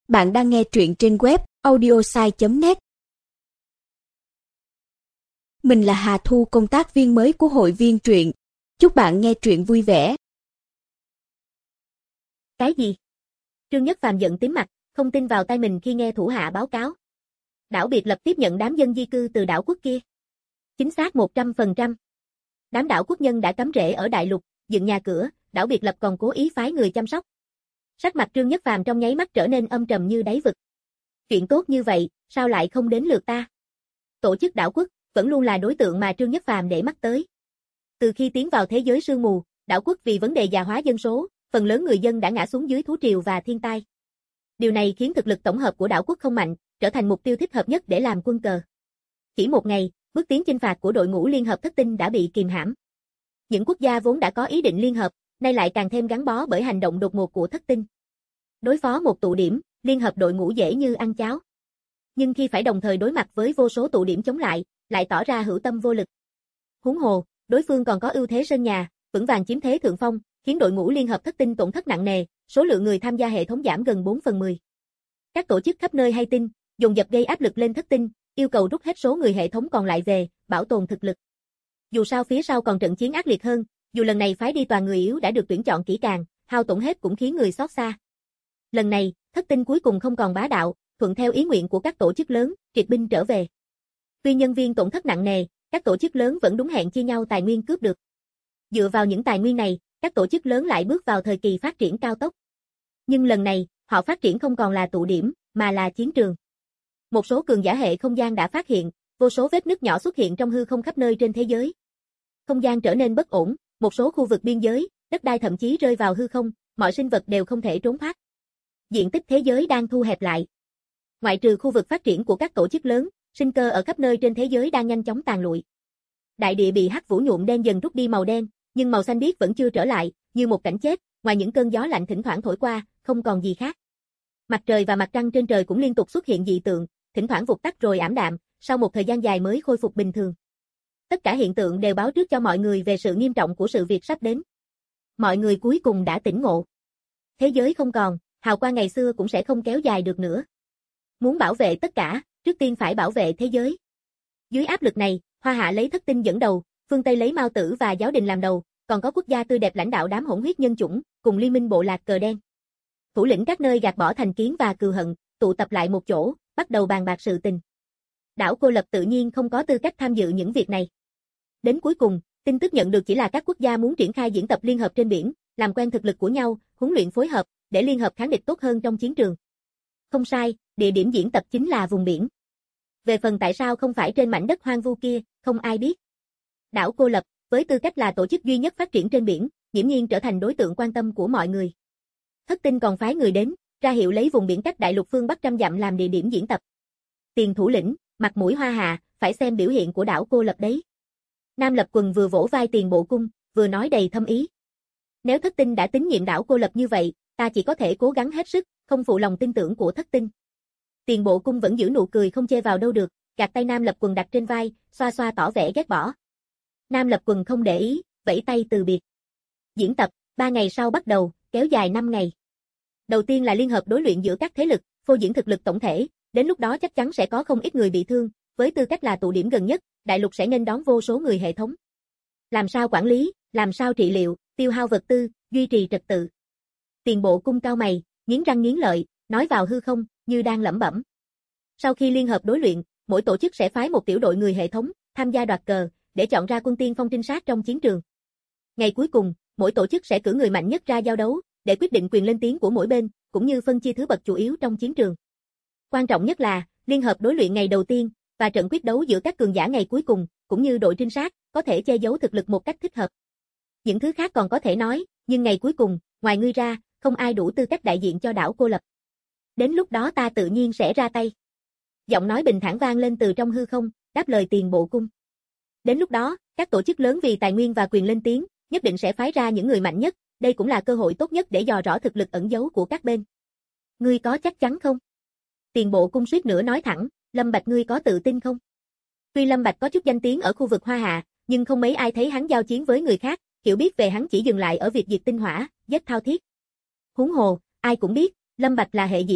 Bạn đang nghe truyện trên web audiosai.net. Mình là Hà Thu, công tác viên mới của hội viên truyện. Chúc bạn nghe truyện vui vẻ. Cái gì? Trương Nhất Phàm giận tím mặt, không tin vào tai mình khi nghe thủ hạ báo cáo. Đảo Biệt Lập tiếp nhận đám dân di cư từ đảo quốc kia. Chính xác 100%. Đám đảo quốc nhân đã cắm rễ ở đại lục, dựng nhà cửa, đảo Biệt Lập còn cố ý phái người chăm sóc. Sắc mặt Trương Nhất Phàm trong nháy mắt trở nên âm trầm như đáy vực. Chuyện tốt như vậy, sao lại không đến lượt ta? Tổ chức đảo quốc vẫn luôn là đối tượng mà Trương Nhất Phàm để mắt tới. Từ khi tiến vào thế giới sương mù, đảo quốc vì vấn đề già hóa dân số, phần lớn người dân đã ngã xuống dưới thú triều và thiên tai. Điều này khiến thực lực tổng hợp của đảo quốc không mạnh, trở thành mục tiêu thích hợp nhất để làm quân cờ. Chỉ một ngày, bước tiến chinh phạt của đội ngũ liên hợp thất tinh đã bị kìm hãm. Những quốc gia vốn đã có ý định liên hợp, nay lại càng thêm gắn bó bởi hành động đột ngột của thất tinh. Đối phó một tụ điểm, liên hợp đội ngũ dễ như ăn cháo. Nhưng khi phải đồng thời đối mặt với vô số tụ điểm chống lại tỏ ra hữu tâm vô lực. Huống hồ, đối phương còn có ưu thế sân nhà, vững vàng chiếm thế thượng phong, khiến đội ngũ liên hợp thất tinh tổn thất nặng nề, số lượng người tham gia hệ thống giảm gần 4/10. Các tổ chức khắp nơi hay tin, dồn dập gây áp lực lên thất tinh, yêu cầu rút hết số người hệ thống còn lại về, bảo tồn thực lực. Dù sao phía sau còn trận chiến ác liệt hơn, dù lần này phái đi toàn người yếu đã được tuyển chọn kỹ càng, hao tổn hết cũng khiến người xót xa. Lần này, thất tinh cuối cùng không còn bá đạo, thuận theo ý nguyện của các tổ chức lớn, triệt binh trở về. Tuy nhân viên tổn thất nặng nề, các tổ chức lớn vẫn đúng hẹn chia nhau tài nguyên cướp được. Dựa vào những tài nguyên này, các tổ chức lớn lại bước vào thời kỳ phát triển cao tốc. Nhưng lần này, họ phát triển không còn là tụ điểm, mà là chiến trường. Một số cường giả hệ không gian đã phát hiện, vô số vết nứt nhỏ xuất hiện trong hư không khắp nơi trên thế giới. Không gian trở nên bất ổn, một số khu vực biên giới, đất đai thậm chí rơi vào hư không, mọi sinh vật đều không thể trốn thoát. Diện tích thế giới đang thu hẹp lại. Ngoại trừ khu vực phát triển của các tổ chức lớn, sinh cơ ở khắp nơi trên thế giới đang nhanh chóng tàn lụi. Đại địa bị hắc vũ nhuộm đen dần rút đi màu đen, nhưng màu xanh biếc vẫn chưa trở lại, như một cảnh chết, ngoài những cơn gió lạnh thỉnh thoảng thổi qua, không còn gì khác. Mặt trời và mặt trăng trên trời cũng liên tục xuất hiện dị tượng, thỉnh thoảng vụt tắt rồi ảm đạm, sau một thời gian dài mới khôi phục bình thường. Tất cả hiện tượng đều báo trước cho mọi người về sự nghiêm trọng của sự việc sắp đến. Mọi người cuối cùng đã tỉnh ngộ. Thế giới không còn, hào quang ngày xưa cũng sẽ không kéo dài được nữa. Muốn bảo vệ tất cả, trước tiên phải bảo vệ thế giới. Dưới áp lực này, Hoa Hạ lấy thất tinh dẫn đầu, phương Tây lấy Mao Tử và giáo đình làm đầu, còn có quốc gia tươi đẹp lãnh đạo đám hỗn huyết nhân chủng, cùng liên minh bộ lạc cờ đen. Thủ lĩnh các nơi gạt bỏ thành kiến và cừu hận, tụ tập lại một chỗ, bắt đầu bàn bạc sự tình. Đảo Cô Lập tự nhiên không có tư cách tham dự những việc này. Đến cuối cùng, tin tức nhận được chỉ là các quốc gia muốn triển khai diễn tập liên hợp trên biển, làm quen thực lực của nhau, huấn luyện phối hợp, để liên hợp kháng địch tốt hơn trong chiến trường. Không sai, địa điểm diễn tập chính là vùng biển. Về phần tại sao không phải trên mảnh đất hoang vu kia, không ai biết. Đảo Cô Lập, với tư cách là tổ chức duy nhất phát triển trên biển, nghiễm nhiên trở thành đối tượng quan tâm của mọi người. Thất tinh còn phái người đến, ra hiệu lấy vùng biển cách đại lục phương Bắc 100 dặm làm địa điểm diễn tập. Tiền thủ lĩnh, mặt mũi Hoa Hạ, phải xem biểu hiện của Đảo Cô Lập đấy. Nam Lập Quần vừa vỗ vai Tiền Bộ Cung, vừa nói đầy thâm ý. Nếu thất tinh đã tín nhiệm Đảo Cô Lập như vậy, ta chỉ có thể cố gắng hết sức, không phụ lòng tin tưởng của thất tinh. Tiền Bộ Cung vẫn giữ nụ cười không chê vào đâu được, gạt tay Nam Lập Quần đặt trên vai, xoa xoa tỏ vẻ ghét bỏ. Nam Lập Quần không để ý, vẫy tay từ biệt. Diễn tập, 3 ngày sau bắt đầu, kéo dài 5 ngày. Đầu tiên là liên hợp đối luyện giữa các thế lực, phô diễn thực lực tổng thể, đến lúc đó chắc chắn sẽ có không ít người bị thương, với tư cách là tụ điểm gần nhất, đại lục sẽ nghênh đón vô số người hệ thống. Làm sao quản lý, làm sao trị liệu, tiêu hao vật tư, duy trì trật tự. Tiền Bộ Cung cao mày, nghiến răng nghiến lợi, nói vào hư không, như đang lẩm bẩm. Sau khi liên hợp đối luyện, mỗi tổ chức sẽ phái một tiểu đội người hệ thống tham gia đoạt cờ, để chọn ra quân tiên phong trinh sát trong chiến trường. Ngày cuối cùng, mỗi tổ chức sẽ cử người mạnh nhất ra giao đấu, để quyết định quyền lên tiếng của mỗi bên, cũng như phân chia thứ bậc chủ yếu trong chiến trường. Quan trọng nhất là, liên hợp đối luyện ngày đầu tiên, và trận quyết đấu giữa các cường giả ngày cuối cùng, cũng như đội trinh sát, có thể che giấu thực lực một cách thích hợp. Những thứ khác còn có thể nói, nhưng ngày cuối cùng, ngoài ngươi ra, không ai đủ tư cách đại diện cho Đảo Cô Lập. Đến lúc đó ta tự nhiên sẽ ra tay. Giọng nói bình thản vang lên từ trong hư không, đáp lời Tiền Bộ Cung. Đến lúc đó, các tổ chức lớn vì tài nguyên và quyền lên tiếng, nhất định sẽ phái ra những người mạnh nhất, đây cũng là cơ hội tốt nhất để dò rõ thực lực ẩn giấu của các bên. Ngươi có chắc chắn không? Tiền Bộ Cung suýt nữa nói thẳng, Lâm Bạch ngươi có tự tin không? Tuy Lâm Bạch có chút danh tiếng ở khu vực Hoa Hạ, nhưng không mấy ai thấy hắn giao chiến với người khác, hiểu biết về hắn chỉ dừng lại ở việc diệt tinh hỏa, giết thao thiết. Huống hồ, ai cũng biết, Lâm Bạch là hệ dị năng,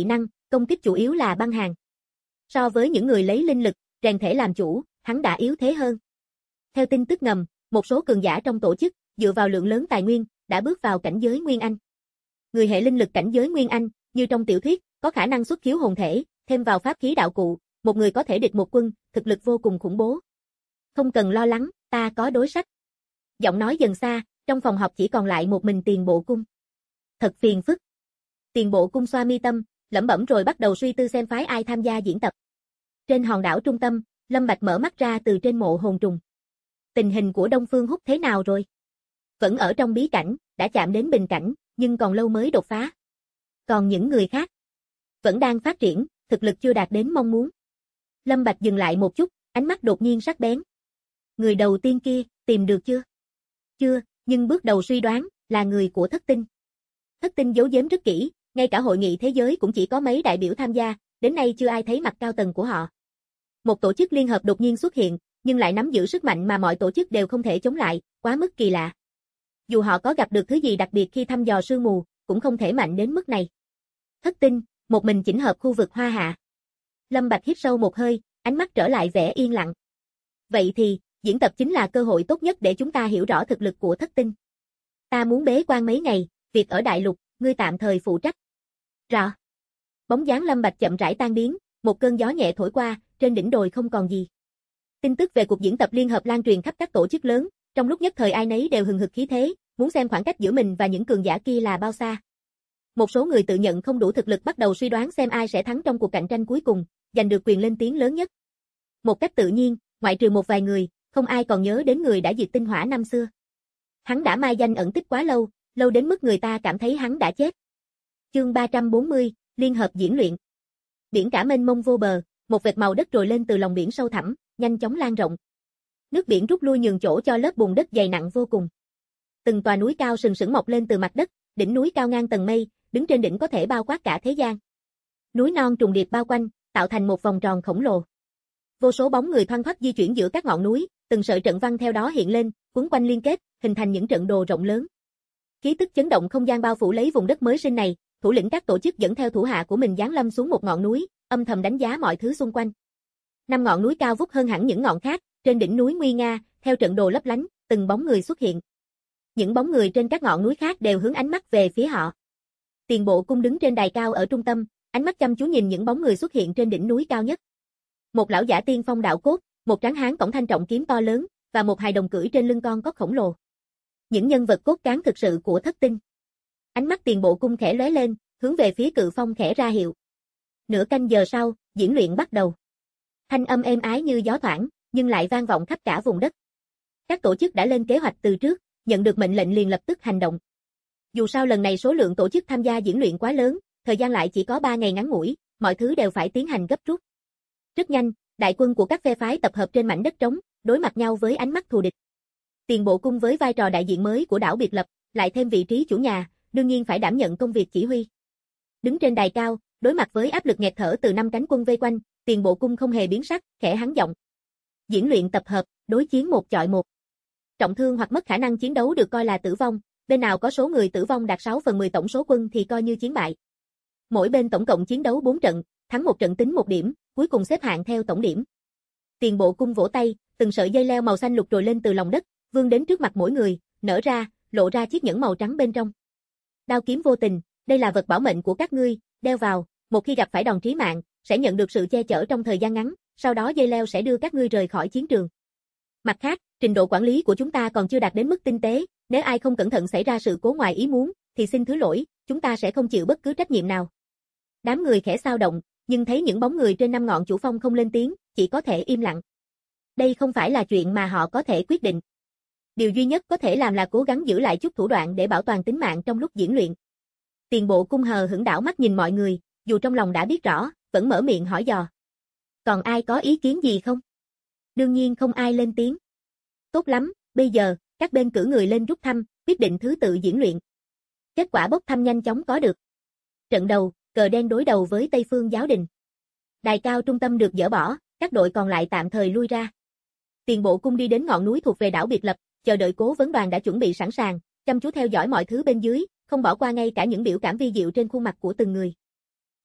công kích chủ yếu là băng hàng. So với những người lấy linh lực, rèn thể làm chủ, hắn đã yếu thế hơn. Theo tin tức ngầm, một số cường giả trong tổ chức, dựa vào lượng lớn tài nguyên, đã bước vào cảnh giới Nguyên Anh. Người hệ linh lực cảnh giới Nguyên Anh, như trong tiểu thuyết, có khả năng xuất khiếu hồn thể, thêm vào pháp khí đạo cụ, một người có thể địch một quân, thực lực vô cùng khủng bố. Không cần lo lắng, ta có đối sách. Giọng nói dần xa, trong phòng họp chỉ còn lại một mình Tiền Bộ Cung. Thật phiền phức. Tiền Bộ Cung xoa mi tâm, lẩm bẩm rồi bắt đầu suy tư xem phái ai tham gia diễn tập. Trên hòn đảo trung tâm, Lâm Bạch mở mắt ra từ trên mộ hồn trùng. Tình hình của Đông Phương Húc thế nào rồi? Vẫn ở trong bí cảnh, đã chạm đến bình cảnh, nhưng còn lâu mới đột phá. Còn những người khác, vẫn đang phát triển, thực lực chưa đạt đến mong muốn. Lâm Bạch dừng lại một chút, ánh mắt đột nhiên sắc bén. Người đầu tiên kia, tìm được chưa? Chưa, nhưng bước đầu suy đoán, là người của Thất Tinh. Thất Tinh giấu giếm rất kỹ, ngay cả hội nghị thế giới cũng chỉ có mấy đại biểu tham gia, đến nay chưa ai thấy mặt cao tầng của họ. Một tổ chức liên hợp đột nhiên xuất hiện, nhưng lại nắm giữ sức mạnh mà mọi tổ chức đều không thể chống lại, quá mức kỳ lạ. Dù họ có gặp được thứ gì đặc biệt khi thăm dò sương mù, cũng không thể mạnh đến mức này. Thất Tinh, một mình chỉnh hợp khu vực Hoa Hạ. Lâm Bạch hít sâu một hơi, ánh mắt trở lại vẻ yên lặng. Vậy thì, diễn tập chính là cơ hội tốt nhất để chúng ta hiểu rõ thực lực của Thất Tinh. Ta muốn bế quan mấy ngày, việc ở Đại Lục, ngươi tạm thời phụ trách. Rõ. Bóng dáng Lâm Bạch chậm rãi tan biến, một cơn gió nhẹ thổi qua, trên đỉnh đồi không còn gì. Tin tức về cuộc diễn tập liên hợp lan truyền khắp các tổ chức lớn, trong lúc nhất thời ai nấy đều hừng hực khí thế, muốn xem khoảng cách giữa mình và những cường giả kia là bao xa. Một số người tự nhận không đủ thực lực bắt đầu suy đoán xem ai sẽ thắng trong cuộc cạnh tranh cuối cùng, giành được quyền lên tiếng lớn nhất. Một cách tự nhiên, ngoại trừ một vài người, không ai còn nhớ đến người đã diệt tinh hỏa năm xưa. Hắn đã mai danh ẩn tích quá lâu, lâu đến mức người ta cảm thấy hắn đã chết. Chương 340, liên hợp diễn luyện. Biển cả mênh mông vô bờ, một vệt màu đất trồi lên từ lòng biển sâu thẳm, nhanh chóng lan rộng. Nước biển rút lui nhường chỗ cho lớp bùn đất dày nặng vô cùng. Từng tòa núi cao sừng sững mọc lên từ mặt đất, đỉnh núi cao ngang tầng mây, đứng trên đỉnh có thể bao quát cả thế gian. Núi non trùng điệp bao quanh, tạo thành một vòng tròn khổng lồ. Vô số bóng người thoăn thoắt di chuyển giữa các ngọn núi, từng sợi trận văn theo đó hiện lên, quấn quanh liên kết, hình thành những trận đồ rộng lớn. Khí tức chấn động không gian bao phủ lấy vùng đất mới sinh này, thủ lĩnh các tổ chức dẫn theo thủ hạ của mình giáng lâm xuống một ngọn núi, âm thầm đánh giá mọi thứ xung quanh. 5 ngọn núi cao vút hơn hẳn những ngọn khác, trên đỉnh núi nguy nga, theo trận đồ lấp lánh, từng bóng người xuất hiện. Những bóng người trên các ngọn núi khác đều hướng ánh mắt về phía họ. Tiền Bộ Cung đứng trên đài cao ở trung tâm, ánh mắt chăm chú nhìn những bóng người xuất hiện trên đỉnh núi cao nhất. Một lão giả tiên phong đạo cốt, một tráng hán cõng thanh trọng kiếm to lớn, và một hài đồng cưỡi trên lưng con cóc khổng lồ. Những nhân vật cốt cán thực sự của Thất Tinh. Ánh mắt Tiền Bộ Cung khẽ lóe lên, hướng về phía Cự Phong khẽ ra hiệu. Nửa canh giờ sau, diễn luyện bắt đầu. Thanh âm êm ái như gió thoảng, nhưng lại vang vọng khắp cả vùng đất. Các tổ chức đã lên kế hoạch từ trước, nhận được mệnh lệnh liền lập tức hành động. Dù sao lần này số lượng tổ chức tham gia diễn luyện quá lớn, thời gian lại chỉ có 3 ngày ngắn ngủi, mọi thứ đều phải tiến hành gấp rút. Rất nhanh, đại quân của các phe phái tập hợp trên mảnh đất trống, đối mặt nhau với ánh mắt thù địch. Tiền Bộ Cung với vai trò đại diện mới của đảo biệt lập, lại thêm vị trí chủ nhà, đương nhiên phải đảm nhận công việc chỉ huy. Đứng trên đài cao, đối mặt với áp lực nghẹt thở từ 5 cánh quân vây quanh, Tiền Bộ Cung không hề biến sắc, khẽ hắn giọng. Diễn luyện tập hợp, đối chiến 1 chọi 1. Trọng thương hoặc mất khả năng chiến đấu được coi là tử vong, bên nào có số người tử vong đạt 6/10 tổng số quân thì coi như chiến bại. Mỗi bên tổng cộng chiến đấu 4 trận, thắng 1 trận tính 1 điểm, cuối cùng xếp hạng theo tổng điểm. Tiền Bộ Cung vỗ tay, từng sợi dây leo màu xanh lục trồi lên từ lòng đất, vươn đến trước mặt mỗi người, nở ra, lộ ra chiếc nhẫn màu trắng bên trong. Đao kiếm vô tình, đây là vật bảo mệnh của các ngươi, đeo vào, một khi gặp phải đòn chí mạng, sẽ nhận được sự che chở trong thời gian ngắn, sau đó dây leo sẽ đưa các ngươi rời khỏi chiến trường. Mặt khác, trình độ quản lý của chúng ta còn chưa đạt đến mức tinh tế, nếu ai không cẩn thận xảy ra sự cố ngoài ý muốn, thì xin thứ lỗi, chúng ta sẽ không chịu bất cứ trách nhiệm nào. Đám người khẽ xao động, nhưng thấy những bóng người trên 5 ngọn chủ phong không lên tiếng, chỉ có thể im lặng. Đây không phải là chuyện mà họ có thể quyết định. Điều duy nhất có thể làm là cố gắng giữ lại chút thủ đoạn để bảo toàn tính mạng trong lúc diễn luyện. Tiền Bộ Cung hờ hững đảo mắt nhìn mọi người, dù trong lòng đã biết rõ, vẫn mở miệng hỏi dò. Còn ai có ý kiến gì không? Đương nhiên không ai lên tiếng. Tốt lắm, bây giờ, các bên cử người lên rút thăm, quyết định thứ tự diễn luyện. Kết quả bốc thăm nhanh chóng có được. Trận đầu, cờ đen đối đầu với Tây Phương Giáo Đình. Đài cao trung tâm được dỡ bỏ, các đội còn lại tạm thời lui ra. Tiền Bộ Cung đi đến ngọn núi thuộc về đảo biệt lập, chờ đợi cố vấn đoàn đã chuẩn bị sẵn sàng, chăm chú theo dõi mọi thứ bên dưới, không bỏ qua ngay cả những biểu cảm vi diệu trên khuôn mặt của từng người.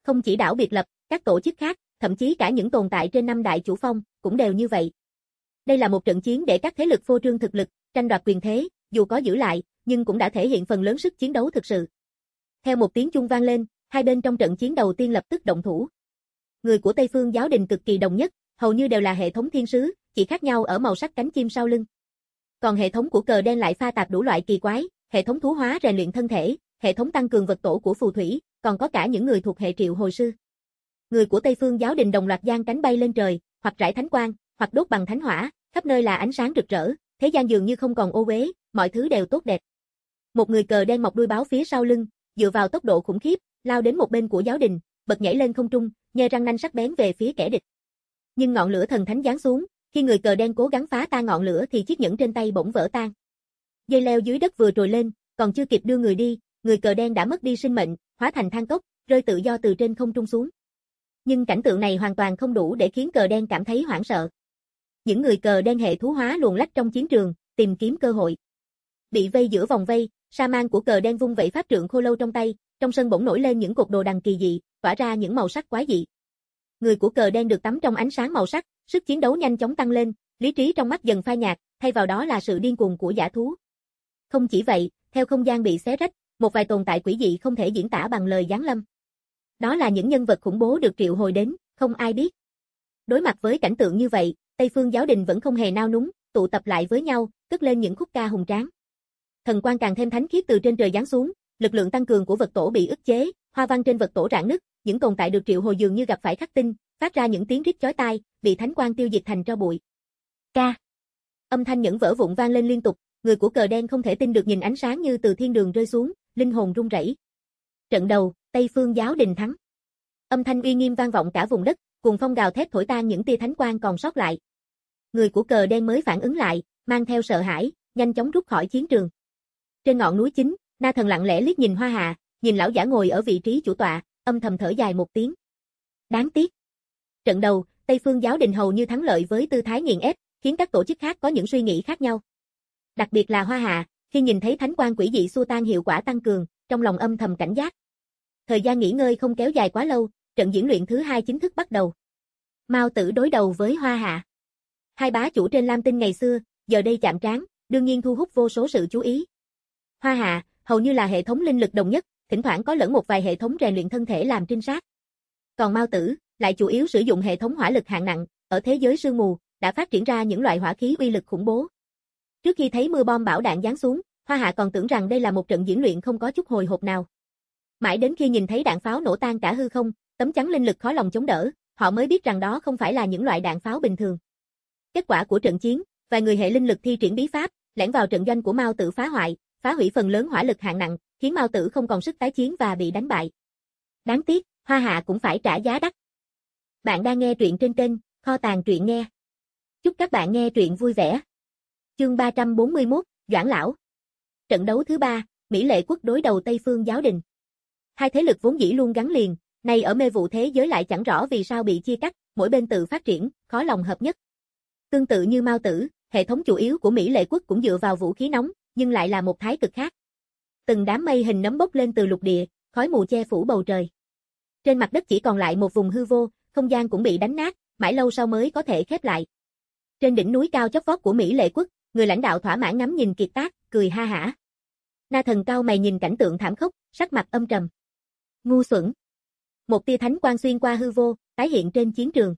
Không chỉ đảo biệt lập, các tổ chức khác, thậm chí cả những tồn tại trên năm đại chủ phong, cũng đều như vậy. Đây là một trận chiến để các thế lực phô trương thực lực, tranh đoạt quyền thế, dù có giữ lại, nhưng cũng đã thể hiện phần lớn sức chiến đấu thực sự. Theo một tiếng chuông vang lên, hai bên trong trận chiến đầu tiên lập tức động thủ. Người của Tây Phương Giáo Đình cực kỳ đồng nhất, hầu như đều là hệ thống thiên sứ, chỉ khác nhau ở màu sắc cánh chim sau lưng. Còn hệ thống của cờ đen lại pha tạp đủ loại kỳ quái, hệ thống thú hóa rèn luyện thân thể, hệ thống tăng cường vật tổ của phù thủy, còn có cả những người thuộc hệ triệu hồi sư. Người của Tây Phương Giáo Đình đồng loạt giang cánh bay lên trời, hoặc rải thánh quang, hoặc đốt bằng thánh hỏa, khắp nơi là ánh sáng rực rỡ, thế gian dường như không còn ô uế, mọi thứ đều tốt đẹp. Một người cờ đen mọc đuôi báo phía sau lưng, dựa vào tốc độ khủng khiếp, lao đến một bên của giáo đình, bật nhảy lên không trung, nhe răng nanh sắc bén về phía kẻ địch. Nhưng ngọn lửa thần thánh giáng xuống, khi người cờ đen cố gắng phá tan ngọn lửa thì chiếc nhẫn trên tay bỗng vỡ tan. Dây leo dưới đất vừa trồi lên, còn chưa kịp đưa người đi, người cờ đen đã mất đi sinh mệnh, hóa thành than cốc, rơi tự do từ trên không trung xuống. Nhưng cảnh tượng này hoàn toàn không đủ để khiến cờ đen cảm thấy hoảng sợ. Những người cờ đen hệ thú hóa luồn lách trong chiến trường, tìm kiếm cơ hội. Bị vây giữa vòng vây, sa man của cờ đen vung vẩy pháp trượng khô lâu trong tay, trong sân bỗng nổi lên những cột đồ đằng kỳ dị, tỏa ra những màu sắc quái dị. Người của cờ đen được tắm trong ánh sáng màu sắc, sức chiến đấu nhanh chóng tăng lên, lý trí trong mắt dần phai nhạt, thay vào đó là sự điên cuồng của dã thú. Không chỉ vậy, theo không gian bị xé rách, một vài tồn tại quỷ dị không thể diễn tả bằng lời giáng lâm. Đó là những nhân vật khủng bố được triệu hồi đến, không ai biết. Đối mặt với cảnh tượng như vậy, Tây Phương Giáo Đình vẫn không hề nao núng, tụ tập lại với nhau, cất lên những khúc ca hùng tráng. Thần quang càng thêm thánh khiết từ trên trời giáng xuống, lực lượng tăng cường của vật tổ bị ức chế, hoa văn trên vật tổ rạn nứt, những tồn tại được triệu hồi dường như gặp phải khắc tinh, phát ra những tiếng rít chói tai, bị thánh quang tiêu diệt thành tro bụi. Ca. Âm thanh những vỡ vụn vang lên liên tục, người của cờ đen không thể tin được nhìn ánh sáng như từ thiên đường rơi xuống, linh hồn run rẩy. Trận đầu, Tây Phương Giáo Đình thắng. Âm thanh uy nghiêm vang vọng cả vùng đất, cuồng phong gào thét thổi tan những tia thánh quang còn sót lại. Người của cờ đen mới phản ứng lại, mang theo sợ hãi, nhanh chóng rút khỏi chiến trường. Trên ngọn núi chính, Na Thần lặng lẽ liếc nhìn Hoa Hạ, nhìn lão giả ngồi ở vị trí chủ tọa, âm thầm thở dài một tiếng. Đáng tiếc. Trận đầu, Tây Phương Giáo Đình hầu như thắng lợi với tư thái nghiền ép, khiến các tổ chức khác có những suy nghĩ khác nhau. Đặc biệt là Hoa Hạ, khi nhìn thấy thánh quang quỷ dị xua tan hiệu quả tăng cường, trong lòng âm thầm cảnh giác. Thời gian nghỉ ngơi không kéo dài quá lâu, trận diễn luyện thứ 2 chính thức bắt đầu. Mao Tử đối đầu với Hoa Hạ. Hai bá chủ trên Lam Tinh ngày xưa, giờ đây chạm trán, đương nhiên thu hút vô số sự chú ý. Hoa Hạ, hầu như là hệ thống linh lực đồng nhất, thỉnh thoảng có lẫn một vài hệ thống rèn luyện thân thể làm trinh sát. Còn Mao Tử, lại chủ yếu sử dụng hệ thống hỏa lực hạng nặng, ở thế giới sương mù, đã phát triển ra những loại hỏa khí uy lực khủng bố. Trước khi thấy mưa bom bão đạn giáng xuống, Hoa Hạ còn tưởng rằng đây là một trận diễn luyện không có chút hồi hộp nào. Mãi đến khi nhìn thấy đạn pháo nổ tan cả hư không, tấm chắn linh lực khó lòng chống đỡ, họ mới biết rằng đó không phải là những loại đạn pháo bình thường. Kết quả của trận chiến, vài người hệ linh lực thi triển bí pháp, lẻn vào trận doanh của Mao Tử phá hoại, phá hủy phần lớn hỏa lực hạng nặng, khiến Mao Tử không còn sức tái chiến và bị đánh bại. Đáng tiếc, Hoa Hạ cũng phải trả giá đắt. Bạn đang nghe truyện trên kênh Kho tàng truyện nghe. Chúc các bạn nghe truyện vui vẻ. Chương 341, Doãn Lão. Trận đấu thứ 3, Mỹ Lệ Quốc đối đầu Tây Phương Giáo Đình. Hai thế lực vốn dĩ luôn gắn liền, nay ở mê vụ thế giới lại chẳng rõ vì sao bị chia cắt, mỗi bên tự phát triển, khó lòng hợp nhất. Tương tự như Mao Tử, hệ thống chủ yếu của Mỹ Lệ Quốc cũng dựa vào vũ khí nóng, nhưng lại là một thái cực khác. Từng đám mây hình nấm bốc lên từ lục địa, khói mù che phủ bầu trời. Trên mặt đất chỉ còn lại một vùng hư vô, không gian cũng bị đánh nát, mãi lâu sau mới có thể khép lại. Trên đỉnh núi cao chót vót của Mỹ Lệ Quốc, người lãnh đạo thỏa mãn ngắm nhìn kiệt tác, cười ha hả. Na Thần cao mày nhìn cảnh tượng thảm khốc, sắc mặt âm trầm. Ngu xuẩn. Một tia thánh quang xuyên qua hư vô, tái hiện trên chiến trường.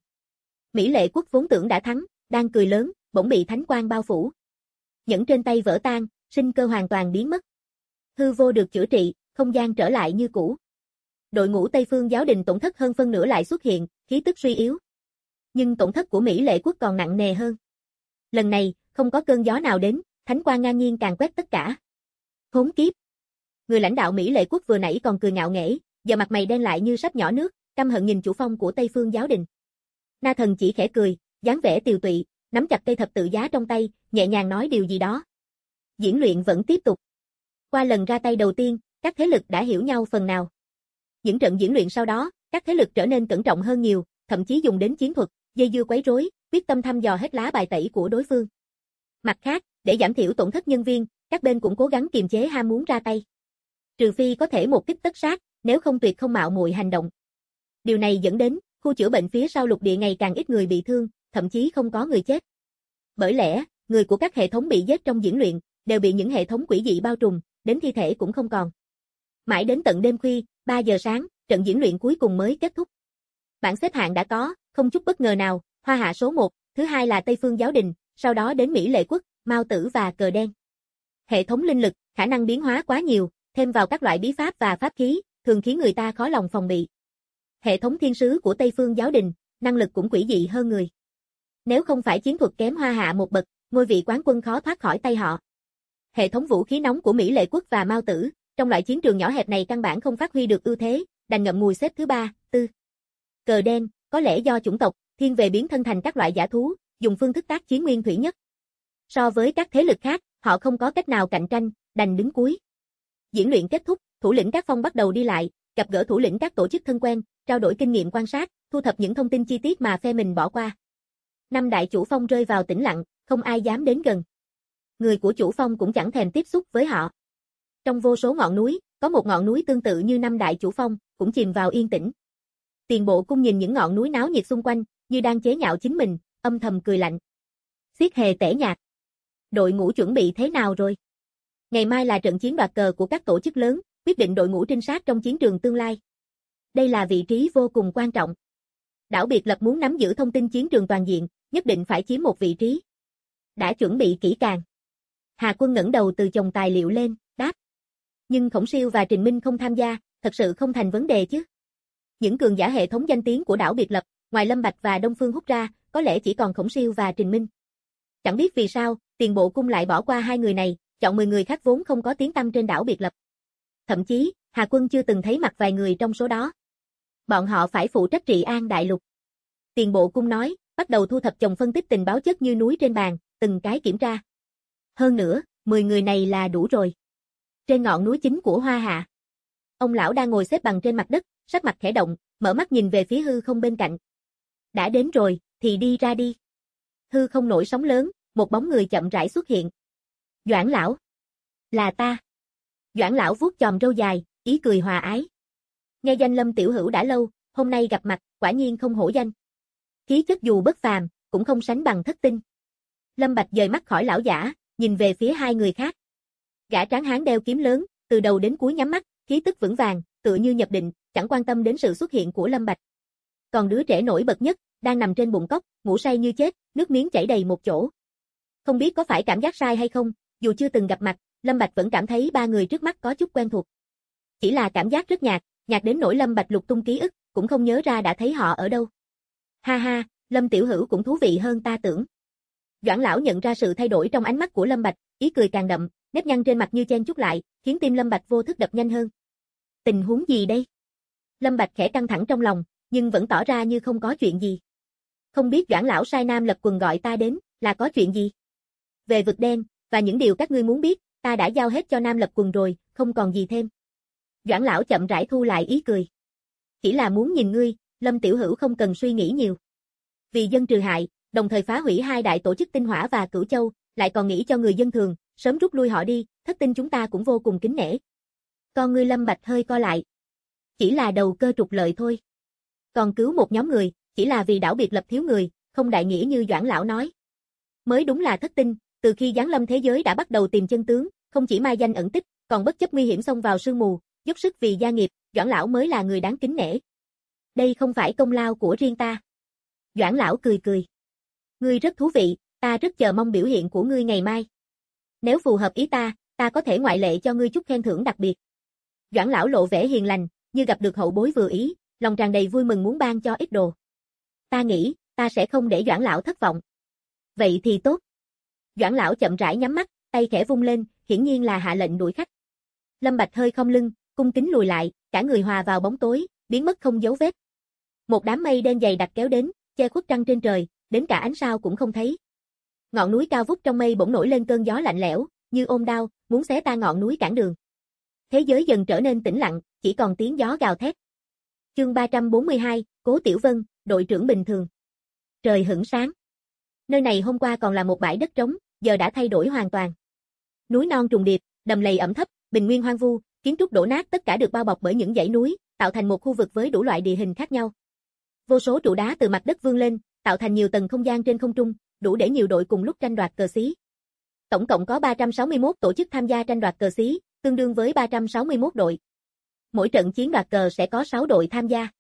Mỹ Lệ Quốc vốn tưởng đã thắng, đang cười lớn, bỗng bị thánh quang bao phủ. Nhẫn trên tay vỡ tan, sinh cơ hoàn toàn biến mất. Hư vô được chữa trị, không gian trở lại như cũ. Đội ngũ Tây Phương Giáo Đình tổn thất hơn phân nửa lại xuất hiện, khí tức suy yếu. Nhưng tổn thất của Mỹ Lệ Quốc còn nặng nề hơn. Lần này, không có cơn gió nào đến, thánh quang ngang nhiên càn quét tất cả. Khốn kiếp. Người lãnh đạo Mỹ Lệ Quốc vừa nãy còn cười ngạo nghễ, giờ mặt mày đen lại như sắp nhỏ nước, căm hận nhìn chủ phong của Tây Phương Giáo Đình. Na Thần chỉ khẽ cười, dáng vẻ tiều tụy, nắm chặt cây thập tự giá trong tay, nhẹ nhàng nói điều gì đó. Diễn luyện vẫn tiếp tục. Qua lần ra tay đầu tiên, các thế lực đã hiểu nhau phần nào. Những trận diễn luyện sau đó, các thế lực trở nên cẩn trọng hơn nhiều, thậm chí dùng đến chiến thuật, dây dưa quấy rối, quyết tâm thăm dò hết lá bài tẩy của đối phương. Mặt khác, để giảm thiểu tổn thất nhân viên, các bên cũng cố gắng kiềm chế ham muốn ra tay. Trừ phi có thể một kích tất sát, nếu không tuyệt không mạo muội hành động. Điều này dẫn đến, khu chữa bệnh phía sau lục địa ngày càng ít người bị thương, thậm chí không có người chết. Bởi lẽ, người của các hệ thống bị giết trong diễn luyện, đều bị những hệ thống quỷ dị bao trùm, đến thi thể cũng không còn. Mãi đến tận đêm khuya, 3 giờ sáng, trận diễn luyện cuối cùng mới kết thúc. Bảng xếp hạng đã có, không chút bất ngờ nào, Hoa Hạ số 1, thứ hai là Tây Phương Giáo Đình, sau đó đến Mỹ Lệ Quốc, Mao Tử và Cờ Đen. Hệ thống linh lực, khả năng biến hóa quá nhiều, thêm vào các loại bí pháp và pháp khí, thường khiến người ta khó lòng phòng bị. Hệ thống thiên sứ của Tây Phương Giáo Đình, năng lực cũng quỷ dị hơn người. Nếu không phải chiến thuật kém Hoa Hạ một bậc, ngôi vị quán quân khó thoát khỏi tay họ. Hệ thống vũ khí nóng của Mỹ Lệ Quốc và Mao Tử, trong loại chiến trường nhỏ hẹp này căn bản không phát huy được ưu thế, đành ngậm ngùi xếp thứ 3, 4. Cờ Đen, có lẽ do chủng tộc, thiên về biến thân thành các loại dã thú, dùng phương thức tác chiến nguyên thủy nhất. So với các thế lực khác, họ không có cách nào cạnh tranh, đành đứng cuối. Diễn luyện kết thúc, thủ lĩnh các phong bắt đầu đi lại, gặp gỡ thủ lĩnh các tổ chức thân quen, trao đổi kinh nghiệm quan sát, thu thập những thông tin chi tiết mà phe mình bỏ qua. 5 đại chủ phong rơi vào tĩnh lặng, không ai dám đến gần. Người của chủ phong cũng chẳng thèm tiếp xúc với họ. Trong vô số ngọn núi, có một ngọn núi tương tự như 5 đại chủ phong, cũng chìm vào yên tĩnh. Tiền Bộ Cung nhìn những ngọn núi náo nhiệt xung quanh, như đang chế nhạo chính mình, âm thầm cười lạnh. Xiết Hề tẻ nhạt. Đội ngũ chuẩn bị thế nào rồi? Ngày mai là trận chiến đoạt cờ của các tổ chức lớn, quyết định đội ngũ trinh sát trong chiến trường tương lai. Đây là vị trí vô cùng quan trọng. Đảo Biệt Lập muốn nắm giữ thông tin chiến trường toàn diện, nhất định phải chiếm một vị trí. Đã chuẩn bị kỹ càng. Hà Quân ngẩng đầu từ chồng tài liệu lên, đáp. Nhưng Khổng Siêu và Trình Minh không tham gia, thật sự không thành vấn đề chứ. Những cường giả hệ thống danh tiếng của đảo Biệt Lập, ngoài Lâm Bạch và Đông Phương Húc ra, có lẽ chỉ còn Khổng Siêu và Trình Minh. Chẳng biết vì sao, Tiền Bộ Cung lại bỏ qua 2 người này, chọn 10 người khác vốn không có tiếng tăm trên đảo Biệt Lập. Thậm chí, Hà Quân chưa từng thấy mặt vài người trong số đó. Bọn họ phải phụ trách trị an đại lục. Tiền Bộ Cung nói, bắt đầu thu thập chồng phân tích tình báo chất như núi trên bàn, từng cái kiểm tra. Hơn nữa, 10 người này là đủ rồi. Trên ngọn núi chính của Hoa Hạ, ông lão đang ngồi xếp bằng trên mặt đất, sắc mặt khẽ động, mở mắt nhìn về phía hư không bên cạnh. Đã đến rồi, thì đi ra đi. Hư không nổi sóng lớn, một bóng người chậm rãi xuất hiện. Doãn lão. Là ta. Doãn lão vuốt chòm râu dài, ý cười hòa ái. Nghe danh Lâm tiểu hữu đã lâu, hôm nay gặp mặt, quả nhiên không hổ danh. Khí chất dù bất phàm, cũng không sánh bằng Thất Tinh. Lâm Bạch dời mắt khỏi lão giả, nhìn về phía 2 người khác. Gã tráng hán đeo kiếm lớn, từ đầu đến cuối nhắm mắt, khí tức vững vàng, tựa như nhập định, chẳng quan tâm đến sự xuất hiện của Lâm Bạch. Còn đứa trẻ nổi bật nhất, đang nằm trên bụng cốc, ngủ say như chết, nước miếng chảy đầy một chỗ. Không biết có phải cảm giác sai hay không, dù chưa từng gặp mặt, Lâm Bạch vẫn cảm thấy 3 người trước mắt có chút quen thuộc. Chỉ là cảm giác rất nhạt, nhạt đến nỗi Lâm Bạch lục tung ký ức, cũng không nhớ ra đã thấy họ ở đâu. Ha ha, Lâm tiểu hữu cũng thú vị hơn ta tưởng. Doãn lão nhận ra sự thay đổi trong ánh mắt của Lâm Bạch, ý cười càng đậm, nếp nhăn trên mặt như chen chúc lại, khiến tim Lâm Bạch vô thức đập nhanh hơn. Tình huống gì đây? Lâm Bạch khẽ căng thẳng trong lòng, nhưng vẫn tỏ ra như không có chuyện gì. Không biết Doãn lão sai Nam Lập Quần gọi ta đến, là có chuyện gì? Về vực đen, và những điều các ngươi muốn biết, ta đã giao hết cho Nam Lập Quần rồi, không còn gì thêm. Doãn lão chậm rãi thu lại ý cười. Chỉ là muốn nhìn ngươi, Lâm tiểu hữu không cần suy nghĩ nhiều. Vì dân trừ hại, đồng thời phá hủy 2 đại tổ chức Tinh Hỏa và Cửu Châu, lại còn nghĩ cho người dân thường, sớm rút lui họ đi, Thất Tinh chúng ta cũng vô cùng kính nể. Con ngươi Lâm Bạch hơi co lại. Chỉ là đầu cơ trục lợi thôi. Còn cứu một nhóm người, chỉ là vì đảo Biệt Lập thiếu người, không đại nghĩa như Doãn lão nói. Mới đúng là Thất Tinh, từ khi giáng lâm thế giới đã bắt đầu tìm chân tướng, không chỉ mai danh ẩn tích, còn bất chấp nguy hiểm xông vào sương mù, dốc sức vì gia nghiệp, Doãn lão mới là người đáng kính nể. Đây không phải công lao của riêng ta. Doãn lão cười cười. Ngươi rất thú vị, ta rất chờ mong biểu hiện của ngươi ngày mai. Nếu phù hợp ý ta có thể ngoại lệ cho ngươi chút khen thưởng đặc biệt. Doãn lão lộ vẻ hiền lành, như gặp được hậu bối vừa ý, lòng tràn đầy vui mừng muốn ban cho ít đồ. Ta nghĩ, ta sẽ không để Doãn lão thất vọng. Vậy thì tốt. Doãn lão chậm rãi nhắm mắt, tay khẽ vung lên, hiển nhiên là hạ lệnh đuổi khách. Lâm Bạch hơi khom lưng, cung kính lùi lại, cả người hòa vào bóng tối, biến mất không dấu vết. Một đám mây đen dày đặc kéo đến, che khuất trăng trên trời, đến cả ánh sao cũng không thấy. Ngọn núi cao vút trong mây bỗng nổi lên cơn gió lạnh lẽo, như ôm đao, muốn xé tan ngọn núi cản đường. Thế giới dần trở nên tĩnh lặng, chỉ còn tiếng gió gào thét. Chương 342, Cố Tiểu Vân, đội trưởng bình thường. Trời hửng sáng. Nơi này hôm qua còn là một bãi đất trống, giờ đã thay đổi hoàn toàn. Núi non trùng điệp, đầm lầy ẩm thấp, bình nguyên hoang vu, kiến trúc đổ nát tất cả được bao bọc bởi những dãy núi, tạo thành một khu vực với đủ loại địa hình khác nhau. Vô số trụ đá từ mặt đất vươn lên, tạo thành nhiều tầng không gian trên không trung, đủ để nhiều đội cùng lúc tranh đoạt cờ xí. Tổng cộng có 361 tổ chức tham gia tranh đoạt cờ xí, tương đương với 361 đội. Mỗi trận chiến đoạt cờ sẽ có 6 đội tham gia.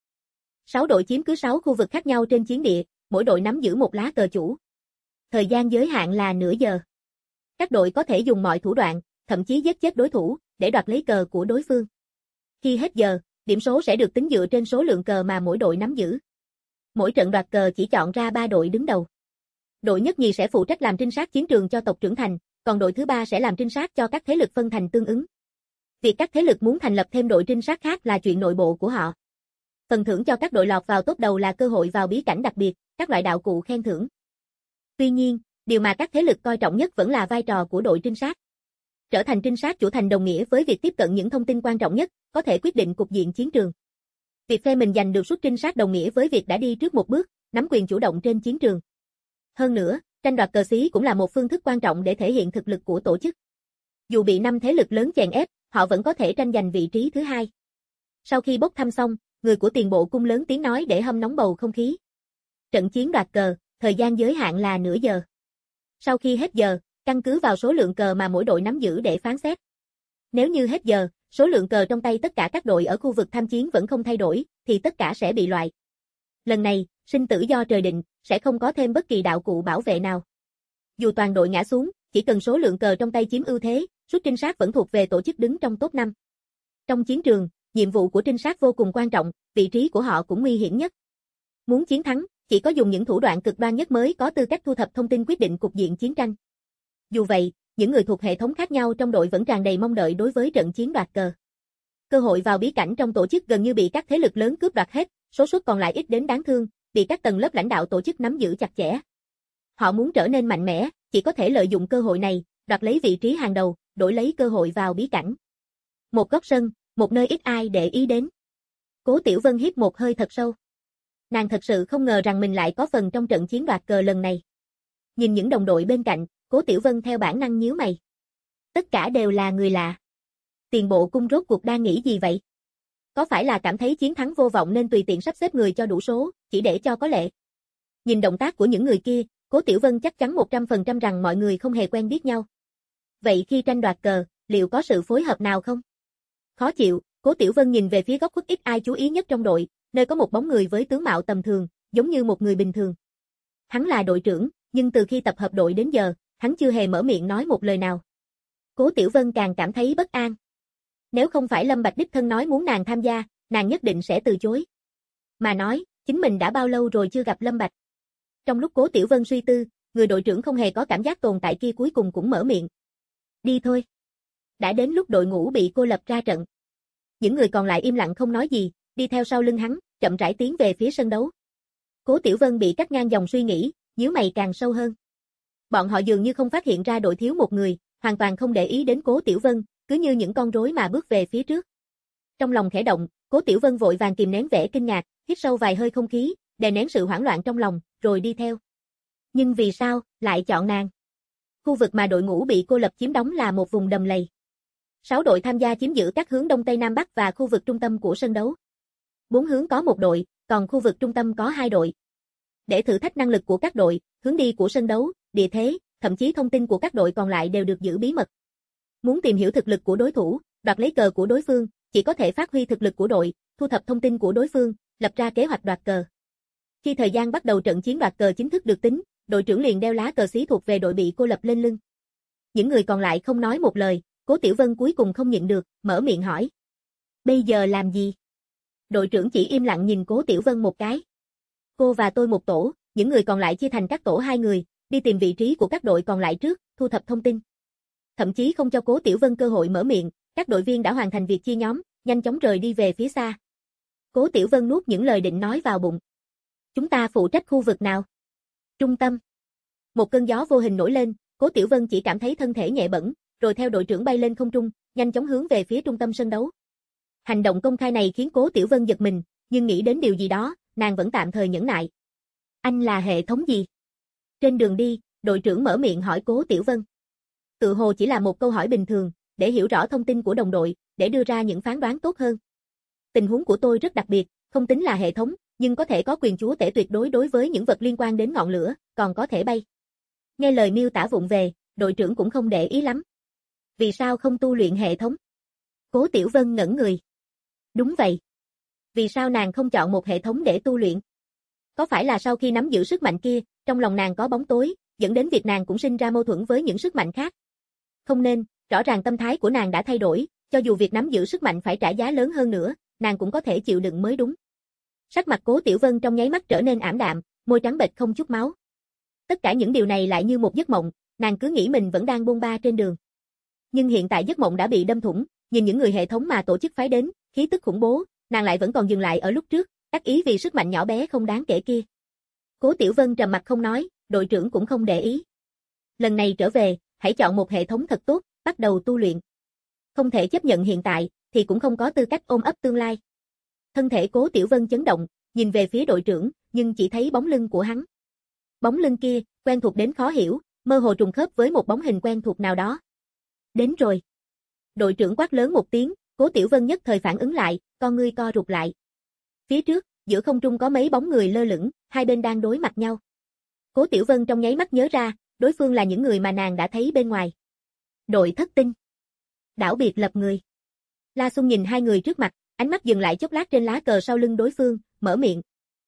6 đội chiếm cứ 6 khu vực khác nhau trên chiến địa, mỗi đội nắm giữ một lá cờ chủ. Thời gian giới hạn là nửa giờ. Các đội có thể dùng mọi thủ đoạn, thậm chí giết chết đối thủ, để đoạt lấy cờ của đối phương. Khi hết giờ, điểm số sẽ được tính dựa trên số lượng cờ mà mỗi đội nắm giữ. Mỗi trận đoạt cờ chỉ chọn ra 3 đội đứng đầu. Đội nhất nhì sẽ phụ trách làm trinh sát chiến trường cho tộc trưởng thành, còn đội thứ ba sẽ làm trinh sát cho các thế lực phân thành tương ứng. Việc các thế lực muốn thành lập thêm đội trinh sát khác là chuyện nội bộ của họ. Phần thưởng cho các đội lọt vào top đầu là cơ hội vào bí cảnh đặc biệt, các loại đạo cụ khen thưởng. Tuy nhiên, điều mà các thế lực coi trọng nhất vẫn là vai trò của đội trinh sát. Trở thành trinh sát chủ thành đồng nghĩa với việc tiếp cận những thông tin quan trọng nhất, có thể quyết định cục diện chiến trường. Việc phe mình giành được suất trinh sát đồng nghĩa với việc đã đi trước một bước, nắm quyền chủ động trên chiến trường. Hơn nữa, tranh đoạt cờ xí cũng là một phương thức quan trọng để thể hiện thực lực của tổ chức. Dù bị 5 thế lực lớn chèn ép, họ vẫn có thể tranh giành vị trí thứ hai. Sau khi bốc thăm xong, người của tiền bộ cung lớn tiếng nói để hâm nóng bầu không khí. Trận chiến đoạt cờ, thời gian giới hạn là nửa giờ. Sau khi hết giờ, căn cứ vào số lượng cờ mà mỗi đội nắm giữ để phán xét. Nếu như hết giờ, số lượng cờ trong tay tất cả các đội ở khu vực tham chiến vẫn không thay đổi, thì tất cả sẽ bị loại. Lần này, sinh tử do trời định, sẽ không có thêm bất kỳ đạo cụ bảo vệ nào. Dù toàn đội ngã xuống, chỉ cần số lượng cờ trong tay chiếm ưu thế, suất trinh sát vẫn thuộc về tổ chức đứng trong top 5. Trong chiến trường, nhiệm vụ của trinh sát vô cùng quan trọng, vị trí của họ cũng nguy hiểm nhất. Muốn chiến thắng, chỉ có dùng những thủ đoạn cực đoan nhất mới có tư cách thu thập thông tin quyết định cục diện chiến tranh. Dù vậy, những người thuộc hệ thống khác nhau trong đội vẫn tràn đầy mong đợi đối với trận chiến đoạt cờ. Cơ hội vào bí cảnh trong tổ chức gần như bị các thế lực lớn cướp đoạt hết, số suất còn lại ít đến đáng thương, bị các tầng lớp lãnh đạo tổ chức nắm giữ chặt chẽ. Họ muốn trở nên mạnh mẽ, chỉ có thể lợi dụng cơ hội này, đoạt lấy vị trí hàng đầu, đổi lấy cơ hội vào bí cảnh. Một góc sân, một nơi ít ai để ý đến. Cố Tiểu Vân hít một hơi thật sâu. Nàng thật sự không ngờ rằng mình lại có phần trong trận chiến đoạt cờ lần này. Nhìn những đồng đội bên cạnh, Cố Tiểu Vân theo bản năng nhíu mày. Tất cả đều là người lạ. Tiền bộ cung rốt cuộc đang nghĩ gì vậy? Có phải là cảm thấy chiến thắng vô vọng nên tùy tiện sắp xếp người cho đủ số, chỉ để cho có lệ? Nhìn động tác của những người kia, Cố Tiểu Vân chắc chắn 100% rằng mọi người không hề quen biết nhau. Vậy khi tranh đoạt cờ, liệu có sự phối hợp nào không? Khó chịu, Cố Tiểu Vân nhìn về phía góc khuất ít ai chú ý nhất trong đội, nơi có một bóng người với tướng mạo tầm thường, giống như một người bình thường. Hắn là đội trưởng, nhưng từ khi tập hợp đội đến giờ, hắn chưa hề mở miệng nói một lời nào. Cố Tiểu Vân càng cảm thấy bất an. Nếu không phải Lâm Bạch đích thân nói muốn nàng tham gia, nàng nhất định sẽ từ chối. Mà nói, chính mình đã bao lâu rồi chưa gặp Lâm Bạch. Trong lúc Cố Tiểu Vân suy tư, người đội trưởng không hề có cảm giác tồn tại kia cuối cùng cũng mở miệng. Đi thôi. Đã đến lúc đội ngũ bị cô lập ra trận. Những người còn lại im lặng không nói gì, đi theo sau lưng hắn, chậm rãi tiến về phía sân đấu. Cố Tiểu Vân bị cắt ngang dòng suy nghĩ, nhíu mày càng sâu hơn. Bọn họ dường như không phát hiện ra đội thiếu một người, hoàn toàn không để ý đến Cố Tiểu Vân, cứ như những con rối mà bước về phía trước. Trong lòng khẽ động, Cố Tiểu Vân vội vàng kìm nén vẻ kinh ngạc, hít sâu vài hơi không khí, đè nén sự hoảng loạn trong lòng, rồi đi theo. Nhưng vì sao lại chọn nàng? Khu vực mà đội ngũ bị cô lập chiếm đóng là một vùng đầm lầy. 6 đội tham gia chiếm giữ các hướng đông tây nam bắc và khu vực trung tâm của sân đấu. 4 hướng có một đội, còn khu vực trung tâm có 2 đội. Để thử thách năng lực của các đội, hướng đi của sân đấu, địa thế, thậm chí thông tin của các đội còn lại đều được giữ bí mật. Muốn tìm hiểu thực lực của đối thủ, đoạt lấy cờ của đối phương, chỉ có thể phát huy thực lực của đội, thu thập thông tin của đối phương, lập ra kế hoạch đoạt cờ. Khi thời gian bắt đầu trận chiến đoạt cờ chính thức được tính, đội trưởng liền đeo lá cờ xí thuộc về đội bị cô lập lên lưng. Những người còn lại không nói một lời, Cố Tiểu Vân cuối cùng không nhịn được, mở miệng hỏi. Bây giờ làm gì? Đội trưởng chỉ im lặng nhìn Cố Tiểu Vân một cái. Cô và tôi một tổ, những người còn lại chia thành các tổ 2 người, đi tìm vị trí của các đội còn lại trước, thu thập thông tin. Thậm chí không cho Cố Tiểu Vân cơ hội mở miệng, các đội viên đã hoàn thành việc chia nhóm, nhanh chóng rời đi về phía xa. Cố Tiểu Vân nuốt những lời định nói vào bụng. Chúng ta phụ trách khu vực nào? Trung tâm. Một cơn gió vô hình nổi lên, Cố Tiểu Vân chỉ cảm thấy thân thể nhẹ bẫng, rồi theo đội trưởng bay lên không trung, nhanh chóng hướng về phía trung tâm sân đấu. Hành động công khai này khiến Cố Tiểu Vân giật mình, nhưng nghĩ đến điều gì đó, nàng vẫn tạm thời nhẫn nại. Anh là hệ thống gì? Trên đường đi, đội trưởng mở miệng hỏi Cố Tiểu Vân. Tự hồ chỉ là một câu hỏi bình thường, để hiểu rõ thông tin của đồng đội, để đưa ra những phán đoán tốt hơn. tình huống của tôi rất đặc biệt, không tính là hệ thống, nhưng có thể có quyền chúa tể tuyệt đối đối với những vật liên quan đến ngọn lửa, còn có thể bay. Nghe lời miêu tả vụng về, đội trưởng cũng không để ý lắm. Vì sao không tu luyện hệ thống? Cố Tiểu Vân ngẩn người. Đúng vậy. Vì sao nàng không chọn một hệ thống để tu luyện? Có phải là sau khi nắm giữ sức mạnh kia, trong lòng nàng có bóng tối, dẫn đến việc nàng cũng sinh ra mâu thuẫn với những sức mạnh khác? Không nên, rõ ràng tâm thái của nàng đã thay đổi, cho dù việc nắm giữ sức mạnh phải trả giá lớn hơn nữa, nàng cũng có thể chịu đựng mới đúng. Sắc mặt Cố Tiểu Vân trong nháy mắt trở nên ảm đạm, môi trắng bệch không chút máu. Tất cả những điều này lại như một giấc mộng, nàng cứ nghĩ mình vẫn đang bôn ba trên đường. Nhưng hiện tại giấc mộng đã bị đâm thủng, nhìn những người hệ thống mà tổ chức phái đến, khí tức khủng bố, nàng lại vẫn còn dừng lại ở lúc trước, đắc ý vì sức mạnh nhỏ bé không đáng kể kia. Cố Tiểu Vân trầm mặt không nói, đội trưởng cũng không để ý. Lần này trở về, hãy chọn một hệ thống thật tốt, bắt đầu tu luyện. Không thể chấp nhận hiện tại, thì cũng không có tư cách ôm ấp tương lai. Thân thể Cố Tiểu Vân chấn động, nhìn về phía đội trưởng, nhưng chỉ thấy bóng lưng của hắn. Bóng lưng kia, quen thuộc đến khó hiểu, mơ hồ trùng khớp với một bóng hình quen thuộc nào đó. Đến rồi. Đội trưởng quát lớn một tiếng, Cố Tiểu Vân nhất thời phản ứng lại, con ngươi co rụt lại. Phía trước, giữa không trung có mấy bóng người lơ lửng, hai bên đang đối mặt nhau. Cố Tiểu Vân trong nháy mắt nhớ ra, đối phương là những người mà nàng đã thấy bên ngoài. Đội Thất Tinh. Đảo biệt lập người. La Xung nhìn hai người trước mặt, ánh mắt dừng lại chốc lát trên lá cờ sau lưng đối phương, mở miệng.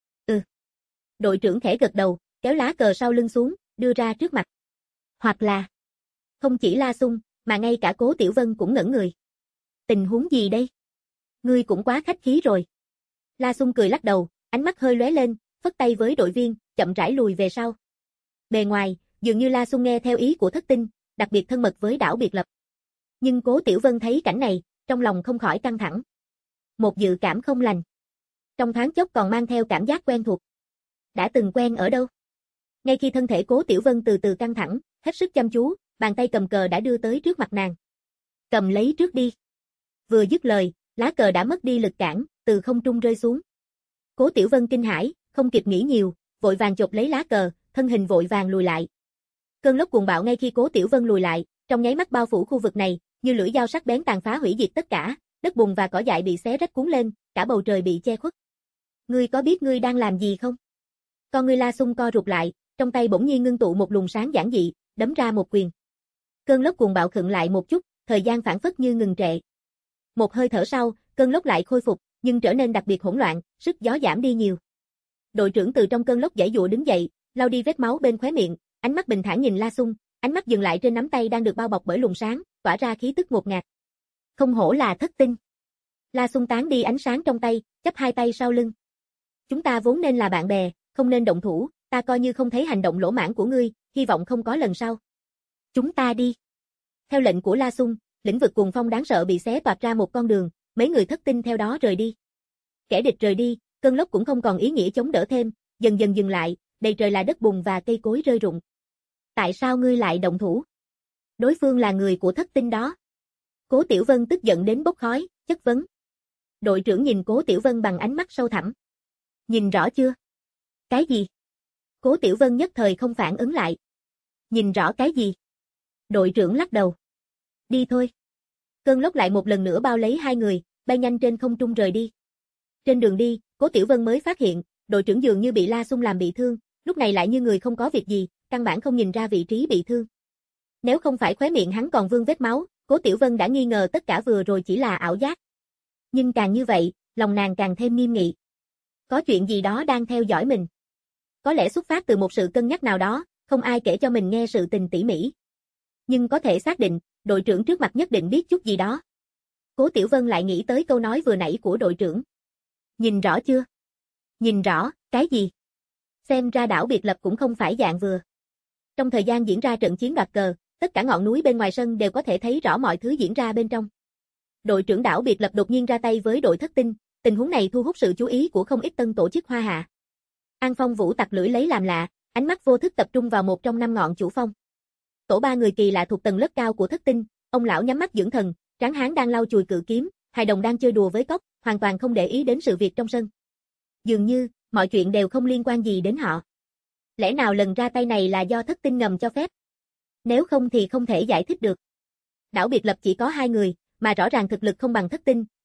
Đội trưởng khẽ gật đầu, kéo lá cờ sau lưng xuống, đưa ra trước mặt. Hoặc là, không chỉ La Xung, mà ngay cả Cố Tiểu Vân cũng ngẩn người. Tình huống gì đây? Ngươi cũng quá khách khí rồi. La Xung cười lắc đầu, ánh mắt hơi lóe lên, phất tay với đội viên, chậm rãi lùi về sau. Bề ngoài, dường như La Xung nghe theo ý của Thất Tinh, đặc biệt thân mật với đảo biệt lập. Nhưng Cố Tiểu Vân thấy cảnh này, trong lòng không khỏi căng thẳng. Một dự cảm không lành. Trong thoáng chốc còn mang theo cảm giác quen thuộc. Đã từng quen ở đâu? Ngay khi thân thể Cố Tiểu Vân từ từ căng thẳng, hết sức chăm chú, bàn tay cầm cờ đã đưa tới trước mặt nàng. Cầm lấy trước đi. Vừa dứt lời, lá cờ đã mất đi lực cản, từ không trung rơi xuống. Cố Tiểu Vân kinh hãi, không kịp nghĩ nhiều, vội vàng chộp lấy lá cờ, thân hình vội vàng lùi lại. Cơn lốc cuồng bạo ngay khi Cố Tiểu Vân lùi lại, trong nháy mắt bao phủ khu vực này, như lưỡi dao sắc bén tàn phá hủy diệt tất cả, đất bùn và cỏ dại bị xé rách cuốn lên, cả bầu trời bị che khuất. Ngươi có biết ngươi đang làm gì không? Con ngươi La Xung co rụt lại, trong tay bỗng nhiên ngưng tụ một luồng sáng giản dị, đấm ra một quyền. Cơn lốc cuồng bạo khựng lại một chút, thời gian phảng phất như ngừng trệ. Một hơi thở sau, cơn lốc lại khôi phục, nhưng trở nên đặc biệt hỗn loạn, sức gió giảm đi nhiều. Đội trưởng từ trong cơn lốc giãy giụa đứng dậy, lau đi vết máu bên khóe miệng, ánh mắt bình thản nhìn La Xung, ánh mắt dừng lại trên nắm tay đang được bao bọc bởi luồng sáng, tỏa ra khí tức ngột ngạt. Không hổ là Thất Tinh. La Xung tán đi ánh sáng trong tay, chắp hai tay sau lưng. Chúng ta vốn nên là bạn bè, không nên động thủ, ta coi như không thấy hành động lỗ mãng của ngươi, hy vọng không có lần sau. Chúng ta đi. Theo lệnh của La Xung, lĩnh vực cuồng phong đáng sợ bị xé toạc ra một con đường, mấy người Thất Tinh theo đó rời đi. Kẻ địch rời đi, cơn lốc cũng không còn ý nghĩa chống đỡ thêm, dần dần dừng lại, đầy trời là đất bùn và cây cối rơi rụng. Tại sao ngươi lại động thủ? Đối phương là người của Thất Tinh đó. Cố Tiểu Vân tức giận đến bốc khói, chất vấn. Đội trưởng nhìn Cố Tiểu Vân bằng ánh mắt sâu thẳm. Nhìn rõ chưa? Cái gì? Cố Tiểu Vân nhất thời không phản ứng lại. Nhìn rõ cái gì? Đội trưởng lắc đầu. Đi thôi. Cơn lốc lại một lần nữa bao lấy hai người, bay nhanh trên không trung rời đi. Trên đường đi, Cố Tiểu Vân mới phát hiện, đội trưởng dường như bị La Xung làm bị thương, lúc này lại như người không có việc gì, căn bản không nhìn ra vị trí bị thương. Nếu không phải khóe miệng hắn còn vương vết máu, Cố Tiểu Vân đã nghi ngờ tất cả vừa rồi chỉ là ảo giác. Nhưng càng như vậy, lòng nàng càng thêm nghiêm nghị. Có chuyện gì đó đang theo dõi mình. Có lẽ xuất phát từ một sự cân nhắc nào đó, không ai kể cho mình nghe sự tình tỉ mỉ. Nhưng có thể xác định, đội trưởng trước mặt nhất định biết chút gì đó. Cố Tiểu Vân lại nghĩ tới câu nói vừa nãy của đội trưởng. Nhìn rõ chưa? Nhìn rõ, cái gì? Xem ra đảo biệt lập cũng không phải dạng vừa. Trong thời gian diễn ra trận chiến đoạt cờ, tất cả ngọn núi bên ngoài sân đều có thể thấy rõ mọi thứ diễn ra bên trong. Đội trưởng đảo biệt lập đột nhiên ra tay với đội Thất Tinh, tình huống này thu hút sự chú ý của không ít tân tổ chức Hoa Hạ. An Phong Vũ tặc lưỡi lấy làm lạ, ánh mắt vô thức tập trung vào một trong 5 ngọn chủ phong. Tổ ba người kỳ lạ thuộc tầng lớp cao của Thất Tinh, ông lão nhắm mắt dưỡng thần, tráng hán đang lau chùi cự kiếm, hài đồng đang chơi đùa với cóc, hoàn toàn không để ý đến sự việc trong sân. Dường như, mọi chuyện đều không liên quan gì đến họ. Lẽ nào lần ra tay này là do Thất Tinh ngầm cho phép? Nếu không thì không thể giải thích được. Đảo biệt lập chỉ có 2 người, mà rõ ràng thực lực không bằng Thất Tinh,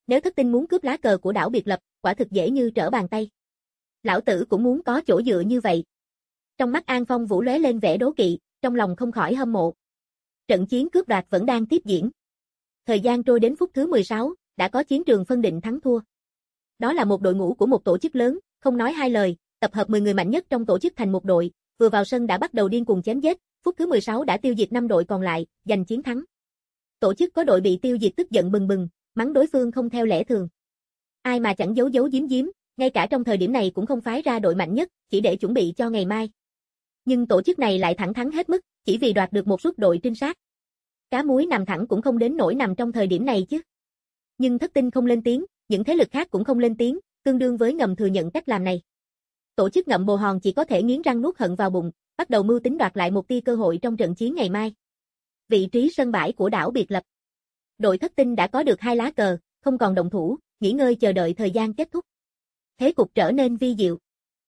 Nếu thất tinh muốn cướp lá cờ của đảo biệt lập, quả thực dễ như trở bàn tay. Lão tử cũng muốn có chỗ dựa như vậy. Trong mắt An Phong Vũ lóe lên vẻ đố kỵ, trong lòng không khỏi hâm mộ. Trận chiến cướp đoạt vẫn đang tiếp diễn. Thời gian trôi đến phút thứ 16, đã có chiến trường phân định thắng thua. Đó là một đội ngũ của một tổ chức lớn, không nói hai lời, tập hợp 10 người mạnh nhất trong tổ chức thành một đội, vừa vào sân đã bắt đầu điên cuồng chém giết, phút thứ 16 đã tiêu diệt 5 đội còn lại, giành chiến thắng. Tổ chức có đội bị tiêu diệt tức giận bừng bừng, mắng đối phương không theo lẽ thường. Ai mà chẳng giấu giấu giếm giếm, ngay cả trong thời điểm này cũng không phái ra đội mạnh nhất, chỉ để chuẩn bị cho ngày mai. Nhưng tổ chức này lại thẳng thắn hết mức, chỉ vì đoạt được một suất đội trinh sát. Cá muối nằm thẳng cũng không đến nỗi nằm trong thời điểm này chứ. Nhưng thất tinh không lên tiếng, những thế lực khác cũng không lên tiếng, tương đương với ngầm thừa nhận cách làm này. Tổ chức ngậm bồ hòn chỉ có thể nghiến răng nuốt hận vào bụng, bắt đầu mưu tính đoạt lại một tia cơ hội trong trận chiến ngày mai. Vị trí sân bãi của đảo biệt lập. Đội thất tinh đã có được 2 lá cờ, không còn động thủ, nghỉ ngơi chờ đợi thời gian kết thúc. Thế cục trở nên vi diệu.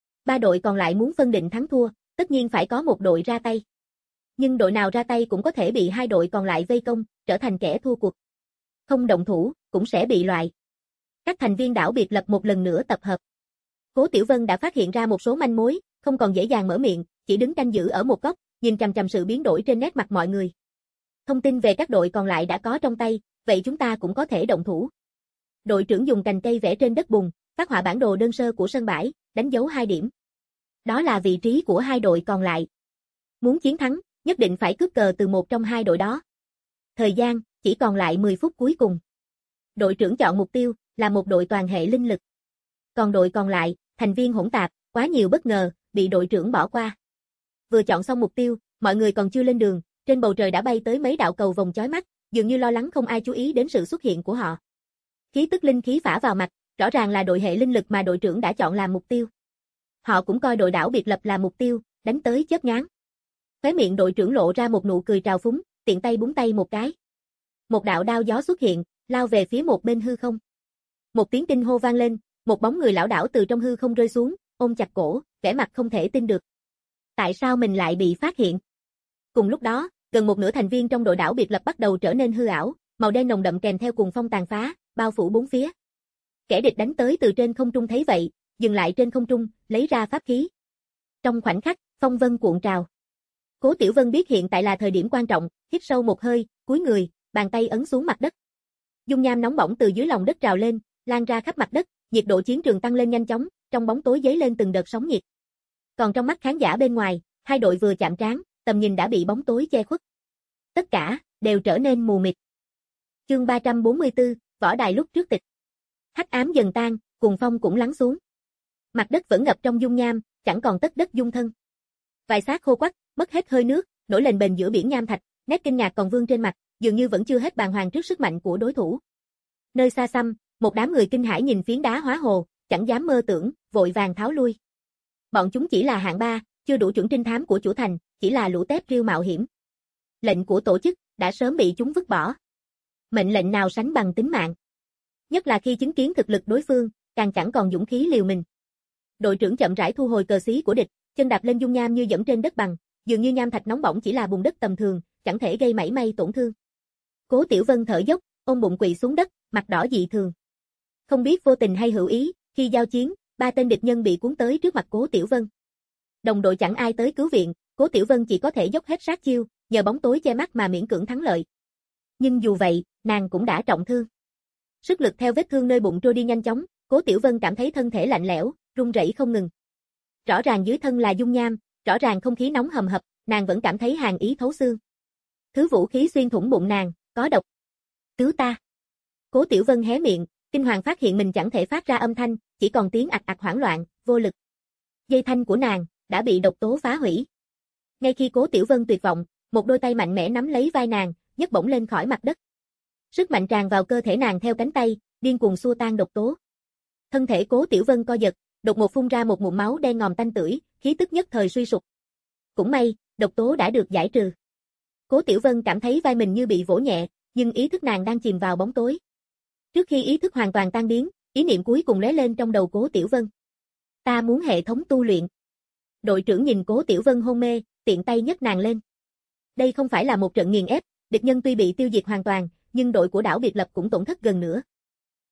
3 đội còn lại muốn phân định thắng thua, tất nhiên phải có một đội ra tay. Nhưng đội nào ra tay cũng có thể bị 2 đội còn lại vây công, trở thành kẻ thua cuộc. Không động thủ, cũng sẽ bị loại. Các thành viên đảo biệt lập một lần nữa tập hợp. Cố Tiểu Vân đã phát hiện ra một số manh mối, không còn dễ dàng mở miệng, chỉ đứng canh giữ ở một góc, nhìn chằm chằm sự biến đổi trên nét mặt mọi người. Thông tin về các đội còn lại đã có trong tay, vậy chúng ta cũng có thể động thủ. Đội trưởng dùng cành cây vẽ trên đất bùn, phát họa bản đồ đơn sơ của sân bãi, đánh dấu 2 điểm. Đó là vị trí của 2 đội còn lại. Muốn chiến thắng, nhất định phải cướp cờ từ một trong 2 đội đó. Thời gian, chỉ còn lại 10 phút cuối cùng. Đội trưởng chọn mục tiêu, là một đội toàn hệ linh lực. Còn đội còn lại, thành viên hỗn tạp, quá nhiều bất ngờ, bị đội trưởng bỏ qua. Vừa chọn xong mục tiêu, mọi người còn chưa lên đường, trên bầu trời đã bay tới mấy đạo cầu vồng chói mắt, dường như lo lắng không ai chú ý đến sự xuất hiện của họ. Khí tức linh khí phả vào mặt, rõ ràng là đội hệ linh lực mà đội trưởng đã chọn làm mục tiêu. Họ cũng coi đội đảo biệt lập là mục tiêu, đánh tới chớp nhoáng. Khóe miệng đội trưởng lộ ra một nụ cười trào phúng, tiện tay búng tay một cái. Một đạo đao gió xuất hiện, lao về phía một bên hư không. Một tiếng kinh hô vang lên, một bóng người lảo đảo từ trong hư không rơi xuống, ôm chặt cổ, vẻ mặt không thể tin được. Tại sao mình lại bị phát hiện? Cùng lúc đó, gần một nửa thành viên trong đội đảo biệt lập bắt đầu trở nên hư ảo, màu đen nồng đậm kèm theo cuồng phong tàn phá, bao phủ bốn phía. Kẻ địch đánh tới từ trên không trung thấy vậy, dừng lại trên không trung, lấy ra pháp khí. Trong khoảnh khắc, phong vân cuộn trào. Cố Tiểu Vân biết hiện tại là thời điểm quan trọng, hít sâu một hơi, cúi người, bàn tay ấn xuống mặt đất. Dung nham nóng bỏng từ dưới lòng đất trào lên, lan ra khắp mặt đất, nhiệt độ chiến trường tăng lên nhanh chóng, trong bóng tối dấy lên từng đợt sóng nhiệt. Còn trong mắt khán giả bên ngoài, 2 đội vừa chạm trán, tầm nhìn đã bị bóng tối che khuất. Tất cả đều trở nên mù mịt. Chương 344, võ đài lúc trước tịch. Hắc ám dần tan, cuồng phong cũng lắng xuống. Mặt đất vẫn ngập trong dung nham, chẳng còn tất đất dung thân. Vài xác khô quắt, mất hết hơi nước, nổi lên bền giữa biển nham thạch, nét kinh ngạc còn vương trên mặt, dường như vẫn chưa hết bàng hoàng trước sức mạnh của đối thủ. Nơi xa xăm, một đám người kinh hãi nhìn phiến đá hóa hồ, chẳng dám mơ tưởng, vội vàng tháo lui. Bọn chúng chỉ là hạng 3, chưa đủ chuẩn trinh thám của chủ thành, chỉ là lũ tép riêu mạo hiểm. Lệnh của tổ chức đã sớm bị chúng vứt bỏ. Mệnh lệnh nào sánh bằng tính mạng. Nhất là khi chứng kiến thực lực đối phương, càng chẳng còn dũng khí liều mình. Đội trưởng chậm rãi thu hồi cờ xí của địch, chân đạp lên dung nham như dẫm trên đất bằng, dường như nham thạch nóng bỏng chỉ là bùn đất tầm thường, chẳng thể gây mảy may tổn thương. Cố Tiểu Vân thở dốc, ôm bụng quỳ xuống đất, mặt đỏ dị thường. Không biết vô tình hay hữu ý, khi giao chiến, 3 tên địch nhân bị cuốn tới trước mặt Cố Tiểu Vân. Đồng đội chẳng ai tới cứu viện, Cố Tiểu Vân chỉ có thể dốc hết sát chiêu, nhờ bóng tối che mắt mà miễn cưỡng thắng lợi. Nhưng dù vậy, nàng cũng đã trọng thương. Sức lực theo vết thương nơi bụng trôi đi nhanh chóng, Cố Tiểu Vân cảm thấy thân thể lạnh lẽo, run rẩy không ngừng. Rõ ràng dưới thân là dung nham, rõ ràng không khí nóng hầm hập, nàng vẫn cảm thấy hàn ý thấu xương. Thứ vũ khí xuyên thủng bụng nàng, có độc. Cứu ta. Cố Tiểu Vân hé miệng, kinh hoàng phát hiện mình chẳng thể phát ra âm thanh, chỉ còn tiếng ạch ạch hoảng loạn, vô lực. Dây thanh của nàng đã bị độc tố phá hủy. Ngay khi Cố Tiểu Vân tuyệt vọng, một đôi tay mạnh mẽ nắm lấy vai nàng, nhấc bổng lên khỏi mặt đất. Sức mạnh tràn vào cơ thể nàng theo cánh tay, điên cuồng xua tan độc tố. Thân thể Cố Tiểu Vân co giật, đột ngột phun ra một ngụm máu đen ngòm tanh tưởi, khí tức nhất thời suy sụp. Cũng may, độc tố đã được giải trừ. Cố Tiểu Vân cảm thấy vai mình như bị vỗ nhẹ, nhưng ý thức nàng đang chìm vào bóng tối. Trước khi ý thức hoàn toàn tan biến, ý niệm cuối cùng lóe lên trong đầu Cố Tiểu Vân. Ta muốn hệ thống tu luyện. Đội trưởng nhìn Cố Tiểu Vân hôn mê, tiện tay nhấc nàng lên. Đây không phải là một trận nghiền ép, địch nhân tuy bị tiêu diệt hoàn toàn, nhưng đội của đảo biệt lập cũng tổn thất gần nữa.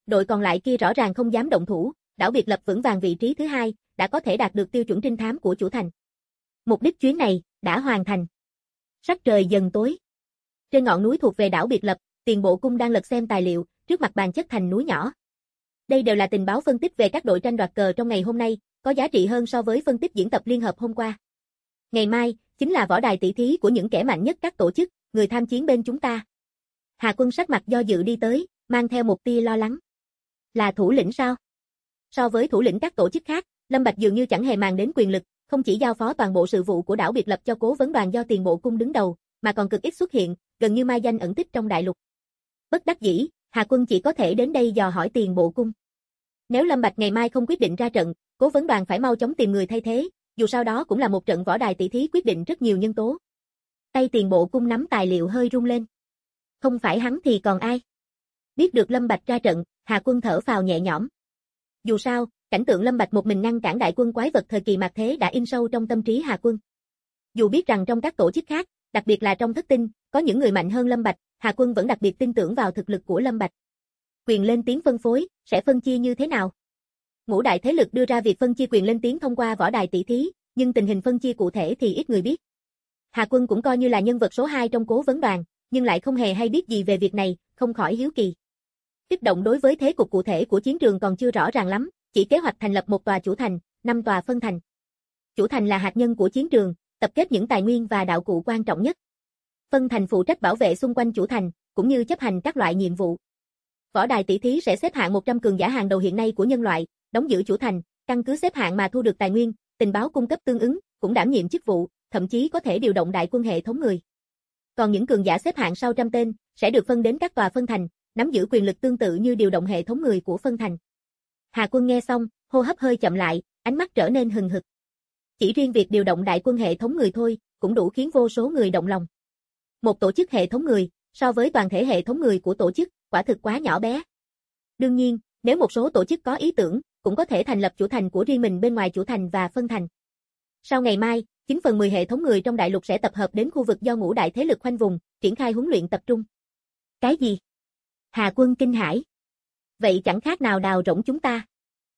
Đội còn lại kia rõ ràng không dám động thủ, đảo biệt lập vững vàng vị trí thứ hai, đã có thể đạt được tiêu chuẩn trinh thám của chủ thành. Mục đích chuyến này đã hoàn thành. Sắc trời dần tối. Trên ngọn núi thuộc về đảo biệt lập, Tiền Bộ Cung đang lật xem tài liệu, trước mặt bàn chất thành núi nhỏ. Đây đều là tình báo phân tích về các đội tranh đoạt cờ trong ngày hôm nay, có giá trị hơn so với phân tích diễn tập liên hợp hôm qua. Ngày mai, chính là võ đài tỷ thí của những kẻ mạnh nhất các tổ chức, người tham chiến bên chúng ta. Hà Quân sắc mặt do dự đi tới, mang theo một tia lo lắng. Là thủ lĩnh sao? So với thủ lĩnh các tổ chức khác, Lâm Bạch dường như chẳng hề màng đến quyền lực, không chỉ giao phó toàn bộ sự vụ của đảo biệt lập cho cố vấn đoàn do Tiền Bộ Cung đứng đầu, mà còn cực ít xuất hiện, gần như mai danh ẩn tích trong đại lục. Bất đắc dĩ, Hà Quân chỉ có thể đến đây dò hỏi Tiền Bộ Cung. Nếu Lâm Bạch ngày mai không quyết định ra trận, cố vấn đoàn phải mau chóng tìm người thay thế, dù sao đó cũng là một trận võ đài tỷ thí quyết định rất nhiều nhân tố. Tay Tiền Bộ Cung nắm tài liệu hơi rung lên. Không phải hắn thì còn ai? Biết được Lâm Bạch ra trận, Hà Quân thở phào nhẹ nhõm. Dù sao, cảnh tượng Lâm Bạch một mình ngăn cản đại quân quái vật thời kỳ mạt thế đã in sâu trong tâm trí Hà Quân. Dù biết rằng trong các tổ chức khác, đặc biệt là trong thất tinh, có những người mạnh hơn Lâm Bạch, Hà Quân vẫn đặc biệt tin tưởng vào thực lực của Lâm Bạch. Quyền lên tiếng phân phối, sẽ phân chia như thế nào? Ngũ đại thế lực đưa ra việc phân chia quyền lên tiếng thông qua võ đài tỷ thí, nhưng tình hình phân chia cụ thể thì ít người biết. Hà Quân cũng coi như là nhân vật số 2 trong cố vấn đoàn, nhưng lại không hề hay biết gì về việc này, không khỏi hiếu kỳ. Kích động đối với thế cục cụ thể của chiến trường còn chưa rõ ràng lắm, chỉ kế hoạch thành lập một tòa chủ thành, 5 tòa phân thành. Chủ thành là hạt nhân của chiến trường, tập kết những tài nguyên và đạo cụ quan trọng nhất. Phân thành phụ trách bảo vệ xung quanh chủ thành, cũng như chấp hành các loại nhiệm vụ. Võ đài tỷ thí sẽ xếp hạng 100 cường giả hàng đầu hiện nay của nhân loại, đóng giữ chủ thành, căn cứ xếp hạng mà thu được tài nguyên, tình báo cung cấp tương ứng, cũng đảm nhiệm chức vụ, thậm chí có thể điều động đại quân hệ thống người. Còn những cường giả xếp hạng sau trăm tên, sẽ được phân đến các tòa phân thành, nắm giữ quyền lực tương tự như điều động hệ thống người của phân thành. Hà Quân nghe xong, hô hấp hơi chậm lại, ánh mắt trở nên hừng hực. Chỉ riêng việc điều động đại quân hệ thống người thôi, cũng đủ khiến vô số người động lòng. Một tổ chức hệ thống người, so với toàn thể hệ thống người của tổ chức, quả thực quá nhỏ bé. Đương nhiên, nếu một số tổ chức có ý tưởng, cũng có thể thành lập chủ thành của riêng mình bên ngoài chủ thành và phân thành. Sau ngày mai, 9/10 hệ thống người trong đại lục sẽ tập hợp đến khu vực do ngũ đại thế lực khoanh vùng, triển khai huấn luyện tập trung. Cái gì? Hà Quân kinh hãi. Vậy chẳng khác nào đào rỗng chúng ta.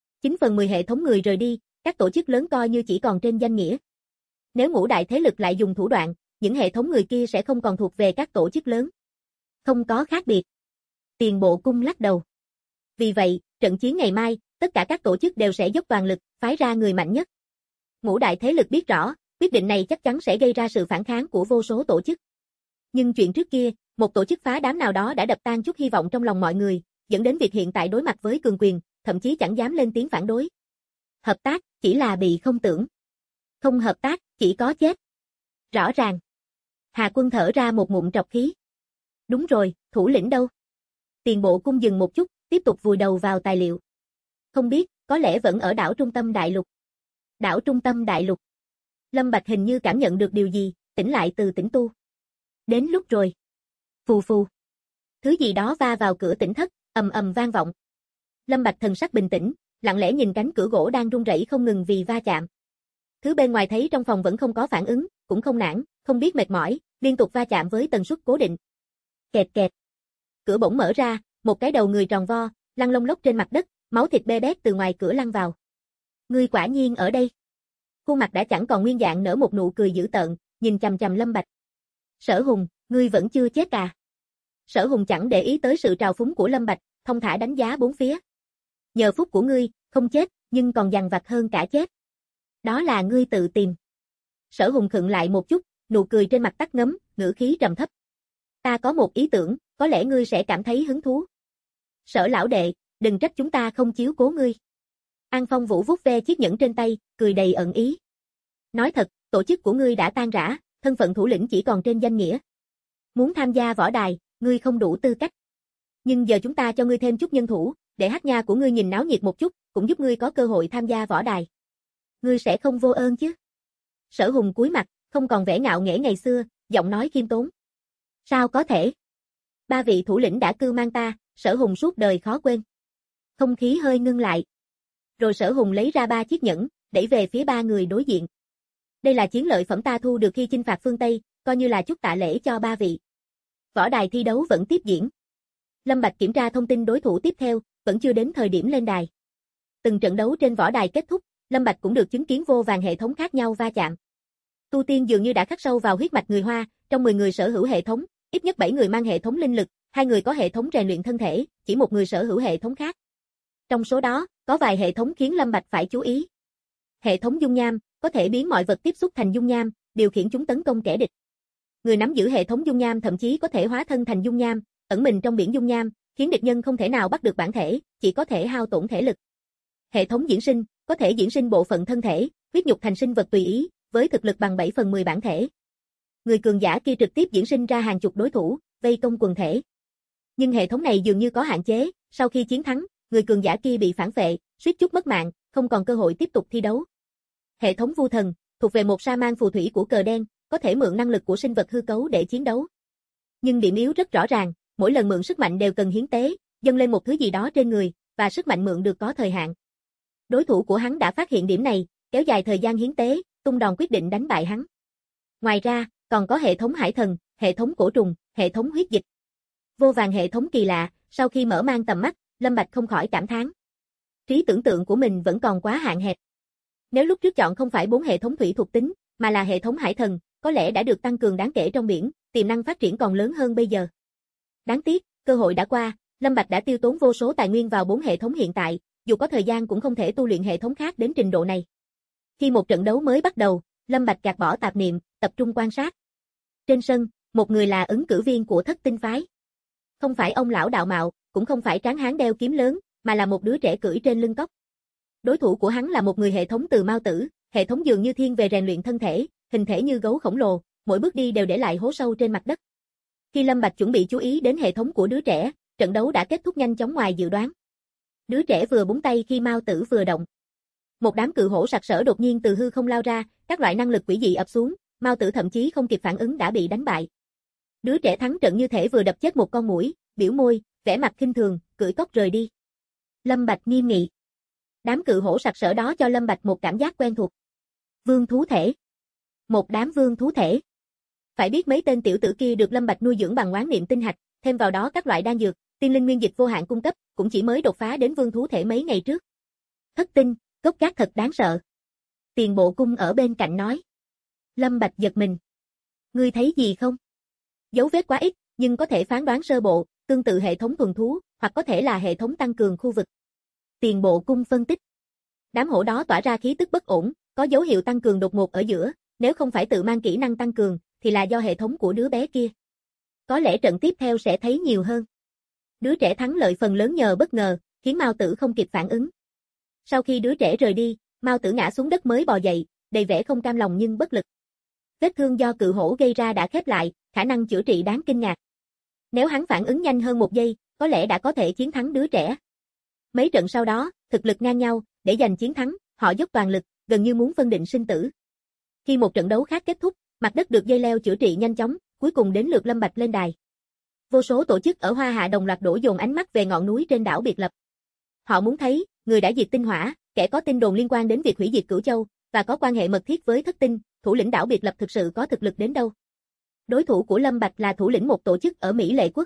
9/10 hệ thống người rời đi, các tổ chức lớn coi như chỉ còn trên danh nghĩa. Nếu ngũ đại thế lực lại dùng thủ đoạn, những hệ thống người kia sẽ không còn thuộc về các tổ chức lớn. Không có khác biệt. Tiền Bộ Cung lắc đầu. Vì vậy, trận chiến ngày mai, tất cả các tổ chức đều sẽ dốc toàn lực, phái ra người mạnh nhất. Ngũ đại thế lực biết rõ, quyết định này chắc chắn sẽ gây ra sự phản kháng của vô số tổ chức. Nhưng chuyện trước kia, một tổ chức phá đám nào đó đã đập tan chút hy vọng trong lòng mọi người, dẫn đến việc hiện tại đối mặt với cường quyền, thậm chí chẳng dám lên tiếng phản đối. Hợp tác, chỉ là bị không tưởng. Không hợp tác, chỉ có chết. Rõ ràng. Hà Quân thở ra một ngụm trọc khí. Đúng rồi, thủ lĩnh đâu? Tiền Bộ Cung dừng một chút, tiếp tục vùi đầu vào tài liệu. Không biết, có lẽ vẫn ở đảo trung tâm đại lục. Đảo trung tâm đại lục. Lâm Bạch hình như cảm nhận được điều gì, tỉnh lại từ tĩnh tu. Đến lúc rồi. Phù phù. Thứ gì đó va vào cửa tỉnh thất, ầm ầm vang vọng. Lâm Bạch thần sắc bình tĩnh, lặng lẽ nhìn cánh cửa gỗ đang rung rẩy không ngừng vì va chạm. Thứ bên ngoài thấy trong phòng vẫn không có phản ứng, cũng không nản, không biết mệt mỏi, liên tục va chạm với tần suất cố định. Kẹt kẹt. Cửa bỗng mở ra, một cái đầu người tròn vo, lăn lông lốc trên mặt đất, máu thịt bê bết từ ngoài cửa lăn vào. Ngươi quả nhiên ở đây. Khuôn mặt đã chẳng còn nguyên dạng nở một nụ cười dữ tợn, nhìn chằm chằm Lâm Bạch. Sở Hùng, ngươi vẫn chưa chết à? Sở Hùng chẳng để ý tới sự trào phúng của Lâm Bạch, thông thả đánh giá bốn phía. Nhờ phúc của ngươi, không chết, nhưng còn dằn vặt hơn cả chết. Đó là ngươi tự tìm. Sở Hùng khựng lại một chút, nụ cười trên mặt tắt ngấm, ngữ khí trầm thấp. Ta có một ý tưởng, có lẽ ngươi sẽ cảm thấy hứng thú. Sở lão đệ, đừng trách chúng ta không chiếu cố ngươi. An Phong Vũ vuốt ve chiếc nhẫn trên tay, cười đầy ẩn ý. Nói thật, tổ chức của ngươi đã tan rã, thân phận thủ lĩnh chỉ còn trên danh nghĩa. Muốn tham gia võ đài, ngươi không đủ tư cách. Nhưng giờ chúng ta cho ngươi thêm chút nhân thủ, để hát nha của ngươi nhìn náo nhiệt một chút, cũng giúp ngươi có cơ hội tham gia võ đài. Ngươi sẽ không vô ơn chứ? Sở Hùng cúi mặt, không còn vẻ ngạo nghễ ngày xưa, giọng nói khiêm tốn. Sao có thể? Ba vị thủ lĩnh đã cưu mang ta, Sở Hùng suốt đời khó quên. Không khí hơi ngưng lại. Rồi Sở Hùng lấy ra 3 chiếc nhẫn, đẩy về phía 3 người đối diện. Đây là chiến lợi phẩm ta thu được khi chinh phạt phương Tây, coi như là chút tạ lễ cho 3 vị. Võ đài thi đấu vẫn tiếp diễn. Lâm Bạch kiểm tra thông tin đối thủ tiếp theo, vẫn chưa đến thời điểm lên đài. Từng trận đấu trên võ đài kết thúc, Lâm Bạch cũng được chứng kiến vô vàn hệ thống khác nhau va chạm. Tu tiên dường như đã khắc sâu vào huyết mạch người Hoa, trong 10 người sở hữu hệ thống, ít nhất 7 người mang hệ thống linh lực, 2 người có hệ thống rèn luyện thân thể, chỉ một người sở hữu hệ thống khác. Trong số đó, có vài hệ thống khiến Lâm Bạch phải chú ý. Hệ thống dung nham, có thể biến mọi vật tiếp xúc thành dung nham, điều khiển chúng tấn công kẻ địch. Người nắm giữ hệ thống dung nham thậm chí có thể hóa thân thành dung nham, ẩn mình trong biển dung nham, khiến địch nhân không thể nào bắt được bản thể, chỉ có thể hao tổn thể lực. Hệ thống diễn sinh, có thể diễn sinh bộ phận thân thể, huyết nhục thành sinh vật tùy ý, với thực lực bằng 7/10 bản thể. Người cường giả kia trực tiếp diễn sinh ra hàng chục đối thủ, vây công quần thể. Nhưng hệ thống này dường như có hạn chế, sau khi chiến thắng, người cường giả kia bị phản phệ, suýt chút mất mạng, không còn cơ hội tiếp tục thi đấu. Hệ thống vu thần, thuộc về một sa man phù thủy của cờ đen, có thể mượn năng lực của sinh vật hư cấu để chiến đấu. Nhưng điểm yếu rất rõ ràng, mỗi lần mượn sức mạnh đều cần hiến tế, dâng lên một thứ gì đó trên người, và sức mạnh mượn được có thời hạn. Đối thủ của hắn đã phát hiện điểm này, kéo dài thời gian hiến tế, tung đòn quyết định đánh bại hắn. Ngoài ra, còn có hệ thống hải thần, hệ thống cổ trùng, hệ thống huyết dịch. Vô vàn hệ thống kỳ lạ, sau khi mở mang tầm mắt, Lâm Bạch không khỏi cảm thán. Trí tưởng tượng của mình vẫn còn quá hạn hẹp. Nếu lúc trước chọn không phải 4 hệ thống thủy thuộc tính, mà là hệ thống hải thần, có lẽ đã được tăng cường đáng kể trong biển, tiềm năng phát triển còn lớn hơn bây giờ. Đáng tiếc, cơ hội đã qua, Lâm Bạch đã tiêu tốn vô số tài nguyên vào 4 hệ thống hiện tại, dù có thời gian cũng không thể tu luyện hệ thống khác đến trình độ này. Khi một trận đấu mới bắt đầu, Lâm Bạch gạt bỏ tạp niệm, tập trung quan sát. Trên sân, một người là ứng cử viên của Thất Tinh phái. Không phải ông lão đạo mạo, cũng không phải tráng hán đeo kiếm lớn, mà là một đứa trẻ cưỡi trên lưng cóc. Đối thủ của hắn là một người hệ thống từ Mao Tử, hệ thống dường như thiên về rèn luyện thân thể, hình thể như gấu khổng lồ, mỗi bước đi đều để lại hố sâu trên mặt đất. Khi Lâm Bạch chuẩn bị chú ý đến hệ thống của đứa trẻ, trận đấu đã kết thúc nhanh chóng ngoài dự đoán. Đứa trẻ vừa búng tay khi Mao Tử vừa động. Một đám cự hổ sặc sỡ đột nhiên từ hư không lao ra, các loại năng lực quỷ dị ập xuống, Mao Tử thậm chí không kịp phản ứng đã bị đánh bại. Đứa trẻ thắng trận như thể vừa đập chết một con muỗi, biểu môi, vẻ mặt khinh thường, cưỡi cóc rời đi. Lâm Bạch nghiêm nghị. Đám cự hổ sặc sỡ đó cho Lâm Bạch một cảm giác quen thuộc. Vương thú thể. Một đám vương thú thể. Phải biết mấy tên tiểu tử kia được Lâm Bạch nuôi dưỡng bằng oán niệm tinh hạch, thêm vào đó các loại đan dược, tiên linh nguyên dịch vô hạn cung cấp, cũng chỉ mới đột phá đến vương thú thể mấy ngày trước. Thất tinh, gốc gác thật đáng sợ. Tiền Bộ Cung ở bên cạnh nói. Lâm Bạch giật mình. Ngươi thấy gì không? Dấu vết quá ít, nhưng có thể phán đoán sơ bộ, tương tự hệ thống thuần thú, hoặc có thể là hệ thống tăng cường khu vực. Tiền Bộ Cung phân tích. Đám hổ đó tỏa ra khí tức bất ổn, có dấu hiệu tăng cường đột ngột ở giữa, nếu không phải tự mang kỹ năng tăng cường, thì là do hệ thống của đứa bé kia. Có lẽ trận tiếp theo sẽ thấy nhiều hơn. Đứa trẻ thắng lợi phần lớn nhờ bất ngờ, khiến Mao Tử không kịp phản ứng. Sau khi đứa trẻ rời đi, Mao Tử ngã xuống đất mới bò dậy, đầy vẻ không cam lòng nhưng bất lực. Vết thương do cự hổ gây ra đã khép lại, khả năng chữa trị đáng kinh ngạc. Nếu hắn phản ứng nhanh hơn một giây, có lẽ đã có thể chiến thắng đứa trẻ. Mấy trận sau đó, thực lực ngang nhau, để giành chiến thắng, họ dốc toàn lực, gần như muốn phân định sinh tử. Khi một trận đấu khác kết thúc, mặt đất được dây leo chữa trị nhanh chóng, cuối cùng đến lượt Lâm Bạch lên đài. Vô số tổ chức ở Hoa Hạ đồng loạt đổ dồn ánh mắt về ngọn núi trên đảo biệt lập. Họ muốn thấy, người đã diệt tinh hỏa, kẻ có tin đồn liên quan đến việc hủy diệt Cửu Châu, và có quan hệ mật thiết với Thất Tinh, thủ lĩnh đảo biệt lập thực sự có thực lực đến đâu. Đối thủ của Lâm Bạch là thủ lĩnh một tổ chức ở Mỹ Lệ Quốc.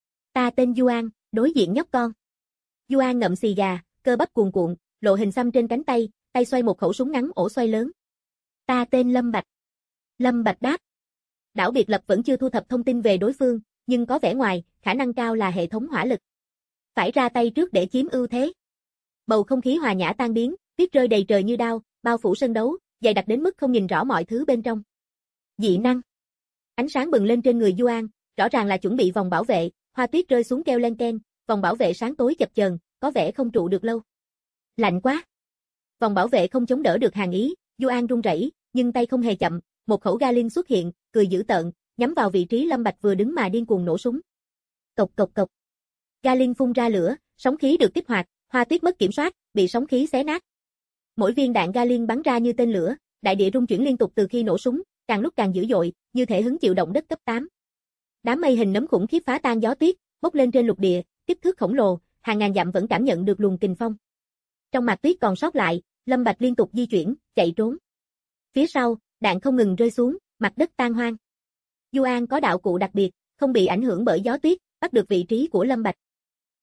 Ta tên Yuan, đối diện nhóc con. Yuan ngậm xì gà, cơ bắp cuồn cuộn, lộ hình xăm trên cánh tay, tay xoay một khẩu súng ngắn ổ xoay lớn. Ta tên Lâm Bạch. Lâm Bạch đáp. Đảo biệt lập vẫn chưa thu thập thông tin về đối phương, nhưng có vẻ ngoài, khả năng cao là hệ thống hỏa lực. Phải ra tay trước để chiếm ưu thế. Bầu không khí hòa nhã tan biến, tuyết rơi đầy trời như đao, bao phủ sân đấu, dày đặc đến mức không nhìn rõ mọi thứ bên trong. Dị năng. Ánh sáng bừng lên trên người Yuan, rõ ràng là chuẩn bị vòng bảo vệ, hoa tuyết rơi xuống keo len keng, vòng bảo vệ sáng tối chập chờn, có vẻ không trụ được lâu. Lạnh quá. Vòng bảo vệ không chống đỡ được hàn ý, Yuan run rẩy, nhưng tay không hề chậm, một khẩu Gatling xuất hiện, cười dữ tợn, nhắm vào vị trí Lâm Bạch vừa đứng mà điên cuồng nổ súng. Cộc cộc cộc. Gatling phun ra lửa, sóng khí được kích hoạt, hoa tuyết mất kiểm soát, bị sóng khí xé nát. Mỗi viên đạn Gatling bắn ra như tên lửa, đại địa rung chuyển liên tục từ khi nổ súng, càng lúc càng dữ dội, như thể hứng chịu động đất cấp 8. Đám mây hình nấm khủng khiếp phá tan gió tuyết, bốc lên trên lục địa, kích thước khổng lồ, hàng ngàn dặm vẫn cảm nhận được luồng kình phong. Trong mạt tuyết còn sót lại, Lâm Bạch liên tục di chuyển, chạy trốn. Phía sau, đạn không ngừng rơi xuống, mặt đất tan hoang. Yuan có đạo cụ đặc biệt, không bị ảnh hưởng bởi gió tuyết, bắt được vị trí của Lâm Bạch.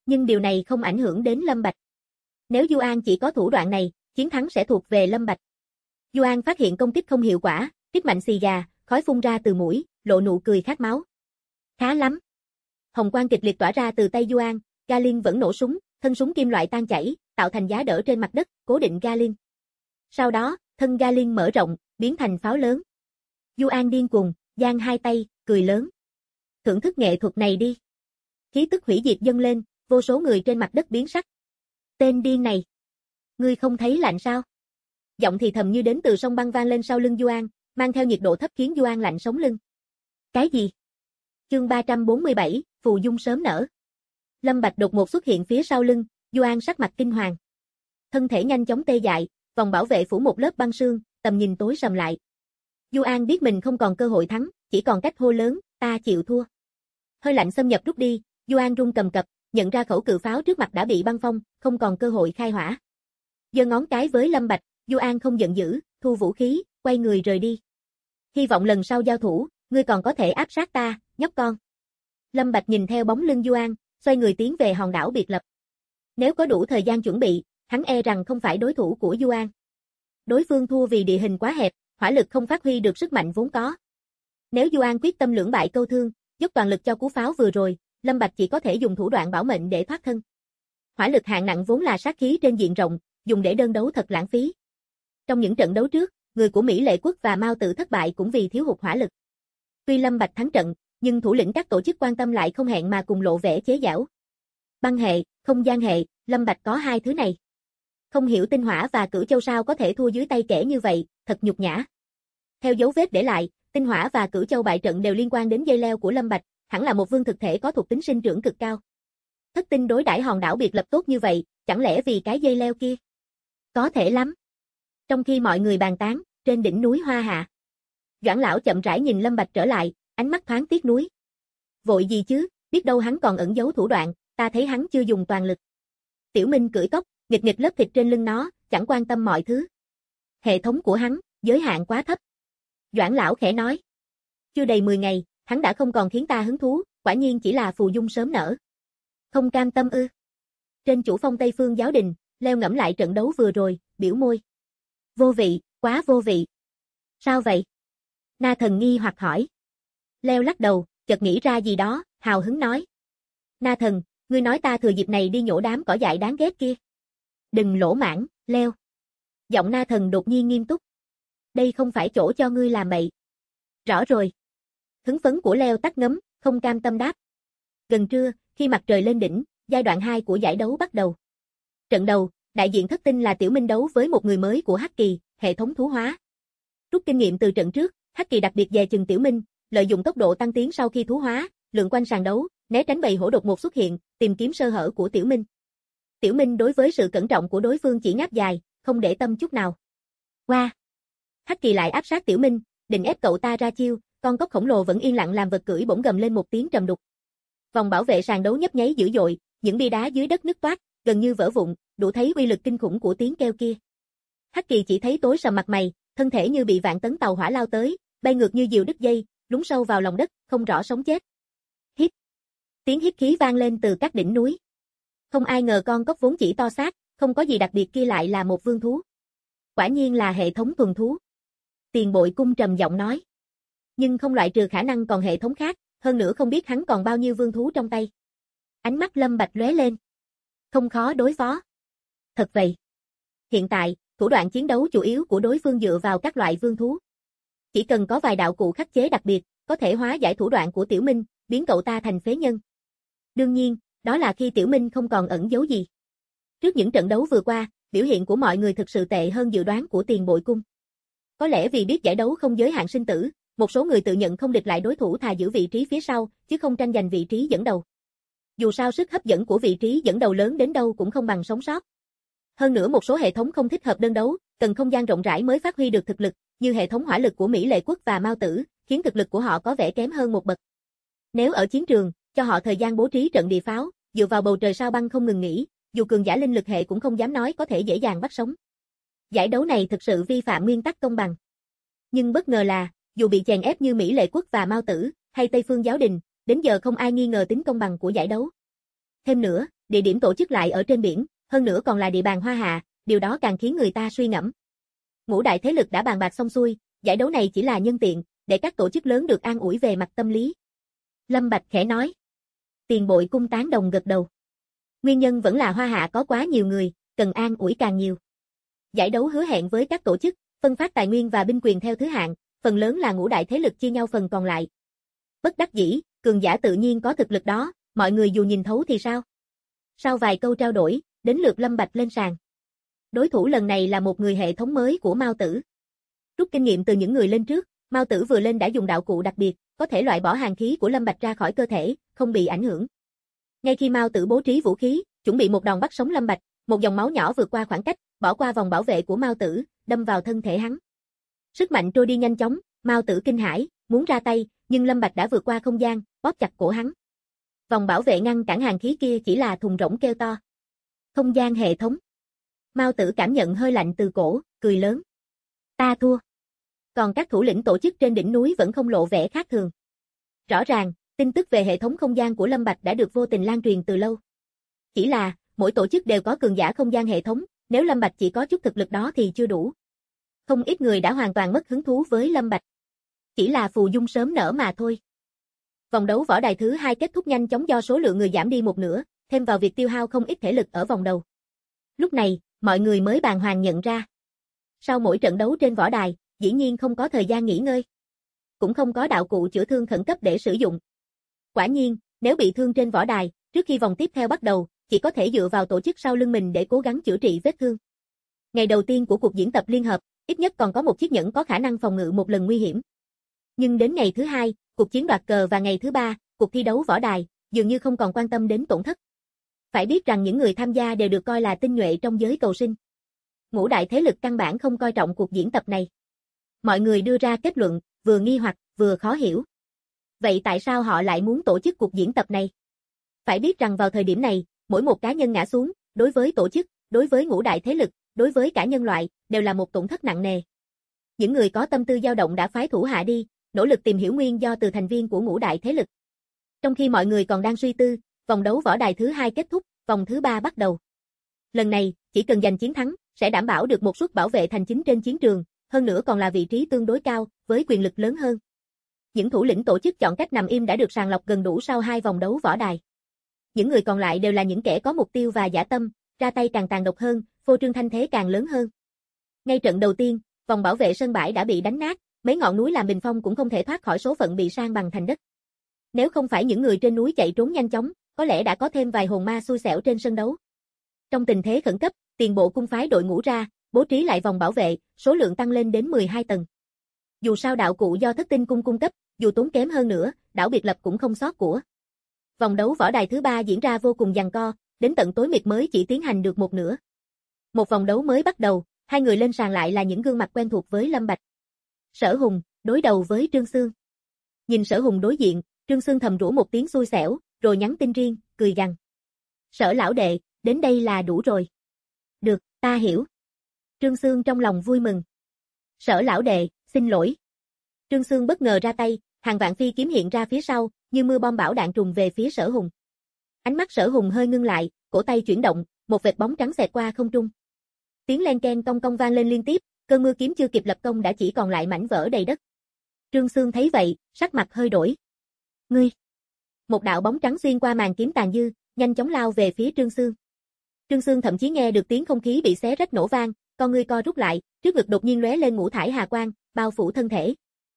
Nhưng điều này không ảnh hưởng đến Lâm Bạch. Nếu Du An chỉ có thủ đoạn này, chiến thắng sẽ thuộc về Lâm Bạch. Du An phát hiện công kích không hiệu quả, rít mạnh xì gà, khói phun ra từ mũi, lộ nụ cười khát máu. Khá lắm. Hồng quang kịch liệt tỏa ra từ tay Du An, Galin vẫn nổ súng, thân súng kim loại tan chảy, tạo thành giá đỡ trên mặt đất, cố định Galin. Sau đó, thân Galin mở rộng, biến thành pháo lớn. Du An điên cuồng, giang hai tay, cười lớn. Thưởng thức nghệ thuật này đi. Khí tức hủy diệt dâng lên, vô số người trên mặt đất biến sắc. Tên điên này. Ngươi không thấy lạnh sao? Giọng thì thầm như đến từ sông băng vang lên sau lưng Du An, mang theo nhiệt độ thấp khiến Du An lạnh sống lưng. Cái gì? Chương 347, phù dung sớm nở. Lâm Bạch đột ngột xuất hiện phía sau lưng, Du An sắc mặt kinh hoàng. Thân thể nhanh chóng tê dại, vòng bảo vệ phủ một lớp băng sương, tầm nhìn tối sầm lại. Du An biết mình không còn cơ hội thắng, chỉ còn cách hô lớn, ta chịu thua. Hơi lạnh xâm nhập rút đi, Du An run cầm cập, nhận ra khẩu cự pháo trước mặt đã bị băng phong, không còn cơ hội khai hỏa. Giơ ngón cái với Lâm Bạch, Du An không giận dữ, thu vũ khí, quay người rời đi. Hy vọng lần sau giao thủ, ngươi còn có thể áp sát ta, nhóc con. Lâm Bạch nhìn theo bóng lưng Du An, xoay người tiến về hòn đảo biệt lập. Nếu có đủ thời gian chuẩn bị, hắn e rằng không phải đối thủ của Du An. Đối phương thua vì địa hình quá hẹp, hỏa lực không phát huy được sức mạnh vốn có. Nếu Du An quyết tâm lưỡng bại câu thương, dốc toàn lực cho cú pháo vừa rồi, Lâm Bạch chỉ có thể dùng thủ đoạn bảo mệnh để thoát thân. Hỏa lực hạng nặng vốn là sát khí trên diện rộng, dùng để đơn đấu thật lãng phí. Trong những trận đấu trước, người của Mỹ Lệ Quốc và Mao Tử thất bại cũng vì thiếu hụt hỏa lực. Tuy Lâm Bạch thắng trận, nhưng thủ lĩnh các tổ chức quan tâm lại không hẹn mà cùng lộ vẻ chế giễu. Băng hệ, không gian hệ, Lâm Bạch có hai thứ này. Không hiểu tinh hỏa và cửu châu sao có thể thua dưới tay kẻ như vậy, thật nhục nhã. Theo dấu vết để lại, tinh hỏa và cửu châu bại trận đều liên quan đến dây leo của Lâm Bạch, hẳn là một vương thực thể có thuộc tính sinh trưởng cực cao. Thất tinh đối đãi hòn đảo biệt lập tốt như vậy, chẳng lẽ vì cái dây leo kia? Có thể lắm. Trong khi mọi người bàn tán, trên đỉnh núi Hoa Hạ, Doãn lão chậm rãi nhìn Lâm Bạch trở lại, ánh mắt thoáng tiếc nuối. Vội gì chứ, biết đâu hắn còn ẩn giấu thủ đoạn, ta thấy hắn chưa dùng toàn lực. Tiểu Minh cưỡi cốc, nghịch nghịch lớp thịt trên lưng nó, chẳng quan tâm mọi thứ. Hệ thống của hắn, giới hạn quá thấp. Doãn lão khẽ nói. Chưa đầy 10 ngày, hắn đã không còn khiến ta hứng thú, quả nhiên chỉ là phù dung sớm nở. Không cam tâm ư? Trên chủ phong Tây Phương giáo đình, Leo ngẫm lại trận đấu vừa rồi, biểu môi. Vô vị, quá vô vị. Sao vậy? Na Thần nghi hoặc hỏi. Leo lắc đầu, chợt nghĩ ra gì đó, hào hứng nói. Na Thần, ngươi nói ta thừa dịp này đi nhổ đám cỏ dại đáng ghét kia. Đừng lỗ mãng, Leo. Giọng Na Thần đột nhiên nghiêm túc. Đây không phải chỗ cho ngươi làm bậy. Rõ rồi. Hứng phấn của Leo tắt ngấm, không cam tâm đáp. Gần trưa, khi mặt trời lên đỉnh, giai đoạn 2 của giải đấu bắt đầu. Trận đầu, đại diện thất tinh là Tiểu Minh đấu với một người mới của Hắc Kỳ, hệ thống thú hóa. Rút kinh nghiệm từ trận trước, Hắc Kỳ đặc biệt dè chừng Tiểu Minh, lợi dụng tốc độ tăng tiến sau khi thú hóa, lượn quanh sàn đấu, né tránh bầy hổ đột ngột xuất hiện, tìm kiếm sơ hở của Tiểu Minh. Tiểu Minh đối với sự cẩn trọng của đối phương chỉ ngáp dài, không để tâm chút nào. Qua. Hắc Kỳ lại áp sát Tiểu Minh, định ép cậu ta ra chiêu, con cóc khổng lồ vẫn yên lặng làm vật cưỡi bỗng gầm lên một tiếng trầm đục. Vòng bảo vệ sàn đấu nhấp nháy dữ dội, những bia đá dưới đất nứt toác, gần như vỡ vụn, đủ thấy uy lực kinh khủng của tiếng kêu kia. Hắc Kỳ chỉ thấy tối sầm mặt mày, thân thể như bị vạn tấn tàu hỏa lao tới, bay ngược như diều đứt dây, lún sâu vào lòng đất, không rõ sống chết. Hít. Tiếng hít khí vang lên từ các đỉnh núi. Không ai ngờ con cóc vốn chỉ to xác, không có gì đặc biệt kia lại là một vương thú. Quả nhiên là hệ thống thuần thú. Tiền Bội Cung trầm giọng nói. Nhưng không loại trừ khả năng còn hệ thống khác, hơn nữa không biết hắn còn bao nhiêu vương thú trong tay. Ánh mắt Lâm Bạch lóe lên. Không khó đối phó. Thật vậy. Hiện tại, thủ đoạn chiến đấu chủ yếu của đối phương dựa vào các loại vương thú. Chỉ cần có vài đạo cụ khắc chế đặc biệt, có thể hóa giải thủ đoạn của Tiểu Minh, biến cậu ta thành phế nhân. Đương nhiên, đó là khi Tiểu Minh không còn ẩn giấu gì. Trước những trận đấu vừa qua, biểu hiện của mọi người thực sự tệ hơn dự đoán của Tiền Bội Cung. Có lẽ vì biết giải đấu không giới hạn sinh tử, một số người tự nhận không địch lại đối thủ thà giữ vị trí phía sau, chứ không tranh giành vị trí dẫn đầu. Dù sao sức hấp dẫn của vị trí dẫn đầu lớn đến đâu cũng không bằng sống sót. Hơn nữa một số hệ thống không thích hợp đơn đấu, cần không gian rộng rãi mới phát huy được thực lực, như hệ thống hỏa lực của Mỹ Lệ Quốc và Mao Tử, khiến thực lực của họ có vẻ kém hơn một bậc. Nếu ở chiến trường, cho họ thời gian bố trí trận địa pháo, dựa vào bầu trời sao băng không ngừng nghỉ, dù cường giả linh lực hệ cũng không dám nói có thể dễ dàng bắt sống. Giải đấu này thực sự vi phạm nguyên tắc công bằng. Nhưng bất ngờ là, dù bị chèn ép như Mỹ Lệ Quốc và Mao Tử, hay Tây Phương Giáo Đình, đến giờ không ai nghi ngờ tính công bằng của giải đấu. Thêm nữa, địa điểm tổ chức lại ở trên biển, hơn nữa còn là địa bàn Hoa Hạ, điều đó càng khiến người ta suy ngẫm. Ngũ đại thế lực đã bàn bạc xong xuôi, giải đấu này chỉ là nhân tiện, để các tổ chức lớn được an ủi về mặt tâm lý. Lâm Bạch khẽ nói. Tiền bội cung tán đồng gật đầu. Nguyên nhân vẫn là Hoa Hạ có quá nhiều người, cần an ủi càng nhiều. Giải đấu hứa hẹn với các tổ chức, phân phát tài nguyên và binh quyền theo thứ hạng, phần lớn là ngũ đại thế lực chia nhau phần còn lại. Bất đắc dĩ, cường giả tự nhiên có thực lực đó, mọi người dù nhìn thấu thì sao? Sau vài câu trao đổi, đến lượt Lâm Bạch lên sàn. Đối thủ lần này là một người hệ thống mới của Mao Tử. Rút kinh nghiệm từ những người lên trước, Mao Tử vừa lên đã dùng đạo cụ đặc biệt, có thể loại bỏ hàn khí của Lâm Bạch ra khỏi cơ thể, không bị ảnh hưởng. Ngay khi Mao Tử bố trí vũ khí, chuẩn bị một đòn bắt sống Lâm Bạch, một dòng máu nhỏ vượt qua khoảng cách, bỏ qua vòng bảo vệ của Mao Tử, đâm vào thân thể hắn. Sức mạnh trôi đi nhanh chóng, Mao Tử kinh hãi, muốn ra tay, nhưng Lâm Bạch đã vượt qua không gian, bóp chặt cổ hắn. Vòng bảo vệ ngăn cản hàn khí kia chỉ là thùng rỗng kêu to. Không gian hệ thống. Mao Tử cảm nhận hơi lạnh từ cổ, cười lớn. Ta thua. Còn các thủ lĩnh tổ chức trên đỉnh núi vẫn không lộ vẻ khác thường. Rõ ràng, tin tức về hệ thống không gian của Lâm Bạch đã được vô tình lan truyền từ lâu. Chỉ là, mỗi tổ chức đều có cường giả không gian hệ thống, nếu Lâm Bạch chỉ có chút thực lực đó thì chưa đủ. Không ít người đã hoàn toàn mất hứng thú với Lâm Bạch. Chỉ là phù dung sớm nở mà thôi. Vòng đấu võ đài thứ 2 kết thúc nhanh chóng do số lượng người giảm đi một nửa, thêm vào việc tiêu hao không ít thể lực ở vòng đầu. Lúc này, mọi người mới bàng hoàng nhận ra. Sau mỗi trận đấu trên võ đài, dĩ nhiên không có thời gian nghỉ ngơi. Cũng không có đạo cụ chữa thương khẩn cấp để sử dụng. Quả nhiên, nếu bị thương trên võ đài, trước khi vòng tiếp theo bắt đầu, chỉ có thể dựa vào tổ chức sau lưng mình để cố gắng chữa trị vết thương. Ngày đầu tiên của cuộc diễn tập liên hợp, ít nhất còn có một chiếc nhẫn có khả năng phòng ngự một lần nguy hiểm. Nhưng đến ngày thứ 2, cuộc chiến đoạt cờ và ngày thứ 3, cuộc thi đấu võ đài, dường như không còn quan tâm đến tổn thất. Phải biết rằng những người tham gia đều được coi là tinh nhuệ trong giới cầu sinh. Ngũ đại thế lực căn bản không coi trọng cuộc diễn tập này. Mọi người đưa ra kết luận, vừa nghi hoặc, vừa khó hiểu. Vậy tại sao họ lại muốn tổ chức cuộc diễn tập này? Phải biết rằng vào thời điểm này, mỗi một cá nhân ngã xuống, đối với tổ chức, đối với ngũ đại thế lực, đối với cả nhân loại, đều là một tổn thất nặng nề. Những người có tâm tư dao động đã phái thủ hạ đi, nỗ lực tìm hiểu nguyên do từ thành viên của ngũ đại thế lực. Trong khi mọi người còn đang suy tư, vòng đấu võ đài thứ 2 kết thúc, vòng thứ 3 bắt đầu. Lần này, chỉ cần giành chiến thắng, sẽ đảm bảo được một suất bảo vệ thành chính trên chiến trường, hơn nữa còn là vị trí tương đối cao, với quyền lực lớn hơn. Những thủ lĩnh tổ chức chọn cách nằm im đã được sàng lọc gần đủ sau 2 vòng đấu võ đài. Những người còn lại đều là những kẻ có mục tiêu và dã tâm, ra tay càng tàn độc hơn, phô trương thanh thế càng lớn hơn. Ngay trận đầu tiên, vòng bảo vệ sân bãi đã bị đánh nát, mấy ngọn núi làm bình phong cũng không thể thoát khỏi số phận bị san bằng thành đất. Nếu không phải những người trên núi chạy trốn nhanh chóng, có lẽ đã có thêm vài hồn ma xui xẻo trên sân đấu. Trong tình thế khẩn cấp, tiền bộ cung phái đội ngũ ra, bố trí lại vòng bảo vệ, số lượng tăng lên đến 12 tầng. Dù sao đạo cụ do Thất Tinh cung cung cấp, dù tốn kém hơn nữa, đảo biệt lập cũng không sót của. Vòng đấu võ đài thứ 3 diễn ra vô cùng giằng co, đến tận tối mịt mới chỉ tiến hành được một nửa. Một vòng đấu mới bắt đầu, hai người lên sàn lại là những gương mặt quen thuộc với Lâm Bạch. Sở Hùng, đối đầu với Trương Xương. Nhìn Sở Hùng đối diện, Trương Xương thầm rủa một tiếng xui xẻo, rồi nhắn tin riêng, cười gằn. Sở lão đệ, đến đây là đủ rồi. Được, ta hiểu. Trương Xương trong lòng vui mừng. Sở lão đệ, xin lỗi. Trương Xương bất ngờ ra tay, hàng vạn phi kiếm hiện ra phía sau, như mưa bom bão đạn trùng về phía Sở Hùng. Ánh mắt Sở Hùng hơi ngưng lại, cổ tay chuyển động, một vệt bóng trắng xẹt qua không trung. Tiếng len keng cong cong vang lên liên tiếp, cơn mưa kiếm chưa kịp lập công đã chỉ còn lại mảnh vỡ đầy đất. Trương Xương thấy vậy, sắc mặt hơi đổi. Ngươi! Một đạo bóng trắng xuyên qua màn kiếm tàn dư, nhanh chóng lao về phía Trương Xương. Trương Xương thậm chí nghe được tiếng không khí bị xé rách nổ vang, con ngươi co rút lại, trước ngực đột nhiên lóe lên ngũ thải hà quang, bao phủ thân thể.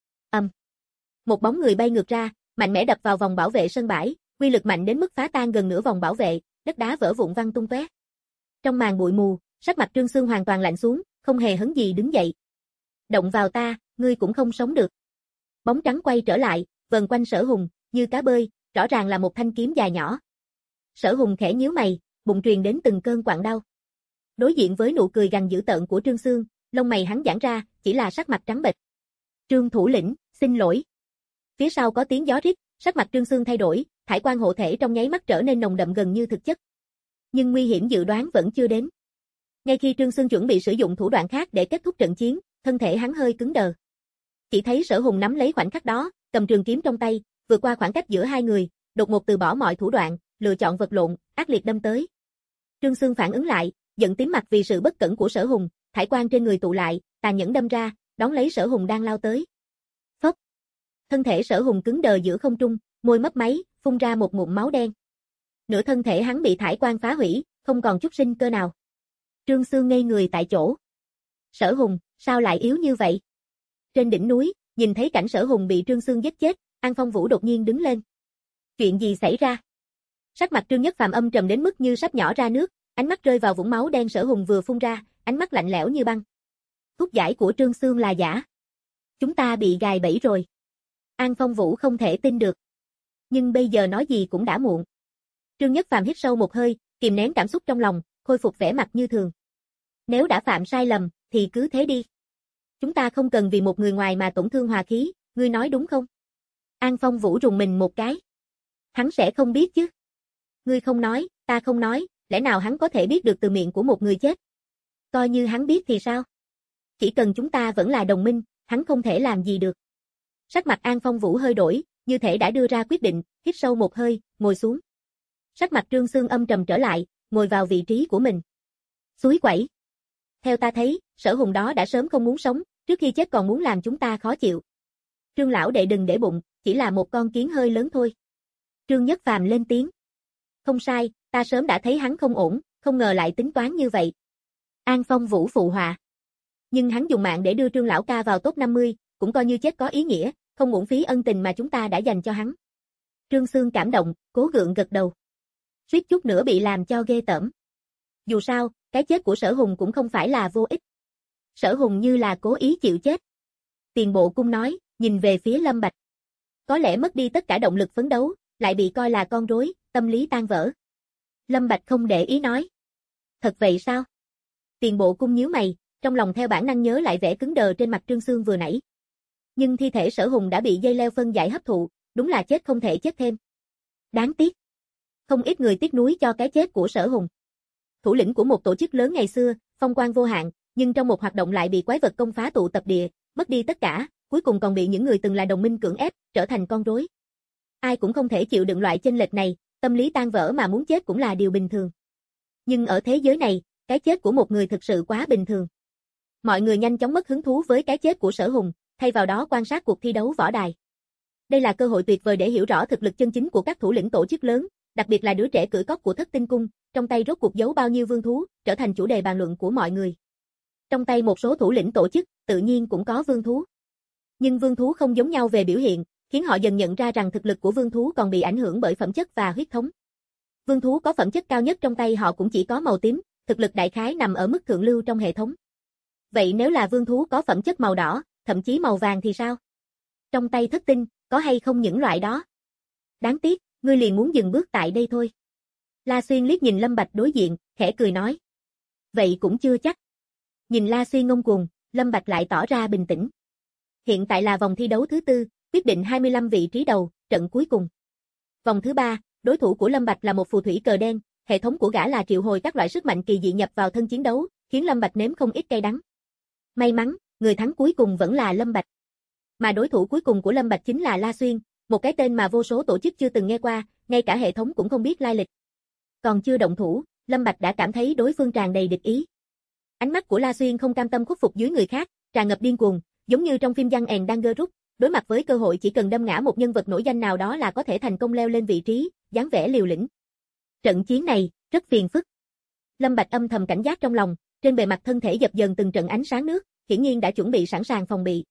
Một bóng người bay ngược ra, mạnh mẽ đập vào vòng bảo vệ sân bãi, uy lực mạnh đến mức phá tan gần nửa vòng bảo vệ, đất đá vỡ vụn văng tung tóe. Trong màn bụi mù, sắc mặt Trương Xương hoàn toàn lạnh xuống, không hề hấn gì đứng dậy. Động vào ta, ngươi cũng không sống được. Bóng trắng quay trở lại, vần quanh Sở Hùng, như cá bơi, rõ ràng là một thanh kiếm dài nhỏ. Sở Hùng khẽ nhíu mày, bụng truyền đến từng cơn quặn đau. Đối diện với nụ cười gằn dữ tợn của Trương Xương, lông mày hắn giãn ra, chỉ là sắc mặt trắng bệch. Trương thủ lĩnh, xin lỗi. Phía sau có tiếng gió rít, sắc mặt Trương Xương thay đổi, thải quang hộ thể trong nháy mắt trở nên nồng đậm gần như thực chất. Nhưng nguy hiểm dự đoán vẫn chưa đến. Ngay khi Trương Xương chuẩn bị sử dụng thủ đoạn khác để kết thúc trận chiến, thân thể hắn hơi cứng đờ. Chỉ thấy Sở Hùng nắm lấy khoảnh khắc đó, cầm trường kiếm trong tay, vượt qua khoảng cách giữa hai người, đột ngột từ bỏ mọi thủ đoạn, lựa chọn vật lộn, ác liệt đâm tới. Trương Xương phản ứng lại, giận tím mặt vì sự bất cẩn của Sở Hùng, thải quang trên người tụ lại, tàn nhẫn đâm ra, đón lấy Sở Hùng đang lao tới. Phốc. Thân thể Sở Hùng cứng đờ giữa không trung, môi mấp máy, phun ra một ngụm máu đen. Nửa thân thể hắn bị thải quang phá hủy, không còn chút sinh cơ nào. Trương Xương ngây người tại chỗ. Sở Hùng, sao lại yếu như vậy? Trên đỉnh núi, nhìn thấy cảnh Sở Hùng bị Trương Xương giết chết, An Phong Vũ đột nhiên đứng lên. Chuyện gì xảy ra? Sắc mặt Trương Nhất Phàm âm trầm đến mức như sắp nhỏ ra nước, ánh mắt rơi vào vũng máu đen Sở Hùng vừa phun ra, ánh mắt lạnh lẽo như băng. Thuốc giải của Trương Xương là giả. Chúng ta bị gài bẫy rồi. An Phong Vũ không thể tin được. Nhưng bây giờ nói gì cũng đã muộn. Trương Nhất Phàm hít sâu một hơi, kìm nén cảm xúc trong lòng, khôi phục vẻ mặt như thường. Nếu đã phạm sai lầm, thì cứ thế đi. Chúng ta không cần vì một người ngoài mà tổn thương hòa khí, ngươi nói đúng không? An Phong Vũ rùng mình một cái. Hắn sẽ không biết chứ. Ngươi không nói, ta không nói, lẽ nào hắn có thể biết được từ miệng của một người chết? Coi như hắn biết thì sao? Chỉ cần chúng ta vẫn là đồng minh, hắn không thể làm gì được. Sắc mặt An Phong Vũ hơi đổi, như thể đã đưa ra quyết định, hít sâu một hơi, ngồi xuống. Sắc mặt Trương Xương âm trầm trở lại, ngồi vào vị trí của mình. Suối quẩy. Theo ta thấy, Sở Hùng đó đã sớm không muốn sống, trước khi chết còn muốn làm chúng ta khó chịu. Trương lão đệ đừng để bụng, chỉ là một con kiến hơi lớn thôi. Trương Nhất Phàm lên tiếng. Không sai, ta sớm đã thấy hắn không ổn, không ngờ lại tính toán như vậy. An Phong Vũ phụ họa. Nhưng hắn dùng mạng để đưa Trương lão ca vào top 50, cũng coi như chết có ý nghĩa, không uổng phí ân tình mà chúng ta đã dành cho hắn. Trương Xương cảm động, cố gượng gật đầu. Suýt chút nữa bị làm cho ghê tởm. Dù sao, cái chết của Sở Hùng cũng không phải là vô ích. Sở Hùng như là cố ý chịu chết. Tiền Bộ Cung nói, nhìn về phía Lâm Bạch. Có lẽ mất đi tất cả động lực phấn đấu, lại bị coi là con rối, tâm lý tan vỡ. Lâm Bạch không để ý nói. Thật vậy sao? Tiền Bộ Cung nhíu mày, trong lòng theo bản năng nhớ lại vẻ cứng đờ trên mặt Trương Xương vừa nãy. Nhưng thi thể Sở Hùng đã bị dây leo phân giải hấp thụ, đúng là chết không thể chết thêm. Đáng tiếc. Không ít người tiếc nuối cho cái chết của Sở Hùng. Thủ lĩnh của một tổ chức lớn ngày xưa, phong quang vô hạn, nhưng trong một hoạt động lại bị quái vật công phá tụ tập địa, mất đi tất cả, cuối cùng còn bị những người từng là đồng minh cưỡng ép, trở thành con rối. Ai cũng không thể chịu đựng loại chênh lệch này, tâm lý tan vỡ mà muốn chết cũng là điều bình thường. Nhưng ở thế giới này, cái chết của một người thực sự quá bình thường. Mọi người nhanh chóng mất hứng thú với cái chết của Sở Hùng, thay vào đó quan sát cuộc thi đấu võ đài. Đây là cơ hội tuyệt vời để hiểu rõ thực lực chân chính của các thủ lĩnh tổ chức lớn, đặc biệt là đứa trẻ cưỡi cóc của Thất Tinh Cung, trong tay rốt cuộc giấu bao nhiêu vương thú, trở thành chủ đề bàn luận của mọi người. Trong tay một số thủ lĩnh tổ chức, tự nhiên cũng có vương thú. Nhưng vương thú không giống nhau về biểu hiện, khiến họ dần nhận ra rằng thực lực của vương thú còn bị ảnh hưởng bởi phẩm chất và huyết thống. Vương thú có phẩm chất cao nhất trong tay họ cũng chỉ có màu tím, thực lực đại khái nằm ở mức thượng lưu trong hệ thống. Vậy nếu là vương thú có phẩm chất màu đỏ, thậm chí màu vàng thì sao? Trong tay Thất Tinh, có hay không những loại đó? Đáng tiếc, ngươi liền muốn dừng bước tại đây thôi. La Xuyên liếc nhìn Lâm Bạch đối diện, khẽ cười nói. Vậy cũng chưa chắc. Nhìn La Xuyên ngông cuồng, Lâm Bạch lại tỏ ra bình tĩnh. Hiện tại là vòng thi đấu thứ 4, quyết định 25 vị trí đầu, trận cuối cùng. Vòng thứ 3, đối thủ của Lâm Bạch là một phù thủy cờ đen, hệ thống của gã là triệu hồi các loại sức mạnh kỳ dị nhập vào thân chiến đấu, khiến Lâm Bạch nếm không ít cay đắng. May mắn, người thắng cuối cùng vẫn là Lâm Bạch. Mà đối thủ cuối cùng của Lâm Bạch chính là La Xuyên, một cái tên mà vô số tổ chức chưa từng nghe qua, ngay cả hệ thống cũng không biết lai lịch. Còn chưa động thủ, Lâm Bạch đã cảm thấy đối phương tràn đầy địch ý. Ánh mắt của La Xuyên không cam tâm khuất phục dưới người khác, tràn ngập điên cuồng, giống như trong phim Giang èn đang gơ rút, đối mặt với cơ hội chỉ cần đâm ngã một nhân vật nổi danh nào đó là có thể thành công leo lên vị trí, dáng vẻ liều lĩnh. Trận chiến này, rất phiền phức. Lâm Bạch âm thầm cảnh giác trong lòng, trên bề mặt thân thể dập dờn từng trận ánh sáng nước, hiển nhiên đã chuẩn bị sẵn sàng phòng bị.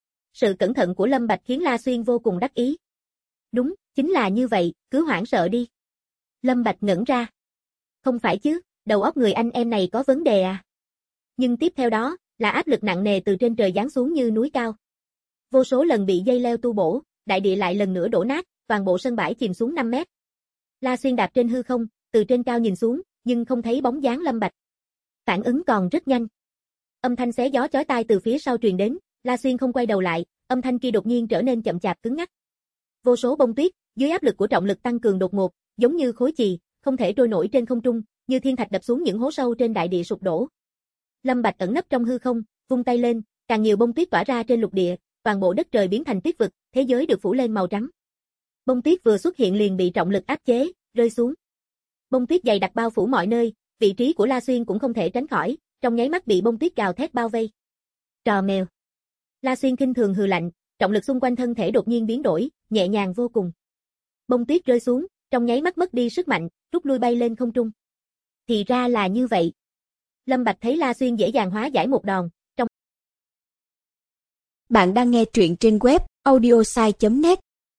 Sự cẩn thận của Lâm Bạch khiến La Xuyên vô cùng đắc ý. Đúng, chính là như vậy, cứ hoảng sợ đi. Lâm Bạch ngẩn ra. Không phải chứ, đầu óc người anh em này có vấn đề à? Nhưng tiếp theo đó, là áp lực nặng nề từ trên trời giáng xuống như núi cao. Vô số lần bị dây leo tu bổ, đại địa lại lần nữa đổ nát, toàn bộ sân bãi chìm xuống 5 mét. La Xuyên đạp trên hư không, từ trên cao nhìn xuống, nhưng không thấy bóng dáng Lâm Bạch. Phản ứng còn rất nhanh. Âm thanh xé gió chói tai từ phía sau truyền đến, La Xuyên không quay đầu lại, âm thanh kia đột nhiên trở nên chậm chạp cứng ngắc. Vô số bông tuyết, dưới áp lực của trọng lực tăng cường đột ngột, giống như khối chì, không thể trôi nổi trên không trung, như thiên thạch đập xuống những hố sâu trên đại địa sụp đổ. Lâm Bạch ẩn nấp trong hư không, vung tay lên, càng nhiều bông tuyết tỏa ra trên lục địa, toàn bộ đất trời biến thành tuyết vực, thế giới được phủ lên màu trắng. Bông tuyết vừa xuất hiện liền bị trọng lực áp chế, rơi xuống. Bông tuyết dày đặc bao phủ mọi nơi, vị trí của La Xuyên cũng không thể tránh khỏi, trong nháy mắt bị bông tuyết gào thét bao vây. Trò mèo. La Xuyên khinh thường hừ lạnh, trọng lực xung quanh thân thể đột nhiên biến đổi, nhẹ nhàng vô cùng. Bông tuyết rơi xuống, trong nháy mắt mất đi sức mạnh, rút lui bay lên không trung. Thì ra là như vậy. Lâm Bạch thấy La Xuyên dễ dàng hóa giải một đòn. Bạn đang nghe truyện trên web audiosai.net.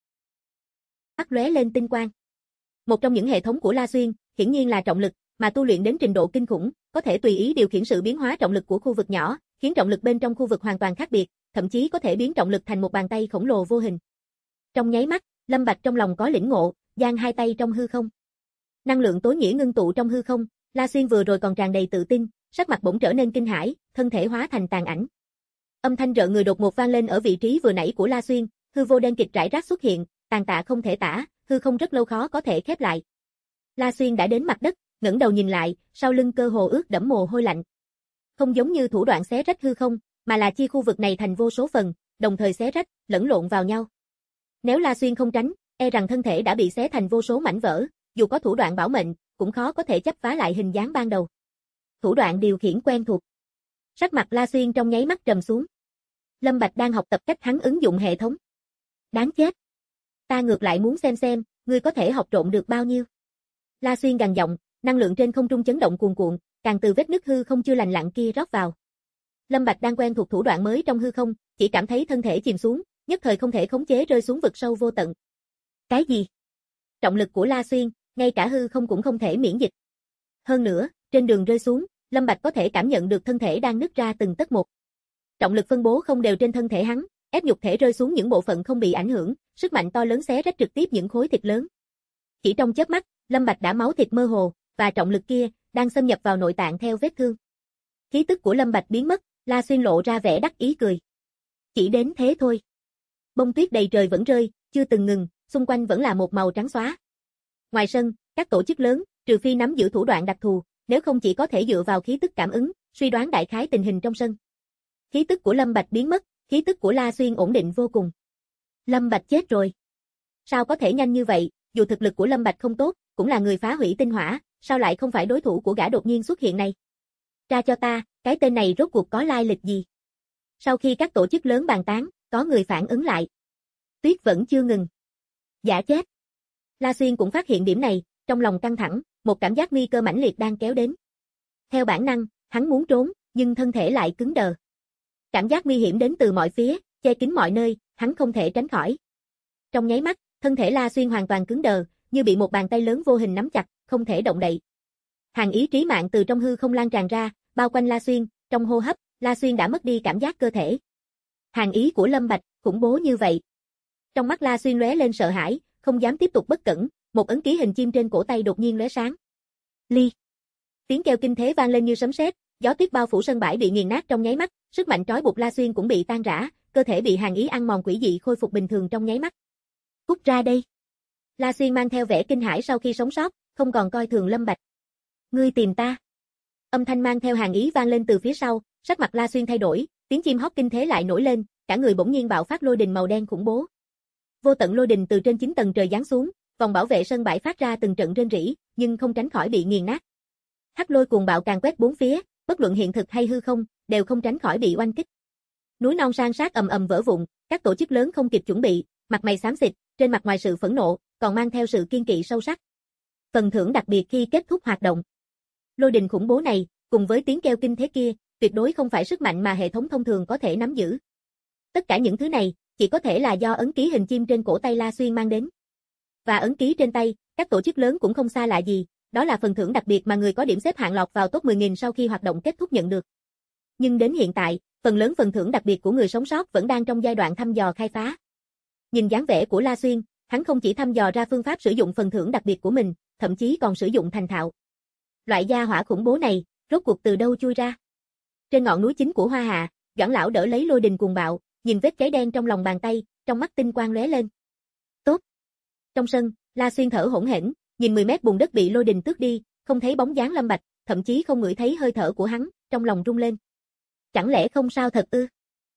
Mắt lóe lên tinh quang. Một trong những hệ thống của La Xuyên, hiển nhiên là trọng lực, mà tu luyện đến trình độ kinh khủng, có thể tùy ý điều khiển sự biến hóa trọng lực của khu vực nhỏ, khiến trọng lực bên trong khu vực hoàn toàn khác biệt, thậm chí có thể biến trọng lực thành một bàn tay khổng lồ vô hình. Trong nháy mắt, Lâm Bạch trong lòng có lĩnh ngộ, giang hai tay trong hư không. Năng lượng tối nghĩa ngưng tụ trong hư không, La Xuyên vừa rồi còn tràn đầy tự tin, sắc mặt bỗng trở nên kinh hãi, thân thể hóa thành tàn ảnh. Âm thanh rợn người đột ngột vang lên ở vị trí vừa nãy của La Xuyên, hư vô đen kịt rải rác xuất hiện, tàn tạ không thể tả, hư không rất lâu khó có thể khép lại. La Xuyên đã đến mặt đất, ngẩng đầu nhìn lại, sau lưng cơ hồ ướt đẫm mồ hôi lạnh. Không giống như thủ đoạn xé rách hư không, mà là chia khu vực này thành vô số phần, đồng thời xé rách, lẫn lộn vào nhau. Nếu La Xuyên không tránh, e rằng thân thể đã bị xé thành vô số mảnh vỡ, dù có thủ đoạn bảo mệnh, cũng khó có thể chấp phá lại hình dáng ban đầu. Thủ đoạn điều khiển quen thuộc. Sắc mặt La Xuyên trong nháy mắt trầm xuống. Lâm Bạch đang học tập cách hắn ứng dụng hệ thống. Đáng chết. Ta ngược lại muốn xem, ngươi có thể học trộn được bao nhiêu. La Xuyên gằn giọng, năng lượng trên không trung chấn động cuồn cuộn, càng từ vết nứt hư không chưa lành lặn kia rót vào. Lâm Bạch đang quen thuộc thủ đoạn mới trong hư không, chỉ cảm thấy thân thể chìm xuống, nhất thời không thể khống chế rơi xuống vực sâu vô tận. Cái gì? Trọng lực của La Xuyên, ngay cả hư không cũng không thể miễn dịch. Hơn nữa, trên đường rơi xuống, Lâm Bạch có thể cảm nhận được thân thể đang nứt ra từng tấc một. Trọng lực phân bố không đều trên thân thể hắn, ép nhục thể rơi xuống những bộ phận không bị ảnh hưởng, sức mạnh to lớn xé rách trực tiếp những khối thịt lớn. Chỉ trong chớp mắt, Lâm Bạch đã máu thịt mơ hồ, và trọng lực kia đang xâm nhập vào nội tạng theo vết thương. Khí tức của Lâm Bạch biến mất, La Xuyên lộ ra vẻ đắc ý cười. Chỉ đến thế thôi. Bông tuyết đầy trời vẫn rơi, chưa từng ngừng, xung quanh vẫn là một màu trắng xóa. Ngoài sân, các tổ chức lớn, trừ phi nắm giữ thủ đoạn đặc thù, nếu không chỉ có thể dựa vào khí tức cảm ứng, suy đoán đại khái tình hình trong sân. Khí tức của Lâm Bạch biến mất, khí tức của La Xuyên ổn định vô cùng. Lâm Bạch chết rồi. Sao có thể nhanh như vậy, dù thực lực của Lâm Bạch không tốt, cũng là người phá hủy tinh hỏa, sao lại không phải đối thủ của gã đột nhiên xuất hiện này? Tra cho ta, cái tên này rốt cuộc có lai lịch gì? Sau khi các tổ chức lớn bàn tán, có người phản ứng lại. Tuyết vẫn chưa ngừng. Giả chết. La Xuyên cũng phát hiện điểm này, trong lòng căng thẳng, một cảm giác nguy cơ mãnh liệt đang kéo đến. Theo bản năng, hắn muốn trốn, nhưng thân thể lại cứng đờ. Cảm giác nguy hiểm đến từ mọi phía, che kín mọi nơi, hắn không thể tránh khỏi. Trong nháy mắt, thân thể La Xuyên hoàn toàn cứng đờ, như bị một bàn tay lớn vô hình nắm chặt, không thể động đậy. Hàn ý trí mạng từ trong hư không lan tràn ra, bao quanh La Xuyên, trong hô hấp, La Xuyên đã mất đi cảm giác cơ thể. Hàn ý của Lâm Bạch, khủng bố như vậy. Trong mắt La Xuyên lóe lên sợ hãi, không dám tiếp tục bất cẩn, một ấn ký hình chim trên cổ tay đột nhiên lóe sáng. Ly. Tiếng kêu kinh thế vang lên như sấm sét, gió tuyết bao phủ sân bãi bị nghiền nát trong nháy mắt, sức mạnh trói buộc La Xuyên cũng bị tan rã, cơ thể bị hàn ý ăn mòn quỷ dị khôi phục bình thường trong nháy mắt. Cút ra đây. La Xuyên mang theo vẻ kinh hãi sau khi sống sót, không còn coi thường Lâm Bạch. Ngươi tìm ta. Âm thanh mang theo hàn ý vang lên từ phía sau, sắc mặt La Xuyên thay đổi, tiếng chim hót kinh thế lại nổi lên, cả người bỗng nhiên bạo phát lôi đình màu đen khủng bố. Vô tận lôi đình từ trên 9 tầng trời giáng xuống, vòng bảo vệ sân bãi phát ra từng trận rên rỉ, nhưng không tránh khỏi bị nghiền nát. Hắc lôi cuồng bạo càng quét bốn phía, bất luận hiện thực hay hư không, đều không tránh khỏi bị oanh kích. Núi non san sát ầm ầm vỡ vụn, các tổ chức lớn không kịp chuẩn bị, mặt mày xám xịt, trên mặt ngoài sự phẫn nộ, còn mang theo sự kiên kỵ sâu sắc. Phần thưởng đặc biệt khi kết thúc hoạt động. Lôi đình khủng bố này, cùng với tiếng kêu kinh thế kia, tuyệt đối không phải sức mạnh mà hệ thống thông thường có thể nắm giữ. Tất cả những thứ này, chỉ có thể là do ấn ký hình chim trên cổ tay La Xuyên mang đến. Và ấn ký trên tay, các tổ chức lớn cũng không xa lạ gì, đó là phần thưởng đặc biệt mà người có điểm xếp hạng lọt vào top 10.000 sau khi hoạt động kết thúc nhận được. Nhưng đến hiện tại, phần lớn phần thưởng đặc biệt của người sống sót vẫn đang trong giai đoạn thăm dò khai phá. Nhìn dáng vẻ của La Xuyên, hắn không chỉ thăm dò ra phương pháp sử dụng phần thưởng đặc biệt của mình, thậm chí còn sử dụng thành thạo. Loại gia hỏa khủng bố này, rốt cuộc từ đâu chui ra? Trên ngọn núi chính của Hoa Hạ, Doãn lão đỡ lấy lôi đình cuồng bạo, nhìn vết cháy đen trong lòng bàn tay, trong mắt tinh quang lóe lên. Tốt. Trong sân, La Xuyên thở hổn hển, nhìn 10 mét bùn đất bị lôi đình tước đi, không thấy bóng dáng Lâm Bạch, thậm chí không ngửi thấy hơi thở của hắn, trong lòng rung lên. Chẳng lẽ không sao thật ư?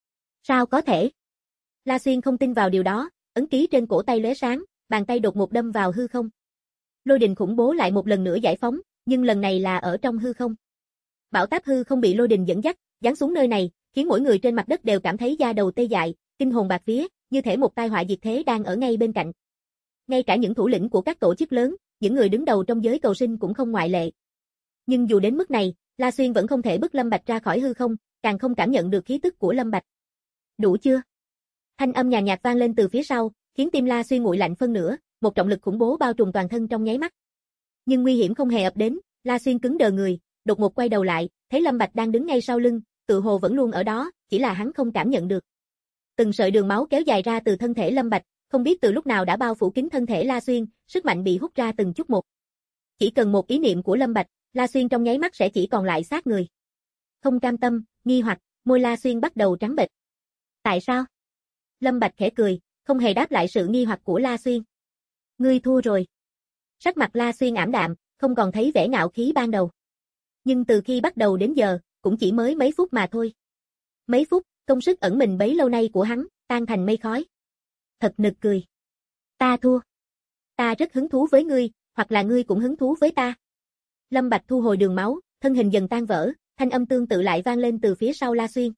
Sao có thể? La Xuyên không tin vào điều đó, ấn ký trên cổ tay lóe sáng, bàn tay đột ngột đâm vào hư không. Lôi đình khủng bố lại một lần nữa giải phóng, nhưng lần này là ở trong hư không. Bão táp hư không bị lôi đình dẫn dắt, giáng xuống nơi này, khiến mỗi người trên mặt đất đều cảm thấy da đầu tê dại, kinh hồn bạt vía, như thể một tai họa diệt thế đang ở ngay bên cạnh. Ngay cả những thủ lĩnh của các tổ chức lớn, những người đứng đầu trong giới cầu sinh cũng không ngoại lệ. Nhưng dù đến mức này, La Xuyên vẫn không thể bức Lâm Bạch ra khỏi hư không, càng không cảm nhận được khí tức của Lâm Bạch. Đủ chưa? Thanh âm nhàn nhạt vang lên từ phía sau, khiến tim La Xuyên nguội lạnh phân nửa, một trọng lực khủng bố bao trùm toàn thân trong nháy mắt. Nhưng nguy hiểm không hề ập đến, La Xuyên cứng đờ người, đột ngột quay đầu lại, thấy Lâm Bạch đang đứng ngay sau lưng, tự hồ vẫn luôn ở đó, chỉ là hắn không cảm nhận được. Từng sợi đường máu kéo dài ra từ thân thể Lâm Bạch, không biết từ lúc nào đã bao phủ kín thân thể La Xuyên, sức mạnh bị hút ra từng chút một. Chỉ cần một ý niệm của Lâm Bạch, La Xuyên trong nháy mắt sẽ chỉ còn lại xác người. Không cam tâm, nghi hoặc, môi La Xuyên bắt đầu trắng bệch. Tại sao? Lâm Bạch khẽ cười, không hề đáp lại sự nghi hoặc của La Xuyên. Ngươi thua rồi. Sắc mặt La Xuyên ảm đạm, không còn thấy vẻ ngạo khí ban đầu. Nhưng từ khi bắt đầu đến giờ, cũng chỉ mới mấy phút mà thôi. Mấy phút, công sức ẩn mình bấy lâu nay của hắn, tan thành mây khói. Thật nực cười. Ta thua. Ta rất hứng thú với ngươi, hoặc là ngươi cũng hứng thú với ta. Lâm Bạch thu hồi đường máu, thân hình dần tan vỡ, thanh âm tương tự lại vang lên từ phía sau La Xuyên.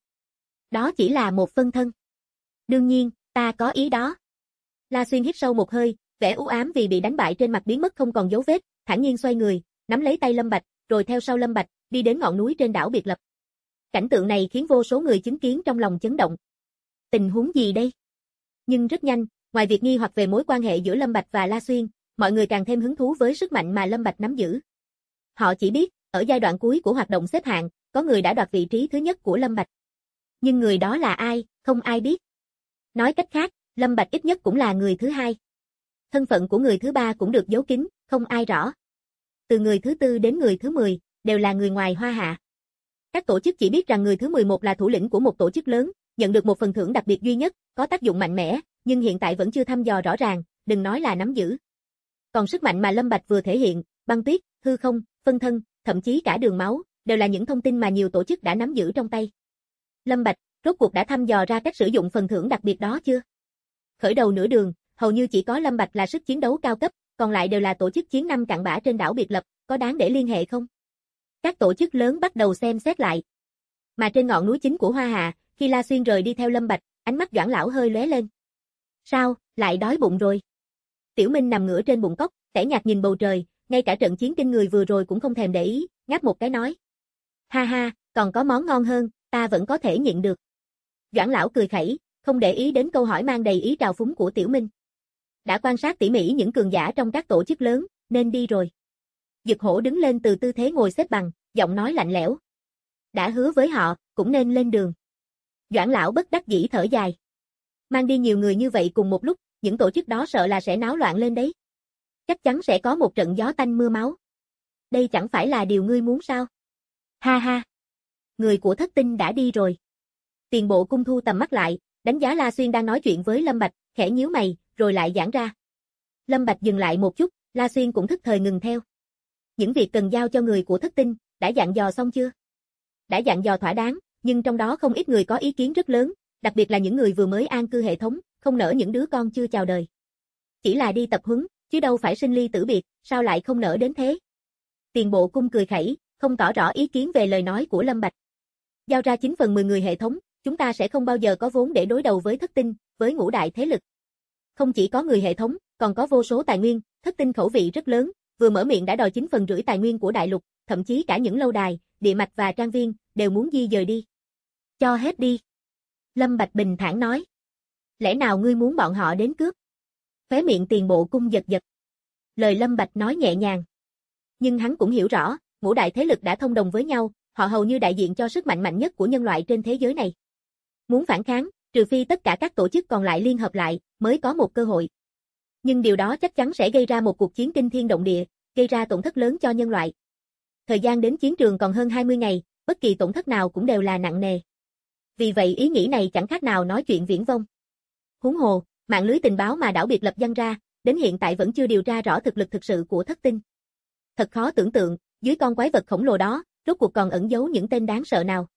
Đó chỉ là một phân thân. Đương nhiên, ta có ý đó. La Xuyên hít sâu một hơi, vẻ u ám vì bị đánh bại trên mặt biến mất không còn dấu vết, thản nhiên xoay người, nắm lấy tay Lâm Bạch, rồi theo sau Lâm Bạch, đi đến ngọn núi trên đảo biệt lập. Cảnh tượng này khiến vô số người chứng kiến trong lòng chấn động. Tình huống gì đây? Nhưng rất nhanh, ngoài việc nghi hoặc về mối quan hệ giữa Lâm Bạch và La Xuyên, mọi người càng thêm hứng thú với sức mạnh mà Lâm Bạch nắm giữ. Họ chỉ biết, ở giai đoạn cuối của hoạt động xếp hạng, có người đã đoạt vị trí thứ nhất của Lâm Bạch. Nhưng người đó là ai, không ai biết. Nói cách khác, Lâm Bạch ít nhất cũng là người thứ hai. Thân phận của người thứ ba cũng được giấu kín, không ai rõ. Từ người thứ tư đến người thứ 10, đều là người ngoài Hoa Hạ. Các tổ chức chỉ biết rằng người thứ 11 là thủ lĩnh của một tổ chức lớn, nhận được một phần thưởng đặc biệt duy nhất, có tác dụng mạnh mẽ, nhưng hiện tại vẫn chưa thăm dò rõ ràng, đừng nói là nắm giữ. Còn sức mạnh mà Lâm Bạch vừa thể hiện, băng tuyết, hư không, phân thân, thậm chí cả đường máu, đều là những thông tin mà nhiều tổ chức đã nắm giữ trong tay. Lâm Bạch, rốt cuộc đã thăm dò ra cách sử dụng phần thưởng đặc biệt đó chưa? Khởi đầu nửa đường, hầu như chỉ có Lâm Bạch là sức chiến đấu cao cấp, còn lại đều là tổ chức chiến năm cặn bã trên đảo biệt lập, có đáng để liên hệ không? Các tổ chức lớn bắt đầu xem xét lại. Mà trên ngọn núi chính của Hoa Hạ, khi La Xuyên rời đi theo Lâm Bạch, ánh mắt Doãn lão hơi lóe lên. Sao, lại đói bụng rồi? Tiểu Minh nằm ngửa trên bụng cốc, tẻ nhạt nhìn bầu trời, ngay cả trận chiến kinh người vừa rồi cũng không thèm để ý, ngáp một cái nói. Ha ha, còn có món ngon hơn, ta vẫn có thể nhịn được. Doãn lão cười khẩy, không để ý đến câu hỏi mang đầy ý trào phúng của Tiểu Minh. Đã quan sát tỉ mỉ những cường giả trong các tổ chức lớn, nên đi rồi. Dực Hổ đứng lên từ tư thế ngồi xếp bằng, giọng nói lạnh lẽo. Đã hứa với họ, cũng nên lên đường. Doãn lão bất đắc dĩ thở dài. Mang đi nhiều người như vậy cùng một lúc, những tổ chức đó sợ là sẽ náo loạn lên đấy. Chắc chắn sẽ có một trận gió tanh mưa máu. Đây chẳng phải là điều ngươi muốn sao? Ha ha. Người của Thất Tinh đã đi rồi. Tiền Bộ Cung thu tầm mắt lại, đánh giá La Xuyên đang nói chuyện với Lâm Bạch, khẽ nhíu mày, rồi lại giãn ra. Lâm Bạch dừng lại một chút, La Xuyên cũng thức thời ngừng theo. Những việc cần giao cho người của Thất Tinh, đã dặn dò xong chưa? Đã dặn dò thỏa đáng, nhưng trong đó không ít người có ý kiến rất lớn, đặc biệt là những người vừa mới an cư hệ thống, không nỡ những đứa con chưa chào đời. Chỉ là đi tập huấn, chứ đâu phải sinh ly tử biệt, sao lại không nỡ đến thế? Tiền Bộ Cung cười khẩy, không tỏ rõ ý kiến về lời nói của Lâm Bạch. Giao ra 9/10 người hệ thống, chúng ta sẽ không bao giờ có vốn để đối đầu với Thất Tinh, với ngũ đại thế lực. Không chỉ có người hệ thống, còn có vô số tài nguyên, Thất Tinh khẩu vị rất lớn, vừa mở miệng đã đòi 9/10 tài nguyên của đại lục, thậm chí cả những lâu đài, địa mạch và trang viên, đều muốn di dời đi. Cho hết đi. Lâm Bạch bình thản nói. Lẽ nào ngươi muốn bọn họ đến cướp? Khóe miệng Tiền Bộ Cung giật giật. Lời Lâm Bạch nói nhẹ nhàng. Nhưng hắn cũng hiểu rõ, ngũ đại thế lực đã thông đồng với nhau, họ hầu như đại diện cho sức mạnh mạnh nhất của nhân loại trên thế giới này. Muốn phản kháng, trừ phi tất cả các tổ chức còn lại liên hợp lại, mới có một cơ hội. Nhưng điều đó chắc chắn sẽ gây ra một cuộc chiến kinh thiên động địa, gây ra tổn thất lớn cho nhân loại. Thời gian đến chiến trường còn hơn 20 ngày, bất kỳ tổn thất nào cũng đều là nặng nề. Vì vậy ý nghĩ này chẳng khác nào nói chuyện viển vông. Huống hồ, mạng lưới tình báo mà đảo biệt lập dăng ra, đến hiện tại vẫn chưa điều tra rõ thực lực thực sự của Thất Tinh. Thật khó tưởng tượng, dưới con quái vật khổng lồ đó, rốt cuộc còn ẩn giấu những tên đáng sợ nào.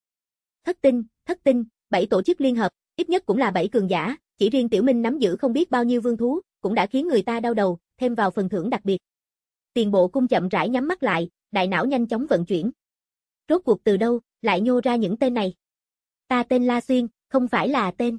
Thất Tinh, 7 tổ chức liên hợp, ít nhất cũng là 7 cường giả, chỉ riêng Tiểu Minh nắm giữ không biết bao nhiêu vương thú, cũng đã khiến người ta đau đầu, thêm vào phần thưởng đặc biệt. Tiền Bộ Cung chậm rãi nhắm mắt lại, đại não nhanh chóng vận chuyển. Rốt cuộc từ đâu lại nhô ra những tên này? Ta tên La Xuyên, không phải là tên.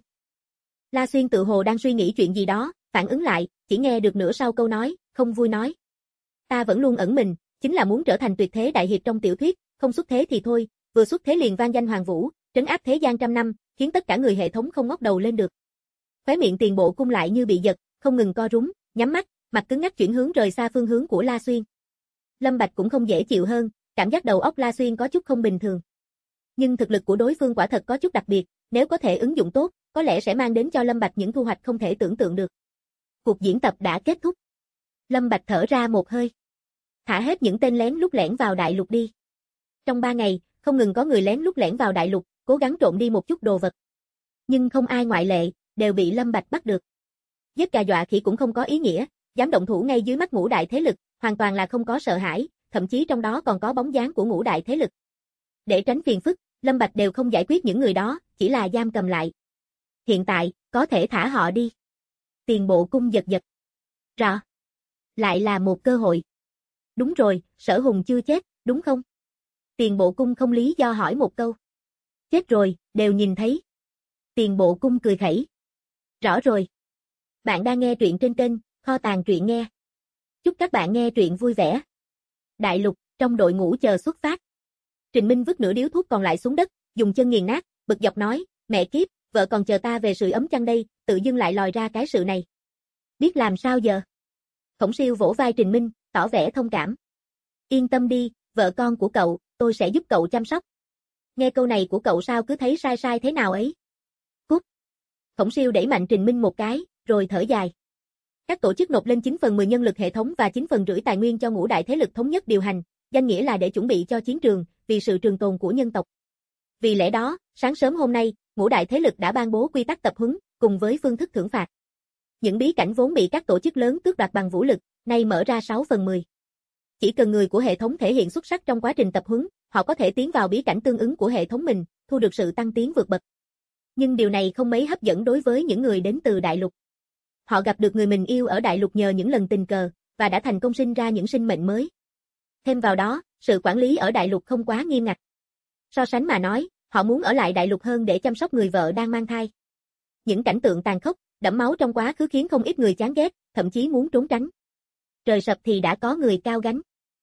La Xuyên tự hồ đang suy nghĩ chuyện gì đó, phản ứng lại, chỉ nghe được nửa sau câu nói, không vui nói. Ta vẫn luôn ẩn mình, chính là muốn trở thành tuyệt thế đại hiệp trong tiểu thuyết, không xuất thế thì thôi, vừa xuất thế liền vang danh hoàng vũ, trấn áp thế gian trăm năm, khiến tất cả người hệ thống không ngóc đầu lên được. Khóe miệng Tiền Bộ Cung lại như bị giật, không ngừng co rúm, nhắm mắt, mặt cứng ngắc chuyển hướng rời xa phương hướng của La Xuyên. Lâm Bạch cũng không dễ chịu hơn, cảm giác đầu óc La Xuyên có chút không bình thường. Nhưng thực lực của đối phương quả thật có chút đặc biệt, nếu có thể ứng dụng tốt, có lẽ sẽ mang đến cho Lâm Bạch những thu hoạch không thể tưởng tượng được. Cuộc diễn tập đã kết thúc. Lâm Bạch thở ra một hơi. Thả hết những tên lén lút lẻn vào đại lục đi. Trong 3 ngày, không ngừng có người lén lút lẻn vào đại lục, cố gắng trộm đi một chút đồ vật. Nhưng không ai ngoại lệ, đều bị Lâm Bạch bắt được. Giết gà dọa khỉ cũng không có ý nghĩa, dám động thủ ngay dưới mắt ngũ đại thế lực, hoàn toàn là không có sợ hãi, thậm chí trong đó còn có bóng dáng của ngũ đại thế lực. Để tránh phiền phức, Lâm Bạch đều không giải quyết những người đó, chỉ là giam cầm lại. Hiện tại, có thể thả họ đi. Tiền Bộ Cung giật giật. Rõ. Lại là một cơ hội. Đúng rồi, Sở Hùng chưa chết, đúng không? Tiền Bộ Cung không lý do hỏi một câu. Chết rồi, đều nhìn thấy. Tiền Bộ Cung cười khẩy. Rõ rồi. Bạn đang nghe truyện trên kênh Kho Tàng Truyện Nghe. Chúc các bạn nghe truyện vui vẻ. Đại lục, trong đội ngũ chờ xuất phát. Trình Minh vứt nửa điếu thuốc còn lại xuống đất, dùng chân nghiền nát, bực dọc nói, mẹ kiếp, vợ còn chờ ta về sưởi ấm chăn đây, tự dưng lại lòi ra cái sự này. Biết làm sao giờ? Khổng Siêu vỗ vai Trình Minh, tỏ vẻ thông cảm. Yên tâm đi, vợ con của cậu, tôi sẽ giúp cậu chăm sóc. Nghe câu này của cậu sao cứ thấy sai sai thế nào ấy? Cút. Khổng Siêu đẩy mạnh Trình Minh một cái, rồi thở dài. Các tổ chức nộp lên 9/10 nhân lực hệ thống và 9/5 tài nguyên cho ngũ đại thế lực thống nhất điều hành, danh nghĩa là để chuẩn bị cho chiến trường, vì sự trường tồn của nhân tộc. Vì lẽ đó, sáng sớm hôm nay, ngũ đại thế lực đã ban bố quy tắc tập huấn, cùng với phương thức thưởng phạt. Những bí cảnh vốn bị các tổ chức lớn tước đoạt bằng vũ lực, nay mở ra 6/10. Chỉ cần người của hệ thống thể hiện xuất sắc trong quá trình tập huấn, họ có thể tiến vào bí cảnh tương ứng của hệ thống mình, thu được sự tăng tiến vượt bậc. Nhưng điều này không mấy hấp dẫn đối với những người đến từ đại lục. Họ gặp được người mình yêu ở đại lục nhờ những lần tình cờ, và đã thành công sinh ra những sinh mệnh mới. Thêm vào đó, sự quản lý ở đại lục không quá nghiêm ngặt. So sánh mà nói, họ muốn ở lại đại lục hơn để chăm sóc người vợ đang mang thai. Những cảnh tượng tàn khốc, đẫm máu trong quá khứ khiến không ít người chán ghét, thậm chí muốn trốn tránh. Trời sập thì đã có người cao gánh.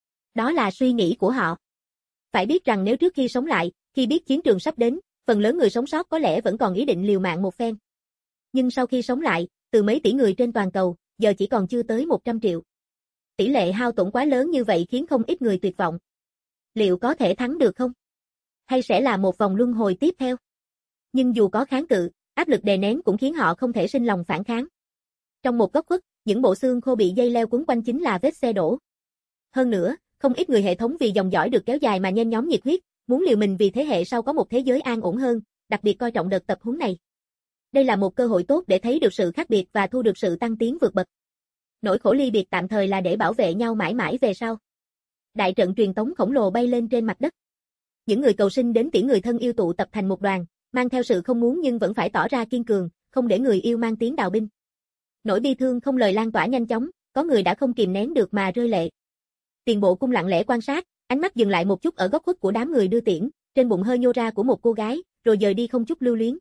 Đó là suy nghĩ của họ. Phải biết rằng nếu trước khi sống lại, khi biết chiến trường sắp đến, phần lớn người sống sót có lẽ vẫn còn ý định liều mạng một phen. Nhưng sau khi sống lại, từ mấy tỷ người trên toàn cầu, giờ chỉ còn chưa tới 100 triệu. Tỷ lệ hao tổn quá lớn như vậy khiến không ít người tuyệt vọng. Liệu có thể thắng được không? Hay sẽ là một vòng luân hồi tiếp theo? Nhưng dù có kháng cự, áp lực đè nén cũng khiến họ không thể sinh lòng phản kháng. Trong một góc khuất, những bộ xương khô bị dây leo quấn quanh chính là vết xe đổ. Hơn nữa, không ít người hệ thống vì dòng dõi được kéo dài mà nhen nhóm nhiệt huyết, muốn liều mình vì thế hệ sau có một thế giới an ổn hơn, đặc biệt coi trọng đợt tập huấn này. Đây là một cơ hội tốt để thấy được sự khác biệt và thu được sự tăng tiến vượt bậc. Nỗi khổ ly biệt tạm thời là để bảo vệ nhau mãi mãi về sau. Đại trận truyền tống khổng lồ bay lên trên mặt đất. Những người cầu sinh đến tiễn người thân yêu tụ tập thành một đoàn, mang theo sự không muốn nhưng vẫn phải tỏ ra kiên cường, không để người yêu mang tiếng đào binh. Nỗi bi thương không lời lan tỏa nhanh chóng, có người đã không kìm nén được mà rơi lệ. Tiền Bộ Cung lặng lẽ quan sát, ánh mắt dừng lại một chút ở góc khuất của đám người đưa tiễn, trên bụng hơi nhô ra của một cô gái, rồi dời đi không chút lưu luyến.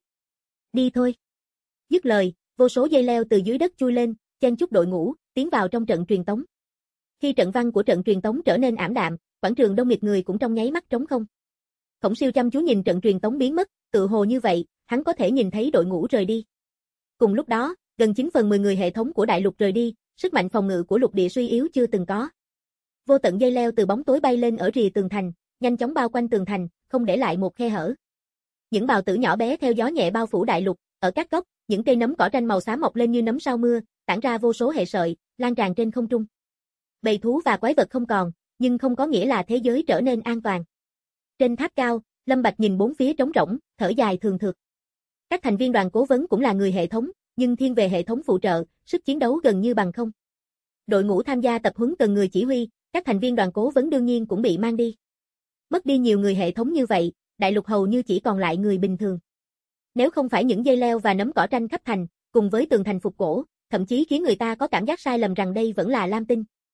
Đi thôi. Dứt lời, vô số dây leo từ dưới đất chui lên, chen chúc đội ngũ, tiến vào trong trận truyền tống. Khi trận văn của trận truyền tống trở nên ảm đạm, quảng trường đông nghịt người cũng trong nháy mắt trống không. Khổng Siêu chăm chú nhìn trận truyền tống biến mất, tự hồ như vậy, hắn có thể nhìn thấy đội ngũ rời đi. Cùng lúc đó, gần 9/10 người hệ thống của đại lục rời đi, sức mạnh phòng ngự của lục địa suy yếu chưa từng có. Vô tận dây leo từ bóng tối bay lên ở rìa tường thành, nhanh chóng bao quanh tường thành, không để lại một khe hở. Những bào tử nhỏ bé theo gió nhẹ bao phủ đại lục, ở các góc, những cây nấm cỏ tranh màu xám mọc lên như nấm sau mưa, tản ra vô số hệ sợi, lan tràn trên không trung. Bầy thú và quái vật không còn, nhưng không có nghĩa là thế giới trở nên an toàn. Trên tháp cao, Lâm Bạch nhìn bốn phía trống rỗng, thở dài thường thượt. Các thành viên đoàn cố vấn cũng là người hệ thống, nhưng thiên về hệ thống phụ trợ, sức chiến đấu gần như bằng không. Đội ngũ tham gia tập huấn cần người chỉ huy, các thành viên đoàn cố vấn đương nhiên cũng bị mang đi. Mất đi nhiều người hệ thống như vậy, đại lục hầu như chỉ còn lại người bình thường. Nếu không phải những dây leo và nấm cỏ tranh khắp thành, cùng với tường thành phục cổ, thậm chí khiến người ta có cảm giác sai lầm rằng đây vẫn là Lam Tinh.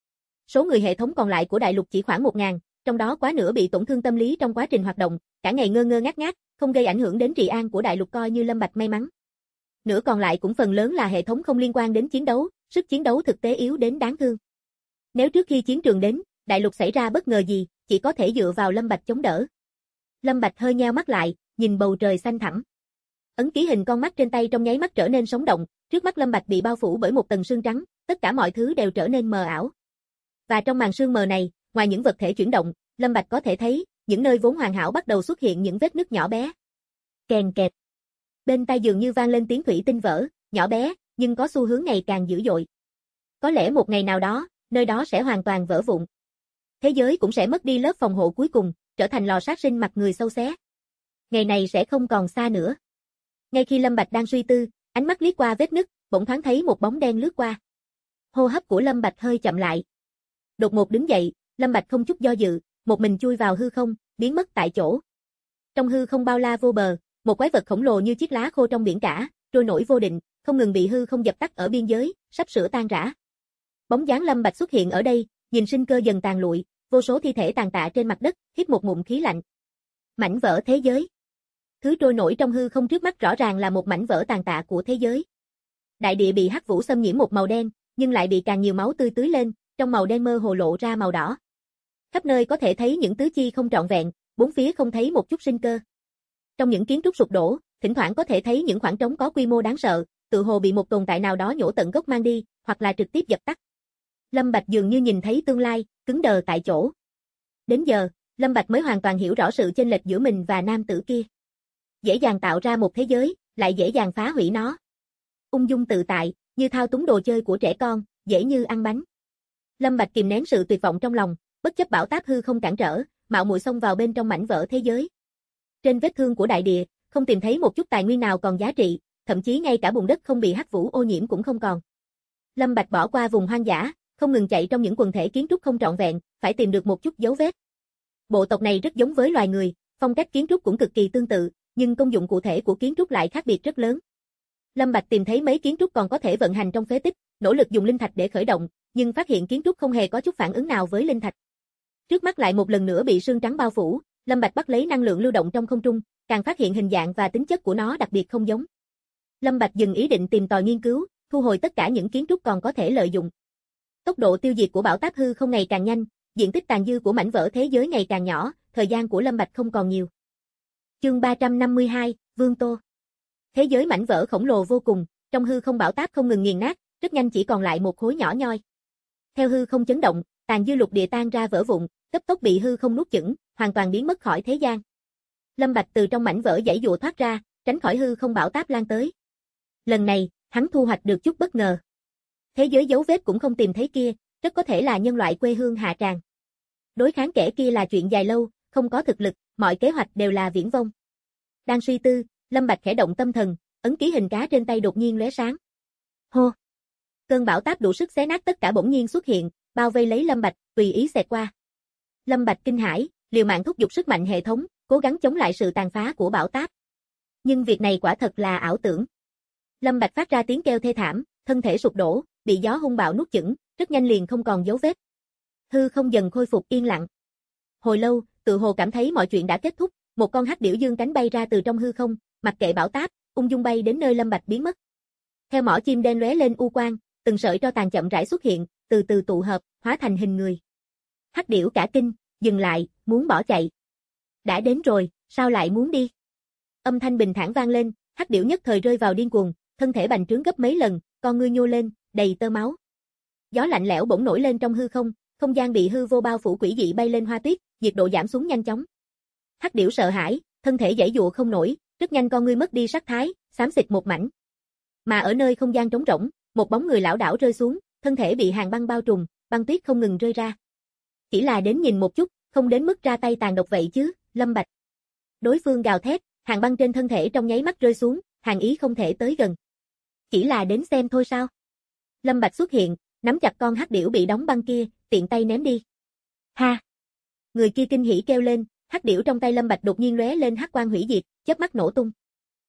Số người hệ thống còn lại của đại lục chỉ khoảng 1.000, trong đó quá nửa bị tổn thương tâm lý trong quá trình hoạt động, cả ngày ngơ ngơ ngác ngác, không gây ảnh hưởng đến trị an của đại lục coi như Lâm Bạch may mắn. Nửa còn lại cũng phần lớn là hệ thống không liên quan đến chiến đấu, sức chiến đấu thực tế yếu đến đáng thương. Nếu trước khi chiến trường đến, đại lục xảy ra bất ngờ gì, chỉ có thể dựa vào Lâm Bạch chống đỡ. Lâm Bạch hơi nheo mắt lại, nhìn bầu trời xanh thẳm. Ấn ký hình con mắt trên tay trong nháy mắt trở nên sống động, trước mắt Lâm Bạch bị bao phủ bởi một tầng sương trắng, tất cả mọi thứ đều trở nên mờ ảo. Và trong màn sương mờ này, ngoài những vật thể chuyển động, Lâm Bạch có thể thấy, những nơi vốn hoàn hảo bắt đầu xuất hiện những vết nứt nhỏ bé. Kèn kẹt. Bên tai dường như vang lên tiếng thủy tinh vỡ, nhỏ bé, nhưng có xu hướng ngày càng dữ dội. Có lẽ một ngày nào đó, nơi đó sẽ hoàn toàn vỡ vụn. Thế giới cũng sẽ mất đi lớp phòng hộ cuối cùng, trở thành lò sát sinh mặt người sâu xé. Ngày này sẽ không còn xa nữa. Ngay khi Lâm Bạch đang suy tư, ánh mắt liếc qua vết nứt, bỗng thoáng thấy một bóng đen lướt qua. Hô hấp của Lâm Bạch hơi chậm lại. Đột ngột đứng dậy, Lâm Bạch không chút do dự, một mình chui vào hư không, biến mất tại chỗ. Trong hư không bao la vô bờ, một quái vật khổng lồ như chiếc lá khô trong biển cả, trôi nổi vô định, không ngừng bị hư không dập tắt ở biên giới, sắp sửa tan rã. Bóng dáng Lâm Bạch xuất hiện ở đây, nhìn sinh cơ dần tàn lụi, vô số thi thể tàn tạ trên mặt đất, hít một ngụm khí lạnh. Mảnh vỡ thế giới. Thứ trôi nổi trong hư không trước mắt rõ ràng là một mảnh vỡ tàn tạ của thế giới. Đại địa bị hắc vũ xâm nhiễm một màu đen, nhưng lại bị càng nhiều máu tươi tưới lên, trong màu đen mơ hồ lộ ra màu đỏ. Khắp nơi có thể thấy những tứ chi không trọn vẹn, bốn phía không thấy một chút sinh cơ. Trong những kiến trúc sụp đổ, thỉnh thoảng có thể thấy những khoảng trống có quy mô đáng sợ, tự hồ bị một tồn tại nào đó nhổ tận gốc mang đi, hoặc là trực tiếp dập tắt. Lâm Bạch dường như nhìn thấy tương lai, cứng đờ tại chỗ. Đến giờ, Lâm Bạch mới hoàn toàn hiểu rõ sự chênh lệch giữa mình và nam tử kia. Dễ dàng tạo ra một thế giới, lại dễ dàng phá hủy nó. Ung dung tự tại, như thao túng đồ chơi của trẻ con, dễ như ăn bánh. Lâm Bạch kìm nén sự tuyệt vọng trong lòng, bất chấp bão táp hư không cản trở, mạo muội xông vào bên trong mảnh vỡ thế giới. Trên vết thương của đại địa, không tìm thấy một chút tài nguyên nào còn giá trị, thậm chí ngay cả bùn đất không bị hắc vũ ô nhiễm cũng không còn. Lâm Bạch bỏ qua vùng hoang dã, không ngừng chạy trong những quần thể kiến trúc không trọn vẹn, phải tìm được một chút dấu vết. Bộ tộc này rất giống với loài người, phong cách kiến trúc cũng cực kỳ tương tự, nhưng công dụng cụ thể của kiến trúc lại khác biệt rất lớn. Lâm Bạch tìm thấy mấy kiến trúc còn có thể vận hành trong phế tích, nỗ lực dùng linh thạch để khởi động, nhưng phát hiện kiến trúc không hề có chút phản ứng nào với linh thạch. Trước mắt lại một lần nữa bị sương trắng bao phủ, Lâm Bạch bắt lấy năng lượng lưu động trong không trung, càng phát hiện hình dạng và tính chất của nó đặc biệt không giống. Lâm Bạch dừng ý định tìm tòi nghiên cứu, thu hồi tất cả những kiến trúc còn có thể lợi dụng. Tốc độ tiêu diệt của bão táp hư không ngày càng nhanh, diện tích tàn dư của mảnh vỡ thế giới ngày càng nhỏ, thời gian của Lâm Bạch không còn nhiều. Chương 352, Vương Tô. Thế giới mảnh vỡ khổng lồ vô cùng, trong hư không bão táp không ngừng nghiền nát, rất nhanh chỉ còn lại một khối nhỏ nhoi. Theo hư không chấn động, tàn dư lục địa tan ra vỡ vụn, cấp tốc bị hư không nuốt chửng, hoàn toàn biến mất khỏi thế gian. Lâm Bạch từ trong mảnh vỡ giãy giụa thoát ra, tránh khỏi hư không bão táp lan tới. Lần này, hắn thu hoạch được chút bất ngờ. Thế giới dấu vết cũng không tìm thấy kia, rất có thể là nhân loại quê hương Hạ Tràng. Đối kháng kẻ kia là chuyện dài lâu, không có thực lực, mọi kế hoạch đều là viển vông. Đang suy tư, Lâm Bạch khẽ động tâm thần, ấn ký hình cá trên tay đột nhiên lóe sáng. Hô! Cơn bão táp đủ sức xé nát tất cả bỗng nhiên xuất hiện, bao vây lấy Lâm Bạch, tùy ý xẹt qua. Lâm Bạch kinh hãi, liều mạng thúc giục sức mạnh hệ thống, cố gắng chống lại sự tàn phá của bão táp. Nhưng việc này quả thật là ảo tưởng. Lâm Bạch phát ra tiếng kêu thê thảm, thân thể sụp đổ, bị gió hung bạo nuốt chửng, rất nhanh liền không còn dấu vết. Hư không dần khôi phục yên lặng. Hồi lâu, tự hồ cảm thấy mọi chuyện đã kết thúc, một con hắc điểu dương cánh bay ra từ trong hư không, mặc kệ bão táp, ung dung bay đến nơi Lâm Bạch biến mất. Theo mỏ chim đen lóe lên u quang, từng sợi tro tàn chậm rãi xuất hiện, từ từ tụ hợp, hóa thành hình người. Hắc điểu cả kinh, dừng lại, muốn bỏ chạy. Đã đến rồi, sao lại muốn đi? Âm thanh bình thản vang lên, hắc điểu nhất thời rơi vào điên cuồng, thân thể bành trướng gấp mấy lần, con ngươi nhô lên, đầy tơ máu. Gió lạnh lẽo bỗng nổi lên trong hư không, không gian bị hư vô bao phủ quỷ dị bay lên hoa tuyết, nhiệt độ giảm xuống nhanh chóng. Hắc điểu sợ hãi, thân thể giãy giụa không nổi, rất nhanh con ngươi mất đi sắc thái, xám xịt một mảnh. Mà ở nơi không gian trống rỗng, một bóng người lảo đảo rơi xuống, thân thể bị hàng băng bao trùm, băng tuyết không ngừng rơi ra. Chỉ là đến nhìn một chút, không đến mức ra tay tàn độc vậy chứ, Lâm Bạch. Đối phương gào thét, hàng băng trên thân thể trong nháy mắt rơi xuống, hàng ý không thể tới gần. Chỉ là đến xem thôi sao? Lâm Bạch xuất hiện, nắm chặt con hắc điểu bị đóng băng kia, tiện tay ném đi. Ha! Người kia kinh hỉ kêu lên, hắc điểu trong tay Lâm Bạch đột nhiên lóe lên hắc quang hủy diệt, chớp mắt nổ tung.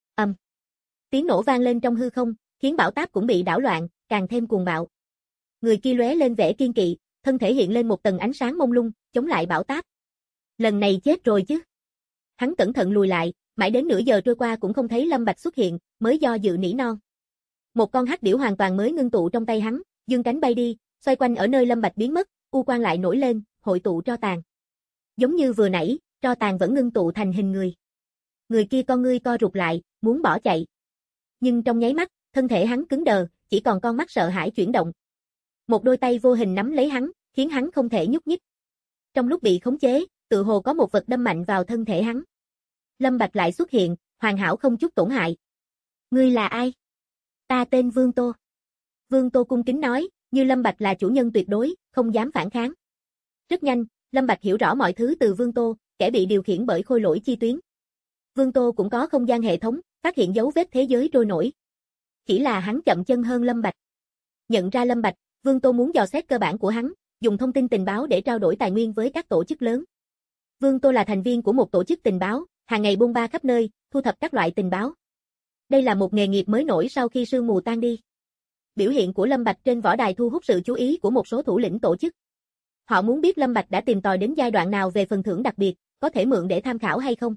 Tiếng nổ vang lên trong hư không, khiến bão táp cũng bị đảo loạn, càng thêm cuồng bạo. Người kia lóe lên vẻ kiên kỵ, thân thể hiện lên một tầng ánh sáng mông lung, chống lại bão táp. Lần này chết rồi chứ. Hắn cẩn thận lùi lại, mãi đến nửa giờ trôi qua cũng không thấy Lâm Bạch xuất hiện, mới do dự nỉ non. Một con hắc điểu hoàn toàn mới ngưng tụ trong tay hắn, dương cánh bay đi, xoay quanh ở nơi Lâm Bạch biến mất, u quang lại nổi lên, hội tụ tro tàn. Giống như vừa nãy, tro tàn vẫn ngưng tụ thành hình người. Người kia con ngươi co rụt lại, muốn bỏ chạy. Nhưng trong nháy mắt, thân thể hắn cứng đờ, chỉ còn con mắt sợ hãi chuyển động. Một đôi tay vô hình nắm lấy hắn, khiến hắn không thể nhúc nhích. Trong lúc bị khống chế, tự hồ có một vật đâm mạnh vào thân thể hắn. Lâm Bạch lại xuất hiện, hoàn hảo không chút tổn hại. Ngươi là ai? Ta tên Vương Tô. Vương Tô cung kính nói, như Lâm Bạch là chủ nhân tuyệt đối, không dám phản kháng. Rất nhanh, Lâm Bạch hiểu rõ mọi thứ từ Vương Tô, kẻ bị điều khiển bởi khôi lỗi chi tuyến. Vương Tô cũng có không gian hệ thống, phát hiện dấu vết thế giới trôi nổi. Chỉ là hắn chậm chân hơn Lâm Bạch. Nhận ra Lâm Bạch, Vương Tô muốn dò xét cơ bản của hắn, dùng thông tin tình báo để trao đổi tài nguyên với các tổ chức lớn. Vương Tô là thành viên của một tổ chức tình báo, hàng ngày buôn ba khắp nơi, thu thập các loại tình báo. Đây là một nghề nghiệp mới nổi sau khi sương mù tan đi. Biểu hiện của Lâm Bạch trên võ đài thu hút sự chú ý của một số thủ lĩnh tổ chức. Họ muốn biết Lâm Bạch đã tìm tòi đến giai đoạn nào về phần thưởng đặc biệt, có thể mượn để tham khảo hay không.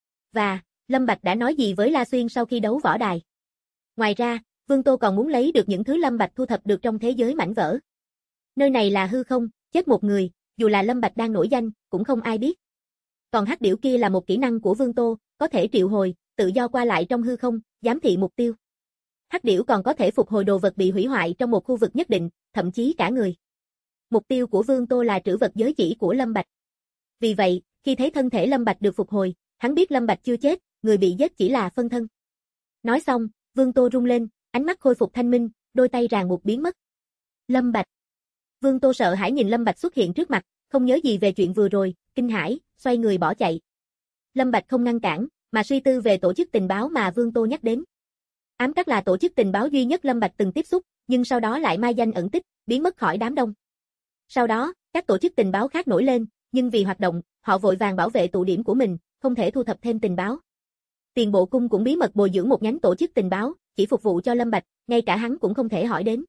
Và, Lâm Bạch đã nói gì với La Xuyên sau khi đấu võ đài. Ngoài ra, Vương Tô còn muốn lấy được những thứ Lâm Bạch thu thập được trong thế giới mảnh vỡ. Nơi này là hư không, chết một người, dù là Lâm Bạch đang nổi danh, cũng không ai biết. Còn hắc điểu kia là một kỹ năng của Vương Tô, có thể triệu hồi, tự do qua lại trong hư không, giám thị mục tiêu. Hắc điểu còn có thể phục hồi đồ vật bị hủy hoại trong một khu vực nhất định, thậm chí cả người. Mục tiêu của Vương Tô là trữ vật giới chỉ của Lâm Bạch. Vì vậy, khi thấy thân thể Lâm Bạch được phục hồi, hắn biết Lâm Bạch chưa chết, người bị giết chỉ là phân thân. Nói xong, Vương Tô rung lên, ánh mắt khôi phục thanh minh, đôi tay ràng buộc biến mất. Lâm Bạch. Vương Tô sợ hãi nhìn Lâm Bạch xuất hiện trước mặt, không nhớ gì về chuyện vừa rồi, kinh hãi, xoay người bỏ chạy. Lâm Bạch không ngăn cản, mà suy tư về tổ chức tình báo mà Vương Tô nhắc đến. Ám Các là tổ chức tình báo duy nhất Lâm Bạch từng tiếp xúc, nhưng sau đó lại mai danh ẩn tích, biến mất khỏi đám đông. Sau đó, các tổ chức tình báo khác nổi lên, nhưng vì hoạt động, họ vội vàng bảo vệ tụ điểm của mình, không thể thu thập thêm tình báo. Tiền Bộ Cung cũng bí mật bồi dưỡng một nhánh tổ chức tình báo, chỉ phục vụ cho Lâm Bạch, ngay cả hắn cũng không thể hỏi đến.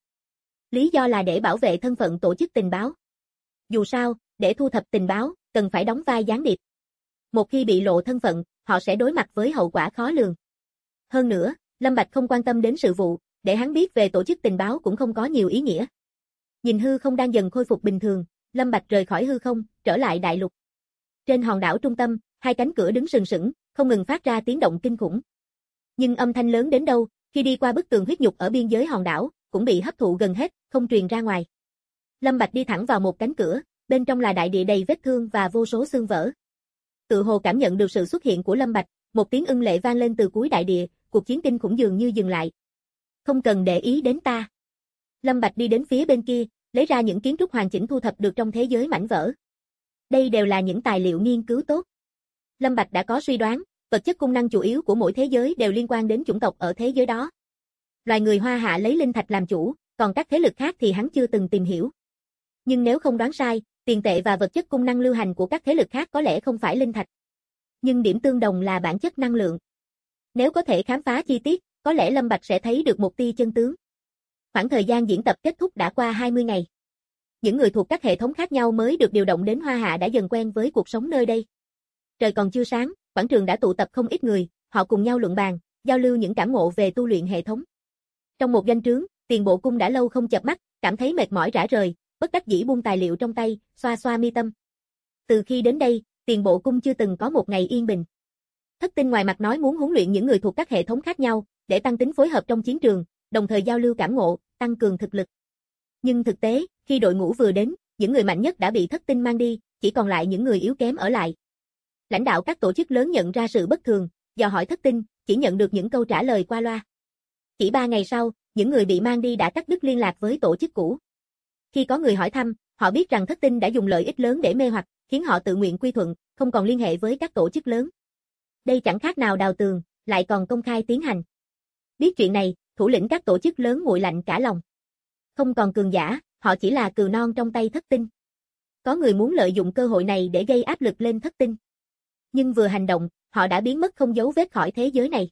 Lý do là để bảo vệ thân phận tổ chức tình báo. Dù sao, để thu thập tình báo, cần phải đóng vai gián điệp. Một khi bị lộ thân phận, họ sẽ đối mặt với hậu quả khó lường. Hơn nữa, Lâm Bạch không quan tâm đến sự vụ, để hắn biết về tổ chức tình báo cũng không có nhiều ý nghĩa. Nhìn hư không đang dần khôi phục bình thường, Lâm Bạch rời khỏi hư không, trở lại đại lục. Trên hòn đảo trung tâm, hai cánh cửa đứng sừng sững, không ngừng phát ra tiếng động kinh khủng. Nhưng âm thanh lớn đến đâu, khi đi qua bức tường huyết nhục ở biên giới hòn đảo, cũng bị hấp thụ gần hết, không truyền ra ngoài. Lâm Bạch đi thẳng vào một cánh cửa, bên trong là đại địa đầy vết thương và vô số xương vỡ. Tự hồ cảm nhận được sự xuất hiện của Lâm Bạch, một tiếng ưng lệ vang lên từ cuối đại địa, cuộc chiến kinh khủng dường như dừng lại. Không cần để ý đến ta. Lâm Bạch đi đến phía bên kia, lấy ra những kiến trúc hoàn chỉnh thu thập được trong thế giới mảnh vỡ. Đây đều là những tài liệu nghiên cứu tốt. Lâm Bạch đã có suy đoán, vật chất công năng chủ yếu của mỗi thế giới đều liên quan đến chủng tộc ở thế giới đó. Loài người Hoa Hạ lấy linh thạch làm chủ, còn các thế lực khác thì hắn chưa từng tìm hiểu. Nhưng nếu không đoán sai, tiền tệ và vật chất công năng lưu hành của các thế lực khác có lẽ không phải linh thạch. Nhưng điểm tương đồng là bản chất năng lượng. Nếu có thể khám phá chi tiết, có lẽ Lâm Bạch sẽ thấy được một tia chân tướng. Khoảng thời gian diễn tập kết thúc đã qua 20 ngày. Những người thuộc các hệ thống khác nhau mới được điều động đến Hoa Hạ đã dần quen với cuộc sống nơi đây. Trời còn chưa sáng, quảng trường đã tụ tập không ít người, họ cùng nhau luận bàn, giao lưu những cảm ngộ về tu luyện hệ thống. Trong một doanh trướng, Tiền Bộ Cung đã lâu không chợp mắt, cảm thấy mệt mỏi rã rời, bất đắc dĩ buông tài liệu trong tay, xoa xoa mi tâm. Từ khi đến đây, Tiền Bộ Cung chưa từng có một ngày yên bình. Thất Tinh ngoài mặt nói muốn huấn luyện những người thuộc các hệ thống khác nhau, để tăng tính phối hợp trong chiến trường, đồng thời giao lưu cảm ngộ, tăng cường thực lực. Nhưng thực tế, khi đội ngũ vừa đến, những người mạnh nhất đã bị Thất Tinh mang đi, chỉ còn lại những người yếu kém ở lại. Lãnh đạo các tổ chức lớn nhận ra sự bất thường, dò hỏi Thất Tinh, chỉ nhận được những câu trả lời qua loa. Chỉ 3 ngày sau, những người bị mang đi đã cắt đứt liên lạc với tổ chức cũ. Khi có người hỏi thăm, họ biết rằng Thất Tinh đã dùng lợi ích lớn để mê hoặc, khiến họ tự nguyện quy thuận, không còn liên hệ với các tổ chức lớn. Đây chẳng khác nào đào tường, lại còn công khai tiến hành. Biết chuyện này, thủ lĩnh các tổ chức lớn nguội lạnh cả lòng. Không còn cường giả, họ chỉ là cừu non trong tay Thất Tinh. Có người muốn lợi dụng cơ hội này để gây áp lực lên Thất Tinh. Nhưng vừa hành động, họ đã biến mất không dấu vết khỏi thế giới này.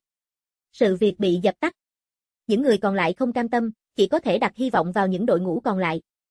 Sự việc bị dập tắt. Những người còn lại không cam tâm, chỉ có thể đặt hy vọng vào những đội ngũ còn lại.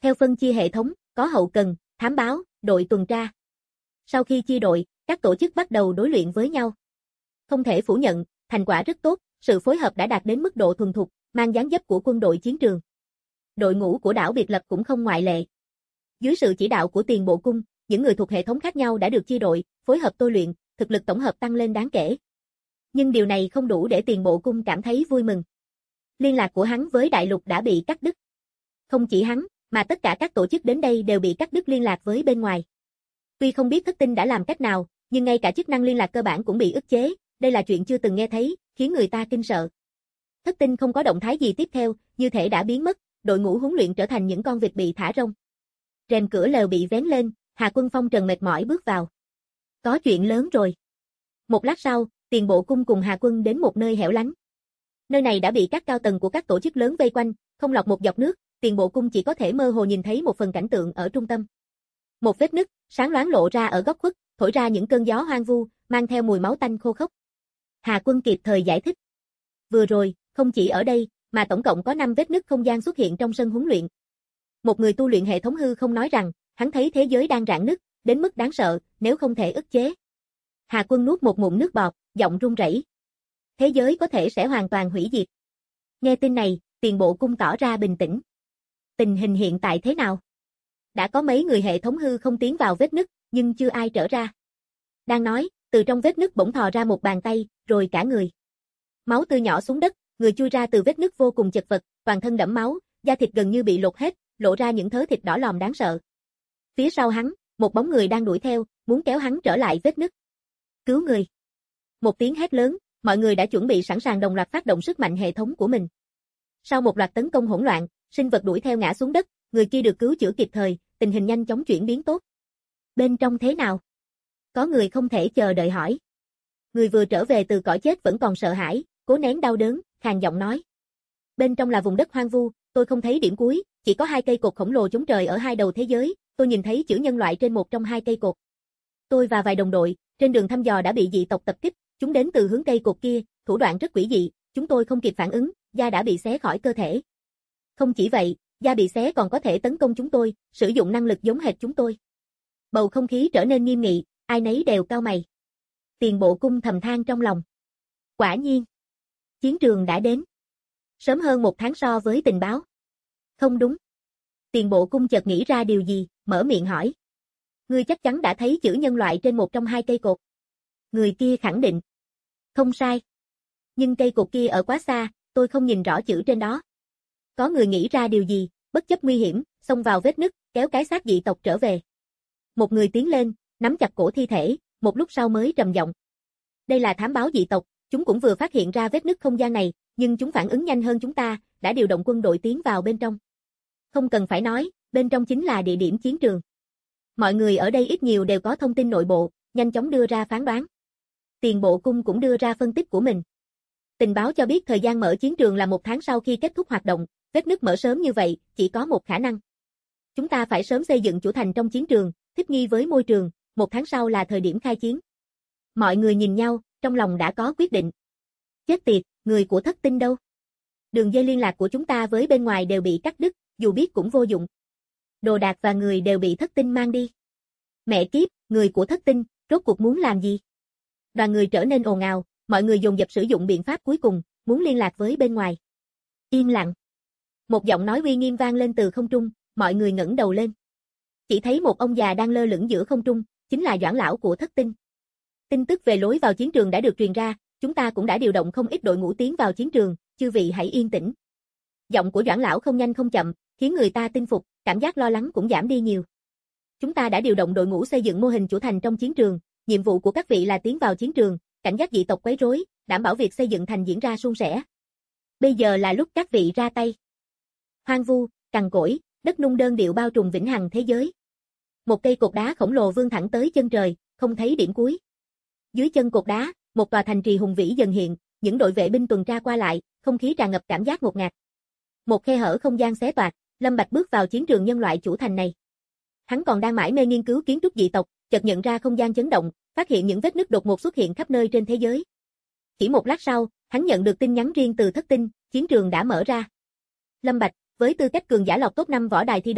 Theo phân chia hệ thống, có hậu cần, thám báo, đội tuần tra. Sau khi chia đội, các tổ chức bắt đầu đối luyện với nhau. Không thể phủ nhận, thành quả rất tốt, sự phối hợp đã đạt đến mức độ thuần thục, mang dáng dấp của quân đội chiến trường. Đội ngũ của đảo biệt lập cũng không ngoại lệ. Dưới sự chỉ đạo của Tiền Bộ Cung, những người thuộc hệ thống khác nhau đã được chia đội, phối hợp tôi luyện, thực lực tổng hợp tăng lên đáng kể. Nhưng điều này không đủ để Tiền Bộ Cung cảm thấy vui mừng. Liên lạc của hắn với đại lục đã bị cắt đứt. Không chỉ hắn, mà tất cả các tổ chức đến đây đều bị cắt đứt liên lạc với bên ngoài. Tuy không biết Thất Tinh đã làm cách nào, nhưng ngay cả chức năng liên lạc cơ bản cũng bị ức chế, đây là chuyện chưa từng nghe thấy, khiến người ta kinh sợ. Thất Tinh không có động thái gì tiếp theo, như thể đã biến mất, đội ngũ huấn luyện trở thành những con vịt bị thả rông. Rèm cửa lều bị vén lên, Hà Quân phong trần mệt mỏi bước vào. Có chuyện lớn rồi. Một lát sau, Tiền Bộ Cung cùng Hà Quân đến một nơi hẻo lánh. Nơi này đã bị các cao tầng của các tổ chức lớn vây quanh, không lọt một giọt nước, Tiền Bộ Cung chỉ có thể mơ hồ nhìn thấy một phần cảnh tượng ở trung tâm. Một vết nứt, sáng loáng lộ ra ở góc khuất, thổi ra những cơn gió hoang vu, mang theo mùi máu tanh khô khốc. Hà Quân kịp thời giải thích. Vừa rồi, không chỉ ở đây, mà tổng cộng có 5 vết nứt không gian xuất hiện trong sân huấn luyện. Một người tu luyện hệ thống hư không nói rằng, hắn thấy thế giới đang rạn nứt, đến mức đáng sợ, nếu không thể ức chế. Hà Quân nuốt một ngụm nước bọt, giọng run rẩy. Thế giới có thể sẽ hoàn toàn hủy diệt. Nghe tin này, Tiền Bộ Cung tỏ ra bình tĩnh. Tình hình hiện tại thế nào? Đã có mấy người hệ thống hư không tiến vào vết nứt, nhưng chưa ai trở ra. Đang nói, từ trong vết nứt bỗng thò ra một bàn tay, rồi cả người. Máu tươi nhỏ xuống đất, người chui ra từ vết nứt vô cùng chật vật, toàn thân đẫm máu, da thịt gần như bị lột hết, lộ ra những thớ thịt đỏ lòm đáng sợ. Phía sau hắn, một bóng người đang đuổi theo, muốn kéo hắn trở lại vết nứt. Cứu người! Một tiếng hét lớn, mọi người đã chuẩn bị sẵn sàng đồng loạt phát động sức mạnh hệ thống của mình. Sau một loạt tấn công hỗn loạn, sinh vật đuổi theo ngã xuống đất, người kia được cứu chữa kịp thời, tình hình nhanh chóng chuyển biến tốt. Bên trong thế nào? Có người không thể chờ đợi hỏi. Người vừa trở về từ cõi chết vẫn còn sợ hãi, cố nén đau đớn, khàn giọng nói. Bên trong là vùng đất hoang vu, tôi không thấy điểm cuối, chỉ có 2 cây cột khổng lồ chống trời ở hai đầu thế giới, tôi nhìn thấy chữ nhân loại trên một trong 2 cây cột. Tôi và vài đồng đội, trên đường thăm dò đã bị dị tộc tập kích, chúng đến từ hướng cây cột kia, thủ đoạn rất quỷ dị, chúng tôi không kịp phản ứng, da đã bị xé khỏi cơ thể. Không chỉ vậy, da bị xé còn có thể tấn công chúng tôi, sử dụng năng lực giống hệt chúng tôi. Bầu không khí trở nên nghiêm nghị, ai nấy đều cau mày. Tiền Bộ Cung thầm than trong lòng. Quả nhiên, chiến trường đã đến. Sớm hơn 1 tháng so với tình báo. Không đúng. Tiền Bộ Cung chợt nghĩ ra điều gì, mở miệng hỏi. Ngươi chắc chắn đã thấy chữ nhân loại trên một trong 2 cây cột. Người kia khẳng định. Không sai. Nhưng cây cột kia ở quá xa, tôi không nhìn rõ chữ trên đó. Có người nghĩ ra điều gì, bất chấp nguy hiểm, xông vào vết nứt, kéo cái xác dị tộc trở về. Một người tiến lên, nắm chặt cổ thi thể, một lúc sau mới trầm giọng. Đây là thám báo dị tộc, chúng cũng vừa phát hiện ra vết nứt không gian này, nhưng chúng phản ứng nhanh hơn chúng ta, đã điều động quân đội tiến vào bên trong. Không cần phải nói, bên trong chính là địa điểm chiến trường. Mọi người ở đây ít nhiều đều có thông tin nội bộ, nhanh chóng đưa ra phán đoán. Tiền Bộ Cung cũng đưa ra phân tích của mình. Tình báo cho biết thời gian mở chiến trường là 1 tháng sau khi kết thúc hoạt động, vết nứt mở sớm như vậy, chỉ có một khả năng. Chúng ta phải sớm xây dựng chủ thành trong chiến trường, thích nghi với môi trường, 1 tháng sau là thời điểm khai chiến. Mọi người nhìn nhau, trong lòng đã có quyết định. Chết tiệt, người của Thất Tinh đâu? Đường dây liên lạc của chúng ta với bên ngoài đều bị cắt đứt, dù biết cũng vô dụng. Đồ đạc và người đều bị Thất Tinh mang đi. Mẹ kiếp, người của Thất Tinh, rốt cuộc muốn làm gì? Đoàn người trở nên ồn ào, mọi người dồn dập sử dụng biện pháp cuối cùng, muốn liên lạc với bên ngoài. Yên lặng. Một giọng nói uy nghiêm vang lên từ không trung, mọi người ngẩng đầu lên. Chỉ thấy một ông già đang lơ lửng giữa không trung, chính là Doãn lão của Thất Tinh. Tin tức về lối vào chiến trường đã được truyền ra, chúng ta cũng đã điều động không ít đội ngũ tiến vào chiến trường, chư vị hãy yên tĩnh. Giọng của Doãn lão không nhanh không chậm, khiến người ta tin phục, cảm giác lo lắng cũng giảm đi nhiều. Chúng ta đã điều động đội ngũ xây dựng mô hình chủ thành trong chiến trường, nhiệm vụ của các vị là tiến vào chiến trường, cảnh giác dị tộc quấy rối, đảm bảo việc xây dựng thành diễn ra suôn sẻ. Bây giờ là lúc các vị ra tay. Hoang vu, cằn cỗi, đất nung đơn điệu bao trùm vĩnh hằng thế giới. Một cây cột đá khổng lồ vươn thẳng tới chân trời, không thấy điểm cuối. Dưới chân cột đá, một tòa thành trì hùng vĩ dần hiện, những đội vệ binh tuần tra qua lại, không khí tràn ngập cảm giác ngột ngạt. Một khe hở không gian xé toạc, Lâm Bạch bước vào chiến trường nhân loại chủ thành này. Hắn còn đang mải mê nghiên cứu kiến trúc dị tộc, chợt nhận ra không gian chấn động, phát hiện những vết nứt đột ngột xuất hiện khắp nơi trên thế giới. Chỉ một lát sau, hắn nhận được tin nhắn riêng từ Thất Tinh, chiến trường đã mở ra. Lâm Bạch, với tư cách cường giả lọt top 5 võ đài thi đấu,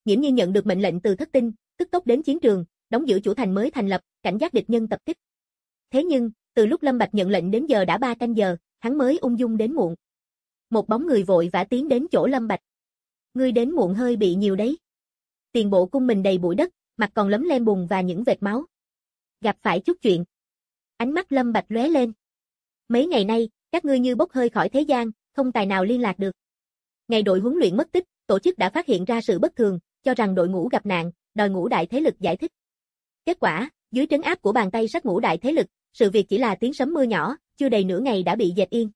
Nghiễm Nhiên nhận được mệnh lệnh từ Thất Tinh, tức tốc đến chiến trường, đóng giữ chủ thành mới thành lập, cảnh giác địch nhân tập kích. Thế nhưng, từ lúc Lâm Bạch nhận lệnh đến giờ đã 3 canh giờ, hắn mới ung dung đến muộn. Một bóng người vội vã tiến đến chỗ Lâm Bạch. Ngươi đến muộn hơi bị nhiều đấy. Tiền bộ cung mình đầy bụi đất, mặt còn lấm lem bùn và những vệt máu. Gặp phải chút chuyện. Ánh mắt Lâm Bạch lóe lên. Mấy ngày nay, các ngươi như bốc hơi khỏi thế gian, không tài nào liên lạc được. Ngày đội huấn luyện mất tích, tổ chức đã phát hiện ra sự bất thường, cho rằng đội ngũ gặp nạn, đòi ngũ đại thế lực giải thích. Kết quả, dưới trấn áp của bàn tay sắt ngũ đại thế lực, sự việc chỉ là tiếng sấm mưa nhỏ, chưa đầy nửa ngày đã bị dẹp yên.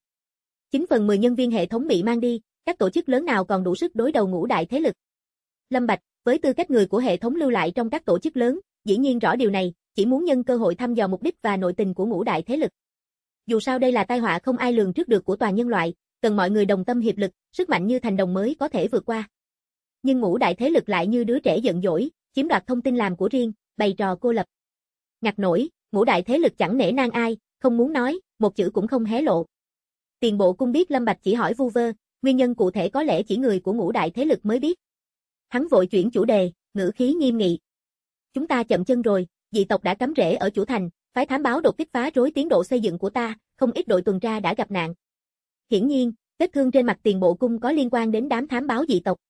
9/10 nhân viên hệ thống bị mang đi, các tổ chức lớn nào còn đủ sức đối đầu ngũ đại thế lực. Lâm Bạch, với tư cách người của hệ thống lưu lại trong các tổ chức lớn, dĩ nhiên rõ điều này, chỉ muốn nhân cơ hội thăm dò mục đích và nội tình của ngũ đại thế lực. Dù sao đây là tai họa không ai lường trước được của toàn nhân loại, cần mọi người đồng tâm hiệp lực, sức mạnh như thành đồng mới có thể vượt qua. Nhưng ngũ đại thế lực lại như đứa trẻ giận dỗi, chiếm đoạt thông tin làm của riêng, bày trò cô lập. Ngặt nổi, ngũ đại thế lực chẳng nể nang ai, không muốn nói, một chữ cũng không hé lộ. Tiền bộ cung biết Lâm Bạch chỉ hỏi vu vơ, nguyên nhân cụ thể có lẽ chỉ người của ngũ đại thế lực mới biết. Hắn vội chuyển chủ đề, ngữ khí nghiêm nghị. Chúng ta chậm chân rồi, dị tộc đã cắm rễ ở chủ thành, phái thám báo đột kích phá rối tiến độ xây dựng của ta, không ít đội tuần tra đã gặp nạn. Hiển nhiên, vết thương trên mặt tiền bộ cung có liên quan đến đám thám báo dị tộc.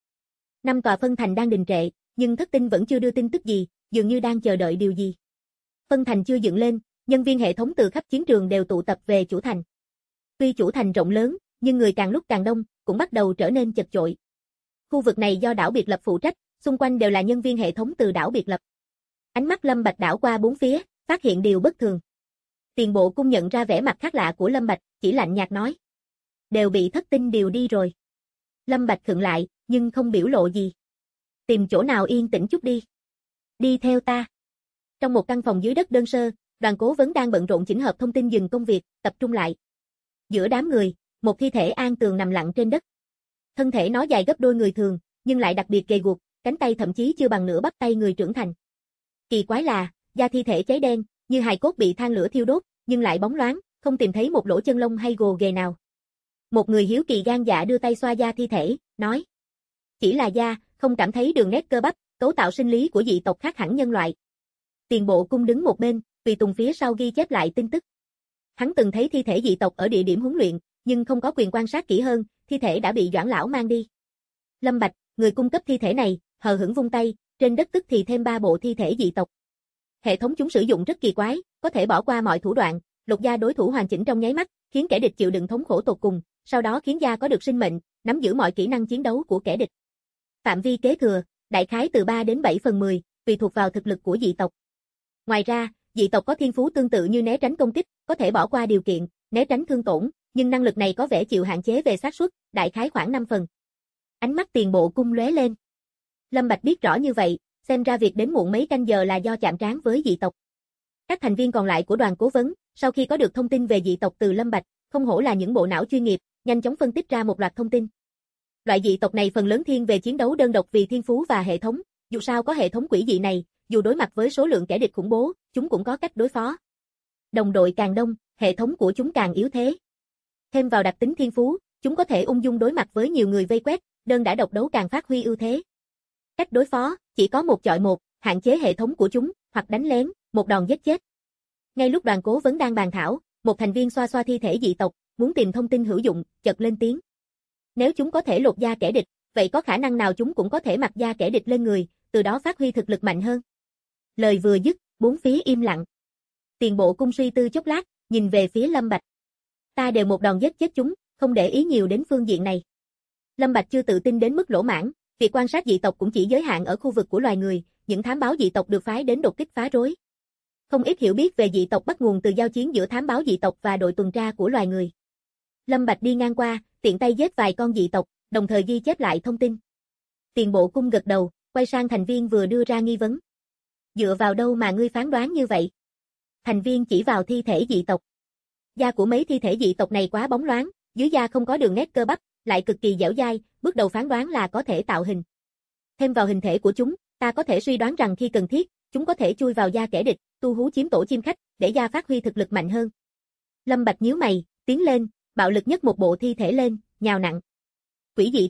5 tòa phân thành đang đình trệ, nhưng Thất Tinh vẫn chưa đưa tin tức gì, dường như đang chờ đợi điều gì. Phân thành chưa dựng lên, nhân viên hệ thống từ khắp chiến trường đều tụ tập về chủ thành. Tuy chủ thành rộng lớn, nhưng người càng lúc càng đông, cũng bắt đầu trở nên chật chội. Khu vực này do đảo biệt lập phụ trách, xung quanh đều là nhân viên hệ thống từ đảo biệt lập. Ánh mắt Lâm Bạch đảo qua bốn phía, phát hiện điều bất thường. Tiền bộ cung nhận ra vẻ mặt khác lạ của Lâm Bạch, chỉ lạnh nhạt nói. Đều bị Thất Tinh điều đi rồi. Lâm Bạch khựng lại, nhưng không biểu lộ gì. Tìm chỗ nào yên tĩnh chút đi. Đi theo ta. Trong một căn phòng dưới đất đơn sơ, Đoàn Cố Vấn đang bận rộn chỉnh hợp thông tin dừng công việc, tập trung lại. Giữa đám người, một thi thể an tường nằm lặng trên đất. Thân thể nó dài gấp đôi người thường, nhưng lại đặc biệt gầy guộc, cánh tay thậm chí chưa bằng nửa bắp tay người trưởng thành. Kỳ quái là, da thi thể cháy đen, như hài cốt bị than lửa thiêu đốt, nhưng lại bóng loáng, không tìm thấy một lỗ chân lông hay gồ ghề nào. Một người hiếu kỳ gan dạ đưa tay xoa da thi thể, nói. Chỉ là da, không cảm thấy đường nét cơ bắp, cấu tạo sinh lý của dị tộc khác hẳn nhân loại. Tiền bộ cung đứng một bên, tùy tùng phía sau ghi chép lại tin tức. Hắn từng thấy thi thể dị tộc ở địa điểm huấn luyện, nhưng không có quyền quan sát kỹ hơn, thi thể đã bị Doãn lão mang đi. Lâm Bạch, người cung cấp thi thể này, hờ hững vung tay, trên đất tức thì thêm 3 bộ thi thể dị tộc. Hệ thống chúng sử dụng rất kỳ quái, có thể bỏ qua mọi thủ đoạn, lột da đối thủ hoàn chỉnh trong nháy mắt, khiến kẻ địch chịu đựng thống khổ tột cùng, sau đó khiến da có được sinh mệnh, nắm giữ mọi kỹ năng chiến đấu của kẻ địch. Phạm vi kế thừa, đại khái từ 3 đến 7/10, tùy thuộc vào thực lực của dị tộc. Ngoài ra, dị tộc có thiên phú tương tự như né tránh công kích, có thể bỏ qua điều kiện, né tránh thương tổn, nhưng năng lực này có vẻ chịu hạn chế về xác suất, đại khái khoảng 5 phần. Ánh mắt tiền bộ cung lóe lên. Lâm Bạch biết rõ như vậy, xem ra việc đến muộn mấy canh giờ là do chạm trán với dị tộc. Các thành viên còn lại của đoàn cố vấn, sau khi có được thông tin về dị tộc từ Lâm Bạch, không hổ là những bộ não chuyên nghiệp, nhanh chóng phân tích ra một loạt thông tin. Loại dị tộc này phần lớn thiên về chiến đấu đơn độc vì thiên phú và hệ thống, dù sao có hệ thống quỷ dị này, dù đối mặt với số lượng kẻ địch khủng bố, chúng cũng có cách đối phó. Đồng đội càng đông, hệ thống của chúng càng yếu thế. Thêm vào đặc tính thiên phú, chúng có thể ung dung đối mặt với nhiều người vây quét, đơn đã độc đấu càng phát huy ưu thế. Cách đối phó, chỉ có một chọi một, hạn chế hệ thống của chúng, hoặc đánh lén, một đòn giết chết. Ngay lúc đoàn cố vấn đang bàn thảo, một thành viên xoa xoa thi thể dị tộc, muốn tìm thông tin hữu dụng, chợt lên tiếng. Nếu chúng có thể lột da kẻ địch, vậy có khả năng nào chúng cũng có thể mặc da kẻ địch lên người, từ đó phát huy thực lực mạnh hơn. Lời vừa dứt, bốn phía im lặng. Tiền bộ cung suy tư chốc lát, nhìn về phía Lâm Bạch. Ta đều một đòn giết chết chúng, không để ý nhiều đến phương diện này. Lâm Bạch chưa tự tin đến mức lỗ mãn, việc quan sát dị tộc cũng chỉ giới hạn ở khu vực của loài người, những thám báo dị tộc được phái đến đột kích phá rối. Không ít hiểu biết về dị tộc bắt nguồn từ giao chiến giữa thám báo dị tộc và đội tuần tra của loài người. Lâm Bạch đi ngang qua, tiện tay giết vài con dị tộc, đồng thời ghi chép lại thông tin. Tiền bộ cung gật đầu, quay sang thành viên vừa đưa ra nghi vấn. Dựa vào đâu mà ngươi phán đoán như vậy? Thành viên chỉ vào thi thể dị tộc. Da của mấy thi thể dị tộc này quá bóng loáng, dưới da không có đường nét cơ bắp, lại cực kỳ dẻo dai, bước đầu phán đoán là có thể tạo hình. Thêm vào hình thể của chúng, ta có thể suy đoán rằng khi cần thiết, chúng có thể chui vào da kẻ địch, tu hú chiếm tổ chim khách, để da phát huy thực lực mạnh hơn. Lâm Bạch nhíu mày, tiến lên, bạo lực nhấc một bộ thi thể lên, nhào nặng. Quỷ dị thay,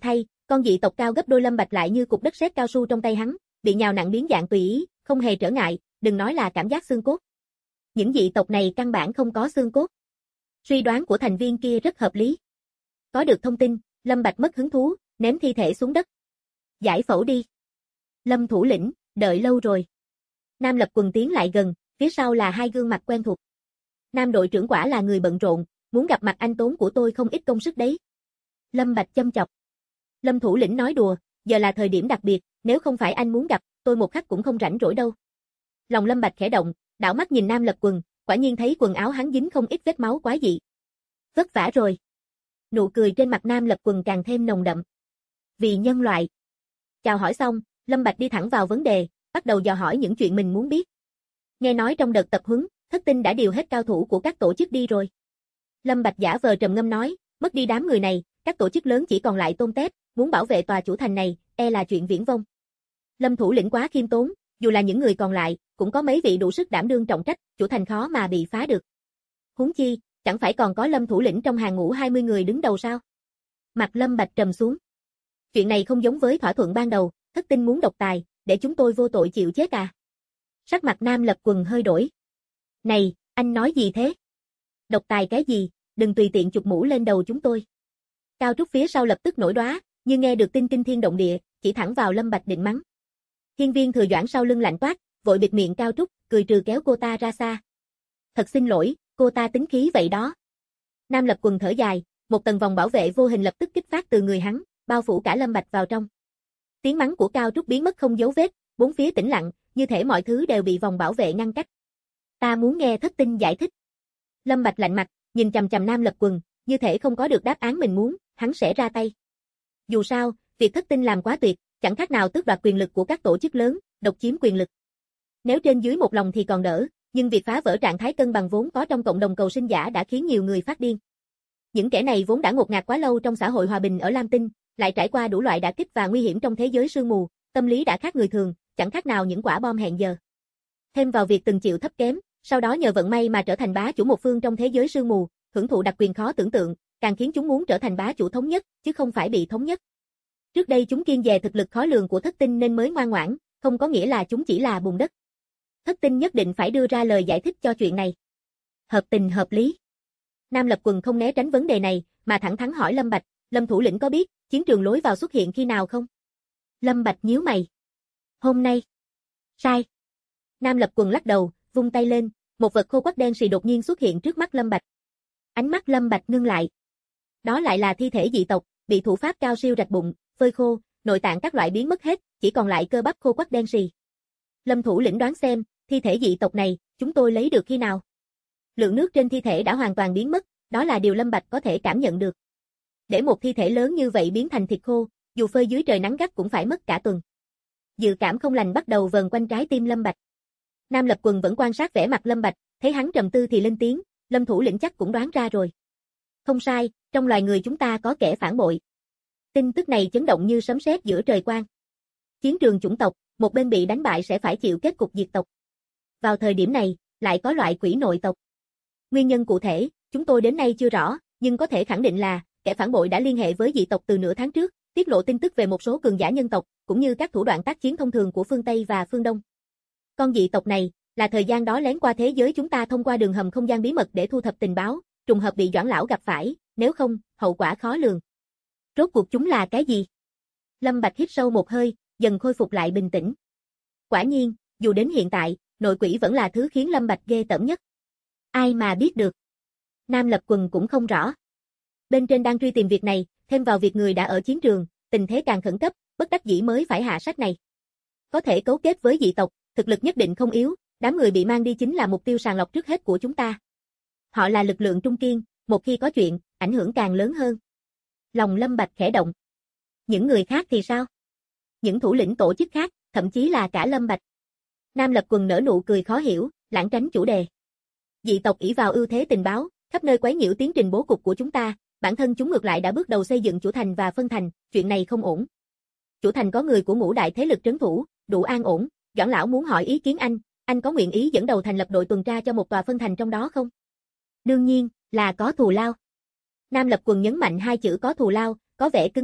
Con dị tộc cao gấp đôi Lâm Bạch lại như cục đất sét cao su trong tay hắn, bị nhào nặn biến dạng tùy ý, không hề trở ngại, đừng nói là cảm giác xương cốt. Những dị tộc này căn bản không có xương cốt. Suy đoán của thành viên kia rất hợp lý. Có được thông tin, Lâm Bạch mất hứng thú, ném thi thể xuống đất. Giải phẫu đi. Lâm thủ lĩnh, đợi lâu rồi. Nam Lập Quần tiến lại gần, phía sau là hai gương mặt quen thuộc. Nam đội trưởng quả là người bận rộn, muốn gặp mặt anh tốn của tôi không ít công sức đấy. Lâm Bạch châm chọc. Lâm thủ lĩnh nói đùa, giờ là thời điểm đặc biệt, nếu không phải anh muốn gặp, tôi một khắc cũng không rảnh rỗi đâu. Lòng Lâm Bạch khẽ động, đảo mắt nhìn Nam Lập Quần, quả nhiên thấy quần áo hắn dính không ít vết máu quái dị. Vất vả rồi. Nụ cười trên mặt Nam Lập Quần càng thêm nồng đậm. Vì nhân loại. Chào hỏi xong, Lâm Bạch đi thẳng vào vấn đề, bắt đầu dò hỏi những chuyện mình muốn biết. Nghe nói trong đợt tập huấn, Thất Tinh đã điều hết cao thủ của các tổ chức đi rồi. Lâm Bạch giả vờ trầm ngâm nói, mất đi đám người này, các tổ chức lớn chỉ còn lại Tôn Tép, muốn bảo vệ tòa chủ thành này, e là chuyện viển vông. Lâm thủ lĩnh quá khiêm tốn, dù là những người còn lại, cũng có mấy vị đủ sức đảm đương trọng trách, chủ thành khó mà bị phá được. Huống chi, chẳng phải còn có Lâm thủ lĩnh trong hàng ngũ 20 người đứng đầu sao? Mặt Lâm Bạch trầm xuống. Chuyện này không giống với thỏa thuận ban đầu, Thất Tinh muốn độc tài, để chúng tôi vô tội chịu chết à? Sắc mặt Nam Lập Quần hơi đổi. Này, anh nói gì thế? Độc tài cái gì, đừng tùy tiện chụp mũ lên đầu chúng tôi. Cao Trúc phía sau lập tức nổi đoá, như nghe được tin kinh thiên động địa, chỉ thẳng vào Lâm Bạch định mắng. Hiên Viên Thừa Doãn sau lưng lạnh toát, vội bịt miệng Cao Trúc, cười trừ kéo cô ta ra xa. Thật xin lỗi, cô ta tính khí vậy đó. Nam Lập Quần thở dài, một tầng vòng bảo vệ vô hình lập tức kích phát từ người hắn, bao phủ cả Lâm Bạch vào trong. Tiếng mắng của Cao Trúc biến mất không dấu vết, bốn phía tĩnh lặng, như thể mọi thứ đều bị vòng bảo vệ ngăn cách. Ta muốn nghe Thất Tinh giải thích. Lâm Bạch lạnh mặt, nhìn chằm chằm Nam Lập Quần, như thể không có được đáp án mình muốn, hắn sẽ ra tay. Dù sao, việc Thất Tinh làm quá tuyệt, chẳng khác nào tước đoạt quyền lực của các tổ chức lớn, độc chiếm quyền lực. Nếu trên dưới một lòng thì còn đỡ, nhưng việc phá vỡ trạng thái cân bằng vốn có trong cộng đồng cầu sinh giả đã khiến nhiều người phát điên. Những kẻ này vốn đã ngột ngạt quá lâu trong xã hội hòa bình ở Lam Tinh, lại trải qua đủ loại đả kích và nguy hiểm trong thế giới sương mù, tâm lý đã khác người thường, chẳng khác nào những quả bom hẹn giờ. Thêm vào việc từng chịu thấp kém, sau đó nhờ vận may mà trở thành bá chủ một phương trong thế giới sương mù, hưởng thụ đặc quyền khó tưởng tượng, càng khiến chúng muốn trở thành bá chủ thống nhất, chứ không phải bị thống nhất. Trước đây chúng kiêng dè thực lực khó lường của Thất Tinh nên mới ngoan ngoãn, không có nghĩa là chúng chỉ là bùn đất. Thất Tinh nhất định phải đưa ra lời giải thích cho chuyện này. Hợp tình hợp lý. Nam Lập Quần không né tránh vấn đề này, mà thẳng thắn hỏi Lâm Bạch, Lâm thủ lĩnh có biết, chiến trường lối vào xuất hiện khi nào không? Lâm Bạch nhíu mày. Hôm nay. Sai. Nam Lập Quần lắc đầu, vung tay lên, một vật khô quắc đen xì đột nhiên xuất hiện trước mắt Lâm Bạch. Ánh mắt Lâm Bạch ngưng lại. Đó lại là thi thể dị tộc, bị thủ pháp cao siêu rạch bụng, phơi khô, nội tạng các loại biến mất hết, chỉ còn lại cơ bắp khô quắc đen xì. Lâm thủ lĩnh đoán xem, thi thể dị tộc này, chúng tôi lấy được khi nào? Lượng nước trên thi thể đã hoàn toàn biến mất, đó là điều Lâm Bạch có thể cảm nhận được. Để một thi thể lớn như vậy biến thành thịt khô, dù phơi dưới trời nắng gắt cũng phải mất cả tuần. Dự cảm không lành bắt đầu vờn quanh trái tim Lâm Bạch. Nam Lập Quần vẫn quan sát vẻ mặt Lâm Bạch, thấy hắn trầm tư thì lên tiếng, Lâm thủ lĩnh chắc cũng đoán ra rồi. Không sai, trong loài người chúng ta có kẻ phản bội. Tin tức này chấn động như sấm sét giữa trời quang. Chiến trường chủng tộc, một bên bị đánh bại sẽ phải chịu kết cục diệt tộc. Vào thời điểm này, lại có loại quỷ nội tộc. Nguyên nhân cụ thể, chúng tôi đến nay chưa rõ, nhưng có thể khẳng định là, kẻ phản bội đã liên hệ với dị tộc từ nửa tháng trước, tiết lộ tin tức về một số cường giả nhân tộc, cũng như các thủ đoạn tác chiến thông thường của phương Tây và phương Đông. Con dị tộc này, là thời gian đó lén qua thế giới chúng ta thông qua đường hầm không gian bí mật để thu thập tình báo, trùng hợp bị Doãn lão gặp phải, nếu không, hậu quả khó lường. Rốt cuộc chúng là cái gì? Lâm Bạch hít sâu một hơi, dần khôi phục lại bình tĩnh. Quả nhiên, dù đến hiện tại, nội quỷ vẫn là thứ khiến Lâm Bạch ghê tởm nhất. Ai mà biết được. Nam Lập Quần cũng không rõ. Bên trên đang truy tìm việc này, thêm vào việc người đã ở chiến trường, tình thế càng khẩn cấp, bất đắc dĩ mới phải hạ sách này. Có thể cấu kết với dị tộc, thực lực nhất định không yếu, đám người bị mang đi chính là mục tiêu sàng lọc trước hết của chúng ta. Họ là lực lượng trung kiên, một khi có chuyện, ảnh hưởng càng lớn hơn. Lòng Lâm Bạch khẽ động. Những người khác thì sao? Những thủ lĩnh tổ chức khác, thậm chí là cả Lâm Bạch. Nam Lập Quần nở nụ cười khó hiểu, lảng tránh chủ đề. Dị tộc ỷ vào ưu thế tình báo, khắp nơi quấy nhiễu tiến trình bố cục của chúng ta, bản thân chúng ngược lại đã bước đầu xây dựng chủ thành và phân thành, chuyện này không ổn. Chủ thành có người của ngũ đại thế lực trấn thủ, đủ an ổn, Doãn lão muốn hỏi ý kiến anh có nguyện ý dẫn đầu thành lập đội tuần tra cho một tòa phân thành trong đó không? Đương nhiên, là có thù lao. Nam Lập Quần nhấn mạnh hai chữ có thù lao, có vẻ cứng nhắc,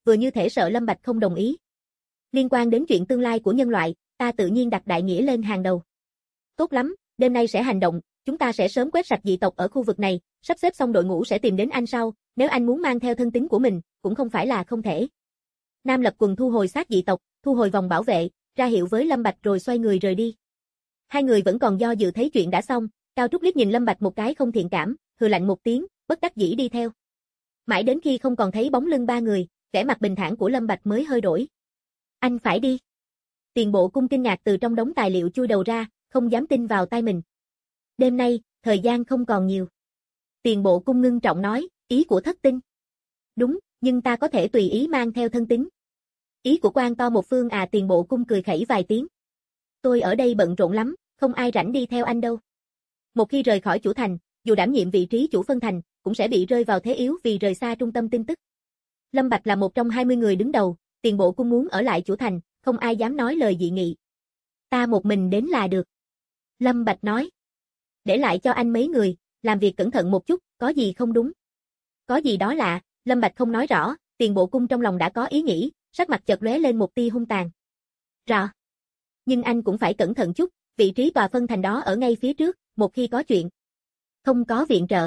vừa như thể sợ Lâm Bạch không đồng ý. Liên quan đến chuyện tương lai của nhân loại, ta tự nhiên đặt đại nghĩa lên hàng đầu. Tốt lắm, đêm nay sẽ hành động, chúng ta sẽ sớm quét sạch dị tộc ở khu vực này, sắp xếp xong đội ngũ sẽ tìm đến anh sau, nếu anh muốn mang theo thân tín của mình, cũng không phải là không thể. Nam Lập Quần thu hồi xác dị tộc, thu hồi vòng bảo vệ, ra hiệu với Lâm Bạch rồi xoay người rời đi. Hai người vẫn còn do dự thấy chuyện đã xong, Cao Trúc liếc nhìn Lâm Bạch một cái không thiện cảm, hừ lạnh một tiếng, bất đắc dĩ đi theo. Mãi đến khi không còn thấy bóng lưng ba người, vẻ mặt bình thản của Lâm Bạch mới hơi đổi. Anh phải đi. Tiền Bộ Cung kinh ngạc từ trong đống tài liệu chui đầu ra, không dám tin vào tai mình. Đêm nay, thời gian không còn nhiều. Tiền Bộ Cung ngưng trọng nói, ý của Thất Tinh. Đúng, nhưng ta có thể tùy ý mang theo thân tín. Ý của quan to một phương à? Tiền Bộ Cung cười khẩy vài tiếng. Tôi ở đây bận rộn lắm, không ai rảnh đi theo anh đâu. Một khi rời khỏi chủ thành, dù đảm nhiệm vị trí chủ phân thành, cũng sẽ bị rơi vào thế yếu vì rời xa trung tâm tin tức. Lâm Bạch là một trong 20 người đứng đầu, Tiền Bộ Cung muốn ở lại chủ thành, không ai dám nói lời dị nghị. Ta một mình đến là được. Lâm Bạch nói. Để lại cho anh mấy người, làm việc cẩn thận một chút, có gì không đúng. Có gì đó lạ, Lâm Bạch không nói rõ, Tiền Bộ Cung trong lòng đã có ý nghĩ, sắc mặt chợt lóe lên một tia hung tàn. Rõ. Nhưng anh cũng phải cẩn thận chút, vị trí tòa phân thành đó ở ngay phía trước, một khi có chuyện. Không có viện trợ.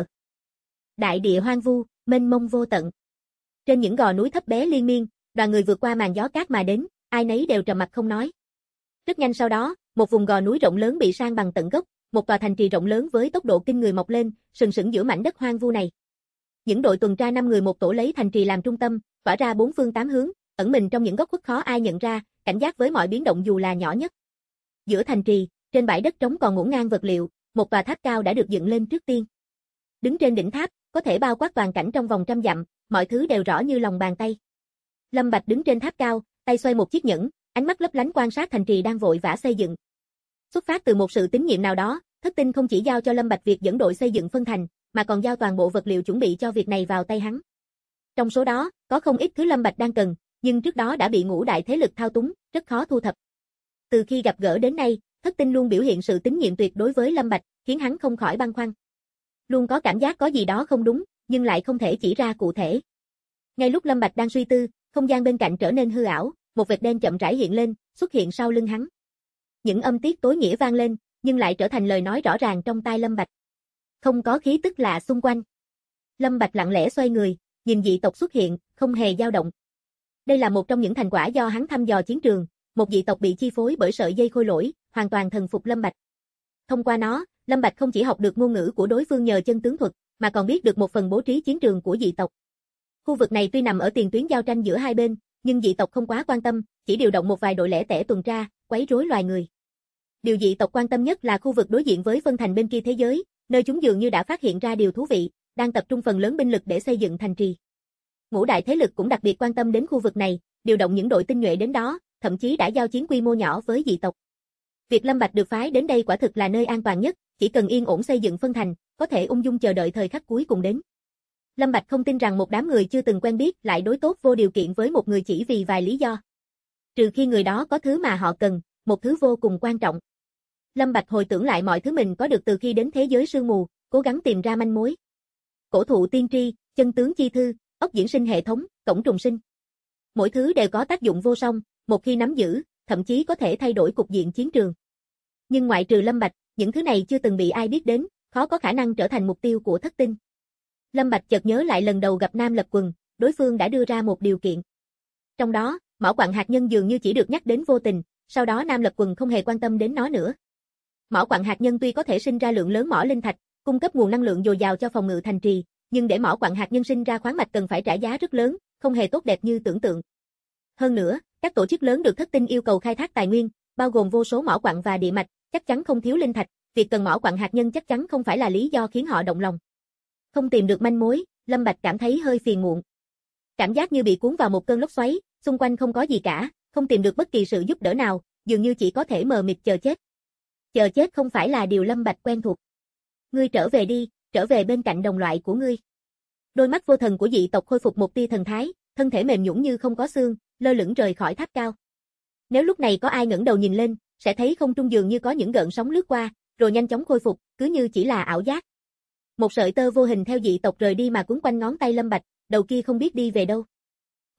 Đại địa hoang vu, mênh mông vô tận. Trên những gò núi thấp bé liên miên, đoàn người vượt qua màn gió cát mà đến, ai nấy đều trầm mặc không nói. Rất nhanh sau đó, một vùng gò núi rộng lớn bị san bằng tận gốc, một tòa thành trì rộng lớn với tốc độ kinh người mọc lên, sừng sững giữa mảnh đất hoang vu này. Những đội tuần tra 5 người một tổ lấy thành trì làm trung tâm, tỏa ra bốn phương tám hướng, ẩn mình trong những góc khuất khó ai nhận ra, cảnh giác với mọi biến động dù là nhỏ nhất. Giữa thành trì, trên bãi đất trống còn ngổn ngang vật liệu, một tòa tháp cao đã được dựng lên trước tiên. Đứng trên đỉnh tháp, có thể bao quát toàn cảnh trong vòng trăm dặm, mọi thứ đều rõ như lòng bàn tay. Lâm Bạch đứng trên tháp cao, tay xoay một chiếc nhẫn, ánh mắt lấp lánh quan sát thành trì đang vội vã xây dựng. Xuất phát từ một sự tín nhiệm nào đó, Thất Tinh không chỉ giao cho Lâm Bạch việc dẫn đội xây dựng phân thành, mà còn giao toàn bộ vật liệu chuẩn bị cho việc này vào tay hắn. Trong số đó, có không ít thứ Lâm Bạch đang cần, nhưng trước đó đã bị ngũ đại thế lực thao túng, rất khó thu thập. Từ khi gặp gỡ đến nay, Thất Tinh luôn biểu hiện sự tín nhiệm tuyệt đối với Lâm Bạch, khiến hắn không khỏi băn khoăn. Luôn có cảm giác có gì đó không đúng, nhưng lại không thể chỉ ra cụ thể. Ngay lúc Lâm Bạch đang suy tư, không gian bên cạnh trở nên hư ảo, một vệt đen chậm rãi hiện lên, xuất hiện sau lưng hắn. Những âm tiết tối nghĩa vang lên, nhưng lại trở thành lời nói rõ ràng trong tai Lâm Bạch. Không có khí tức lạ xung quanh. Lâm Bạch lặng lẽ xoay người, nhìn dị tộc xuất hiện, không hề dao động. Đây là một trong những thành quả do hắn thăm dò chiến trường, một dị tộc bị chi phối bởi sợi dây khôi lỗi, hoàn toàn thần phục Lâm Bạch. Thông qua nó, Lâm Bạch không chỉ học được ngôn ngữ của đối phương nhờ chân tướng thuật, mà còn biết được một phần bố trí chiến trường của dị tộc. Khu vực này tuy nằm ở tiền tuyến giao tranh giữa hai bên, nhưng dị tộc không quá quan tâm, chỉ điều động một vài đội lẻ tẻ tuần tra, quấy rối loài người. Điều dị tộc quan tâm nhất là khu vực đối diện với phân thành bên kia thế giới, nơi chúng dường như đã phát hiện ra điều thú vị, đang tập trung phần lớn binh lực để xây dựng thành trì. Ngũ đại thế lực cũng đặc biệt quan tâm đến khu vực này, điều động những đội tinh nhuệ đến đó, thậm chí đã giao chiến quy mô nhỏ với dị tộc. Việc Lâm Bạch được phái đến đây quả thực là nơi an toàn nhất, chỉ cần yên ổn xây dựng phân thành, có thể ung dung chờ đợi thời khắc cuối cùng đến. Lâm Bạch không tin rằng một đám người chưa từng quen biết lại đối tốt vô điều kiện với một người chỉ vì vài lý do. Trừ khi người đó có thứ mà họ cần, một thứ vô cùng quan trọng. Lâm Bạch hồi tưởng lại mọi thứ mình có được từ khi đến thế giới sương mù, cố gắng tìm ra manh mối. Cổ thụ tiên tri, chân tướng chi thư, ốc diễn sinh hệ thống, cổng trùng sinh. Mỗi thứ đều có tác dụng vô song, một khi nắm giữ, thậm chí có thể thay đổi cục diện chiến trường. Nhưng ngoại trừ Lâm Bạch, những thứ này chưa từng bị ai biết đến, khó có khả năng trở thành mục tiêu của Thất Tinh. Lâm Bạch chợt nhớ lại lần đầu gặp Nam Lập Quần, đối phương đã đưa ra một điều kiện. Trong đó, mỏ quặng hạt nhân dường như chỉ được nhắc đến vô tình, sau đó Nam Lập Quần không hề quan tâm đến nó nữa. Mỏ quặng hạt nhân tuy có thể sinh ra lượng lớn mỏ linh thạch, cung cấp nguồn năng lượng dồi dào cho phòng ngự thành trì, nhưng để mỏ quặng hạt nhân sinh ra khoáng mạch cần phải trả giá rất lớn, không hề tốt đẹp như tưởng tượng. Hơn nữa, các tổ chức lớn được Thất Tinh yêu cầu khai thác tài nguyên, bao gồm vô số mỏ quặng và địa mạch, chắc chắn không thiếu linh thạch, việc cần mỏ quặng hạt nhân chắc chắn không phải là lý do khiến họ động lòng. Không tìm được manh mối, Lâm Bạch cảm thấy hơi phiền muộn. Cảm giác như bị cuốn vào một cơn lốc xoáy, xung quanh không có gì cả, không tìm được bất kỳ sự giúp đỡ nào, dường như chỉ có thể mờ mịt chờ chết. Chờ chết không phải là điều Lâm Bạch quen thuộc. Ngươi trở về đi, trở về bên cạnh đồng loại của ngươi. Đôi mắt vô thần của dị tộc khôi phục một tia thần thái, thân thể mềm nhũn như không có xương, lơ lửng rời khỏi tháp cao. Nếu lúc này có ai ngẩng đầu nhìn lên, sẽ thấy không trung dường như có những gợn sóng lướt qua, rồi nhanh chóng khôi phục, cứ như chỉ là ảo giác. Một sợi tơ vô hình theo dị tộc rời đi mà quấn quanh ngón tay Lâm Bạch, đầu kia không biết đi về đâu.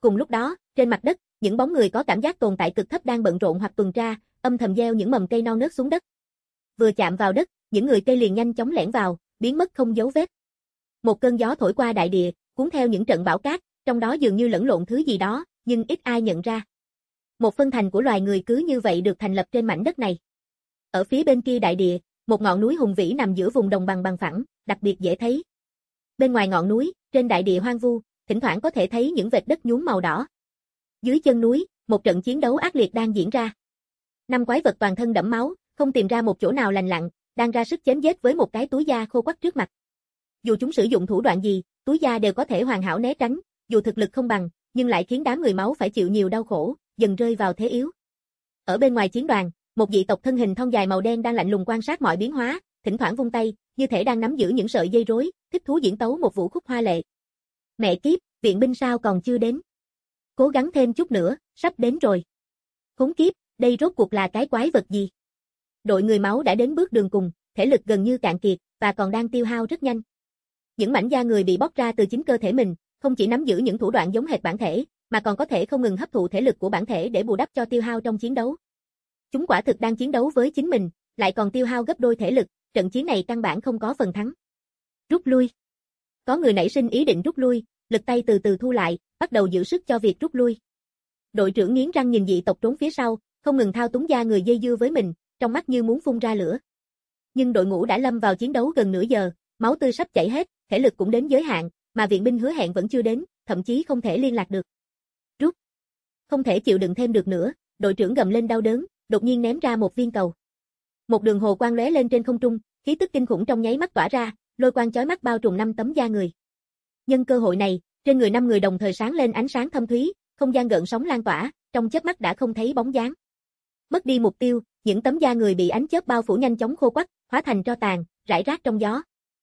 Cùng lúc đó, trên mặt đất, những bóng người có cảm giác tồn tại cực thấp đang bận rộn hoặc tuần tra, âm thầm gieo những mầm cây non nớt xuống đất. Vừa chạm vào đất, những người cây liền nhanh chóng lẻn vào, biến mất không dấu vết. Một cơn gió thổi qua đại địa, cuốn theo những trận bão cát, trong đó dường như lẫn lộn thứ gì đó, nhưng ít ai nhận ra. Một phân thành của loài người cứ như vậy được thành lập trên mảnh đất này. Ở phía bên kia đại địa, một ngọn núi hùng vĩ nằm giữa vùng đồng bằng bằng phẳng, đặc biệt dễ thấy. Bên ngoài ngọn núi, trên đại địa hoang vu, thỉnh thoảng có thể thấy những vệt đất nhuốm màu đỏ. Dưới chân núi, một trận chiến đấu ác liệt đang diễn ra. 5 quái vật toàn thân đẫm máu, không tìm ra một chỗ nào lành lặn, đang ra sức chém giết với một cái túi da khô quắt trước mặt. Dù chúng sử dụng thủ đoạn gì, túi da đều có thể hoàn hảo né tránh, dù thực lực không bằng, nhưng lại khiến đám người máu phải chịu nhiều đau khổ, dần rơi vào thế yếu. Ở bên ngoài chiến đoàn, một dị tộc thân hình thon dài màu đen đang lạnh lùng quan sát mọi biến hóa, thỉnh thoảng vung tay, như thể đang nắm giữ những sợi dây rối, thích thú diễn tấu một vũ khúc hoa lệ. Mẹ kiếp, viện binh sao còn chưa đến? Cố gắng thêm chút nữa, sắp đến rồi. Khốn kiếp, đây rốt cuộc là cái quái vật gì? Đội người máu đã đến bước đường cùng, thể lực gần như cạn kiệt, và còn đang tiêu hao rất nhanh. Những mảnh da người bị bóc ra từ chính cơ thể mình, không chỉ nắm giữ những thủ đoạn giống hệt bản thể, mà còn có thể không ngừng hấp thụ thể lực của bản thể để bù đắp cho tiêu hao trong chiến đấu. Chúng quả thực đang chiến đấu với chính mình, lại còn tiêu hao gấp đôi thể lực, trận chiến này căn bản không có phần thắng. Rút lui. Có người nảy sinh ý định rút lui, lực tay từ từ thu lại, bắt đầu giữ sức cho việc rút lui. Đội trưởng nghiến răng nhìn dị tộc trốn phía sau, không ngừng thao túng da người dây dưa với mình, trong mắt như muốn phun ra lửa. Nhưng đội ngũ đã lâm vào chiến đấu gần nửa giờ, máu tươi sắp chảy hết, thể lực cũng đến giới hạn, mà viện binh hứa hẹn vẫn chưa đến, thậm chí không thể liên lạc được. Rút. Không thể chịu đựng thêm được nữa, đội trưởng gầm lên đau đớn, đột nhiên ném ra một viên cầu. Một đường hồ quang lóe lên trên không trung, khí tức kinh khủng trong nháy mắt tỏa ra, lôi quang chói mắt bao trùm 5 tấm da người. Nhân cơ hội này, trên người 5 người đồng thời sáng lên ánh sáng thâm thúy, không gian gợn sóng lan tỏa, trong chớp mắt đã không thấy bóng dáng. Mất đi mục tiêu, những tấm da người bị ánh chớp bao phủ nhanh chóng khô quắt, hóa thành tro tàn, rải rác trong gió.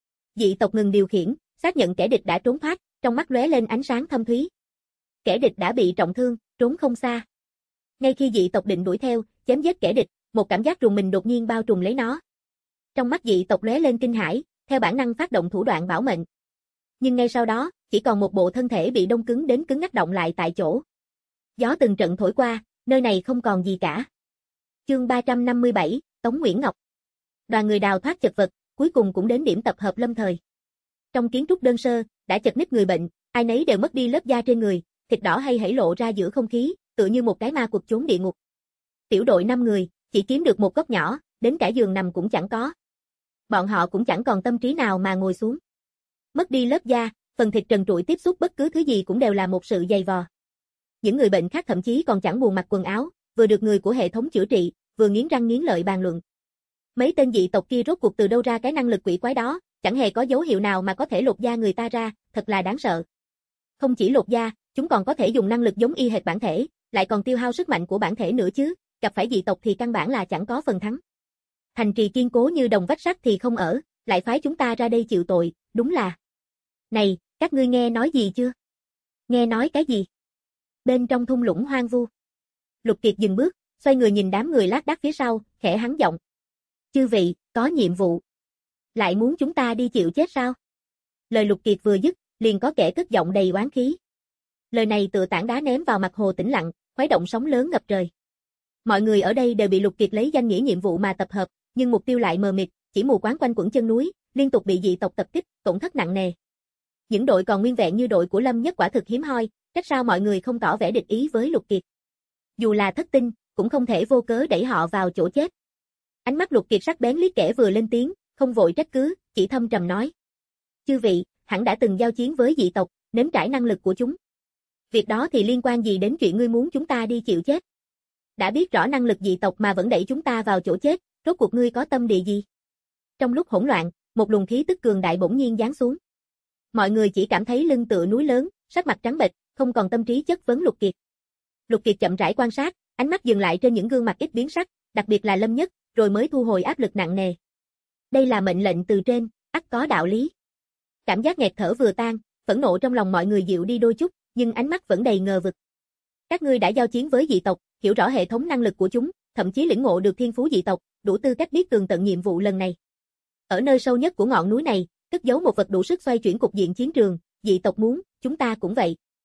Dị tộc ngừng điều khiển, xác nhận kẻ địch đã trốn thoát, trong mắt lóe lên ánh sáng thâm thúy. Kẻ địch đã bị trọng thương, trốn không xa. Ngay khi dị tộc định đuổi theo, chém giết kẻ địch, một cảm giác rùng mình đột nhiên bao trùm lấy nó. Trong mắt dị tộc lóe lên kinh hãi, theo bản năng phát động thủ đoạn bảo mệnh. Nhưng ngay sau đó, chỉ còn một bộ thân thể bị đông cứng đến cứng ngắc động lại tại chỗ. Gió từng trận thổi qua, nơi này không còn gì cả. Chương 357, Tống Nguyễn Ngọc. Đoàn người đào thoát chật vật, cuối cùng cũng đến điểm tập hợp lâm thời. Trong kiến trúc đơn sơ, đã chật ních người bệnh, ai nấy đều mất đi lớp da trên người, thịt đỏ hay hảy lộ ra giữa không khí, tựa như một cái ma quật chốn địa ngục. Tiểu đội 5 người, chỉ kiếm được một góc nhỏ, đến cả giường nằm cũng chẳng có. Bọn họ cũng chẳng còn tâm trí nào mà ngồi xuống. Mất đi lớp da, phần thịt trần trụi tiếp xúc bất cứ thứ gì cũng đều là một sự dày vò. Những người bệnh khác thậm chí còn chẳng buồn mặc quần áo, vừa được người của hệ thống chữa trị, vừa nghiến răng nghiến lợi bàn luận. Mấy tên dị tộc kia rốt cuộc từ đâu ra cái năng lực quỷ quái đó, chẳng hề có dấu hiệu nào mà có thể lột da người ta ra, thật là đáng sợ. Không chỉ lột da, chúng còn có thể dùng năng lực giống y hệt bản thể, lại còn tiêu hao sức mạnh của bản thể nữa chứ, gặp phải dị tộc thì căn bản là chẳng có phần thắng. Thành trì kiên cố như đồng vách sắt thì không ở, lại phái chúng ta ra đây chịu tội, đúng là. Này, các ngươi nghe nói gì chưa? Nghe nói cái gì? Bên trong thung lũng hoang vu. Lục Kiệt dừng bước, xoay người nhìn đám người lác đác phía sau, khẽ hắn giọng. Chư vị, có nhiệm vụ. Lại muốn chúng ta đi chịu chết sao? Lời Lục Kiệt vừa dứt, liền có kẻ cất giọng đầy oán khí. Lời này tựa tảng đá ném vào mặt hồ tĩnh lặng, khuấy động sóng lớn ngập trời. Mọi người ở đây đều bị Lục Kiệt lấy danh nghĩa nhiệm vụ mà tập hợp, nhưng mục tiêu lại mờ mịt, chỉ mù quáng quanh quẩn chân núi, liên tục bị dị tộc tập kích, tổn thất nặng nề. Những đội còn nguyên vẹn như đội của Lâm Nhất quả thực hiếm hoi, trách sao mọi người không tỏ vẻ địch ý với Lục Kiệt. Dù là thất tinh, cũng không thể vô cớ đẩy họ vào chỗ chết. Ánh mắt Lục Kiệt sắc bén liếc kẻ vừa lên tiếng, không vội trách cứ, chỉ thâm trầm nói. Chư vị, hẳn đã từng giao chiến với dị tộc, nếm trải năng lực của chúng. Việc đó thì liên quan gì đến chuyện ngươi muốn chúng ta đi chịu chết? Đã biết rõ năng lực dị tộc mà vẫn đẩy chúng ta vào chỗ chết, rốt cuộc ngươi có tâm địa gì? Trong lúc hỗn loạn, một luồng khí tức cường đại bỗng nhiên giáng xuống. Mọi người chỉ cảm thấy lưng tựa núi lớn, sắc mặt trắng bệch, không còn tâm trí chất vấn Lục Kiệt. Lục Kiệt chậm rãi quan sát, ánh mắt dừng lại trên những gương mặt ít biến sắc, đặc biệt là Lâm Nhất, rồi mới thu hồi áp lực nặng nề. Đây là mệnh lệnh từ trên, ắt có đạo lý. Cảm giác nghẹt thở vừa tan, phẫn nộ trong lòng mọi người dịu đi đôi chút, nhưng ánh mắt vẫn đầy ngờ vực. Các ngươi đã giao chiến với dị tộc, hiểu rõ hệ thống năng lực của chúng, thậm chí lĩnh ngộ được thiên phú dị tộc, đủ tư cách biết tường tận nhiệm vụ lần này. Ở nơi sâu nhất của ngọn núi này, cất giấu một vật đủ sức xoay chuyển cục diện chiến trường, dị tộc muốn, chúng ta cũng vậy.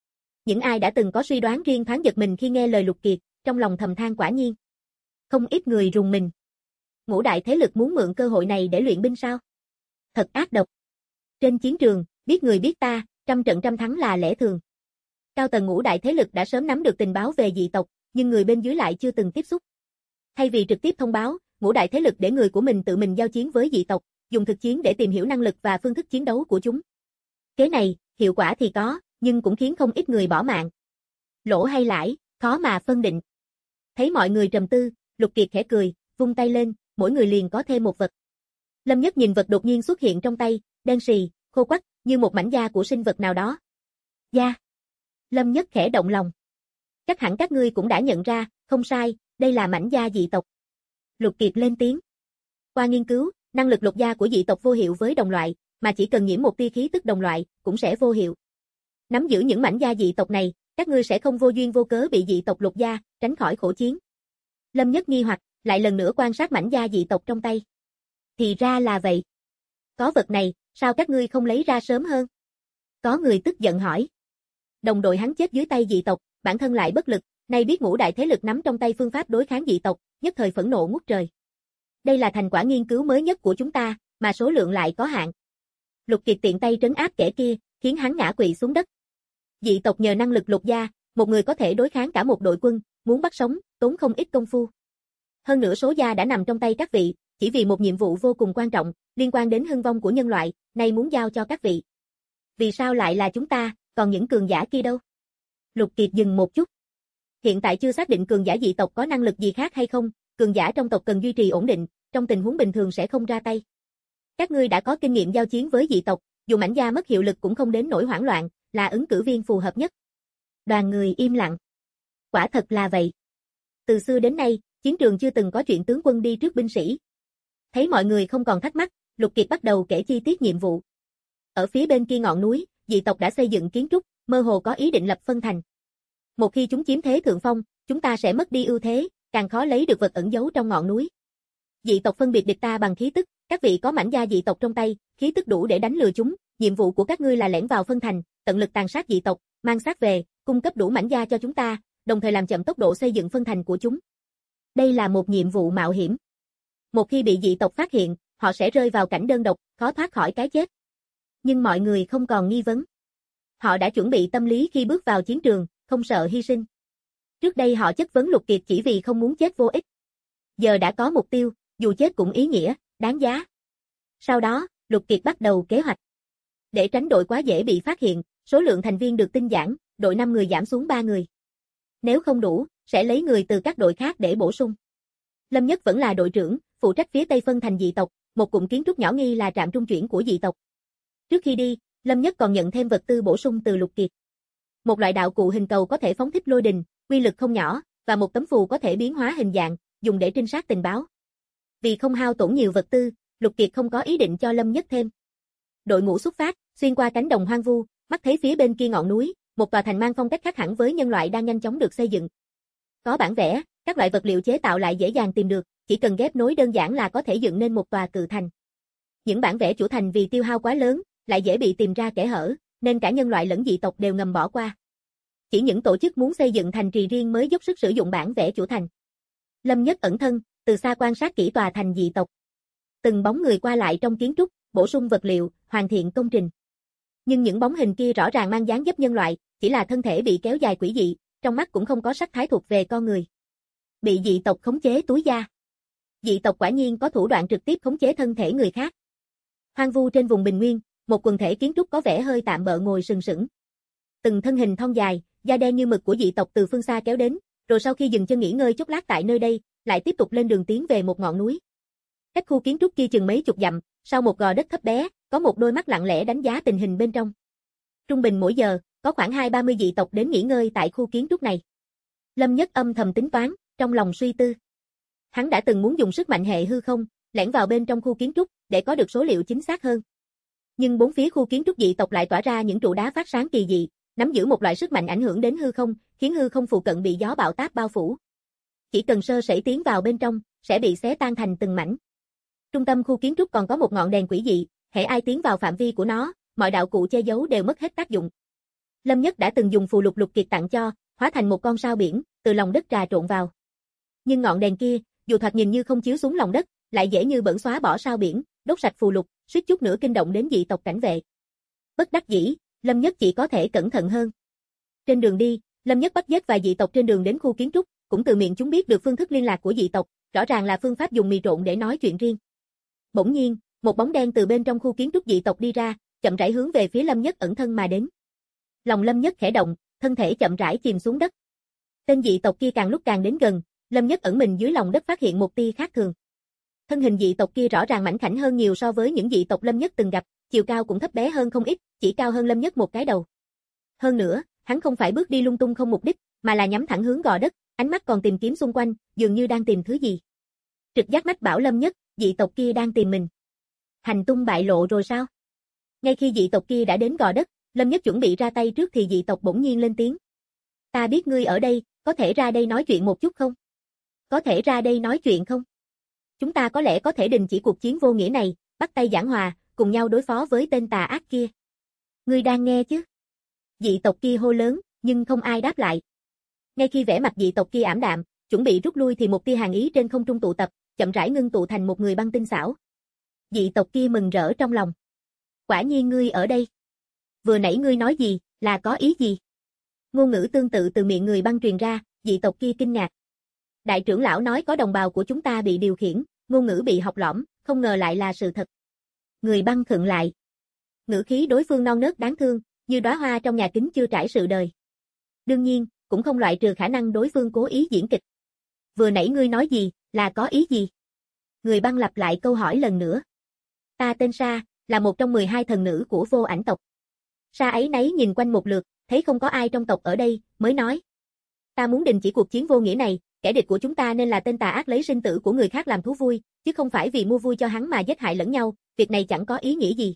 Những ai đã từng có suy đoán riêng thoáng giật mình khi nghe lời Lục Kiệt, trong lòng thầm than quả nhiên. Không ít người rùng mình. Ngũ đại thế lực muốn mượn cơ hội này để luyện binh sao? Thật ác độc. Trên chiến trường, biết người biết ta, trăm trận trăm thắng là lẽ thường. Cao tầng ngũ đại thế lực đã sớm nắm được tình báo về dị tộc, nhưng người bên dưới lại chưa từng tiếp xúc. Thay vì trực tiếp thông báo, ngũ đại thế lực để người của mình tự mình giao chiến với dị tộc, dùng thực chiến để tìm hiểu năng lực và phương thức chiến đấu của chúng. Kế này, hiệu quả thì có, nhưng cũng khiến không ít người bỏ mạng. Lỗ hay lãi, khó mà phân định. Thấy mọi người trầm tư, Lục Kiệt khẽ cười, vung tay lên, mỗi người liền có thêm một vật. Lâm Nhất nhìn vật đột nhiên xuất hiện trong tay, đen sì, khô quắt, như một mảnh da của sinh vật nào đó. Da. Lâm Nhất khẽ động lòng. Chắc hẳn các ngươi cũng đã nhận ra, không sai, đây là mảnh da dị tộc. Lục Kiệt lên tiếng. Qua nghiên cứu, năng lực lột da của dị tộc vô hiệu với đồng loại, mà chỉ cần nhiễm một tia khí tức đồng loại, cũng sẽ vô hiệu. Nắm giữ những mảnh da dị tộc này, các ngươi sẽ không vô duyên vô cớ bị dị tộc lột da, tránh khỏi khổ chiến. Lâm Nhất nghi hoặc, lại lần nữa quan sát mảnh da dị tộc trong tay. Thì ra là vậy. Có vật này, sao các ngươi không lấy ra sớm hơn? Có người tức giận hỏi. Đồng đội hắn chết dưới tay dị tộc, bản thân lại bất lực, nay biết ngũ đại thế lực nắm trong tay phương pháp đối kháng dị tộc, nhất thời phẫn nộ ngút trời. Đây là thành quả nghiên cứu mới nhất của chúng ta, mà số lượng lại có hạn. Lục Kiệt tiện tay trấn áp kẻ kia, khiến hắn ngã quỵ xuống đất. Dị tộc nhờ năng lực lột da, một người có thể đối kháng cả một đội quân, muốn bắt sống, tốn không ít công phu. Hơn nữa số da đã nằm trong tay các vị, chỉ vì một nhiệm vụ vô cùng quan trọng, liên quan đến hưng vong của nhân loại, nay muốn giao cho các vị. Vì sao lại là chúng ta, còn những cường giả kia đâu? Lục Kiệt dừng một chút. Hiện tại chưa xác định cường giả dị tộc có năng lực gì khác hay không, cường giả trong tộc cần duy trì ổn định, trong tình huống bình thường sẽ không ra tay. Các ngươi đã có kinh nghiệm giao chiến với dị tộc, dù mảnh da mất hiệu lực cũng không đến nỗi hoảng loạn, là ứng cử viên phù hợp nhất. Đoàn người im lặng. Quả thật là vậy. Từ xưa đến nay, chiến trường chưa từng có chuyện tướng quân đi trước binh sĩ. Thấy mọi người không còn thắc mắc, Lục Kiệt bắt đầu kể chi tiết nhiệm vụ. Ở phía bên kia ngọn núi, dị tộc đã xây dựng kiến trúc, mơ hồ có ý định lập phân thành. Một khi chúng chiếm thế thượng phong, chúng ta sẽ mất đi ưu thế, càng khó lấy được vật ẩn giấu trong ngọn núi. Dị tộc phân biệt địch ta bằng khí tức, các vị có mảnh da dị tộc trong tay, khí tức đủ để đánh lừa chúng, nhiệm vụ của các ngươi là lẻn vào phân thành, tận lực tàn sát dị tộc, mang xác về, cung cấp đủ mảnh da cho chúng ta, đồng thời làm chậm tốc độ xây dựng phân thành của chúng. Đây là một nhiệm vụ mạo hiểm. Một khi bị dị tộc phát hiện, họ sẽ rơi vào cảnh đơn độc, khó thoát khỏi cái chết. Nhưng mọi người không còn nghi vấn. Họ đã chuẩn bị tâm lý khi bước vào chiến trường, không sợ hy sinh. Trước đây họ chất vấn Lục Kiệt chỉ vì không muốn chết vô ích. Giờ đã có mục tiêu, dù chết cũng ý nghĩa, đáng giá. Sau đó, Lục Kiệt bắt đầu kế hoạch. Để tránh đội quá dễ bị phát hiện, số lượng thành viên được tinh giản, đội 5 người giảm xuống 3 người. Nếu không đủ, sẽ lấy người từ các đội khác để bổ sung. Lâm Nhất vẫn là đội trưởng, phụ trách phía Tây phân thành dị tộc, một cụm kiến trúc nhỏ nghi là trạm trung chuyển của dị tộc. Trước khi đi, Lâm Nhất còn nhận thêm vật tư bổ sung từ Lục Kiệt. Một loại đạo cụ hình cầu có thể phóng thích lôi đình, uy lực không nhỏ, và một tấm phù có thể biến hóa hình dạng, dùng để trinh sát tình báo. Vì không hao tổn nhiều vật tư, Lục Kiệt không có ý định cho Lâm Nhất thêm. Đội ngũ xuất phát, xuyên qua cánh đồng hoang vu, mắt thấy phía bên kia ngọn núi, một tòa thành mang phong cách khác hẳn với nhân loại đang nhanh chóng được xây dựng. Có bản vẽ, các loại vật liệu chế tạo lại dễ dàng tìm được, chỉ cần ghép nối đơn giản là có thể dựng nên một tòa cự thành. Những bản vẽ chủ thành vì tiêu hao quá lớn, lại dễ bị tìm ra kẽ hở, nên cả nhân loại lẫn dị tộc đều ngầm bỏ qua. Chỉ những tổ chức muốn xây dựng thành trì riêng mới dốc sức sử dụng bản vẽ chủ thành. Lâm Nhất ẩn thân, từ xa quan sát kỹ tòa thành dị tộc. Từng bóng người qua lại trong kiến trúc, bổ sung vật liệu, hoàn thiện công trình. Nhưng những bóng hình kia rõ ràng mang dáng dấp nhân loại, chỉ là thân thể bị kéo dài quỷ dị, trong mắt cũng không có sắc thái thuộc về con người. Bị dị tộc khống chế túi da. Dị tộc quả nhiên có thủ đoạn trực tiếp khống chế thân thể người khác. Hoang vu trên vùng bình nguyên, một quần thể kiến trúc có vẻ hơi tạm bợ ngồi sừng sững. Từng thân hình thon dài, da đen như mực của dị tộc từ phương xa kéo đến, rồi sau khi dừng chân nghỉ ngơi chốc lát tại nơi đây, lại tiếp tục lên đường tiến về một ngọn núi. Cách khu kiến trúc kia chừng mấy chục dặm, sau một gò đất thấp bé, có một đôi mắt lặng lẽ đánh giá tình hình bên trong. Trung bình mỗi giờ, có khoảng 20-30 dị tộc đến nghỉ ngơi tại khu kiến trúc này. Lâm Nhất âm thầm tính toán, trong lòng suy tư. Hắn đã từng muốn dùng sức mạnh hệ hư không, lẻn vào bên trong khu kiến trúc, để có được số liệu chính xác hơn. Nhưng bốn phía khu kiến trúc dị tộc lại tỏa ra những trụ đá phát sáng kỳ dị, nắm giữ một loại sức mạnh ảnh hưởng đến hư không, khiến hư không phụ cận bị gió bão táp bao phủ. Chỉ cần sơ sẩy tiến vào bên trong, sẽ bị xé tan thành từng mảnh. Trung tâm khu kiến trúc còn có một ngọn đèn quỷ dị, hễ ai tiến vào phạm vi của nó, mọi đạo cụ che giấu đều mất hết tác dụng. Lâm Nhất đã từng dùng phù lục Lục Kiệt tặng cho, hóa thành một con sao biển, từ lòng đất trà trộn vào. Nhưng ngọn đèn kia, dù thoạt nhìn như không chiếu xuống lòng đất, lại dễ như bỡn xóa bỏ sao biển, đốt sạch phù lục, suýt chút nữa kinh động đến dị tộc cảnh vệ. Bất đắc dĩ, Lâm Nhất chỉ có thể cẩn thận hơn. Trên đường đi, Lâm Nhất bắt giết vài dị tộc trên đường đến khu kiến trúc, cũng từ miệng chúng biết được phương thức liên lạc của dị tộc, rõ ràng là phương pháp dùng mì trộn để nói chuyện riêng. Bỗng nhiên, một bóng đen từ bên trong khu kiến trúc dị tộc đi ra, chậm rãi hướng về phía Lâm Nhất ẩn thân mà đến. Lòng Lâm Nhất khẽ động, thân thể chậm rãi chìm xuống đất. Tên dị tộc kia càng lúc càng đến gần, Lâm Nhất ẩn mình dưới lòng đất phát hiện một tia khác thường. Thân hình dị tộc kia rõ ràng mảnh khảnh hơn nhiều so với những dị tộc Lâm Nhất từng gặp, chiều cao cũng thấp bé hơn không ít, chỉ cao hơn Lâm Nhất một cái đầu. Hơn nữa, hắn không phải bước đi lung tung không mục đích, mà là nhắm thẳng hướng gò đất, ánh mắt còn tìm kiếm xung quanh, dường như đang tìm thứ gì. Trực giác mách bảo Lâm Nhất, dị tộc kia đang tìm mình. Hành tung bại lộ rồi sao? Ngay khi dị tộc kia đã đến gò đất, Lâm Nhất chuẩn bị ra tay trước thì dị tộc bỗng nhiên lên tiếng. Ta biết ngươi ở đây, có thể ra đây nói chuyện một chút không? Có thể ra đây nói chuyện không? Chúng ta có lẽ có thể đình chỉ cuộc chiến vô nghĩa này, bắt tay giảng hòa, cùng nhau đối phó với tên tà ác kia. Ngươi đang nghe chứ? Dị tộc kia hô lớn, nhưng không ai đáp lại. Ngay khi vẻ mặt dị tộc kia ảm đạm, chuẩn bị rút lui thì một tia hàn ý trên không trung tụ tập, chậm rãi ngưng tụ thành một người băng tinh xảo. Dị tộc kia mừng rỡ trong lòng. Quả nhiên ngươi ở đây. Vừa nãy ngươi nói gì, là có ý gì? Ngôn ngữ tương tự từ miệng người băng truyền ra, dị tộc kia kinh ngạc. Đại trưởng lão nói có đồng bào của chúng ta bị điều khiển, ngôn ngữ bị học lõm, không ngờ lại là sự thật. Người băng khựng lại. Ngữ khí đối phương non nớt đáng thương, như đóa hoa trong nhà kính chưa trải sự đời. Đương nhiên, cũng không loại trừ khả năng đối phương cố ý diễn kịch. Vừa nãy ngươi nói gì, là có ý gì? Người băng lặp lại câu hỏi lần nữa. Ta tên Sa, là một trong 12 thần nữ của Vô Ảnh tộc. Sa ấy nấy nhìn quanh một lượt, thấy không có ai trong tộc ở đây, mới nói. Ta muốn đình chỉ cuộc chiến vô nghĩa này, kẻ địch của chúng ta nên là tên tà ác lấy sinh tử của người khác làm thú vui, chứ không phải vì mua vui cho hắn mà giết hại lẫn nhau, việc này chẳng có ý nghĩa gì.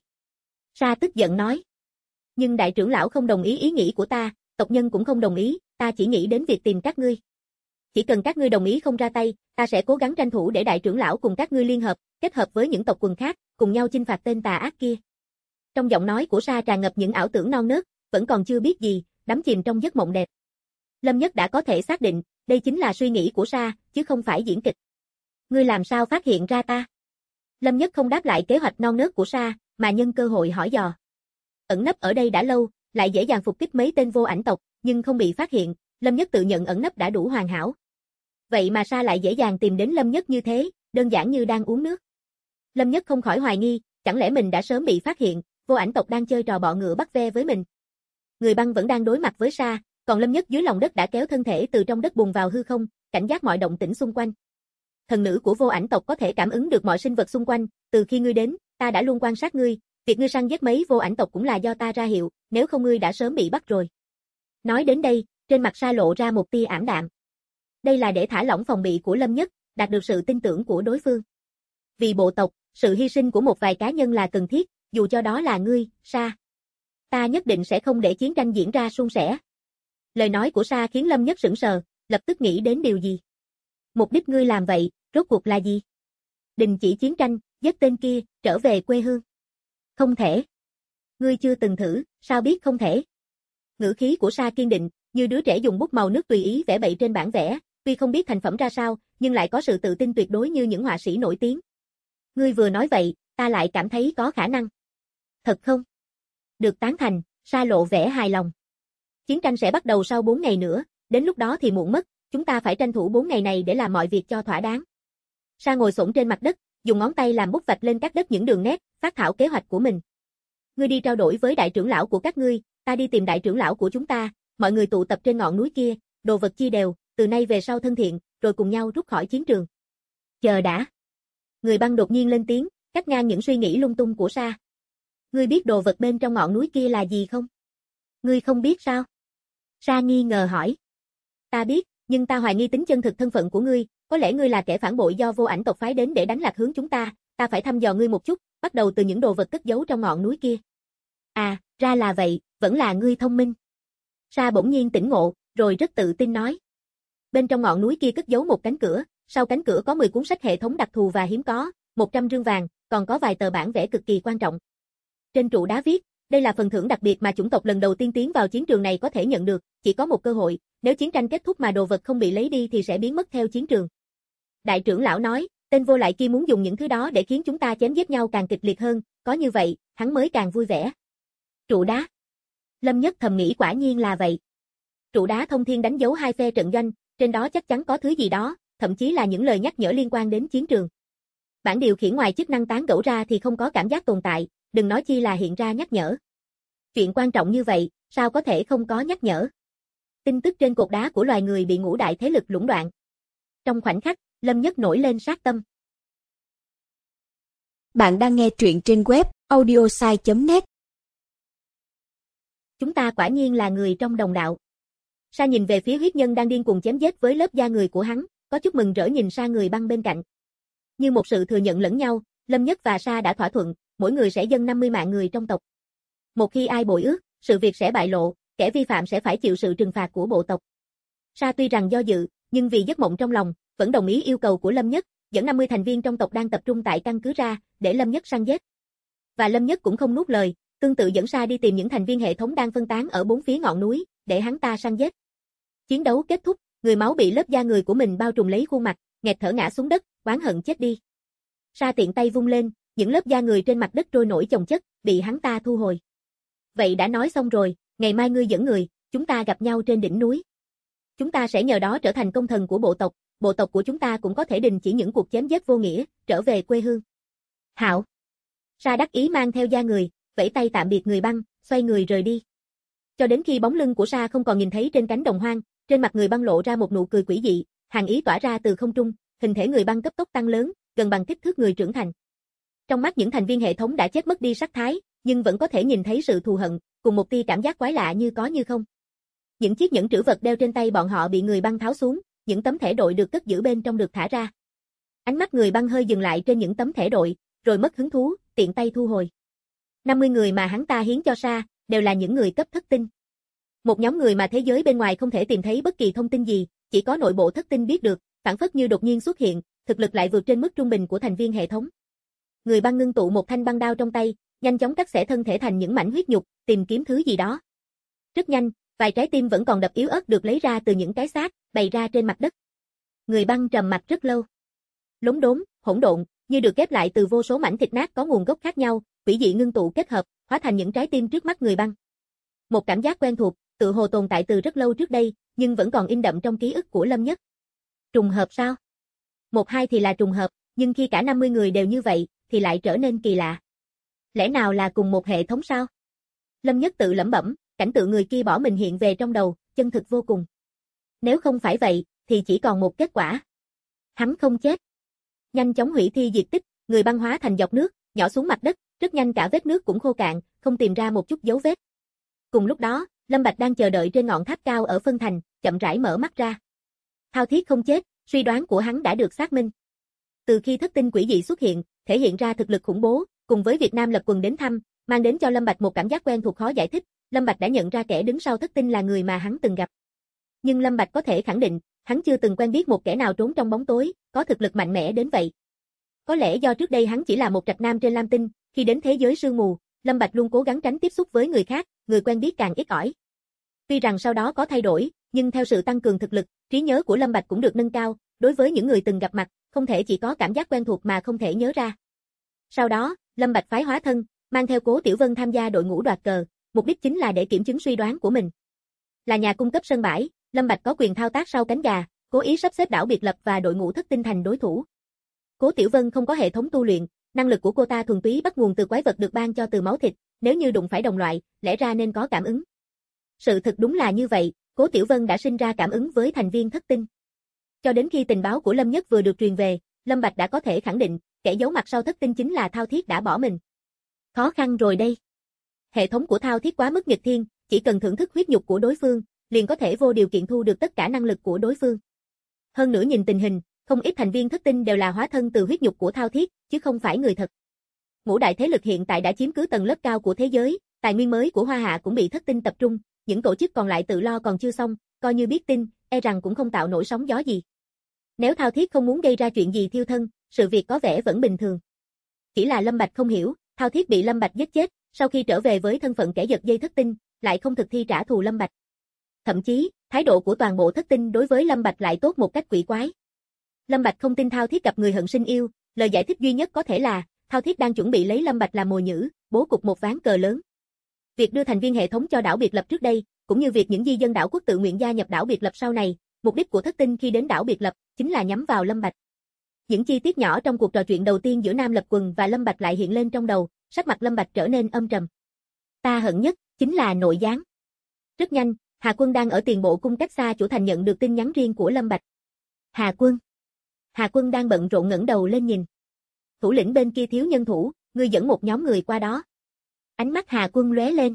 Sa tức giận nói. Nhưng đại trưởng lão không đồng ý ý nghĩ của ta, tộc nhân cũng không đồng ý, ta chỉ nghĩ đến việc tìm các ngươi. Chỉ cần các ngươi đồng ý không ra tay, ta sẽ cố gắng tranh thủ để đại trưởng lão cùng các ngươi liên hợp, kết hợp với những tộc quần khác, cùng nhau chinh phạt tên tà ác kia. Trong giọng nói của Sa tràn ngập những ảo tưởng non nớt, vẫn còn chưa biết gì, đắm chìm trong giấc mộng đẹp. Lâm Nhất đã có thể xác định, đây chính là suy nghĩ của Sa, chứ không phải diễn kịch. Ngươi làm sao phát hiện ra ta? Lâm Nhất không đáp lại kế hoạch non nớt của Sa, mà nhân cơ hội hỏi dò. Ẩn nấp ở đây đã lâu, lại dễ dàng phục kích mấy tên Vô Ảnh tộc, nhưng không bị phát hiện, Lâm Nhất tự nhận ẩn nấp đã đủ hoàn hảo. Vậy mà Sa lại dễ dàng tìm đến Lâm Nhất như thế, đơn giản như đang uống nước. Lâm Nhất không khỏi hoài nghi, chẳng lẽ mình đã sớm bị phát hiện, Vô Ảnh tộc đang chơi trò bọ ngựa bắt ve với mình. Người băng vẫn đang đối mặt với Sa, còn Lâm Nhất dưới lòng đất đã kéo thân thể từ trong đất bùn vào hư không, cảnh giác mọi động tĩnh xung quanh. Thần nữ của Vô Ảnh tộc có thể cảm ứng được mọi sinh vật xung quanh, từ khi ngươi đến, ta đã luôn quan sát ngươi, việc ngươi săn giết mấy Vô Ảnh tộc cũng là do ta ra hiệu, nếu không ngươi đã sớm bị bắt rồi. Nói đến đây, trên mặt Sa lộ ra một tia ảm đạm. Đây là để thả lỏng phòng bị của Lâm Nhất, đạt được sự tin tưởng của đối phương. Vì bộ tộc, sự hy sinh của một vài cá nhân là cần thiết, dù cho đó là ngươi, Sa. Ta nhất định sẽ không để chiến tranh diễn ra suôn sẻ. Lời nói của Sa khiến Lâm Nhất sững sờ, lập tức nghĩ đến điều gì. Mục đích ngươi làm vậy, rốt cuộc là gì? Đình chỉ chiến tranh, giết tên kia, trở về quê hương. Không thể. Ngươi chưa từng thử, sao biết không thể? Ngữ khí của Sa kiên định, như đứa trẻ dùng bút màu nước tùy ý vẽ bậy trên bản vẽ, tuy không biết thành phẩm ra sao, nhưng lại có sự tự tin tuyệt đối như những họa sĩ nổi tiếng. Ngươi vừa nói vậy, ta lại cảm thấy có khả năng. Thật không? Được tán thành, Sa lộ vẻ hài lòng. Chiến tranh sẽ bắt đầu sau 4 ngày nữa, đến lúc đó thì muộn mất, chúng ta phải tranh thủ 4 ngày này để làm mọi việc cho thỏa đáng. Sa ngồi xổm trên mặt đất, dùng ngón tay làm bút vạch lên các đất những đường nét, phát thảo kế hoạch của mình. Ngươi đi trao đổi với đại trưởng lão của các ngươi, ta đi tìm đại trưởng lão của chúng ta, mọi người tụ tập trên ngọn núi kia, đồ vật chia đều, từ nay về sau thân thiện, rồi cùng nhau rút khỏi chiến trường. Chờ đã. Người băng đột nhiên lên tiếng, cắt ngang những suy nghĩ lung tung của Sa. Ngươi biết đồ vật bên trong ngọn núi kia là gì không? Ngươi không biết sao? Sa nghi ngờ hỏi. Ta biết, nhưng ta hoài nghi tính chân thực thân phận của ngươi, có lẽ ngươi là kẻ phản bội do Vô Ảnh tộc phái đến để đánh lạc hướng chúng ta phải thăm dò ngươi một chút, bắt đầu từ những đồ vật cất giấu trong ngọn núi kia. À, ra là vậy, vẫn là ngươi thông minh. Sa bỗng nhiên tỉnh ngộ, rồi rất tự tin nói. Bên trong ngọn núi kia cất giấu một cánh cửa, sau cánh cửa có 10 cuốn sách hệ thống đặc thù và hiếm có, 100 rương vàng, còn có vài tờ bản vẽ cực kỳ quan trọng. Trên trụ đá viết, Đây là phần thưởng đặc biệt mà chủng tộc lần đầu tiên tiến vào chiến trường này có thể nhận được, chỉ có một cơ hội, nếu chiến tranh kết thúc mà đồ vật không bị lấy đi thì sẽ biến mất theo chiến trường. Đại trưởng lão nói, tên vô lại kia muốn dùng những thứ đó để khiến chúng ta chém giết nhau càng kịch liệt hơn, có như vậy, hắn mới càng vui vẻ. Trụ đá. Lâm Nhất thầm nghĩ quả nhiên là vậy. Trụ đá thông thiên đánh dấu hai phe trận doanh, trên đó chắc chắn có thứ gì đó, thậm chí là những lời nhắc nhở liên quan đến chiến trường. Bản điều khiển ngoài chức năng tán gẫu ra thì không có cảm giác tồn tại, đừng nói chi là hiện ra nhắc nhở. Chuyện quan trọng như vậy, sao có thể không có nhắc nhở? Tin tức trên cột đá của loài người bị ngũ đại thế lực lũng đoạn. Trong khoảnh khắc, Lâm Nhất nổi lên sát tâm. Bạn đang nghe truyện trên web audiosai.net. Chúng ta quả nhiên là người trong đồng đạo. Sa nhìn về phía huyết nhân đang điên cuồng chém giết với lớp da người của hắn, có chút mừng rỡ nhìn sang người băng bên cạnh. Như một sự thừa nhận lẫn nhau, Lâm Nhất và Sa đã thỏa thuận, mỗi người sẽ dâng 50 mạng người trong tộc. Một khi ai bội ước, sự việc sẽ bại lộ, kẻ vi phạm sẽ phải chịu sự trừng phạt của bộ tộc. Sa tuy rằng do dự, nhưng vì giấc mộng trong lòng, vẫn đồng ý yêu cầu của Lâm Nhất, dẫn 50 thành viên trong tộc đang tập trung tại căn cứ ra, để Lâm Nhất săn giết. Và Lâm Nhất cũng không nuốt lời, tương tự dẫn Sa đi tìm những thành viên hệ thống đang phân tán ở bốn phía ngọn núi, để hắn ta săn giết. Chiến đấu kết thúc, người máu bị lớp da người của mình bao trùm lấy khuôn mặt, nghẹt thở ngã xuống đất, oán hận chết đi. Sa tiện tay vung lên, những lớp da người trên mặt đất trôi nổi chồng chất, bị hắn ta thu hồi. Vậy đã nói xong rồi, ngày mai ngươi dẫn người, chúng ta gặp nhau trên đỉnh núi. Chúng ta sẽ nhờ đó trở thành công thần của bộ tộc của chúng ta cũng có thể đình chỉ những cuộc chém giết vô nghĩa, trở về quê hương. Hạo. Sa đắc ý mang theo da người, vẫy tay tạm biệt người băng, xoay người rời đi. Cho đến khi bóng lưng của Sa không còn nhìn thấy trên cánh đồng hoang, trên mặt người băng lộ ra một nụ cười quỷ dị, hàn ý tỏa ra từ không trung, hình thể người băng cấp tốc tăng lớn, gần bằng kích thước người trưởng thành. Trong mắt những thành viên hệ thống đã chết mất đi sắc thái, nhưng vẫn có thể nhìn thấy sự thù hận, cùng một tia cảm giác quái lạ như có như không. Những chiếc nhẫn trữ vật đeo trên tay bọn họ bị người băng tháo xuống, những tấm thẻ đội được cất giữ bên trong được thả ra. Ánh mắt người băng hơi dừng lại trên những tấm thẻ đội, rồi mất hứng thú, tiện tay thu hồi. 50 người mà hắn ta hiến cho Sa, đều là những người cấp thất tinh. Một nhóm người mà thế giới bên ngoài không thể tìm thấy bất kỳ thông tin gì, chỉ có nội bộ thất tinh biết được, phản phất như đột nhiên xuất hiện, thực lực lại vượt trên mức trung bình của thành viên hệ thống. Người băng ngưng tụ một thanh băng đao trong tay, nhanh chóng cắt xẻ thân thể thành những mảnh huyết nhục, tìm kiếm thứ gì đó. Rất nhanh, vài trái tim vẫn còn đập yếu ớt được lấy ra từ những cái xác, bày ra trên mặt đất. Người băng trầm mặt rất lâu. Lốm đốm, hỗn độn, như được ghép lại từ vô số mảnh thịt nát có nguồn gốc khác nhau, quỷ dị ngưng tụ kết hợp, hóa thành những trái tim trước mắt người băng. Một cảm giác quen thuộc, tự hồ tồn tại từ rất lâu trước đây, nhưng vẫn còn in đậm trong ký ức của Lâm Nhất. Trùng hợp sao? Một hai thì là trùng hợp, nhưng khi cả 50 người đều như vậy, thì lại trở nên kỳ lạ. Lẽ nào là cùng một hệ thống sao? Lâm Nhất tự lẩm bẩm, cảnh tượng người kia bỏ mình hiện về trong đầu, chân thực vô cùng. Nếu không phải vậy, thì chỉ còn một kết quả. Hắn không chết. Nhanh chóng hủy thi diệt tích, người băng hóa thành giọt nước, nhỏ xuống mặt đất, rất nhanh cả vết nước cũng khô cạn, không tìm ra một chút dấu vết. Cùng lúc đó, Lâm Bạch đang chờ đợi trên ngọn tháp cao ở phân thành, chậm rãi mở mắt ra. Thao Thiết không chết, suy đoán của hắn đã được xác minh. Từ khi thất tinh quỷ dị xuất hiện, thể hiện ra thực lực khủng bố, cùng với Việt Nam lập quần đến thăm, mang đến cho Lâm Bạch một cảm giác quen thuộc khó giải thích, Lâm Bạch đã nhận ra kẻ đứng sau thất tinh là người mà hắn từng gặp. Nhưng Lâm Bạch có thể khẳng định, hắn chưa từng quen biết một kẻ nào trốn trong bóng tối, có thực lực mạnh mẽ đến vậy. Có lẽ do trước đây hắn chỉ là một trạch nam trên Lam Tinh, khi đến thế giới sương mù, Lâm Bạch luôn cố gắng tránh tiếp xúc với người khác, người quen biết càng ít ỏi. Tuy rằng sau đó có thay đổi, nhưng theo sự tăng cường thực lực, trí nhớ của Lâm Bạch cũng được nâng cao, đối với những người từng gặp mặt, không thể chỉ có cảm giác quen thuộc mà không thể nhớ ra. Sau đó, Lâm Bạch phái hóa thân, mang theo Cố Tiểu Vân tham gia đội ngũ đoạt cờ, mục đích chính là để kiểm chứng suy đoán của mình. Là nhà cung cấp sân bãi, Lâm Bạch có quyền thao tác sau cánh gà, cố ý sắp xếp đảo biệt lập và đội ngũ thất tinh thành đối thủ. Cố Tiểu Vân không có hệ thống tu luyện, năng lực của cô ta thuần túy bắt nguồn từ quái vật được ban cho từ máu thịt, nếu như đụng phải đồng loại, lẽ ra nên có cảm ứng. Sự thực đúng là như vậy, Cố Tiểu Vân đã sinh ra cảm ứng với thành viên thất tinh. Cho đến khi tình báo của Lâm Nhất vừa được truyền về, Lâm Bạch đã có thể khẳng định, kẻ giấu mặt sau thất tinh chính là Thao Thiết đã bỏ mình. Khó khăn rồi đây. Hệ thống của Thao Thiết quá mức nghịch thiên, chỉ cần thưởng thức huyết nhục của đối phương, liền có thể vô điều kiện thu được tất cả năng lực của đối phương. Hơn nữa nhìn tình hình, không ít thành viên thất tinh đều là hóa thân từ huyết nhục của Thao Thiết, chứ không phải người thật. Ngũ đại thế lực hiện tại đã chiếm cứ tầng lớp cao của thế giới, tài nguyên mới của Hoa Hạ cũng bị thất tinh tập trung, những tổ chức còn lại tự lo còn chưa xong, coi như biết tin, e rằng cũng không tạo nổi sóng gió gì. Nếu Thao Thiết không muốn gây ra chuyện gì thiêu thân, sự việc có vẻ vẫn bình thường. Chỉ là Lâm Bạch không hiểu, Thao Thiết bị Lâm Bạch giết chết, sau khi trở về với thân phận kẻ giật dây thất tinh, lại không thực thi trả thù Lâm Bạch. Thậm chí, thái độ của toàn bộ thất tinh đối với Lâm Bạch lại tốt một cách quỷ quái. Lâm Bạch không tin Thao Thiết gặp người hận sinh yêu, lời giải thích duy nhất có thể là, Thao Thiết đang chuẩn bị lấy Lâm Bạch làm mồi nhử, bố cục một ván cờ lớn. Việc đưa thành viên hệ thống cho đảo biệt lập trước đây, cũng như việc những di dân đảo quốc tự nguyện gia nhập đảo biệt lập sau này, mục đích của thất tinh khi đến đảo biệt lập, chính là nhắm vào Lâm Bạch. Những chi tiết nhỏ trong cuộc trò chuyện đầu tiên giữa Nam Lập Quần và Lâm Bạch lại hiện lên trong đầu, sắc mặt Lâm Bạch trở nên âm trầm. Ta hận nhất, chính là nội gián. Rất nhanh, Hà Quân đang ở tiền bộ cung cách xa chủ thành nhận được tin nhắn riêng của Lâm Bạch. Hà Quân. Hà Quân đang bận rộn ngẩng đầu lên nhìn. Thủ lĩnh bên kia thiếu nhân thủ, ngươi dẫn một nhóm người qua đó. Ánh mắt Hà Quân lóe lên.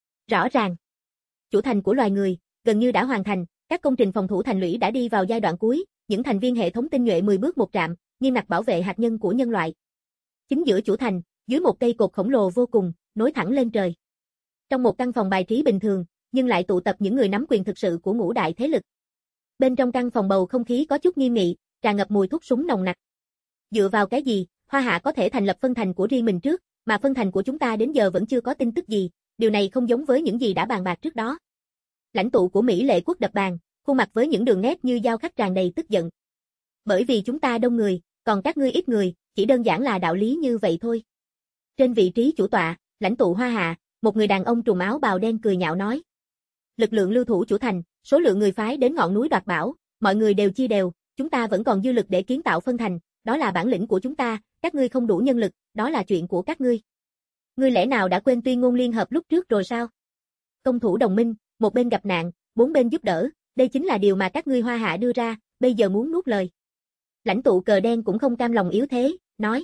Rõ ràng. Chủ thành của loài người, gần như đã hoàn thành, các công trình phòng thủ thành lũy đã đi vào giai đoạn cuối, những thành viên hệ thống tinh nhuệ 10 bước một trạm, nghiêm ngặt bảo vệ hạt nhân của nhân loại. Chính giữa chủ thành, dưới một cây cột khổng lồ vô cùng, nối thẳng lên trời. Trong một căn phòng bài trí bình thường, nhưng lại tụ tập những người nắm quyền thực sự của ngũ đại thế lực. Bên trong căn phòng bầu không khí có chút nghiêm nghị, tràn ngập mùi thuốc súng nồng nặc. Dựa vào cái gì, Hoa Hạ có thể thành lập phân thành của riêng mình trước, mà phân thành của chúng ta đến giờ vẫn chưa có tin tức gì, điều này không giống với những gì đã bàn bạc trước đó. Lãnh tụ của Mỹ Lệ Quốc đập bàn, khuôn mặt với những đường nét như dao khắc tràn đầy tức giận. Bởi vì chúng ta đông người, còn các ngươi ít người, chỉ đơn giản là đạo lý như vậy thôi. Trên vị trí chủ tọa, lãnh tụ Hoa Hạ, một người đàn ông trùm áo bào đen cười nhạo nói. Lực lượng lưu thủ chủ thành, số lượng người phái đến ngọn núi đoạt bảo, mọi người đều chia đều, chúng ta vẫn còn dư lực để kiến tạo phân thành, đó là bản lĩnh của chúng ta, các ngươi không đủ nhân lực, đó là chuyện của các ngươi. Ngươi lẽ nào đã quên tuyên ngôn liên hợp lúc trước rồi sao? Công thủ đồng minh, một bên gặp nạn, bốn bên giúp đỡ, đây chính là điều mà các ngươi Hoa Hạ đưa ra, bây giờ muốn nuốt lời. Lãnh tụ cờ đen cũng không cam lòng yếu thế, nói.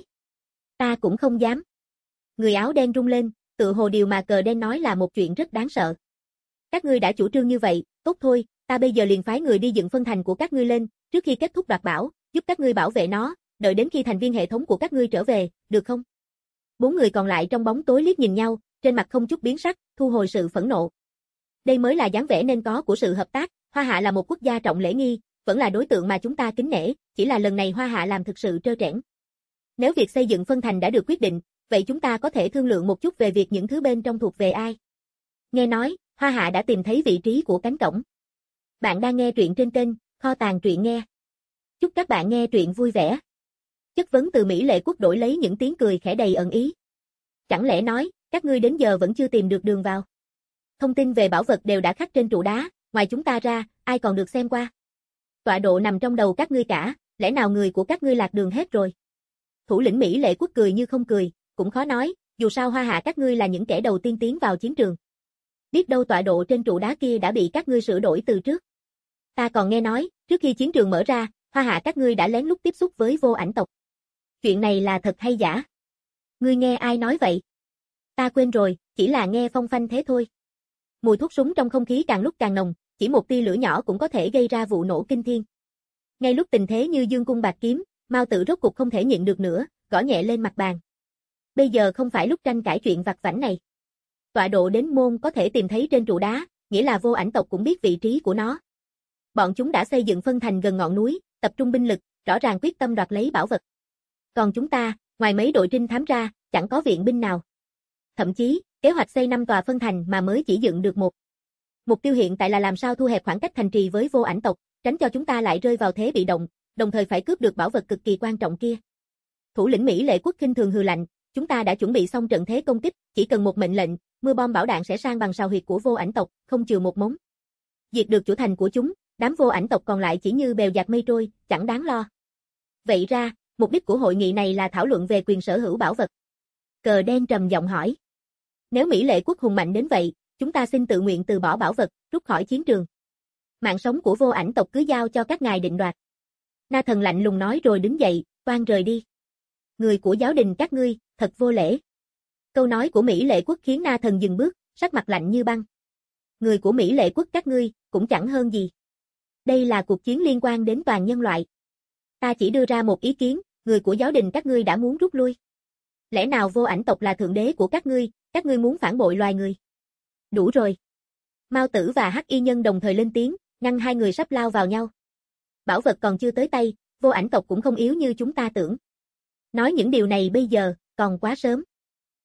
Ta cũng không dám. Người áo đen rung lên, tự hồ điều mà cờ đen nói là một chuyện rất đáng sợ. Các ngươi đã chủ trương như vậy, tốt thôi, ta bây giờ liền phái người đi dựng phân thành của các ngươi lên, trước khi kết thúc đoạt bảo, giúp các ngươi bảo vệ nó, đợi đến khi thành viên hệ thống của các ngươi trở về, được không? Bốn người còn lại trong bóng tối liếc nhìn nhau, trên mặt không chút biến sắc, thu hồi sự phẫn nộ. Đây mới là dáng vẻ nên có của sự hợp tác, Hoa Hạ là một quốc gia trọng lễ nghi, vẫn là đối tượng mà chúng ta kính nể, chỉ là lần này Hoa Hạ làm thực sự trơ trẽn. Nếu việc xây dựng phân thành đã được quyết định, vậy chúng ta có thể thương lượng một chút về việc những thứ bên trong thuộc về ai. Nghe nói, Hoa Hạ đã tìm thấy vị trí của cánh cổng. Bạn đang nghe truyện trên kênh Kho Tàng Truyện Nghe. Chúc các bạn nghe truyện vui vẻ. Chất vấn từ Mỹ Lệ Quốc đổi lấy những tiếng cười khẽ đầy ẩn ý. Chẳng lẽ nói, các ngươi đến giờ vẫn chưa tìm được đường vào? Thông tin về bảo vật đều đã khắc trên trụ đá, ngoài chúng ta ra, ai còn được xem qua? Tọa độ nằm trong đầu các ngươi cả, lẽ nào người của các ngươi lạc đường hết rồi? Thủ lĩnh Mỹ Lệ Quốc cười như không cười, cũng khó nói, dù sao Hoa Hạ các ngươi là những kẻ đầu tiên tiến vào chiến trường. Biết đâu tọa độ trên trụ đá kia đã bị các ngươi sửa đổi từ trước. Ta còn nghe nói, trước khi chiến trường mở ra, Hoa Hạ các ngươi đã lén lút tiếp xúc với Vô Ảnh tộc. Chuyện này là thật hay giả? Ngươi nghe ai nói vậy? Ta quên rồi, chỉ là nghe phong phanh thế thôi. Mùi thuốc súng trong không khí càng lúc càng nồng, chỉ một tia lửa nhỏ cũng có thể gây ra vụ nổ kinh thiên. Ngay lúc tình thế như dương cung bạc kiếm, Mao Tử rốt cục không thể nhịn được nữa, gõ nhẹ lên mặt bàn. Bây giờ không phải lúc tranh cãi chuyện vặt vãnh này. Tọa độ đến môn có thể tìm thấy trên trụ đá, nghĩa là Vô Ảnh tộc cũng biết vị trí của nó. Bọn chúng đã xây dựng phân thành gần ngọn núi, tập trung binh lực, rõ ràng quyết tâm đoạt lấy bảo vật. Còn chúng ta, ngoài mấy đội trinh thám ra, chẳng có viện binh nào. Thậm chí, kế hoạch xây 5 tòa phân thành mà mới chỉ dựng được một. Mục tiêu hiện tại là làm sao thu hẹp khoảng cách thành trì với Vô Ảnh tộc, tránh cho chúng ta lại rơi vào thế bị động, đồng thời phải cướp được bảo vật cực kỳ quan trọng kia. Thủ lĩnh Mỹ Lệ Quốc khinh thường hừ lạnh, chúng ta đã chuẩn bị xong trận thế công kích, chỉ cần một mệnh lệnh, mưa bom bão đạn sẽ sang bằng sào huyệt của Vô Ảnh tộc, không chừa một mống. Diệt được chủ thành của chúng, đám Vô Ảnh tộc còn lại chỉ như bèo dạt mây trôi, chẳng đáng lo. Vậy ra, mục đích của hội nghị này là thảo luận về quyền sở hữu bảo vật. Cờ đen trầm giọng hỏi. Nếu Mỹ Lệ Quốc hùng mạnh đến vậy, chúng ta xin tự nguyện từ bỏ bảo vật, rút khỏi chiến trường. Mạng sống của Vô Ảnh tộc cứ giao cho các ngài định đoạt. Na Thần lạnh lùng nói rồi đứng dậy, toan rời đi. Người của giáo đình các ngươi, thật vô lễ. Câu nói của Mỹ Lệ Quốc khiến Na Thần dừng bước, sắc mặt lạnh như băng. Người của Mỹ Lệ Quốc các ngươi, cũng chẳng hơn gì. Đây là cuộc chiến liên quan đến toàn nhân loại. Ta chỉ đưa ra một ý kiến, người của giáo đình các ngươi đã muốn rút lui. Lẽ nào Vô Ảnh tộc là thượng đế của các ngươi muốn phản bội loài người? Đủ rồi. Mao Tử và Hắc Y Nhân đồng thời lên tiếng, ngăn hai người sắp lao vào nhau. Bảo vật còn chưa tới tay, Vô Ảnh tộc cũng không yếu như chúng ta tưởng. Nói những điều này bây giờ, còn quá sớm.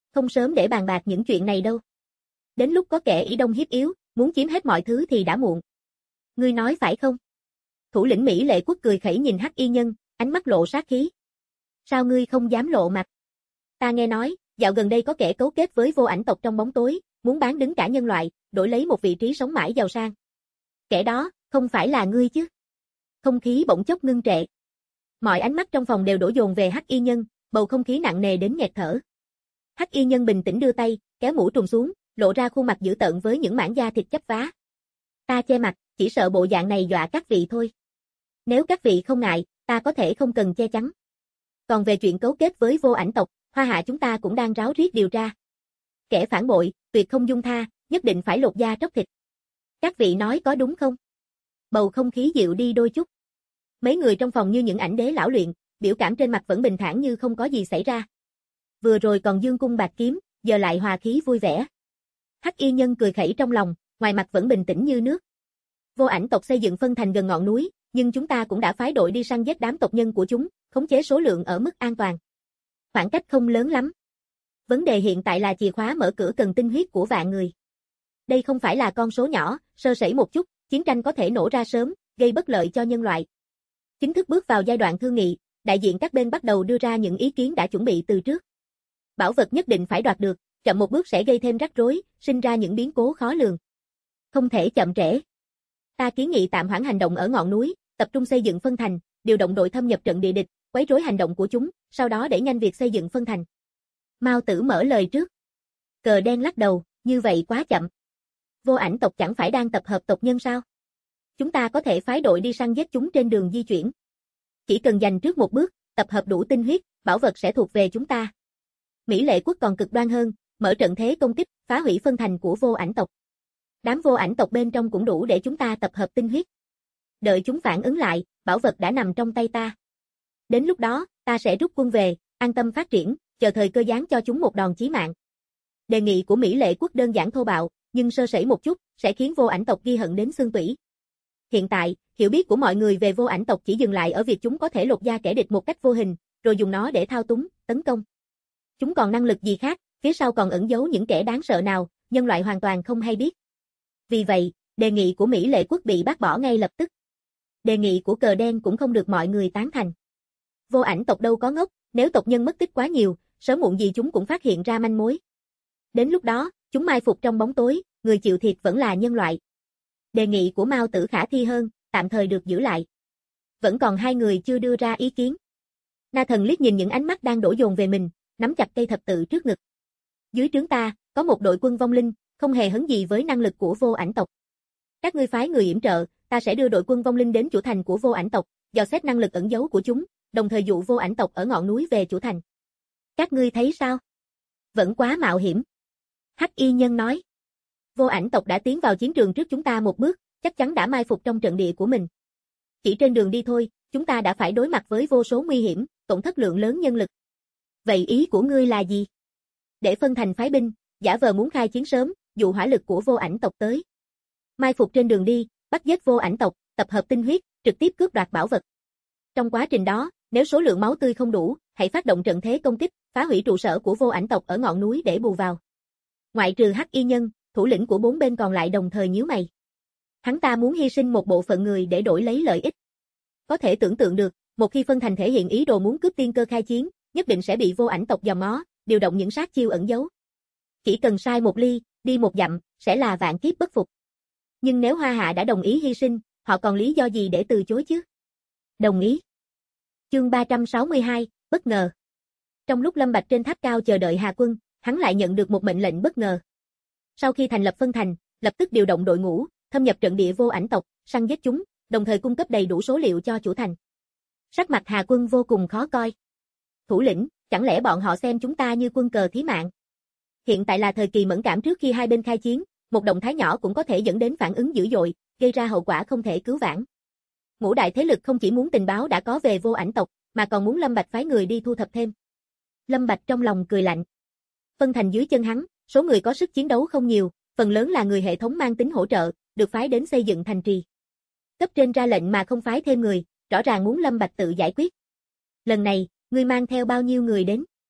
không sớm để bàn bạc những chuyện này đâu. Đến lúc có kẻ ý đông hiếp yếu, muốn chiếm hết mọi thứ thì đã muộn. Ngươi nói phải không? Thủ lĩnh Mỹ Lệ Quốc cười khẩy nhìn Hắc Y Nhân, ánh mắt lộ sát khí. Sao ngươi không dám lộ mặt? Ta nghe nói, dạo gần đây có kẻ cấu kết với vô ảnh tộc trong bóng tối, muốn bán đứng cả nhân loại, đổi lấy một vị trí sống mãi giàu sang. Kẻ đó, không phải là ngươi chứ? Không khí bỗng chốc ngưng trệ. Mọi ánh mắt trong phòng đều đổ dồn về Hắc Y Nhân, bầu không khí nặng nề đến nghẹt thở. Hắc Y Nhân bình tĩnh đưa tay, kéo mũ trùm xuống, lộ ra khuôn mặt dữ tợn với những mảng da thịt chấp vá. Ta che mặt, chỉ sợ bộ dạng này dọa các vị thôi. Nếu các vị không ngại, ta có thể không cần che chắn. Còn về chuyện cấu kết với vô ảnh tộc, Hoa Hạ chúng ta cũng đang ráo riết điều tra. Kẻ phản bội, tuyệt không dung tha, nhất định phải lột da tróc thịt. Các vị nói có đúng không? Bầu không khí dịu đi đôi chút. Mấy người trong phòng như những ảnh đế lão luyện, biểu cảm trên mặt vẫn bình thản như không có gì xảy ra. Vừa rồi còn dương cung bạt kiếm, giờ lại hòa khí vui vẻ. Hắc Y Nhân cười khẩy trong lòng, ngoài mặt vẫn bình tĩnh như nước. Vô ảnh tộc xây dựng phân thành gần ngọn núi, nhưng chúng ta cũng đã phái đội đi săn giết đám tộc nhân của chúng, khống chế số lượng ở mức an toàn. Khoảng cách không lớn lắm. Vấn đề hiện tại là chìa khóa mở cửa cần tinh huyết của vạn người. Đây không phải là con số nhỏ, sơ sẩy một chút, chiến tranh có thể nổ ra sớm, gây bất lợi cho nhân loại. Chính thức bước vào giai đoạn thương nghị, đại diện các bên bắt đầu đưa ra những ý kiến đã chuẩn bị từ trước. Bảo vật nhất định phải đoạt được, chậm một bước sẽ gây thêm rắc rối, sinh ra những biến cố khó lường. Không thể chậm trễ. Ta kiến nghị tạm hoãn hành động ở ngọn núi, tập trung xây dựng phân thành, điều động đội thâm nhập trận địa địch, quấy rối hành động của chúng, sau đó đẩy nhanh việc xây dựng phân thành. Mao Tử mở lời trước. Cờ đen lắc đầu, như vậy quá chậm. Vô ảnh tộc chẳng phải đang tập hợp tộc nhân sao? Chúng ta có thể phái đội đi săn giết chúng trên đường di chuyển. Chỉ cần giành trước một bước, tập hợp đủ tinh huyết, bảo vật sẽ thuộc về chúng ta. Mỹ Lệ Quốc còn cực đoan hơn, mở trận thế công kích, phá hủy phân thành của vô ảnh tộc. Đám vô ảnh tộc bên trong cũng đủ để chúng ta tập hợp tinh huyết. Đợi chúng phản ứng lại, bảo vật đã nằm trong tay ta. Đến lúc đó, ta sẽ rút quân về, an tâm phát triển, chờ thời cơ giáng cho chúng một đòn chí mạng. Đề nghị của Mỹ Lệ Quốc đơn giản thô bạo, nhưng sơ sẩy một chút, sẽ khiến vô ảnh tộc ghi hận đến xương tủy. Hiện tại, hiểu biết của mọi người về vô ảnh tộc chỉ dừng lại ở việc chúng có thể lột da kẻ địch một cách vô hình, rồi dùng nó để thao túng, tấn công. Chúng còn năng lực gì khác, phía sau còn ẩn giấu những kẻ đáng sợ nào, nhân loại hoàn toàn không hay biết. Vì vậy, đề nghị của Mỹ Lệ Quốc bị bác bỏ ngay lập tức. Đề nghị của Cờ Đen cũng không được mọi người tán thành. Vô ảnh tộc đâu có ngốc, nếu tộc nhân mất tích quá nhiều, sớm muộn gì chúng cũng phát hiện ra manh mối. Đến lúc đó, chúng mai phục trong bóng tối, người chịu thiệt vẫn là nhân loại. Đề nghị của Mao Tử khả thi hơn, tạm thời được giữ lại. Vẫn còn hai người chưa đưa ra ý kiến. Na Thần liếc nhìn những ánh mắt đang đổ dồn về mình, nắm chặt cây thập tự trước ngực. Dưới trướng ta, có một đội quân vong linh, không hề hấn gì với năng lực của vô ảnh tộc. Các ngươi phái người yểm trợ, ta sẽ đưa đội quân vong linh đến chủ thành của vô ảnh tộc, dò xét năng lực ẩn giấu của chúng, đồng thời dụ vô ảnh tộc ở ngọn núi về chủ thành. Các ngươi thấy sao? Vẫn quá mạo hiểm. Hắc Y Nhân nói. Vô ảnh tộc đã tiến vào chiến trường trước chúng ta một bước, chắc chắn đã mai phục trong trận địa của mình. Chỉ trên đường đi thôi, chúng ta đã phải đối mặt với vô số nguy hiểm, tổn thất lượng lớn nhân lực. Vậy ý của ngươi là gì? Để phân thành phái binh, giả vờ muốn khai chiến sớm, dụ hỏa lực của vô ảnh tộc tới. Mai phục trên đường đi, bắt giết vô ảnh tộc, tập hợp tinh huyết, trực tiếp cướp đoạt bảo vật. Trong quá trình đó, nếu số lượng máu tươi không đủ, hãy phát động trận thế công kích, phá hủy trụ sở của vô ảnh tộc ở ngọn núi để bù vào. Ngoại trừ Hắc Y Nhân, thủ lĩnh của bốn bên còn lại đồng thời nhíu mày. Hắn ta muốn hy sinh một bộ phận người để đổi lấy lợi ích. Có thể tưởng tượng được, một khi phân thành thể hiện ý đồ muốn cướp tiên cơ khai chiến, nhất định sẽ bị vô ảnh tộc dòm ngó, điều động những sát chiêu ẩn giấu. Chỉ cần sai một ly, đi một dặm, sẽ là vạn kiếp bất phục. Nhưng nếu Hoa Hạ đã đồng ý hy sinh, họ còn lý do gì để từ chối chứ? Đồng ý. Chương 362, bất ngờ. Trong lúc Lâm Bạch trên tháp cao chờ đợi Hà Quân, hắn lại nhận được một mệnh lệnh bất ngờ. Sau khi thành lập phân thành, lập tức điều động đội ngũ, thâm nhập trận địa vô ảnh tộc, săn giết chúng, đồng thời cung cấp đầy đủ số liệu cho chủ thành. Sắc mặt Hà Quân vô cùng khó coi. Thủ lĩnh, chẳng lẽ bọn họ xem chúng ta như quân cờ thí mạng? Hiện tại là thời kỳ mẫn cảm trước khi hai bên khai chiến, một động thái nhỏ cũng có thể dẫn đến phản ứng dữ dội, gây ra hậu quả không thể cứu vãn. Ngũ đại thế lực không chỉ muốn tình báo đã có về vô ảnh tộc, mà còn muốn Lâm Bạch phái người đi thu thập thêm. Lâm Bạch trong lòng cười lạnh. Phân thành dưới chân hắn, số người có sức chiến đấu không nhiều, phần lớn là người hệ thống mang tính hỗ trợ, được phái đến xây dựng thành trì. Cấp trên ra lệnh mà không phái thêm người, rõ ràng muốn Lâm Bạch tự giải quyết. Lần này, ngươi mang theo bao nhiêu người đến?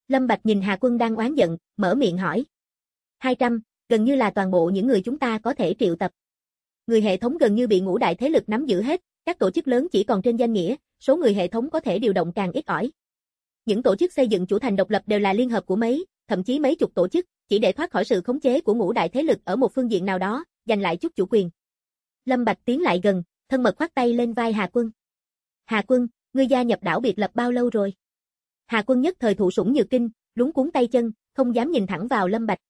Lâm Bạch nhìn Hà Quân đang oán giận, mở miệng hỏi. 200, gần như là toàn bộ những người chúng ta có thể triệu tập. Người hệ thống gần như bị ngũ đại thế lực nắm giữ hết, các tổ chức lớn chỉ còn trên danh nghĩa, số người hệ thống có thể điều động càng ít ỏi. Những tổ chức xây dựng chủ thành độc lập đều là liên hợp của mấy, thậm chí mấy chục tổ chức, chỉ để thoát khỏi sự khống chế của ngũ đại thế lực ở một phương diện nào đó, giành lại chút chủ quyền. Lâm Bạch tiến lại gần, thân mật khoát tay lên vai Hà Quân. Hà Quân, ngươi gia nhập đảo biệt lập bao lâu rồi? Hà Quân nhất thời thụ sủng nhược kinh, luống cuống tay chân, không dám nhìn thẳng vào Lâm Bạch.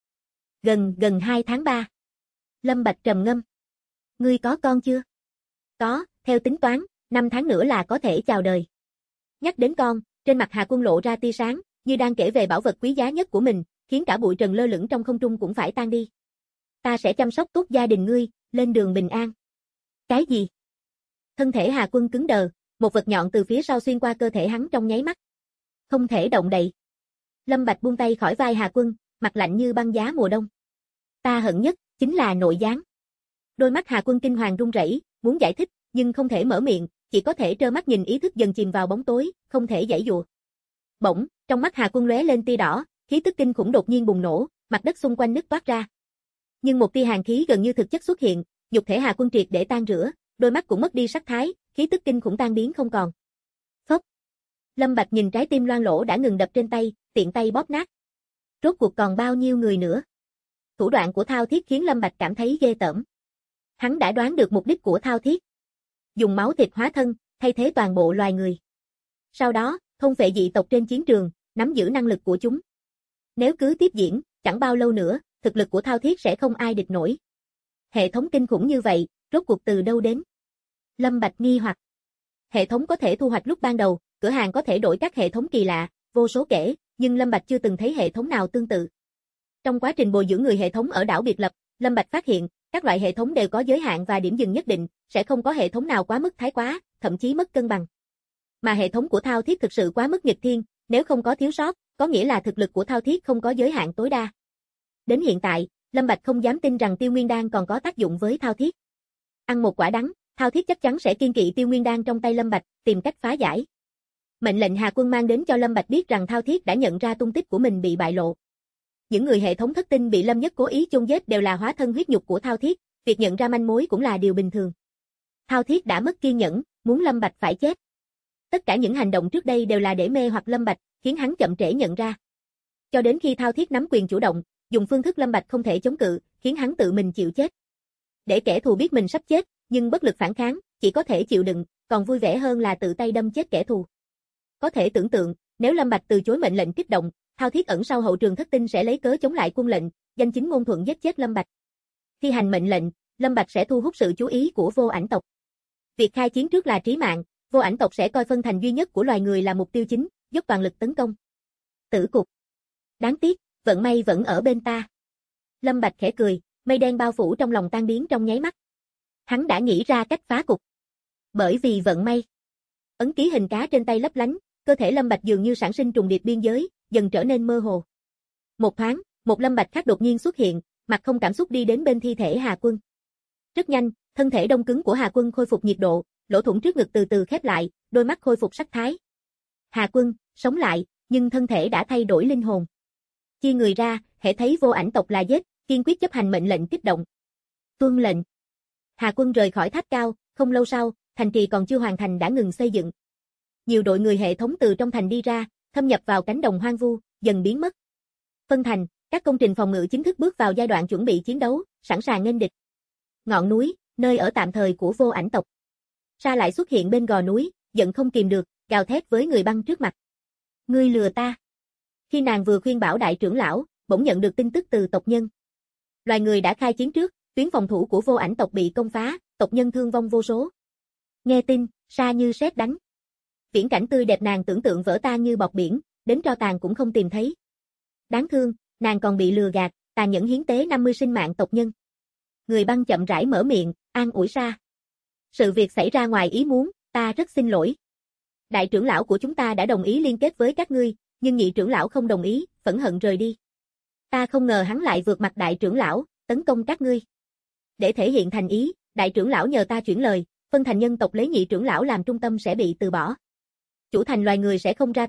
Gần 2 tháng 3. Lâm Bạch trầm ngâm. Ngươi có con chưa? Có, theo tính toán, 5 tháng nữa là có thể chào đời. Nhắc đến con, trên mặt Hà Quân lộ ra tia sáng, như đang kể về bảo vật quý giá nhất của mình, khiến cả bụi trần lơ lửng trong không trung cũng phải tan đi. Ta sẽ chăm sóc tốt gia đình ngươi, lên đường bình an. Cái gì? Thân thể Hà Quân cứng đờ, một vật nhọn từ phía sau xuyên qua cơ thể hắn trong nháy mắt. Không thể động đậy. Lâm Bạch buông tay khỏi vai Hà Quân, mặt lạnh như băng giá mùa đông. Ta hận nhất, chính là nội gián. Đôi mắt Hà Quân kinh hoàng run rẩy, muốn giải thích, nhưng không thể mở miệng, chỉ có thể trơ mắt nhìn ý thức dần chìm vào bóng tối, không thể giãy giụa. Bỗng, trong mắt Hà Quân lóe lên tia đỏ, khí tức kinh khủng đột nhiên bùng nổ, mặt đất xung quanh nứt toát ra. Nhưng một tia hàn khí gần như thực chất xuất hiện, nhục thể Hà Quân triệt để tan rã, đôi mắt cũng mất đi sắc thái, khí tức kinh khủng tan biến không còn. Phốc. Lâm Bạch nhìn trái tim loang lỗ đã ngừng đập trên tay, tiện tay bóp nát. Rốt cuộc còn bao nhiêu người nữa? Thủ đoạn của Thao Thiết khiến Lâm Bạch cảm thấy ghê tởm. Hắn đã đoán được mục đích của Thao Thiết. Dùng máu thịt hóa thân, thay thế toàn bộ loài người. Sau đó, thôn phệ dị tộc trên chiến trường, nắm giữ năng lực của chúng. Nếu cứ tiếp diễn, chẳng bao lâu nữa, thực lực của Thao Thiết sẽ không ai địch nổi. Hệ thống kinh khủng như vậy, rốt cuộc từ đâu đến? Lâm Bạch nghi hoặc. Hệ thống có thể thu hoạch lúc ban đầu, cửa hàng có thể đổi các hệ thống kỳ lạ, vô số kể, nhưng Lâm Bạch chưa từng thấy hệ thống nào tương tự. Trong quá trình bồi dưỡng người hệ thống ở đảo biệt lập, Lâm Bạch phát hiện, các loại hệ thống đều có giới hạn và điểm dừng nhất định, sẽ không có hệ thống nào quá mức thái quá, thậm chí mất cân bằng. Mà hệ thống của Thao Thiết thực sự quá mức nghịch thiên, nếu không có thiếu sót, có nghĩa là thực lực của Thao Thiết không có giới hạn tối đa. Đến hiện tại, Lâm Bạch không dám tin rằng Tiêu Nguyên Đan còn có tác dụng với Thao Thiết. Ăn một quả đắng, Thao Thiết chắc chắn sẽ kiêng kỵ Tiêu Nguyên Đan trong tay Lâm Bạch, tìm cách phá giải. Mệnh lệnh Hà Quân mang đến cho Lâm Bạch biết rằng Thao Thiết đã nhận ra tung tích của mình bị bại lộ. Những người hệ thống thất tinh bị Lâm Nhất cố ý chôn giết đều là hóa thân huyết nhục của Thao Thiết, việc nhận ra manh mối cũng là điều bình thường. Thao Thiết đã mất kiên nhẫn, muốn Lâm Bạch phải chết. Tất cả những hành động trước đây đều là để mê hoặc Lâm Bạch, khiến hắn chậm trễ nhận ra. Cho đến khi Thao Thiết nắm quyền chủ động, dùng phương thức Lâm Bạch không thể chống cự, khiến hắn tự mình chịu chết. Để kẻ thù biết mình sắp chết, nhưng bất lực phản kháng, chỉ có thể chịu đựng, còn vui vẻ hơn là tự tay đâm chết kẻ thù. Có thể tưởng tượng, nếu Lâm Bạch từ chối mệnh lệnh kích động, Thao Thiết ẩn sau hậu trường thất tinh sẽ lấy cớ chống lại quân lệnh, danh chính ngôn thuận giết chết Lâm Bạch. Thi hành mệnh lệnh, Lâm Bạch sẽ thu hút sự chú ý của vô ảnh tộc. Việc khai chiến trước là trí mạng, vô ảnh tộc sẽ coi phân thành duy nhất của loài người là mục tiêu chính, dốc toàn lực tấn công. Tử cục. Đáng tiếc, vận may vẫn ở bên ta. Lâm Bạch khẽ cười, mây đen bao phủ trong lòng tan biến trong nháy mắt. Hắn đã nghĩ ra cách phá cục. Bởi vì vận may. Ấn ký hình cá trên tay lấp lánh, cơ thể Lâm Bạch dường như sản sinh trùng điệp biên giới, dần trở nên mơ hồ. Một thoáng, một Lâm Bạch khác đột nhiên xuất hiện, mặt không cảm xúc đi đến bên thi thể Hà Quân. Rất nhanh, thân thể đông cứng của Hà Quân khôi phục nhiệt độ, lỗ thủng trước ngực từ từ khép lại, đôi mắt khôi phục sắc thái. Hà Quân, sống lại, nhưng thân thể đã thay đổi linh hồn. Chia người ra, hễ thấy vô ảnh tộc là giết, kiên quyết chấp hành mệnh lệnh kích động. Tuân lệnh. Hà Quân rời khỏi tháp cao, không lâu sau, thành trì còn chưa hoàn thành đã ngừng xây dựng. Nhiều đội người hệ thống từ trong thành đi ra, thâm nhập vào cánh đồng hoang vu, dần biến mất. Phân thành, các công trình phòng ngự chính thức bước vào giai đoạn chuẩn bị chiến đấu, sẵn sàng nghênh địch. Ngọn núi, nơi ở tạm thời của vô ảnh tộc. Sa lại xuất hiện bên gò núi, giận không kìm được, gào thét với người băng trước mặt. Ngươi lừa ta. Khi nàng vừa khuyên bảo đại trưởng lão, bỗng nhận được tin tức từ tộc nhân. Loài người đã khai chiến trước, tuyến phòng thủ của vô ảnh tộc bị công phá, tộc nhân thương vong vô số. Nghe tin, Sa như sét đánh. Viễn cảnh tươi đẹp nàng tưởng tượng vỡ tan như bọt biển, đến tro tàn cũng không tìm thấy. Đáng thương, nàng còn bị lừa gạt, tàn nhẫn hiến tế 50 sinh mạng tộc nhân. Người băng chậm rãi mở miệng, an ủi Sa. Sự việc xảy ra ngoài ý muốn, ta rất xin lỗi. Đại trưởng lão của chúng ta đã đồng ý liên kết với các ngươi, nhưng nhị trưởng lão không đồng ý, phẫn hận rời đi. Ta không ngờ hắn lại vượt mặt đại trưởng lão, tấn công các ngươi. Để thể hiện thành ý, đại trưởng lão nhờ ta chuyển lời, phân thành nhân tộc lấy nhị trưởng lão làm trung tâm sẽ bị từ bỏ. Chủ thành loài người sẽ không ra tay,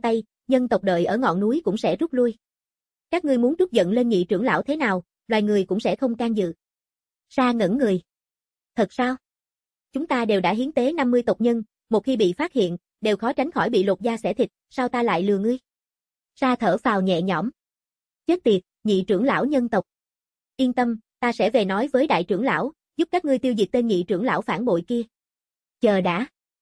nhân tộc đợi ở ngọn núi cũng sẽ rút lui. Các ngươi muốn trút giận lên nhị trưởng lão thế nào, loài người cũng sẽ không can dự. Sa ngẩn người. Thật sao? Chúng ta đều đã hiến tế 50 tộc nhân, một khi bị phát hiện, đều khó tránh khỏi bị lột da xẻ thịt, sao ta lại lừa ngươi? Sa thở phào nhẹ nhõm. Chết tiệt, nhị trưởng lão nhân tộc. Yên tâm, ta sẽ về nói với đại trưởng lão, giúp các ngươi tiêu diệt tên nhị trưởng lão phản bội kia. Chờ đã.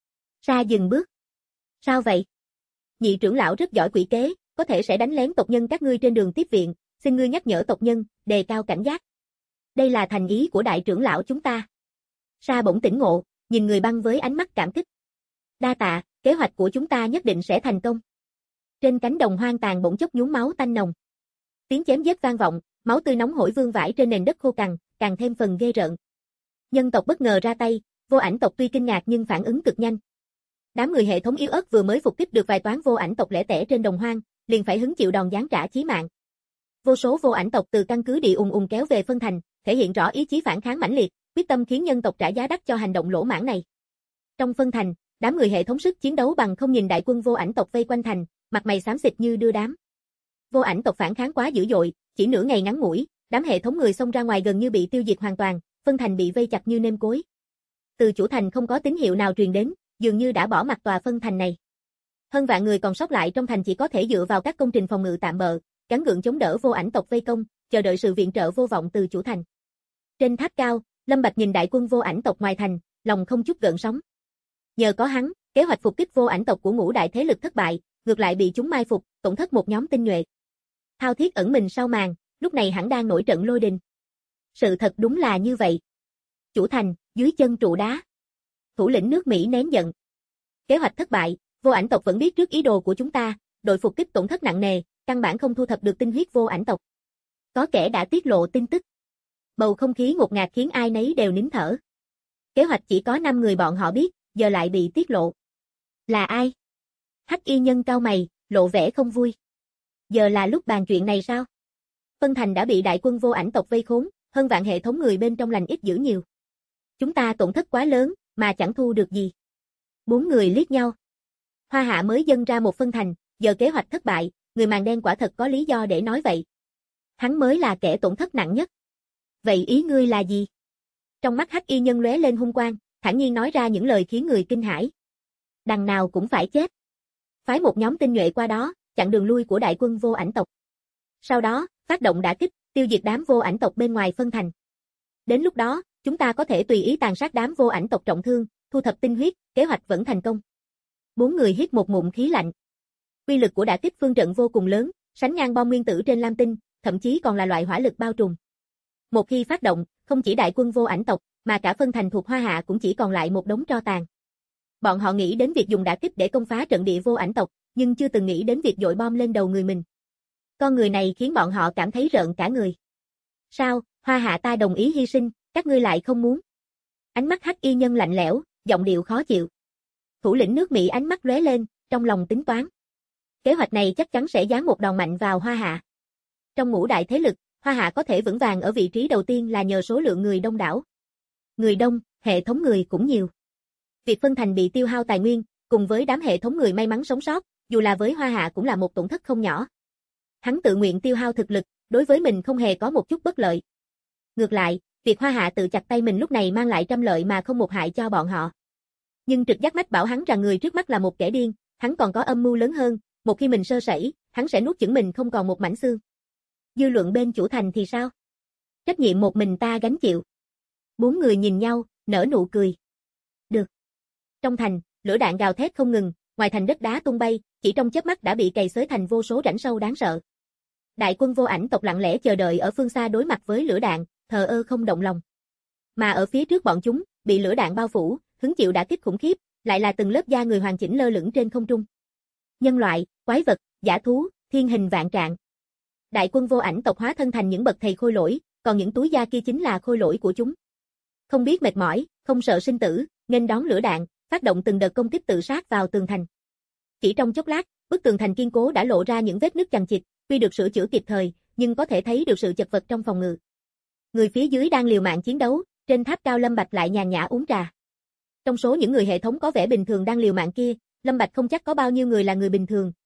Sa dừng bước. Sao vậy? Nhị trưởng lão rất giỏi quỷ kế, có thể sẽ đánh lén tộc nhân các ngươi trên đường tiếp viện, xin ngươi nhắc nhở tộc nhân, đề cao cảnh giác. Đây là thành ý của đại trưởng lão chúng ta. Sa bỗng tỉnh ngộ, nhìn người băng với ánh mắt cảm kích. Đa tạ, kế hoạch của chúng ta nhất định sẽ thành công. Trên cánh đồng hoang tàn bỗng chốc nhuốm máu tanh nồng. Tiếng chém giết vang vọng, máu tươi nóng hổi vương vãi trên nền đất khô cằn, càng thêm phần ghê rợn. Nhân tộc bất ngờ ra tay, Vô Ảnh tộc tuy kinh ngạc nhưng phản ứng cực nhanh. Đám người hệ thống yếu ớt vừa mới phục kích được vài toán Vô Ảnh tộc lẻ tẻ trên đồng hoang, liền phải hứng chịu đòn giáng trả chí mạng. Vô số Vô Ảnh tộc từ căn cứ địa ùn kéo về phân thành, thể hiện rõ ý chí phản kháng mãnh liệt, quyết tâm khiến nhân tộc trả giá đắt cho hành động lỗ mãng này. Trong phân thành, đám người hệ thống sức chiến đấu bằng không nhìn đại quân Vô Ảnh tộc vây quanh thành, mặt mày xám xịt như đưa đám. Vô Ảnh tộc phản kháng quá dữ dội, chỉ nửa ngày ngắn ngủi, đám hệ thống người xông ra ngoài gần như bị tiêu diệt hoàn toàn, phân thành bị vây chặt như nêm cối. Từ chủ thành không có tín hiệu nào truyền đến, dường như đã bỏ mặc tòa phân thành này. Hơn vạn người còn sót lại trong thành chỉ có thể dựa vào các công trình phòng ngự tạm bợ, gắng gượng chống đỡ Vô Ảnh tộc vây công, chờ đợi sự viện trợ vô vọng từ chủ thành. Trên tháp cao, Lâm Bạch nhìn đại quân Vô Ảnh tộc ngoài thành, lòng không chút gợn sóng. Nhờ có hắn, kế hoạch phục kích Vô Ảnh tộc của ngũ đại thế lực thất bại, ngược lại bị chúng mai phục, tổn thất một nhóm tinh nhuệ. Thao Thiết ẩn mình sau màn, lúc này hẳn đang nổi trận lôi đình. Sự thật đúng là như vậy. Chủ thành, dưới chân trụ đá. Thủ lĩnh nước Mỹ nén giận. Kế hoạch thất bại, Vô Ảnh tộc vẫn biết trước ý đồ của chúng ta, đội phục kích tổn thất nặng nề, căn bản không thu thập được tinh huyết Vô Ảnh tộc. Có kẻ đã tiết lộ tin tức. Bầu không khí ngột ngạt khiến ai nấy đều nín thở. Kế hoạch chỉ có 5 người bọn họ biết, giờ lại bị tiết lộ. Là ai? Hắc y nhân cau mày, lộ vẻ không vui. Giờ là lúc bàn chuyện này sao? Phân thành đã bị đại quân Vô Ảnh tộc vây khốn, hơn vạn hệ thống người bên trong lành ít dữ nhiều. Chúng ta tổn thất quá lớn, mà chẳng thu được gì. 4 người liếc nhau. Hoa Hạ mới dâng ra một phân thành, giờ kế hoạch thất bại, người màng đen quả thật có lý do để nói vậy. Hắn mới là kẻ tổn thất nặng nhất. Vậy ý ngươi là gì? Trong mắt Hắc y nhân lóe lên hung quang, thản nhiên nói ra những lời khiến người kinh hãi. Đằng nào cũng phải chết. Phái một nhóm tinh nhuệ qua đó, chặn đường lui của đại quân Vô Ảnh tộc. Sau đó, phát động đả kích, tiêu diệt đám Vô Ảnh tộc bên ngoài phân thành. Đến lúc đó, chúng ta có thể tùy ý tàn sát đám Vô Ảnh tộc trọng thương, thu thập tinh huyết, kế hoạch vẫn thành công. 4 người hít một ngụm khí lạnh. Uy lực của đả kích phương trận vô cùng lớn, sánh ngang bom nguyên tử trên Lam Tinh, thậm chí còn là loại hỏa lực bao trùm. Một khi phát động, không chỉ đại quân Vô Ảnh tộc, mà cả phân thành thuộc Hoa Hạ cũng chỉ còn lại một đống tro tàn. Bọn họ nghĩ đến việc dùng đả kích để công phá trận địa Vô Ảnh tộc, nhưng chưa từng nghĩ đến việc dội bom lên đầu người mình. Con người này khiến bọn họ cảm thấy rợn cả người. Sao, Hoa Hạ ta đồng ý hy sinh, các ngươi lại không muốn? Ánh mắt Hắc y nhân lạnh lẽo, giọng điệu khó chịu. Thủ lĩnh nước Mỹ ánh mắt lóe lên, trong lòng tính toán. Kế hoạch này chắc chắn sẽ giáng một đòn mạnh vào Hoa Hạ. Trong ngũ đại thế lực, Hoa Hạ có thể vững vàng ở vị trí đầu tiên là nhờ số lượng người đông đảo. Người đông, hệ thống người cũng nhiều. Việc phân thành bị tiêu hao tài nguyên, cùng với đám hệ thống người may mắn sống sót, dù là với Hoa Hạ cũng là một tổn thất không nhỏ. Hắn tự nguyện tiêu hao thực lực, đối với mình không hề có một chút bất lợi. Ngược lại, việc Hoa Hạ tự chặt tay mình lúc này mang lại trăm lợi mà không một hại cho bọn họ. Nhưng trực giác mách bảo hắn rằng người trước mắt là một kẻ điên, hắn còn có âm mưu lớn hơn, một khi mình sơ sẩy, hắn sẽ nuốt chửng mình không còn một mảnh xương. Dư luận bên chủ thành thì sao? Trách nhiệm một mình ta gánh chịu. 4 người nhìn nhau, nở nụ cười. Được. Trong thành, lửa đạn gào thét không ngừng, ngoài thành đất đá tung bay, chỉ trong chớp mắt đã bị cày xới thành vô số rãnh sâu đáng sợ. Đại quân Vô Ảnh tộc lặng lẽ chờ đợi ở phương xa đối mặt với lửa đạn, thờ ơ không động lòng. Mà ở phía trước bọn chúng, bị lửa đạn bao phủ, hứng chịu đả kích khủng khiếp, lại là từng lớp da người hoàn chỉnh lơ lửng trên không trung. Nhân loại, quái vật, dã thú, thiên hình vạn trạng. Đại quân Vô Ảnh tộc hóa thân thành những bậc thầy khôi lỗi, còn những túi da kia chính là khôi lỗi của chúng. Không biết mệt mỏi, không sợ sinh tử, nghênh đón lửa đạn, phát động từng đợt công kích tự sát vào tường thành. Chỉ trong chốc lát, bức tường thành kiên cố đã lộ ra những vết nứt chằng chịt, tuy được sửa chữa kịp thời, nhưng có thể thấy được sự chật vật trong phòng ngự. Người phía dưới đang liều mạng chiến đấu, trên tháp cao Lâm Bạch lại nhàn nhã uống trà. Trong số những người hệ thống có vẻ bình thường đang liều mạng kia, Lâm Bạch không chắc có bao nhiêu người là người bình thường,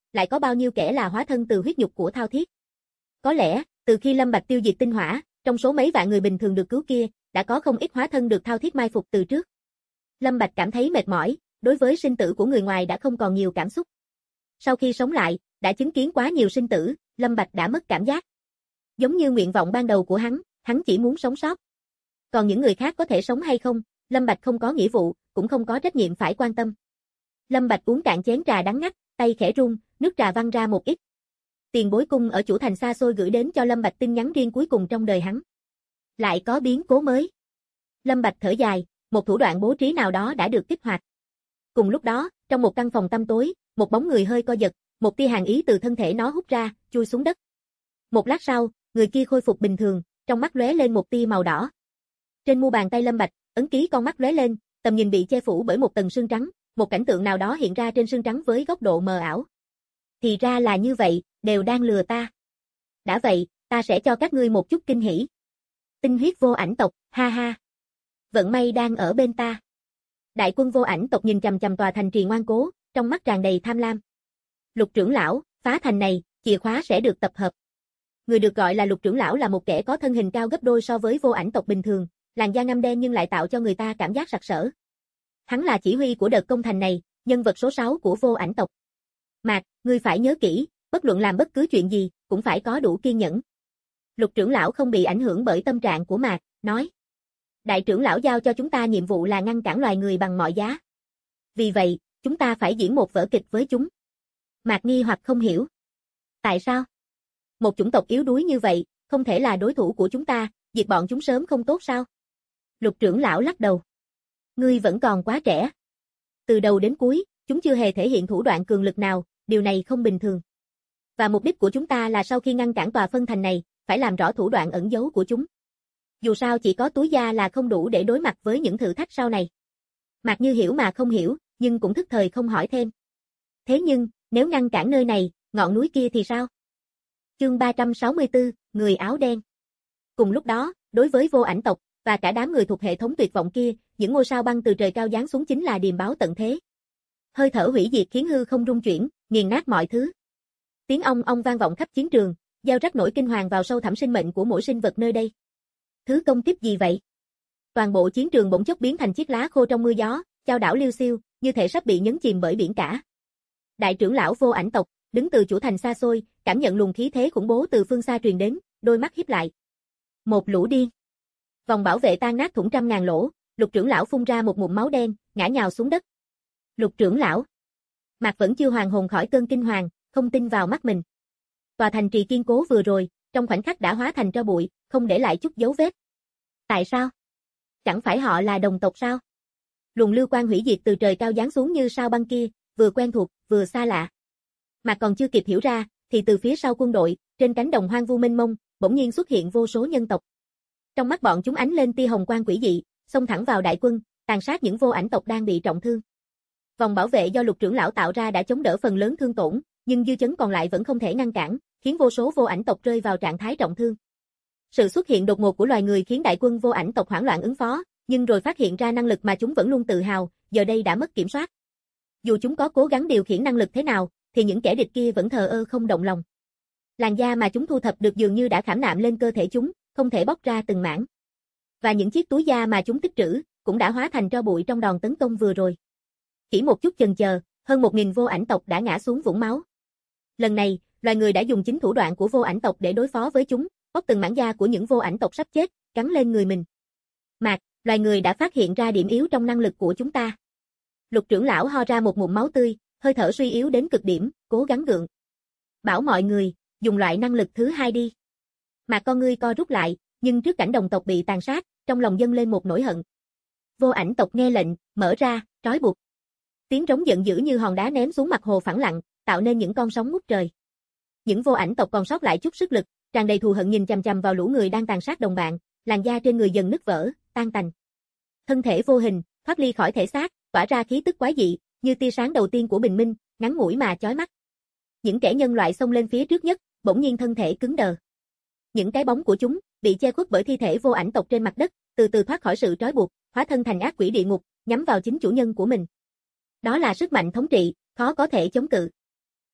lại có bao nhiêu kẻ là hóa thân từ huyết nhục của thao thiết. Có lẽ, từ khi Lâm Bạch tiêu diệt tinh hỏa, trong số mấy vạn người bình thường được cứu kia, đã có không ít hóa thân được thao thiết mai phục từ trước. Lâm Bạch cảm thấy mệt mỏi, đối với sinh tử của người ngoài đã không còn nhiều cảm xúc. Sau khi sống lại, đã chứng kiến quá nhiều sinh tử, Lâm Bạch đã mất cảm giác. Giống như nguyện vọng ban đầu của hắn chỉ muốn sống sót. Còn những người khác có thể sống hay không, Lâm Bạch không có nghĩa vụ, cũng không có trách nhiệm phải quan tâm. Lâm Bạch uống cạn chén trà đắng ngắt, tay khẽ run, nước trà văng ra một ít. Tiền bối cung ở chủ thành xa xôi gửi đến cho Lâm Bạch tin nhắn riêng cuối cùng trong đời hắn. Lại có biến cố mới. Lâm Bạch thở dài, một thủ đoạn bố trí nào đó đã được kích hoạt. Cùng lúc đó, trong một căn phòng tăm tối, một bóng người hơi co giật, một tia hàn ý từ thân thể nó hút ra, chui xuống đất. Một lát sau, người kia khôi phục bình thường, trong mắt lóe lên một tia màu đỏ. Trên mu bàn tay Lâm Bạch, ấn ký con mắt lóe lên, tầm nhìn bị che phủ bởi một tầng sương trắng, một cảnh tượng nào đó hiện ra trên sương trắng với góc độ mờ ảo. Thì ra là như vậy, đều đang lừa ta. Đã vậy, ta sẽ cho các ngươi một chút kinh hỉ. Tinh huyết vô ảnh tộc, ha ha. Vận may đang ở bên ta. Đại quân vô ảnh tộc nhìn chằm chằm tòa thành trì ngoan cố, trong mắt tràn đầy tham lam. Lục trưởng lão, phá thành này, chìa khóa sẽ được tập hợp. Người được gọi là Lục trưởng lão là một kẻ có thân hình cao gấp đôi so với vô ảnh tộc bình thường, làn da ngăm đen nhưng lại tạo cho người ta cảm giác sặc sỡ. Hắn là chỉ huy của đợt công thành này, nhân vật số 6 của vô ảnh tộc. Mạc, ngươi phải nhớ kỹ, bất luận làm bất cứ chuyện gì, cũng phải có đủ kiên nhẫn. Lục trưởng lão không bị ảnh hưởng bởi tâm trạng của Mạc, nói. Đại trưởng lão giao cho chúng ta nhiệm vụ là ngăn cản loài người bằng mọi giá. Vì vậy, chúng ta phải diễn một vở kịch với chúng. Mạc nghi hoặc không hiểu. Tại sao? Một chủng tộc yếu đuối như vậy, không thể là đối thủ của chúng ta, diệt bọn chúng sớm không tốt sao? Lục trưởng lão lắc đầu. Ngươi vẫn còn quá trẻ. Từ đầu đến cuối, chúng chưa hề thể hiện thủ đoạn cường lực nào, điều này không bình thường. Và mục đích của chúng ta là sau khi ngăn cản tòa phân thành này, phải làm rõ thủ đoạn ẩn giấu của chúng. Dù sao chỉ có túi da là không đủ để đối mặt với những thử thách sau này. Mạc Như hiểu mà không hiểu, nhưng cũng thức thời không hỏi thêm. Thế nhưng, nếu ngăn cản nơi này, ngọn núi kia thì sao? Chương 364, người áo đen. Cùng lúc đó, đối với vô ảnh tộc, và cả đám người thuộc hệ thống tuyệt vọng kia, những ngôi sao băng từ trời cao giáng xuống chính là điềm báo tận thế. Hơi thở hủy diệt khiến hư không rung chuyển, nghiền nát mọi thứ. Tiếng ong ong vang vọng khắp chiến trường, gieo rắc nỗi kinh hoàng vào sâu thẳm sinh mệnh của mỗi sinh vật nơi đây. Thứ công tiếp gì vậy? Toàn bộ chiến trường bỗng chốc biến thành chiếc lá khô trong mưa gió, chao đảo liêu xiêu, như thể sắp bị nhấn chìm bởi biển cả. Đại trưởng lão vô ảnh tộc, đứng từ chủ thành xa xôi, cảm nhận luồng khí thế khủng bố từ phương xa truyền đến, đôi mắt híp lại. Một lũ điên. Vòng bảo vệ tan nát thủng trăm ngàn lỗ, Lục trưởng lão phun ra một ngụm máu đen, ngã nhào xuống đất. Lục trưởng lão. Mạc vẫn chưa hoàn hồn khỏi cơn kinh hoàng, không tin vào mắt mình. Tòa thành trì kiên cố vừa rồi, trong khoảnh khắc đã hóa thành tro bụi, không để lại chút dấu vết. Tại sao? Chẳng phải họ là đồng tộc sao? Luồng lưu quang hủy diệt từ trời cao giáng xuống như sao băng kia, vừa quen thuộc, vừa xa lạ. Mà còn chưa kịp hiểu ra, thì từ phía sau quân đội, trên cánh đồng hoang vu mênh mông, bỗng nhiên xuất hiện vô số nhân tộc. Trong mắt bọn chúng ánh lên tia hồng quang quỷ dị, xông thẳng vào đại quân, tàn sát những vô ảnh tộc đang bị trọng thương. Vòng bảo vệ do Lục trưởng lão tạo ra đã chống đỡ phần lớn thương tổn, nhưng dư chấn còn lại vẫn không thể ngăn cản, khiến vô số vô ảnh tộc rơi vào trạng thái trọng thương. Sự xuất hiện đột ngột của loài người khiến đại quân vô ảnh tộc hoảng loạn ứng phó, nhưng rồi phát hiện ra năng lực mà chúng vẫn luôn tự hào, giờ đây đã mất kiểm soát. Dù chúng có cố gắng điều khiển năng lực thế nào, thì những kẻ địch kia vẫn thờ ơ không động lòng. Làn da mà chúng thu thập được dường như đã khảm nạm lên cơ thể chúng, không thể bóc ra từng mảng. Và những chiếc túi da mà chúng tích trữ, cũng đã hóa thành tro bụi trong đòn tấn công vừa rồi. Chỉ một chút chần chờ, hơn 1000 vô ảnh tộc đã ngã xuống vũng máu. Lần này, loài người đã dùng chính thủ đoạn của vô ảnh tộc để đối phó với chúng, bóc từng mảng da của những vô ảnh tộc sắp chết, cắn lên người mình. Mạc, loài người đã phát hiện ra điểm yếu trong năng lực của chúng ta. Lục trưởng lão ho ra một ngụm máu tươi, hơi thở suy yếu đến cực điểm, cố gắng gượng. Bảo mọi người, dùng loại năng lực thứ hai đi. Mạc con ngươi co rút lại, nhưng trước cảnh đồng tộc bị tàn sát, trong lòng dâng lên một nỗi hận. Vô ảnh tộc nghe lệnh, mở ra, trói buộc. Tiếng trống giận dữ như hòn đá ném xuống mặt hồ phẳng lặng, tạo nên những con sóng ngút trời. Những vô ảnh tộc còn sót lại chút sức lực, tràn đầy thù hận nhìn chằm chằm vào lũ người đang tàn sát đồng bạn, làn da trên người dần nứt vỡ, tan tành. Thân thể vô hình, thoát ly khỏi thể xác, tỏa ra khí tức quái dị, như tia sáng đầu tiên của bình minh, ngắn ngủi mà chói mắt. Những kẻ nhân loại xông lên phía trước nhất, bỗng nhiên thân thể cứng đờ. Những cái bóng của chúng bị che khuất bởi thi thể vô ảnh tộc trên mặt đất, từ từ thoát khỏi sự trói buộc, hóa thân thành ác quỷ địa ngục, nhắm vào chính chủ nhân của mình. Đó là sức mạnh thống trị, khó có thể chống cự.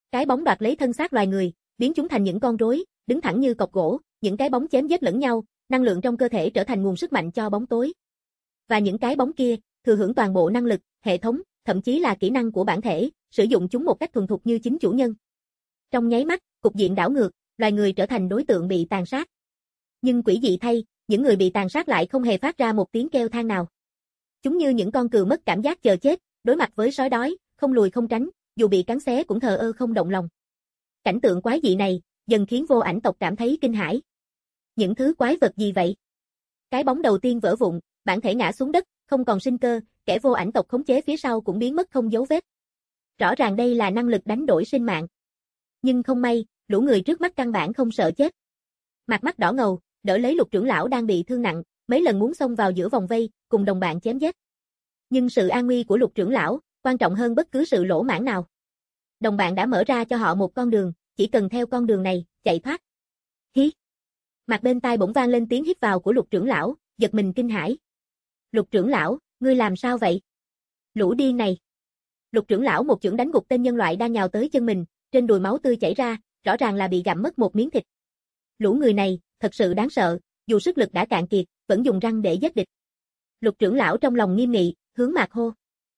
Cái bóng đoạt lấy thân xác loài người, biến chúng thành những con rối, đứng thẳng như cọc gỗ, những cái bóng chém giết lẫn nhau, năng lượng trong cơ thể trở thành nguồn sức mạnh cho bóng tối. Và những cái bóng kia, thừa hưởng toàn bộ năng lực, hệ thống, thậm chí là kỹ năng của bản thể, sử dụng chúng một cách thuần thục như chính chủ nhân. Trong nháy mắt, cục diện đảo ngược, loài người trở thành đối tượng bị tàn sát. Nhưng quỷ dị thay, những người bị tàn sát lại không hề phát ra một tiếng kêu than nào. Chúng như những con cừu mất cảm giác chờ chết, đối mặt với sói đói, không lùi không tránh, dù bị cắn xé cũng thờ ơ không động lòng. Cảnh tượng quái dị này, dần khiến Vô Ảnh tộc cảm thấy kinh hãi. Những thứ quái vật gì vậy? Cái bóng đầu tiên vỡ vụn, bản thể ngã xuống đất, không còn sinh cơ, kẻ Vô Ảnh tộc khống chế phía sau cũng biến mất không dấu vết. Rõ ràng đây là năng lực đánh đổi sinh mạng. Nhưng không may, lũ người trước mắt căn bản không sợ chết. Mặt mắt đỏ ngầu, đỡ lấy Lục trưởng lão đang bị thương nặng, mấy lần muốn xông vào giữa vòng vây, cùng đồng bạn chém giết. Nhưng sự an nguy của Lục trưởng lão, quan trọng hơn bất cứ sự lỗ mãng nào. Đồng bạn đã mở ra cho họ một con đường, chỉ cần theo con đường này, chạy thoát. Hí! Mặt bên tai bỗng vang lên tiếng hít vào của Lục trưởng lão, giật mình kinh hãi. Lục trưởng lão, ngươi làm sao vậy? Lũ điên này! Lục trưởng lão một chưởng đánh gục tên nhân loại đang nhào tới chân mình, trên đùi máu tươi chảy ra, rõ ràng là bị gặm mất một miếng thịt. Lũ người này, thật sự đáng sợ, dù sức lực đã cạn kiệt, vẫn dùng răng để giết địch. Lục trưởng lão trong lòng nghiêm nghị, hướng Mạc hô.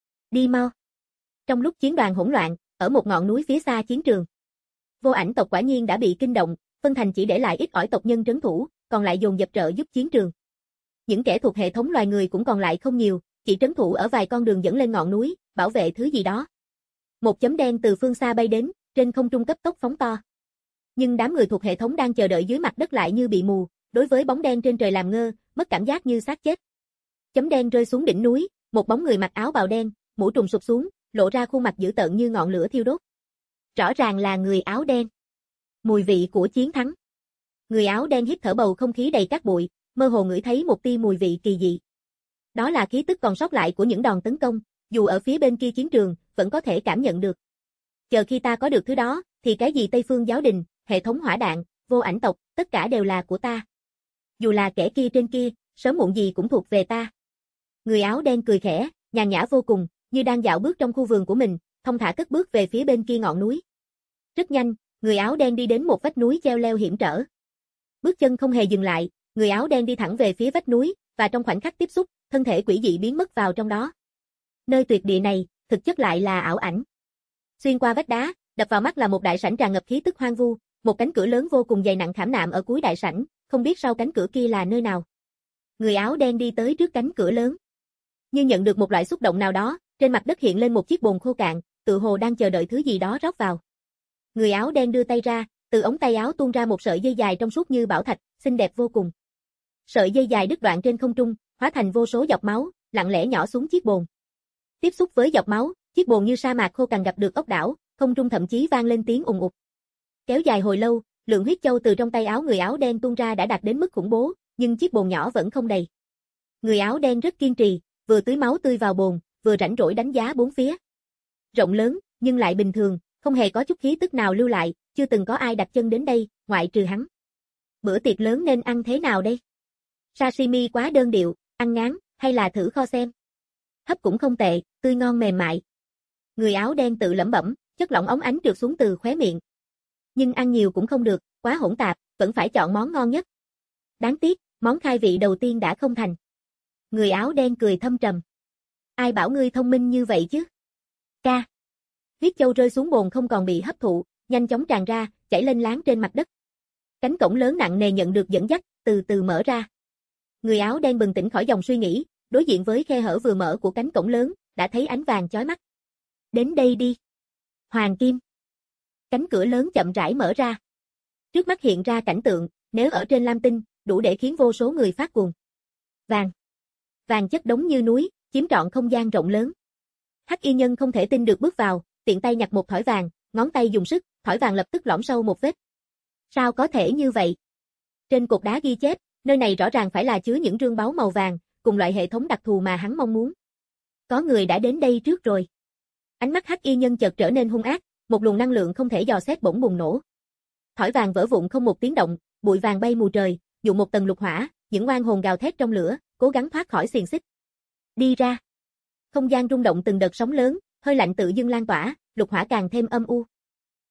Đi mau! Trong lúc chiến đoàn hỗn loạn, ở một ngọn núi phía xa chiến trường, Vô Ảnh tộc quả nhiên đã bị kinh động, phân thành chỉ để lại ít ỏi tộc nhân trấn thủ, còn lại dồn dập trợ giúp chiến trường. Những kẻ thuộc hệ thống loài người cũng còn lại không nhiều, chỉ trấn thủ ở vài con đường dẫn lên ngọn núi, bảo vệ thứ gì đó. Một chấm đen từ phương xa bay đến, trên không trung cấp tốc phóng to. Nhưng đám người thuộc hệ thống đang chờ đợi dưới mặt đất lại như bị mù, đối với bóng đen trên trời làm ngơ, mất cảm giác như xác chết. Chấm đen rơi xuống đỉnh núi, một bóng người mặc áo bào đen, mũ trùm sụp xuống, lộ ra khuôn mặt dữ tợn như ngọn lửa thiêu đốt. Rõ ràng là người áo đen. Mùi vị của chiến thắng. Người áo đen hít thở bầu không khí đầy cát bụi, mơ hồ ngửi thấy một tia mùi vị kỳ dị. Đó là khí tức còn sót lại của những đòn tấn công, dù ở phía bên kia chiến trường, vẫn có thể cảm nhận được. Chờ khi ta có được thứ đó, thì cái gì Tây Phương Giáo Đình, hệ thống hỏa đạn, Vô Ảnh tộc, tất cả đều là của ta. Dù là kẻ kia trên kia, sớm muộn gì cũng thuộc về ta. Người áo đen cười khẽ, nhàn nhã vô cùng, như đang dạo bước trong khu vườn của mình, thong thả cất bước về phía bên kia ngọn núi. Rất nhanh, người áo đen đi đến một vách núi treo leo hiểm trở. Bước chân không hề dừng lại, người áo đen đi thẳng về phía vách núi, và trong khoảnh khắc tiếp xúc, thân thể quỷ dị biến mất vào trong đó. Nơi tuyệt địa này, thực chất lại là ảo ảnh. Xuyên qua vách đá, đập vào mắt là một đại sảnh tràn ngập khí tức hoang vu, một cánh cửa lớn vô cùng dày nặng khảm nạm ở cuối đại sảnh, không biết sau cánh cửa kia là nơi nào. Người áo đen đi tới trước cánh cửa lớn. Như nhận được một loại xúc động nào đó, trên mặt đất hiện lên một chiếc bồn khô cạn, tự hồ đang chờ đợi thứ gì đó rót vào. Người áo đen đưa tay ra, từ ống tay áo tuôn ra một sợi dây dài trong suốt như bảo thạch, xinh đẹp vô cùng. Sợi dây dài đứt đoạn trên không trung, hóa thành vô số giọt máu, lặng lẽ nhỏ xuống chiếc bồn. Tiếp xúc với giọt máu, chiếc bồn như sa mạc khô cằn gặp được ốc đảo, không trung thậm chí vang lên tiếng ùng ục. Kéo dài hồi lâu, lượng huyết châu từ trong tay áo người áo đen tuôn ra đã đạt đến mức khủng bố, nhưng chiếc bồn nhỏ vẫn không đầy. Người áo đen rất kiên trì, vừa tưới máu tươi vào bồn, vừa rảnh rỗi đánh giá bốn phía. Rộng lớn, nhưng lại bình thường, không hề có chút khí tức nào lưu lại, chưa từng có ai đặt chân đến đây, ngoại trừ hắn. Bữa tiệc lớn nên ăn thế nào đây? Sashimi quá đơn điệu, ăn ngán, hay là thử kho xem? Hấp cũng không tệ, tươi ngon mềm mại. Người áo đen tự lẩm bẩm, chất lỏng óng ánh trượt xuống từ khóe miệng. Nhưng ăn nhiều cũng không được, quá hỗn tạp, vẫn phải chọn món ngon nhất. Đáng tiếc, món khai vị đầu tiên đã không thành. Người áo đen cười thâm trầm. Ai bảo ngươi thông minh như vậy chứ? Ca. Huyết châu rơi xuống bồn không còn bị hấp thụ, nhanh chóng tràn ra, chảy lên láng trên mặt đất. Cánh cổng lớn nặng nề nhận được dẫn dắt, từ từ mở ra. Người áo đen bừng tỉnh khỏi dòng suy nghĩ, đối diện với khe hở vừa mở của cánh cổng lớn, đã thấy ánh vàng chói mắt. Đến đây đi. Hoàng kim. Cánh cửa lớn chậm rãi mở ra. Trước mắt hiện ra cảnh tượng, nếu ở trên Lam Tinh, đủ để khiến vô số người phát cuồng. Vàng. Vàng chất đống như núi, chiếm trọn không gian rộng lớn. Hắc y nhân không thể tin được bước vào, tiện tay nhặt một thỏi vàng, ngón tay dùng sức, thỏi vàng lập tức lõm sâu một vết. Sao có thể như vậy? Trên cột đá ghi chép, nơi này rõ ràng phải là chứa những rương báu màu vàng, cùng loại hệ thống đặc thù mà hắn mong muốn. Có người đã đến đây trước rồi. Ánh mắt hắc y nhân chợt trở nên hung ác, một luồng năng lượng không thể dò xét bỗng bùng nổ. Thỏi vàng vỡ vụn không một tiếng động, bụi vàng bay mù trời, dụ một tầng lục hỏa, những oan hồn gào thét trong lửa, cố gắng thoát khỏi xiềng xích. Đi ra. Không gian rung động từng đợt sóng lớn, hơi lạnh tự dưng lan tỏa, lục hỏa càng thêm âm u.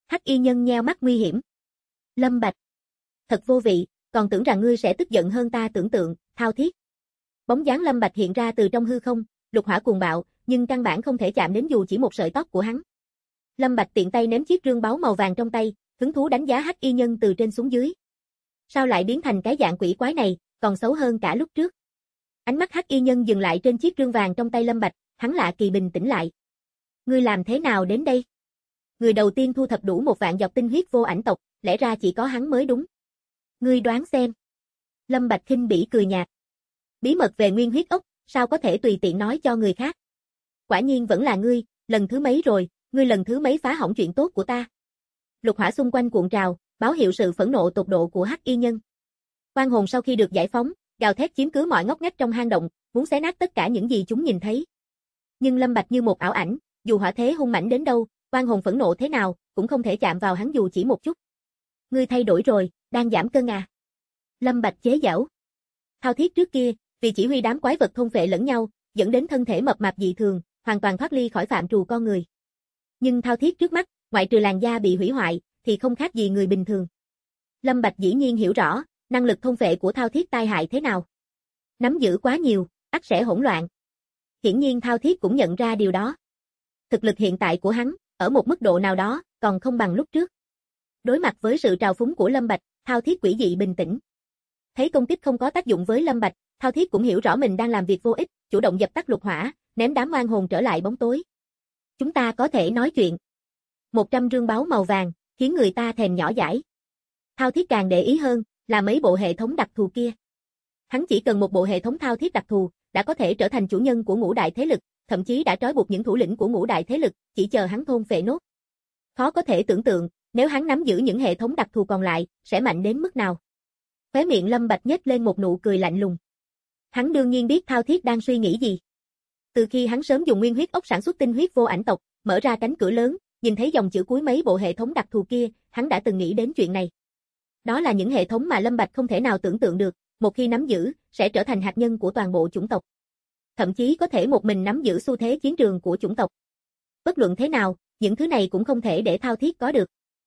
Hắc y nhân nheo mắt nguy hiểm. Lâm Bạch. Thật vô vị, còn tưởng rằng ngươi sẽ tức giận hơn ta tưởng tượng, thao thiết. Bóng dáng Lâm Bạch hiện ra từ trong hư không, lục hỏa cuồng bạo, nhưng căn bản không thể chạm đến dù chỉ một sợi tóc của hắn. Lâm Bạch tiện tay ném chiếc rương báu màu vàng trong tay, hứng thú đánh giá Hắc y nhân từ trên xuống dưới. Sao lại biến thành cái dạng quỷ quái này, còn xấu hơn cả lúc trước. Ánh mắt Hắc y nhân dừng lại trên chiếc rương vàng trong tay Lâm Bạch, hắn lạ kỳ bình tĩnh lại. Ngươi làm thế nào đến đây? Người đầu tiên thu thập đủ 1 vạn giọt tinh huyết vô ảnh tộc, lẽ ra chỉ có hắn mới đúng. Ngươi đoán xem. Lâm Bạch khinh bỉ cười nhạt. Bí mật về nguyên huyết ốc, sao có thể tùy tiện nói cho người khác? Quả nhiên vẫn là ngươi, lần thứ mấy rồi, ngươi lần thứ mấy phá hỏng chuyện tốt của ta. Lục hỏa xung quanh cuộn trào, báo hiệu sự phẫn nộ tột độ của Hắc y nhân. Oan hồn sau khi được giải phóng, gào thét chiếm cứ mọi ngóc ngách trong hang động, muốn xé nát tất cả những gì chúng nhìn thấy. Nhưng Lâm Bạch như một ảo ảnh, dù hỏa thế hung mãnh đến đâu, oan hồn phẫn nộ thế nào, cũng không thể chạm vào hắn dù chỉ một chút. Ngươi thay đổi rồi, đang giảm cân à? Lâm Bạch chế giễu. Thao thiết trước kia, vì chỉ huy đám quái vật thôn phệ lẫn nhau, dẫn đến thân thể mập mạp dị thường, hoàn toàn thoát ly khỏi phạm trù con người. Nhưng thao thiết trước mắt, ngoại trừ làn da bị hủy hoại, thì không khác gì người bình thường. Lâm Bạch dĩ nhiên hiểu rõ, năng lực thôn phệ của thao thiết tai hại thế nào. Nắm giữ quá nhiều, ắt sẽ hỗn loạn. Hiển nhiên thao thiết cũng nhận ra điều đó. Thực lực hiện tại của hắn, ở một mức độ nào đó, còn không bằng lúc trước. Đối mặt với sự trào phúng của Lâm Bạch, thao thiết quỷ dị bình tĩnh. Thấy công kích không có tác dụng với Lâm Bạch, thao thiết cũng hiểu rõ mình đang làm việc vô ích, chủ động dập tắt lục hỏa, ném đám oan hồn trở lại bóng tối. Chúng ta có thể nói chuyện. 100 rương báu màu vàng, khiến người ta thèm nhỏ dãi. Thao thiết càng để ý hơn, là mấy bộ hệ thống đặc thù kia. Hắn chỉ cần một bộ hệ thống thao thiết đặc thù, đã có thể trở thành chủ nhân của ngũ đại thế lực, thậm chí đã trói buộc những thủ lĩnh của ngũ đại thế lực, chỉ chờ hắn thôn phệ nốt. Khó có thể tưởng tượng, nếu hắn nắm giữ những hệ thống đặc thù còn lại, sẽ mạnh đến mức nào. Khóe miệng Lâm Bạch nhếch lên một nụ cười lạnh lùng. Hắn đương nhiên biết thao thiết đang suy nghĩ gì. Từ khi hắn sớm dùng nguyên huyết ốc sản xuất tinh huyết vô ảnh tộc, mở ra cánh cửa lớn, nhìn thấy dòng chữ cuối mấy bộ hệ thống đặc thù kia, hắn đã từng nghĩ đến chuyện này. Đó là những hệ thống mà Lâm Bạch không thể nào tưởng tượng được, một khi nắm giữ, sẽ trở thành hạt nhân của toàn bộ chủng tộc. Thậm chí có thể một mình nắm giữ xu thế chiến trường của chủng tộc. Bất luận thế nào, những thứ này cũng không thể để thao thiết có được.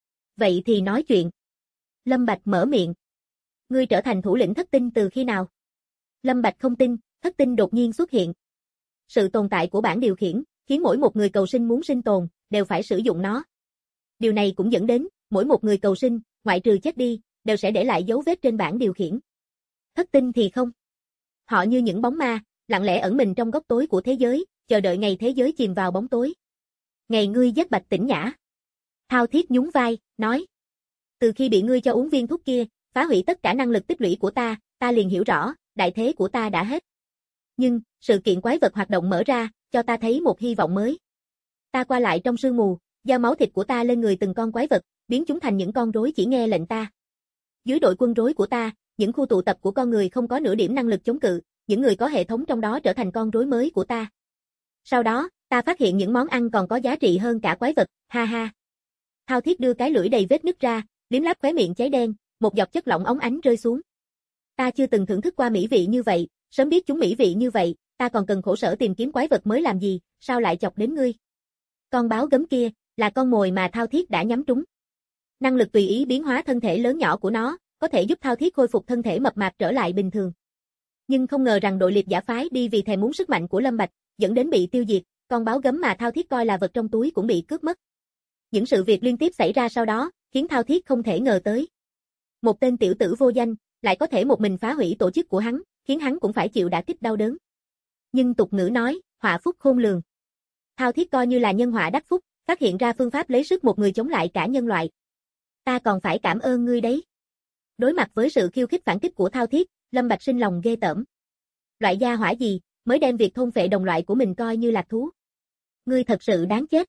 Vậy thì nói chuyện. Lâm Bạch mở miệng. Ngươi trở thành thủ lĩnh thất tinh từ khi nào? Lâm Bạch không tin, thất tinh đột nhiên xuất hiện. Sự tồn tại của bảng điều khiển, khiến mỗi một người cầu sinh muốn sinh tồn, đều phải sử dụng nó. Điều này cũng dẫn đến, mỗi một người cầu sinh, ngoại trừ chết đi, đều sẽ để lại dấu vết trên bảng điều khiển. Thất tinh thì không. Họ như những bóng ma, lặng lẽ ẩn mình trong góc tối của thế giới, chờ đợi ngày thế giới chìm vào bóng tối. Ngày ngươi giết Bạch Tỉnh Nhã. Thao thiết nhún vai, nói. Từ khi bị ngươi cho uống viên thuốc kia, phá hủy tất cả năng lực tích lũy của ta liền hiểu rõ, đại thế của ta đã hết. Nhưng, sự kiện quái vật hoạt động mở ra, cho ta thấy một hy vọng mới. Ta qua lại trong sương mù, giao máu thịt của ta lên người từng con quái vật, biến chúng thành những con rối chỉ nghe lệnh ta. Dưới đội quân rối của ta, những khu tụ tập của con người không có nửa điểm năng lực chống cự, những người có hệ thống trong đó trở thành con rối mới của ta. Sau đó, ta phát hiện những món ăn còn có giá trị hơn cả quái vật, ha ha. Thao thiết đưa cái lưỡi đầy vết nứt ra, liếm láp khóe miệng cháy đen, một giọt chất lỏng óng ánh rơi xuống. Ta chưa từng thưởng thức qua mỹ vị như vậy, sớm biết chúng mỹ vị như vậy, ta còn cần khổ sở tìm kiếm quái vật mới làm gì, sao lại chọc đến ngươi? Con báo gấm kia, là con mồi mà thao thiết đã nhắm trúng. Năng lực tùy ý biến hóa thân thể lớn nhỏ của nó, có thể giúp thao thiết khôi phục thân thể mập mạp trở lại bình thường. Nhưng không ngờ rằng đội liệp giả phái đi vì thèm muốn sức mạnh của Lâm Bạch, dẫn đến bị tiêu diệt, con báo gấm mà thao thiết coi là vật trong túi cũng bị cướp mất. Những sự việc liên tiếp xảy ra sau đó, khiến thao thiết không thể ngờ tới. Một tên tiểu tử vô danh, lại có thể một mình phá hủy tổ chức của hắn, khiến hắn cũng phải chịu đả kích đau đớn. Nhưng tục ngữ nói, họa phúc khôn lường. Thao thiết coi như là nhân họa đắc phúc, phát hiện ra phương pháp lấy sức một người chống lại cả nhân loại. Ta còn phải cảm ơn ngươi đấy. Đối mặt với sự khiêu khích phản kích của thao thiết, Lâm Bạch sinh lòng ghê tởm. Loại gia hỏa gì, mới đem việc thôn phệ đồng loại của mình coi như lạc thú. Ngươi thật sự đáng chết.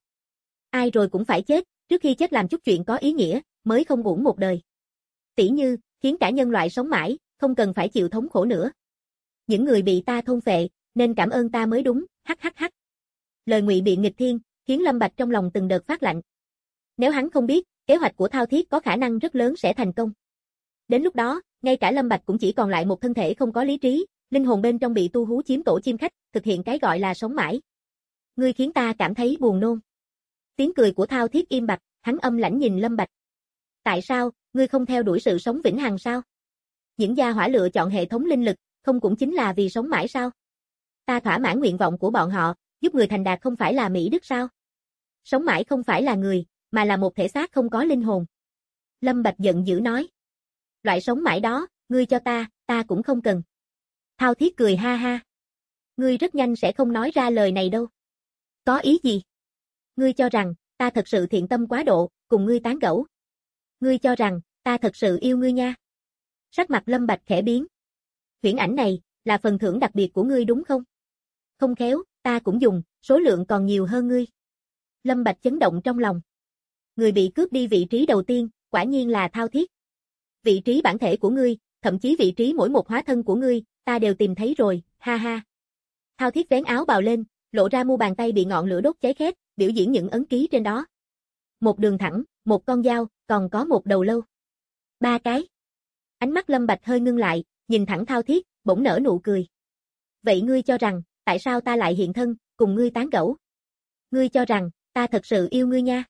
Ai rồi cũng phải chết, trước khi chết làm chút chuyện có ý nghĩa, mới không uổng một đời. Tỉ như, khiến cả nhân loại sống mãi, không cần phải chịu thống khổ nữa. Những người bị ta thôn phệ, nên cảm ơn ta mới đúng, hắc hắc hắc. Lời ngụy biện nghịch thiên, khiến Lâm Bạch trong lòng từng đợt phát lạnh. Nếu hắn không biết, kế hoạch của thao thiết có khả năng rất lớn sẽ thành công. Đến lúc đó, ngay cả Lâm Bạch cũng chỉ còn lại một thân thể không có lý trí, linh hồn bên trong bị tu hú chiếm tổ chim khách, thực hiện cái gọi là sống mãi. Ngươi khiến ta cảm thấy buồn nôn. Tiếng cười của thao thiết im bặt, hắn âm lãnh nhìn Lâm Bạch. Tại sao, ngươi không theo đuổi sự sống vĩnh hằng sao? Những gia hỏa lựa chọn hệ thống linh lực, không cũng chính là vì sống mãi sao? Ta thỏa mãn nguyện vọng của bọn họ, giúp người thành đạt không phải là mỹ đức sao? Sống mãi không phải là người, mà là một thể xác không có linh hồn. Lâm Bạch giận dữ nói. Loại sống mãi đó, ngươi cho ta cũng không cần. Thao Thiết cười ha ha. Ngươi rất nhanh sẽ không nói ra lời này đâu. Có ý gì? Ngươi cho rằng, ta thật sự thiện tâm quá độ, cùng ngươi tán gẫu. Ngươi cho rằng, ta thật sự yêu ngươi nha. Sắc mặt Lâm Bạch khẽ biến. Huyễn ảnh này, là phần thưởng đặc biệt của ngươi đúng không? Không khéo, ta cũng dùng, số lượng còn nhiều hơn ngươi. Lâm Bạch chấn động trong lòng. Người bị cướp đi vị trí đầu tiên, quả nhiên là Thao Thiết. Vị trí bản thể của ngươi, thậm chí vị trí mỗi một hóa thân của ngươi, ta đều tìm thấy rồi, ha ha. Thao Thiết vén áo bào lên, lộ ra mu bàn tay bị ngọn lửa đốt cháy khét, biểu diễn những ấn ký trên đó. Một đường thẳng, một con dao, còn có một đầu lâu. 3 cái. Ánh mắt Lâm Bạch hơi ngưng lại, nhìn thẳng Thao Thiết, bỗng nở nụ cười. Vậy ngươi cho rằng, tại sao ta lại hiện thân, cùng ngươi tán gẫu? Ngươi cho rằng, ta thật sự yêu ngươi nha.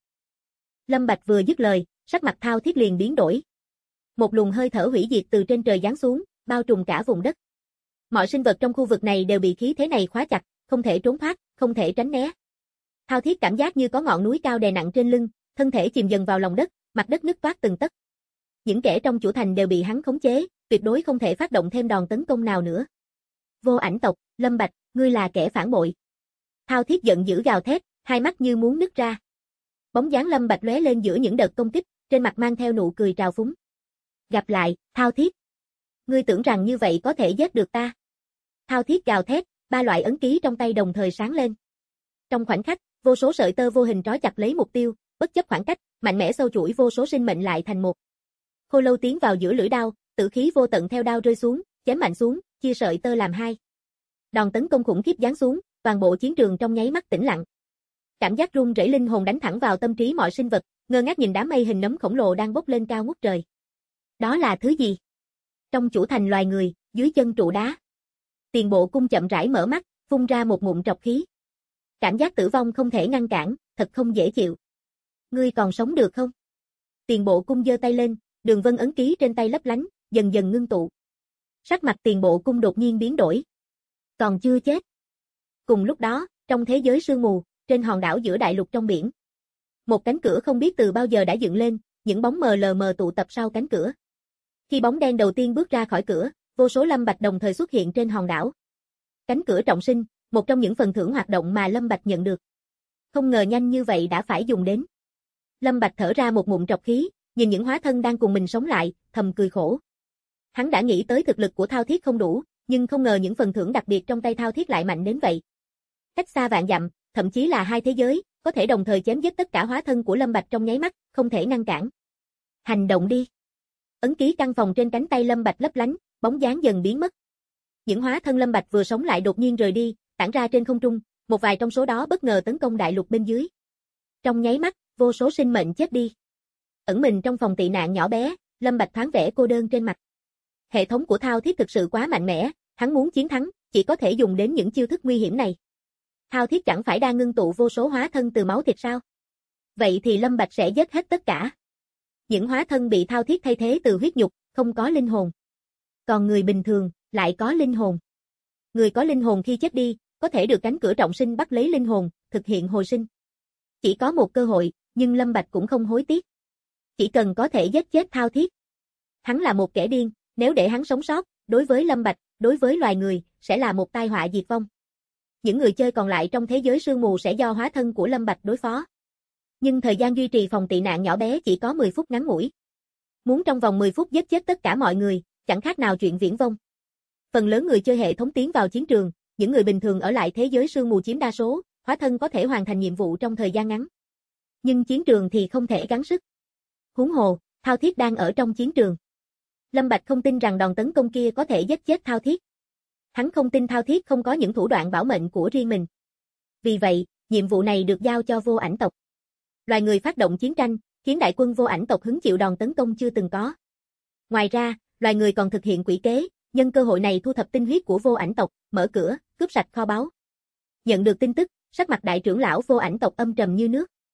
Lâm Bạch vừa dứt lời, sắc mặt Thao Thiết liền biến đổi. Một luồng hơi thở hủy diệt từ trên trời giáng xuống, bao trùm cả vùng đất. Mọi sinh vật trong khu vực này đều bị khí thế này khóa chặt, không thể trốn thoát, không thể tránh né. Thao Thiết cảm giác như có ngọn núi cao đè nặng trên lưng, thân thể chìm dần vào lòng đất, mặt đất nứt toát từng tấc. Những kẻ trong chủ thành đều bị hắn khống chế, tuyệt đối không thể phát động thêm đòn tấn công nào nữa. Vô Ảnh tộc, Lâm Bạch, ngươi là kẻ phản bội. Thao Thiết giận dữ gào thét, hai mắt như muốn nứt ra. Bóng dáng Lâm Bạch lóe lên giữa những đợt công kích, trên mặt mang theo nụ cười trào phúng. Gặp lại, Thao Thiết. Ngươi tưởng rằng như vậy có thể giết được ta? Thao Thiết gào thét, 3 loại ấn ký trong tay đồng thời sáng lên. Trong khoảnh khắc, vô số sợi tơ vô hình trói chặt lấy mục tiêu, bất chấp khoảng cách, mạnh mẽ sâu chuỗi vô số sinh mệnh lại thành một. Khô Lâu tiến vào giữa lưỡi đao, tử khí vô tận theo đao rơi xuống, chém mạnh xuống, chia sợi tơ làm 2. Đòn tấn công khủng khiếp giáng xuống, toàn bộ chiến trường trong nháy mắt tĩnh lặng. Cảm giác run rẩy linh hồn đánh thẳng vào tâm trí mọi sinh vật, ngơ ngác nhìn đám mây hình nấm khổng lồ đang bốc lên cao ngút trời. Đó là thứ gì? Trong chủ thành loài người, dưới chân trụ đá. Tiền Bộ Cung chậm rãi mở mắt, phun ra một ngụm trọc khí. Cảm giác tử vong không thể ngăn cản, thật không dễ chịu. Ngươi còn sống được không? Tiền Bộ Cung giơ tay lên, đường vân ấn ký trên tay lấp lánh, dần dần ngưng tụ. Sắc mặt Tiền Bộ Cung đột nhiên biến đổi. Còn chưa chết. Cùng lúc đó, trong thế giới sương mù, trên hòn đảo giữa đại lục trong biển. Một cánh cửa không biết từ bao giờ đã dựng lên, những bóng mờ lờ mờ tụ tập sau cánh cửa. Khi bóng đen đầu tiên bước ra khỏi cửa, vô số Lâm Bạch đồng thời xuất hiện trên hòn đảo. Cánh cửa trọng sinh, một trong những phần thưởng hoạt động mà Lâm Bạch nhận được. Không ngờ nhanh như vậy đã phải dùng đến. Lâm Bạch thở ra một ngụm trọc khí, nhìn những hóa thân đang cùng mình sống lại, thầm cười khổ. Hắn đã nghĩ tới thực lực của Thao Thiết không đủ, nhưng không ngờ những phần thưởng đặc biệt trong tay Thao Thiết lại mạnh đến vậy. Cách xa vạn dặm, thậm chí là 2 thế giới, có thể đồng thời chém giết tất cả hóa thân của Lâm Bạch trong nháy mắt, không thể ngăn cản. Hành động đi. Ấn ký căn phòng trên cánh tay Lâm Bạch lấp lánh, bóng dáng dần biến mất. Những hóa thân Lâm Bạch vừa sống lại đột nhiên rời đi, tản ra trên không trung, một vài trong số đó bất ngờ tấn công đại lục bên dưới. Trong nháy mắt, vô số sinh mệnh chết đi. Ẩn mình trong phòng tị nạn nhỏ bé, Lâm Bạch thoáng vẻ cô đơn trên mặt. Hệ thống của Thao Thiết thực sự quá mạnh mẽ, hắn muốn chiến thắng, chỉ có thể dùng đến những chiêu thức nguy hiểm này. Thao Thiết chẳng phải đang ngưng tụ vô số hóa thân từ máu thịt sao? Vậy thì Lâm Bạch sẽ giết hết tất cả. Những hóa thân bị Thao Thiết thay thế từ huyết nhục, không có linh hồn. Còn người bình thường, lại có linh hồn. Người có linh hồn khi chết đi, có thể được cánh cửa trọng sinh bắt lấy linh hồn, thực hiện hồi sinh. Chỉ có một cơ hội, nhưng Lâm Bạch cũng không hối tiếc. Chỉ cần có thể giết chết Thao Thiết. Hắn là một kẻ điên, nếu để hắn sống sót, đối với Lâm Bạch, đối với loài người, sẽ là một tai họa diệt vong. Những người chơi còn lại trong thế giới sương mù sẽ do hóa thân của Lâm Bạch đối phó. Nhưng thời gian duy trì phòng tị nạn nhỏ bé chỉ có 10 phút ngắn ngủi. Muốn trong vòng 10 phút giết chết tất cả mọi người, chẳng khác nào chuyện viển vông. Phần lớn người chơi hệ thống tiến vào chiến trường, những người bình thường ở lại thế giới sương mù chiếm đa số, hóa thân có thể hoàn thành nhiệm vụ trong thời gian ngắn. Nhưng chiến trường thì không thể gắng sức. Huống hồ, Thao Thiết đang ở trong chiến trường. Lâm Bạch không tin rằng đòn tấn công kia có thể giết chết Thao Thiết. Hắn không tin Thao Thiết không có những thủ đoạn bảo mệnh của riêng mình. Vì vậy, nhiệm vụ này được giao cho Vô Ảnh tộc. Loài người phát động chiến tranh, khiến đại quân Vô Ảnh tộc hứng chịu đòn tấn công chưa từng có. Ngoài ra, loài người còn thực hiện quỷ kế, nhân cơ hội này thu thập tinh huyết của Vô Ảnh tộc, mở cửa, cướp sạch kho báu. Nhận được tin tức, sắc mặt đại trưởng lão Vô Ảnh tộc âm trầm như nước.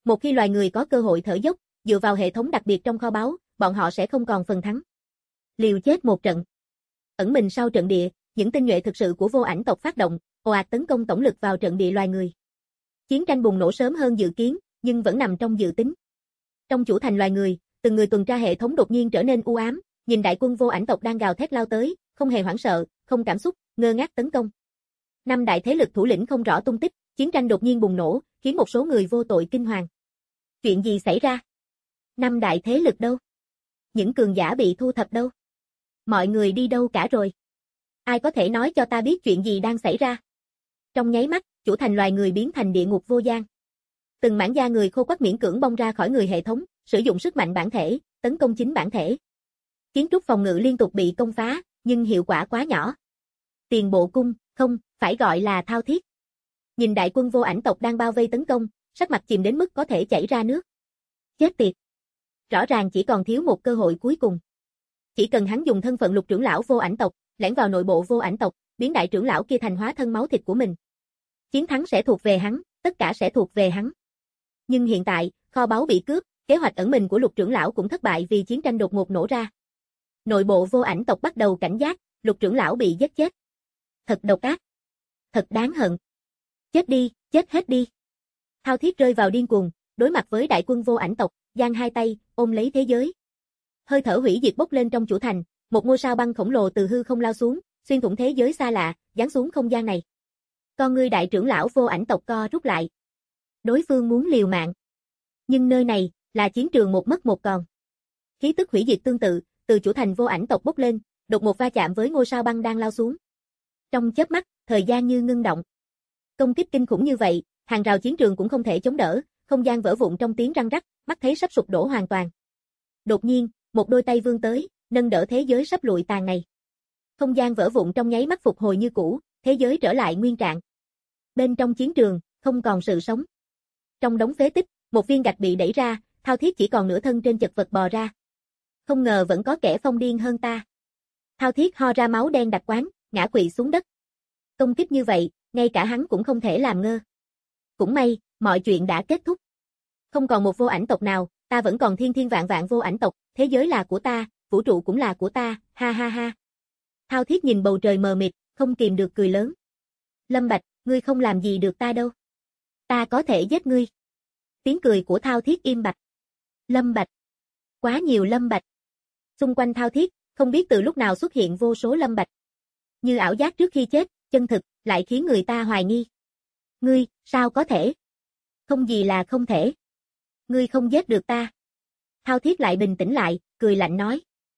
Một khi loài người có cơ hội thở dốc, dựa vào hệ thống đặc biệt trong kho báu, bọn họ sẽ không còn phần thắng. Liều chết một trận. Ẩn mình sau trận địa, những tinh nhuệ thực sự của vô ảnh tộc phát động, ồ ạt tấn công tổng lực vào trận địa loài người. Chiến tranh bùng nổ sớm hơn dự kiến, nhưng vẫn nằm trong dự tính. Trong chủ thành loài người, từng người tuần tra hệ thống đột nhiên trở nên u ám, nhìn đại quân vô ảnh tộc đang gào thét lao tới, không hề hoảng sợ, không cảm xúc, ngơ ngác tấn công. Năm đại thế lực thủ lĩnh không rõ tung tích, chiến tranh đột nhiên bùng nổ, khiến một số người vô tội kinh hoàng. Chuyện gì xảy ra? Năm đại thế lực đâu? Những cường giả bị thu thập đâu? Mọi người đi đâu cả rồi? Ai có thể nói cho ta biết chuyện gì đang xảy ra? Trong nháy mắt, chủ thành loài người biến thành địa ngục vô gian. Từng mảng da người khô quắt miễn cưỡng bong ra khỏi người hệ thống, sử dụng sức mạnh bản thể, tấn công chính bản thể. Kiến trúc phòng ngự liên tục bị công phá, nhưng hiệu quả quá nhỏ. Tiền bộ cung, không, phải gọi là thao thiết. Nhìn đại quân vô ảnh tộc đang bao vây tấn công, sắc mặt chìm đến mức có thể chảy ra nước. Chết tiệt. Rõ ràng chỉ còn thiếu một cơ hội cuối cùng. Chỉ cần hắn dùng thân phận lục trưởng lão vô ảnh tộc, lẻn vào nội bộ vô ảnh tộc, biến đại trưởng lão kia thành hóa thân máu thịt của mình. Chiến thắng sẽ thuộc về hắn, tất cả sẽ thuộc về hắn. Nhưng hiện tại, kho báu bị cướp, kế hoạch ẩn mình của lục trưởng lão cũng thất bại vì chiến tranh đột ngột nổ ra. Nội bộ vô ảnh tộc bắt đầu cảnh giác, lục trưởng lão bị giết chết. Thật độc ác. Thật đáng hận. Chết đi, chết hết đi. Thao thiết rơi vào điên cuồng, đối mặt với đại quân vô ảnh tộc, giang hai tay, ôm lấy thế giới. Hơi thở hủy diệt bốc lên trong chủ thành, một ngôi sao băng khổng lồ từ hư không lao xuống, xuyên thủng thế giới xa lạ, giáng xuống không gian này. Con ngươi đại trưởng lão vô ảnh tộc co rút lại. Đối phương muốn liều mạng. Nhưng nơi này, là chiến trường một mất một còn. Khí tức hủy diệt tương tự, từ chủ thành vô ảnh tộc bốc lên, đột ngột va chạm với ngôi sao băng đang lao xuống. Trong chớp mắt, thời gian như ngưng động. Công kích kinh khủng như vậy, hàng rào chiến trường cũng không thể chống đỡ, không gian vỡ vụn trong tiếng răng rắc, mắt thấy sắp sụp đổ hoàn toàn. Đột nhiên, một đôi tay vươn tới, nâng đỡ thế giới sắp lụi tàn này. Không gian vỡ vụn trong nháy mắt phục hồi như cũ, thế giới trở lại nguyên trạng. Bên trong chiến trường, không còn sự sống. Trong đống phế tích, một viên gạch bị đẩy ra, thao thiết chỉ còn nửa thân trên chật vật bò ra. Không ngờ vẫn có kẻ phong điên hơn ta. Thao thiết ho ra máu đen đặc quán, ngã quỵ xuống đất. Công kích như vậy, ngay cả hắn cũng không thể làm ngơ. Cũng may, mọi chuyện đã kết thúc. Không còn một vô ảnh tộc nào, ta vẫn còn thiên thiên vạn vạn vô ảnh tộc, thế giới là của ta, vũ trụ cũng là của ta, ha ha ha. Thao thiết nhìn bầu trời mờ mịt, không kìm được cười lớn. Lâm Bạch, ngươi không làm gì được ta đâu. Ta có thể giết ngươi. Tiếng cười của Thao thiết im bặt. Lâm Bạch. Quá nhiều Lâm Bạch. Xung quanh Thao thiết, không biết từ lúc nào xuất hiện vô số Lâm Bạch. Như ảo giác trước khi chết, chân thực, lại khiến người ta hoài nghi. Ngươi, sao có thể? Không gì là không thể. Ngươi không giết được ta. Thao thiết lại bình tĩnh lại, cười lạnh nói.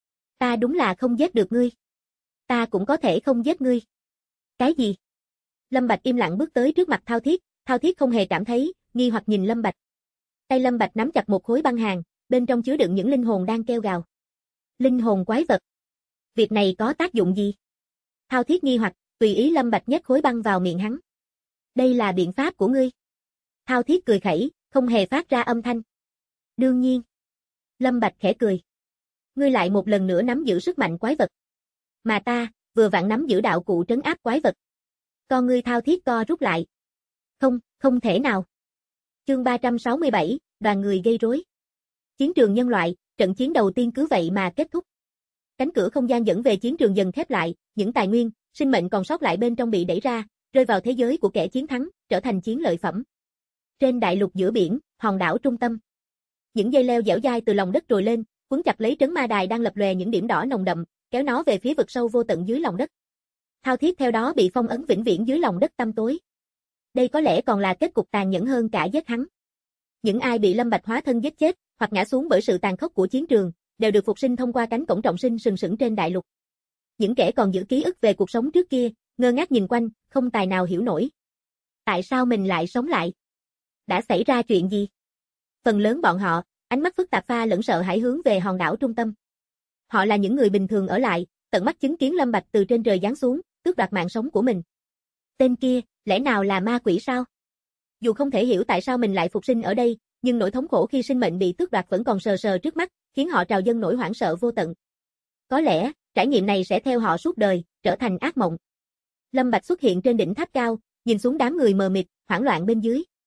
Ta đúng là không giết được ngươi. Ta cũng có thể không giết ngươi. Cái gì? Lâm Bạch im lặng bước tới trước mặt Thao thiết không hề cảm thấy, nghi hoặc nhìn Lâm Bạch. Tay Lâm Bạch nắm chặt một khối băng hàng, bên trong chứa đựng những linh hồn đang kêu gào. Linh hồn quái vật. Việc này có tác dụng gì? Thao thiết nghi hoặc, tùy ý Lâm Bạch nhét khối băng vào miệng hắn. Đây là biện pháp của ngươi. Thao thiết cười khẩy, không hề phát ra âm thanh. Đương nhiên. Lâm Bạch khẽ cười. Ngươi lại một lần nữa nắm giữ sức mạnh quái vật. Mà ta, vừa vặn nắm giữ đạo cụ trấn áp quái vật. Con ngươi Thao thiết co rút lại. Không, không thể nào. Chương 367, đoàn người gây rối. Chiến trường nhân loại, trận chiến đầu tiên cứ vậy mà kết thúc. Cánh cửa không gian dẫn về chiến trường dần khép lại, những tài nguyên, sinh mệnh còn sót lại bên trong bị đẩy ra, rơi vào thế giới của kẻ chiến thắng, trở thành chiến lợi phẩm. Trên đại lục giữa biển, hòn đảo trung tâm. Những dây leo dẻo dai từ lòng đất trồi lên, quấn chặt lấy trấn ma đài đang lập lòe những điểm đỏ nồng đậm, kéo nó về phía vực sâu vô tận dưới lòng đất. Thao thiết theo đó bị phong ấn vĩnh viễn dưới lòng đất tăm tối. Đây có lẽ còn là kết cục tàn nhẫn hơn cả giết hắn. Những ai bị Lâm Bạch hóa thân giết chết, hoặc ngã xuống bởi sự tàn khốc của chiến trường, đều được phục sinh thông qua cánh cổng trọng sinh sừng sững trên đại lục. Những kẻ còn giữ ký ức về cuộc sống trước kia, ngơ ngác nhìn quanh, không tài nào hiểu nổi. Tại sao mình lại sống lại? Đã xảy ra chuyện gì? Phần lớn bọn họ, ánh mắt phức tạp pha lẫn sợ hãi hướng về hòn đảo trung tâm. Họ là những người bình thường ở lại, tận mắt chứng kiến Lâm Bạch từ trên trời giáng xuống, tước đoạt mạng sống của mình. Tên kia, lẽ nào là ma quỷ sao? Dù không thể hiểu tại sao mình lại phục sinh ở đây, nhưng nỗi thống khổ khi sinh mệnh bị tước đoạt vẫn còn sờ sờ trước mắt, khiến họ trào dâng nỗi hoảng sợ vô tận. Có lẽ, trải nghiệm này sẽ theo họ suốt đời, trở thành ác mộng. Lâm Bạch xuất hiện trên đỉnh tháp cao, nhìn xuống đám người mờ mịt, hoảng loạn bên dưới.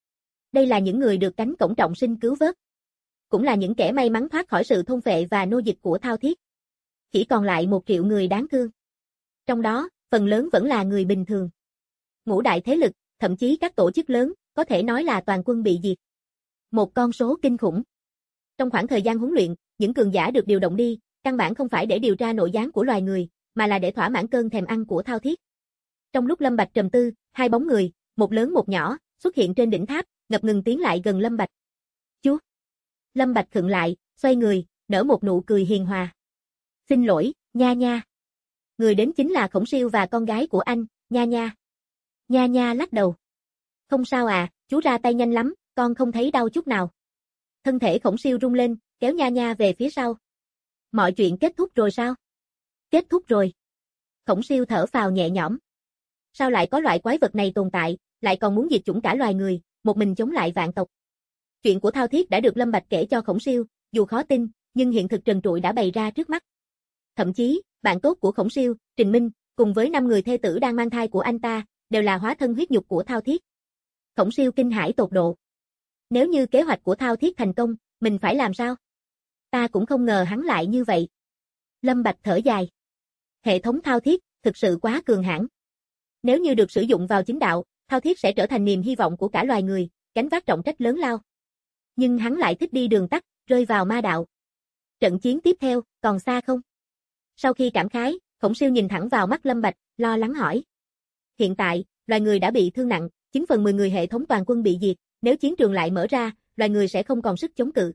Đây là những người được cánh cổng trọng sinh cứu vớt. Cũng là những kẻ may mắn thoát khỏi sự thôn phệ và nô dịch của Thao Thiết. Chỉ còn lại 1 triệu người đáng thương. Trong đó, phần lớn vẫn là người bình thường. Ngũ đại thế lực, thậm chí các tổ chức lớn, có thể nói là toàn quân bị diệt. Một con số kinh khủng. Trong khoảng thời gian huấn luyện, những cường giả được điều động đi, căn bản không phải để điều tra nội gián của loài người, mà là để thỏa mãn cơn thèm ăn của Thao Thiết. Trong lúc Lâm Bạch trầm tư, 2 bóng người, một lớn một nhỏ, xuất hiện trên đỉnh tháp, ngập ngừng tiến lại gần Lâm Bạch. "Chú." Lâm Bạch khựng lại, xoay người, nở một nụ cười hiền hòa. "Xin lỗi, Nha Nha." Người đến chính là Khổng Siêu và con gái của anh, Nha Nha. Nha Nha lắc đầu. "Không sao à, chú ra tay nhanh lắm, con không thấy đau chút nào." Thân thể Khổng Siêu rung lên, kéo Nha Nha về phía sau. "Mọi chuyện kết thúc rồi sao?" "Kết thúc rồi." Khổng Siêu thở phào nhẹ nhõm. Sao lại có loại quái vật này tồn tại, lại còn muốn diệt chủng cả loài người, một mình chống lại vạn tộc. Chuyện của Thao Thiết đã được Lâm Bạch kể cho Khổng Siêu, dù khó tin, nhưng hiện thực trần trụi đã bày ra trước mắt. Thậm chí, bạn tốt của Khổng Siêu, Trình Minh, cùng với 5 người thê tử đang mang thai của anh ta, đều là hóa thân huyết nhục của Thao Thiết. Khổng Siêu kinh hãi tột độ. Nếu như kế hoạch của Thao Thiết thành công, mình phải làm sao? Ta cũng không ngờ hắn lại như vậy. Lâm Bạch thở dài. Hệ thống Thao Thiết, thực sự quá cường hãn. Nếu như được sử dụng vào chính đạo, Thao Thiết sẽ trở thành niềm hy vọng của cả loài người, gánh vác trọng trách lớn lao. Nhưng hắn lại thích đi đường tắt, rơi vào ma đạo. Trận chiến tiếp theo, còn xa không? Sau khi cảm khái, Khổng Siêu nhìn thẳng vào mắt Lâm Bạch, lo lắng hỏi. Hiện tại, loài người đã bị thương nặng, 9/10 người hệ thống toàn quân bị diệt, nếu chiến trường lại mở ra, loài người sẽ không còn sức chống cự.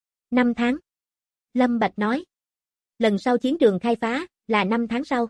5 tháng. Lâm Bạch nói. Lần sau chiến trường khai phá, là 5 tháng sau.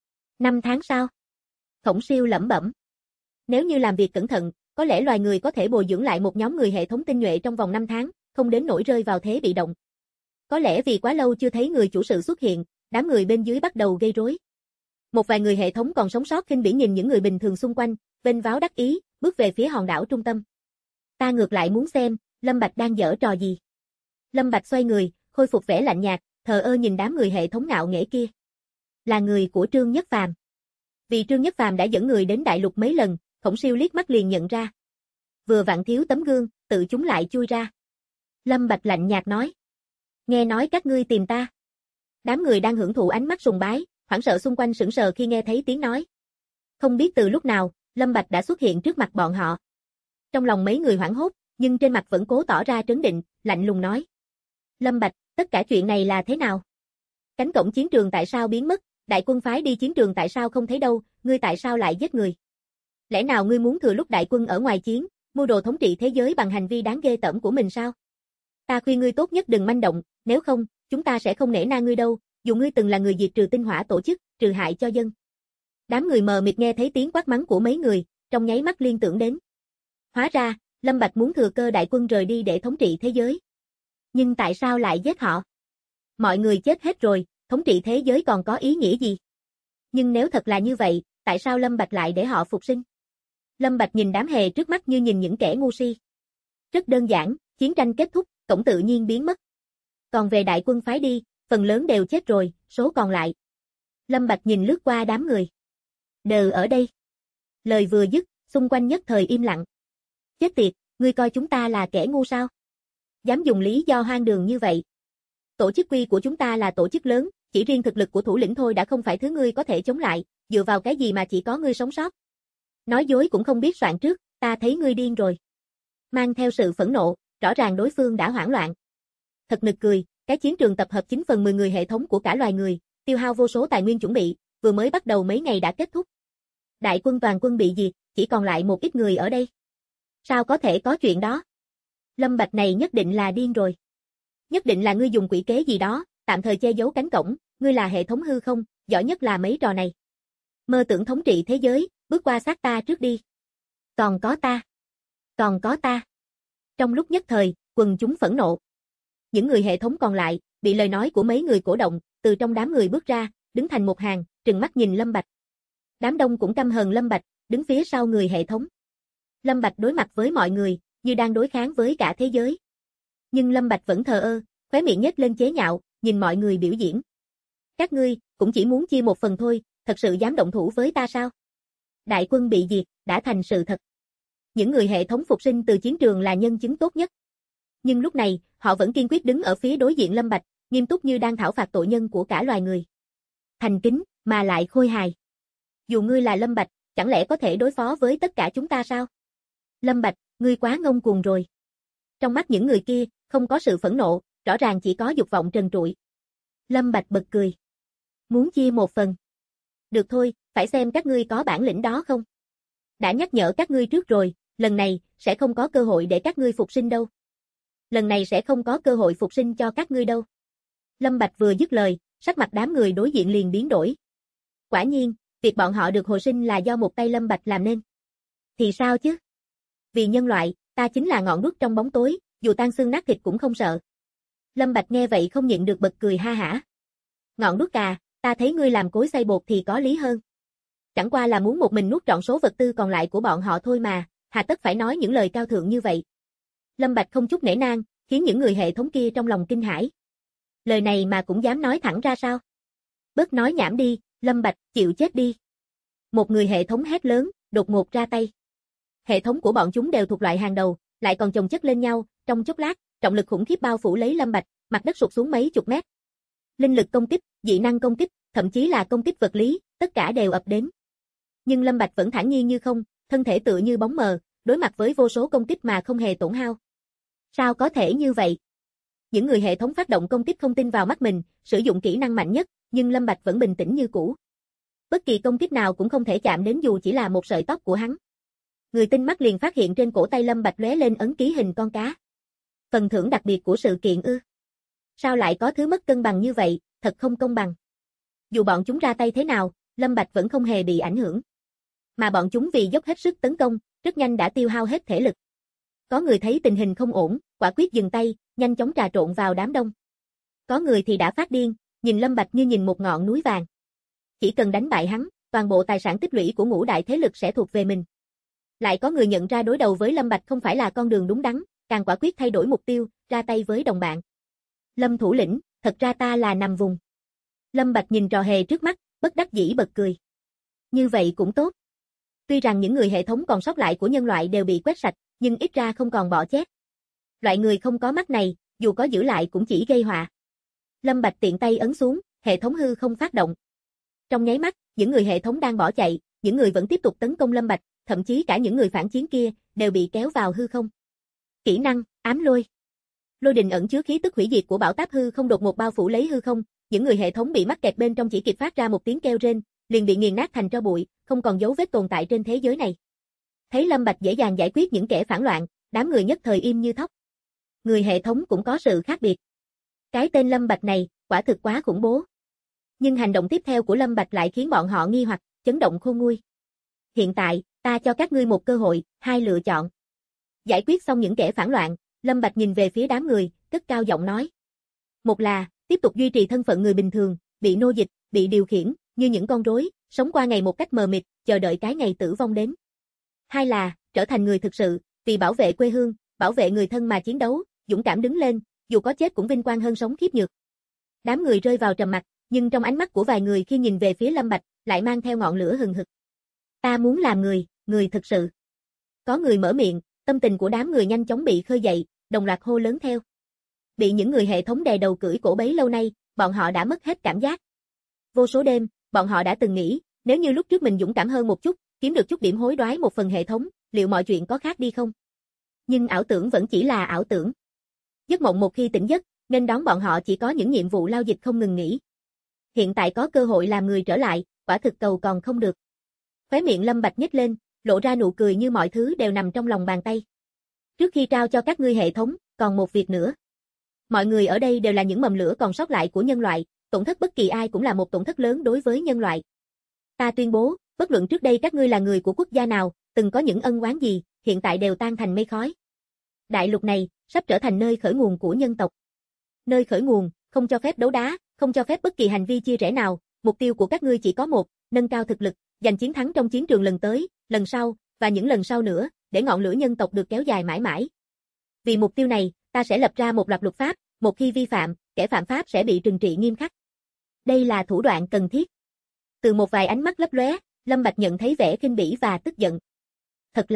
5 tháng sau. Khổng Siêu lẩm bẩm. Nếu như làm việc cẩn thận, có lẽ loài người có thể bồi dưỡng lại một nhóm người hệ thống tinh nhuệ trong vòng 5 tháng, không đến nỗi rơi vào thế bị động. Có lẽ vì quá lâu chưa thấy người chủ sự xuất hiện, đám người bên dưới bắt đầu gây rối. Một vài người hệ thống còn sống sót khinh bỉ nhìn những người bình thường xung quanh, vênh váo đắc ý, bước về phía hòn đảo trung tâm. Ta ngược lại muốn xem, Lâm Bạch đang giở trò gì. Lâm Bạch xoay người, khôi phục vẻ lạnh nhạt, thờ ơ nhìn đám người hệ thống ngạo nghễ kia. Là người của Trương Nhất Phàm. Vì Trương Nhất Phàm đã dẫn người đến đại lục mấy lần, Khổng Siêu liếc mắt liền nhận ra. Vừa vặn thiếu tấm gương, tự chúng lại chui ra. Lâm Bạch lạnh nhạt nói. Nghe nói các ngươi tìm ta. Đám người đang hưởng thụ ánh mắt sùng bái, hoảng sợ xung quanh sững sờ khi nghe thấy tiếng nói. Không biết từ lúc nào, Lâm Bạch đã xuất hiện trước mặt bọn họ. Trong lòng mấy người hoảng hốt, nhưng trên mặt vẫn cố tỏ ra trấn định, lạnh lùng nói. Lâm Bạch, tất cả chuyện này là thế nào? Cánh cổng chiến trường tại sao biến mất? Đại quân phái đi chiến trường tại sao không thấy đâu? Ngươi tại sao lại giết người? Lẽ nào ngươi muốn thừa lúc đại quân ở ngoài chiến, mưu đồ thống trị thế giới bằng hành vi đáng ghê tởm của mình sao? Ta khuyên ngươi tốt nhất đừng manh động, nếu không, chúng ta sẽ không nể na ngươi đâu, dù ngươi từng là người diệt trừ tinh hỏa tổ chức, trừ hại cho dân. Đám người mờ mịt nghe thấy tiếng quát mắng của mấy người, trong nháy mắt liên tưởng đến. Hóa ra, Lâm Bạch muốn thừa cơ đại quân rời đi để thống trị thế giới. Nhưng tại sao lại giết họ? Mọi người chết hết rồi, thống trị thế giới còn có ý nghĩa gì? Nhưng nếu thật là như vậy, tại sao Lâm Bạch lại để họ phục sinh? Lâm Bạch nhìn đám hề trước mắt như nhìn những kẻ ngu si. Rất đơn giản, chiến tranh kết thúc, cổng tự nhiên biến mất. Còn về đại quân phái đi, phần lớn đều chết rồi, số còn lại. Lâm Bạch nhìn lướt qua đám người. Đều ở đây. Lời vừa dứt, xung quanh nhất thời im lặng. Chết tiệt, ngươi coi chúng ta là kẻ ngu sao? Dám dùng lý do hoang đường như vậy. Tổ chức quy của chúng ta là tổ chức lớn, chỉ riêng thực lực của thủ lĩnh thôi đã không phải thứ ngươi có thể chống lại, dựa vào cái gì mà chỉ có ngươi sống sót. Nói dối cũng không biết soạn trước, ta thấy ngươi điên rồi. Mang theo sự phẫn nộ, rõ ràng đối phương đã hoảng loạn. Thật nực cười, cái chiến trường tập hợp 9/10 người hệ thống của cả loài người, tiêu hao vô số tài nguyên chuẩn bị, vừa mới bắt đầu mấy ngày đã kết thúc. Đại quân toàn quân bị diệt, chỉ còn lại một ít người ở đây. Sao có thể có chuyện đó? Lâm Bạch này nhất định là điên rồi. Nhất định là ngươi dùng quỷ kế gì đó, tạm thời che giấu cánh cổng, ngươi là hệ thống hư không, giỏi nhất là mấy trò này. Mơ tưởng thống trị thế giới, bước qua xác ta trước đi. Còn có ta. Còn có ta. Trong lúc nhất thời, quần chúng phẫn nộ. Những người hệ thống còn lại, bị lời nói của mấy người cổ động, từ trong đám người bước ra, đứng thành một hàng, trừng mắt nhìn Lâm Bạch. Đám đông cũng căm hờn Lâm Bạch, đứng phía sau người hệ thống. Lâm Bạch đối mặt với mọi người, như đang đối kháng với cả thế giới. Nhưng Lâm Bạch vẫn thờ ơ, khóe miệng nhếch lên chế nhạo, nhìn mọi người biểu diễn. Các ngươi, cũng chỉ muốn chia một phần thôi, thật sự dám động thủ với ta sao? Đại quân bị diệt, đã thành sự thật. Những người hệ thống phục sinh từ chiến trường là nhân chứng tốt nhất. Nhưng lúc này, họ vẫn kiên quyết đứng ở phía đối diện Lâm Bạch, nghiêm túc như đang thảo phạt tội nhân của cả loài người. Thành kính, mà lại khôi hài. Dù ngươi là Lâm Bạch, chẳng lẽ có thể đối phó với tất cả chúng ta sao? Lâm Bạch, ngươi quá ngông cuồng rồi. Trong mắt những người kia, không có sự phẫn nộ, rõ ràng chỉ có dục vọng trần trụi. Lâm Bạch bật cười. Muốn chia một phần. Được thôi, phải xem các ngươi có bản lĩnh đó không. Đã nhắc nhở các ngươi trước rồi, lần này, sẽ không có cơ hội để các ngươi phục sinh đâu. Lần này sẽ không có cơ hội phục sinh cho các ngươi đâu. Lâm Bạch vừa dứt lời, sắc mặt đám người đối diện liền biến đổi. Quả nhiên, việc bọn họ được hồi sinh là do một tay Lâm Bạch làm nên. Thì sao chứ? Vì nhân loại, ta chính là ngọn đuốc trong bóng tối, dù tan xương nát thịt cũng không sợ. Lâm Bạch nghe vậy không nhịn được bật cười ha hả. Ngọn đuốc à, ta thấy ngươi làm cối xay bột thì có lý hơn. Chẳng qua là muốn một mình nuốt trọn số vật tư còn lại của bọn họ thôi mà, hà tất phải nói những lời cao thượng như vậy. Lâm Bạch không chút nể nang, khiến những người hệ thống kia trong lòng kinh hãi. Lời này mà cũng dám nói thẳng ra sao? Bớt nói nhảm đi, Lâm Bạch, chịu chết đi. Một người hệ thống hét lớn, đột ngột ra tay. Hệ thống của bọn chúng đều thuộc loại hàng đầu, lại còn chồng chất lên nhau, trong chốc lát, trọng lực khủng khiếp bao phủ lấy Lâm Bạch, mặt đất sụt xuống mấy chục mét. Linh lực công kích, dị năng công kích, thậm chí là công kích vật lý, tất cả đều ập đến. Nhưng Lâm Bạch vẫn thản nhiên như không, thân thể tựa như bóng mờ, đối mặt với vô số công kích mà không hề tổn hao. Sao có thể như vậy? Những người hệ thống phát động công kích không tin vào mắt mình, sử dụng kỹ năng mạnh nhất, nhưng Lâm Bạch vẫn bình tĩnh như cũ. Bất kỳ công kích nào cũng không thể chạm đến dù chỉ là một sợi tóc của hắn. Người tinh mắt liền phát hiện trên cổ tay Lâm Bạch lóe lên ấn ký hình con cá. Phần thưởng đặc biệt của sự kiện ư? Sao lại có thứ mất cân bằng như vậy, thật không công bằng. Dù bọn chúng ra tay thế nào, Lâm Bạch vẫn không hề bị ảnh hưởng. Mà bọn chúng vì dốc hết sức tấn công, rất nhanh đã tiêu hao hết thể lực. Có người thấy tình hình không ổn, quả quyết dừng tay, nhanh chóng trà trộn vào đám đông. Có người thì đã phát điên, nhìn Lâm Bạch như nhìn một ngọn núi vàng. Chỉ cần đánh bại hắn, toàn bộ tài sản tích lũy của ngũ đại thế lực sẽ thuộc về mình. Lại có người nhận ra đối đầu với Lâm Bạch không phải là con đường đúng đắn, càng quả quyết thay đổi mục tiêu, ra tay với đồng bạn. Lâm thủ lĩnh, thật ra ta là nằm vùng. Lâm Bạch nhìn trò hề trước mắt, bất đắc dĩ bật cười. Như vậy cũng tốt. Tuy rằng những người hệ thống còn sót lại của nhân loại đều bị quét sạch, nhưng ít ra không còn bỏ chết. Loại người không có mắt này, dù có giữ lại cũng chỉ gây họa. Lâm Bạch tiện tay ấn xuống, hệ thống hư không phát động. Trong nháy mắt, những người hệ thống đang bỏ chạy, những người vẫn tiếp tục tấn công Lâm Bạch, thậm chí cả những người phản chiến kia, đều bị kéo vào hư không. Kỹ năng, ám lôi. Lôi đình ẩn chứa khí tức hủy diệt của bão táp hư không đột ngột bao phủ lấy hư không, những người hệ thống bị mắc kẹt bên trong chỉ kịp phát ra một tiếng kêu rên, liền bị nghiền nát thành tro bụi, không còn dấu vết tồn tại trên thế giới này. Thấy Lâm Bạch dễ dàng giải quyết những kẻ phản loạn, đám người nhất thời im như thóc. Người hệ thống cũng có sự khác biệt. Cái tên Lâm Bạch này, quả thực quá khủng bố. Nhưng hành động tiếp theo của Lâm Bạch lại khiến bọn họ nghi hoặc, chấn động khôn nguôi. Hiện tại, ta cho các ngươi một cơ hội, hai lựa chọn. Giải quyết xong những kẻ phản loạn, Lâm Bạch nhìn về phía đám người, cất cao giọng nói. Một là, tiếp tục duy trì thân phận người bình thường, bị nô dịch, bị điều khiển, như những con rối, sống qua ngày một cách mờ mịt, chờ đợi cái ngày tử vong đến. Hai là, trở thành người thực sự, vì bảo vệ quê hương, bảo vệ người thân mà chiến đấu, dũng cảm đứng lên, dù có chết cũng vinh quang hơn sống khiếp nhược. Đám người rơi vào trầm mặc, nhưng trong ánh mắt của vài người khi nhìn về phía Lâm Bạch, lại mang theo ngọn lửa hừng hực. Ta muốn làm người thực sự. Có người mở miệng, tâm tình của đám người nhanh chóng bị khơi dậy, đồng loạt hô lớn theo. Bị những người hệ thống đè đầu cưỡi cổ bấy lâu nay, bọn họ đã mất hết cảm giác. Vô số đêm, bọn họ đã từng nghĩ, nếu như lúc trước mình dũng cảm hơn một chút, kiếm được chút điểm hối đoái một phần hệ thống, liệu mọi chuyện có khác đi không? Nhưng ảo tưởng vẫn chỉ là ảo tưởng. Giấc mộng một khi tỉnh giấc, nên đón bọn họ chỉ có những nhiệm vụ lao dịch không ngừng nghỉ. Hiện tại có cơ hội làm người trở lại, quả thực cầu còn không được. Khóe miệng Lâm Bạch nhếch lên, lộ ra nụ cười như mọi thứ đều nằm trong lòng bàn tay. Trước khi trao cho các ngươi hệ thống, còn một việc nữa. Mọi người ở đây đều là những mầm lửa còn sót lại của nhân loại, tổn thất bất kỳ ai cũng là một tổn thất lớn đối với nhân loại. Ta tuyên bố, bất luận trước đây các ngươi là người của quốc gia nào, từng có những ân oán gì, hiện tại đều tan thành mây khói. Đại lục này, sắp trở thành nơi khởi nguồn của nhân tộc. Nơi khởi nguồn, không cho phép đấu đá, không cho phép bất kỳ hành vi chia rẽ nào, mục tiêu của các ngươi chỉ có một, nâng cao thực lực, giành chiến thắng trong chiến trường lần tới, lần sau, và những lần sau nữa, để ngọn lửa nhân tộc được kéo dài mãi mãi. Vì mục tiêu này, ta sẽ lập ra một loạt luật pháp, một khi vi phạm, kẻ phạm pháp sẽ bị trừng trị nghiêm khắc. Đây là thủ đoạn cần thiết. Từ một vài ánh mắt lấp lóe, Lâm Bạch nhận thấy vẻ khinh bỉ và tức giận. Thật là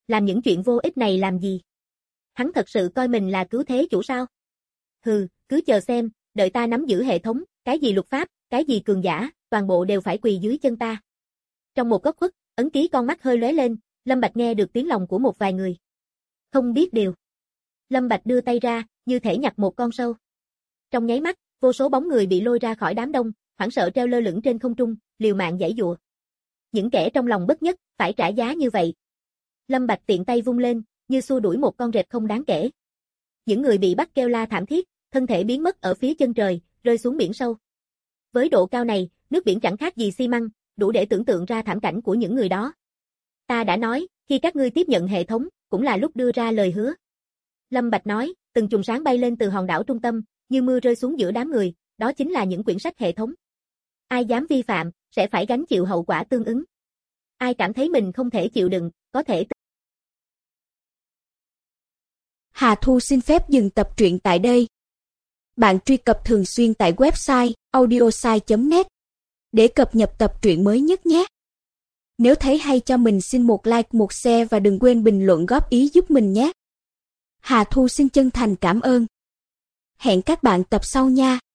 Làm những chuyện vô ích này làm gì? Hắn thật sự coi mình là cứu thế chủ sao? Hừ, cứ chờ xem, đợi ta nắm giữ hệ thống, cái gì luật pháp, cái gì cường giả, toàn bộ đều phải quỳ dưới chân ta. Trong một góc khuất, ấn ký con mắt hơi lóe lên, Lâm Bạch nghe được tiếng lòng của một vài người. Không biết điều. Lâm Bạch đưa tay ra, như thể nhặt một con sâu. Trong nháy mắt, vô số bóng người bị lôi ra khỏi đám đông, hoảng sợ treo lơ lửng trên không trung, liều mạng giãy giụa. Những kẻ trong lòng bất nhất, phải trả giá như vậy. Lâm Bạch tiện tay vung lên, như xua đuổi một con rệp không đáng kể. Những người bị bắt kêu la thảm thiết, thân thể biến mất ở phía chân trời, rơi xuống biển sâu. Với độ cao này, nước biển chẳng khác gì xi măng, đủ để tưởng tượng ra thảm cảnh của những người đó. Ta đã nói, khi các ngươi tiếp nhận hệ thống, cũng là lúc đưa ra lời hứa. Lâm Bạch nói, từng chùm sáng bay lên từ hòn đảo trung tâm, như mưa rơi xuống giữa đám người, đó chính là những quyển sách hệ thống. Ai dám vi phạm, sẽ phải gánh chịu hậu quả tương ứng. Ai cảm thấy mình không thể chịu đựng, có thể... Hà Thu xin phép dừng tập truyện tại đây. Bạn truy cập thường xuyên tại website audiosai.net để cập nhật tập truyện mới nhất nhé. Nếu thấy hay cho mình xin một like, một share và đừng quên bình luận góp ý giúp mình nhé. Hà Thu xin chân thành cảm ơn. Hẹn các bạn tập sau nha.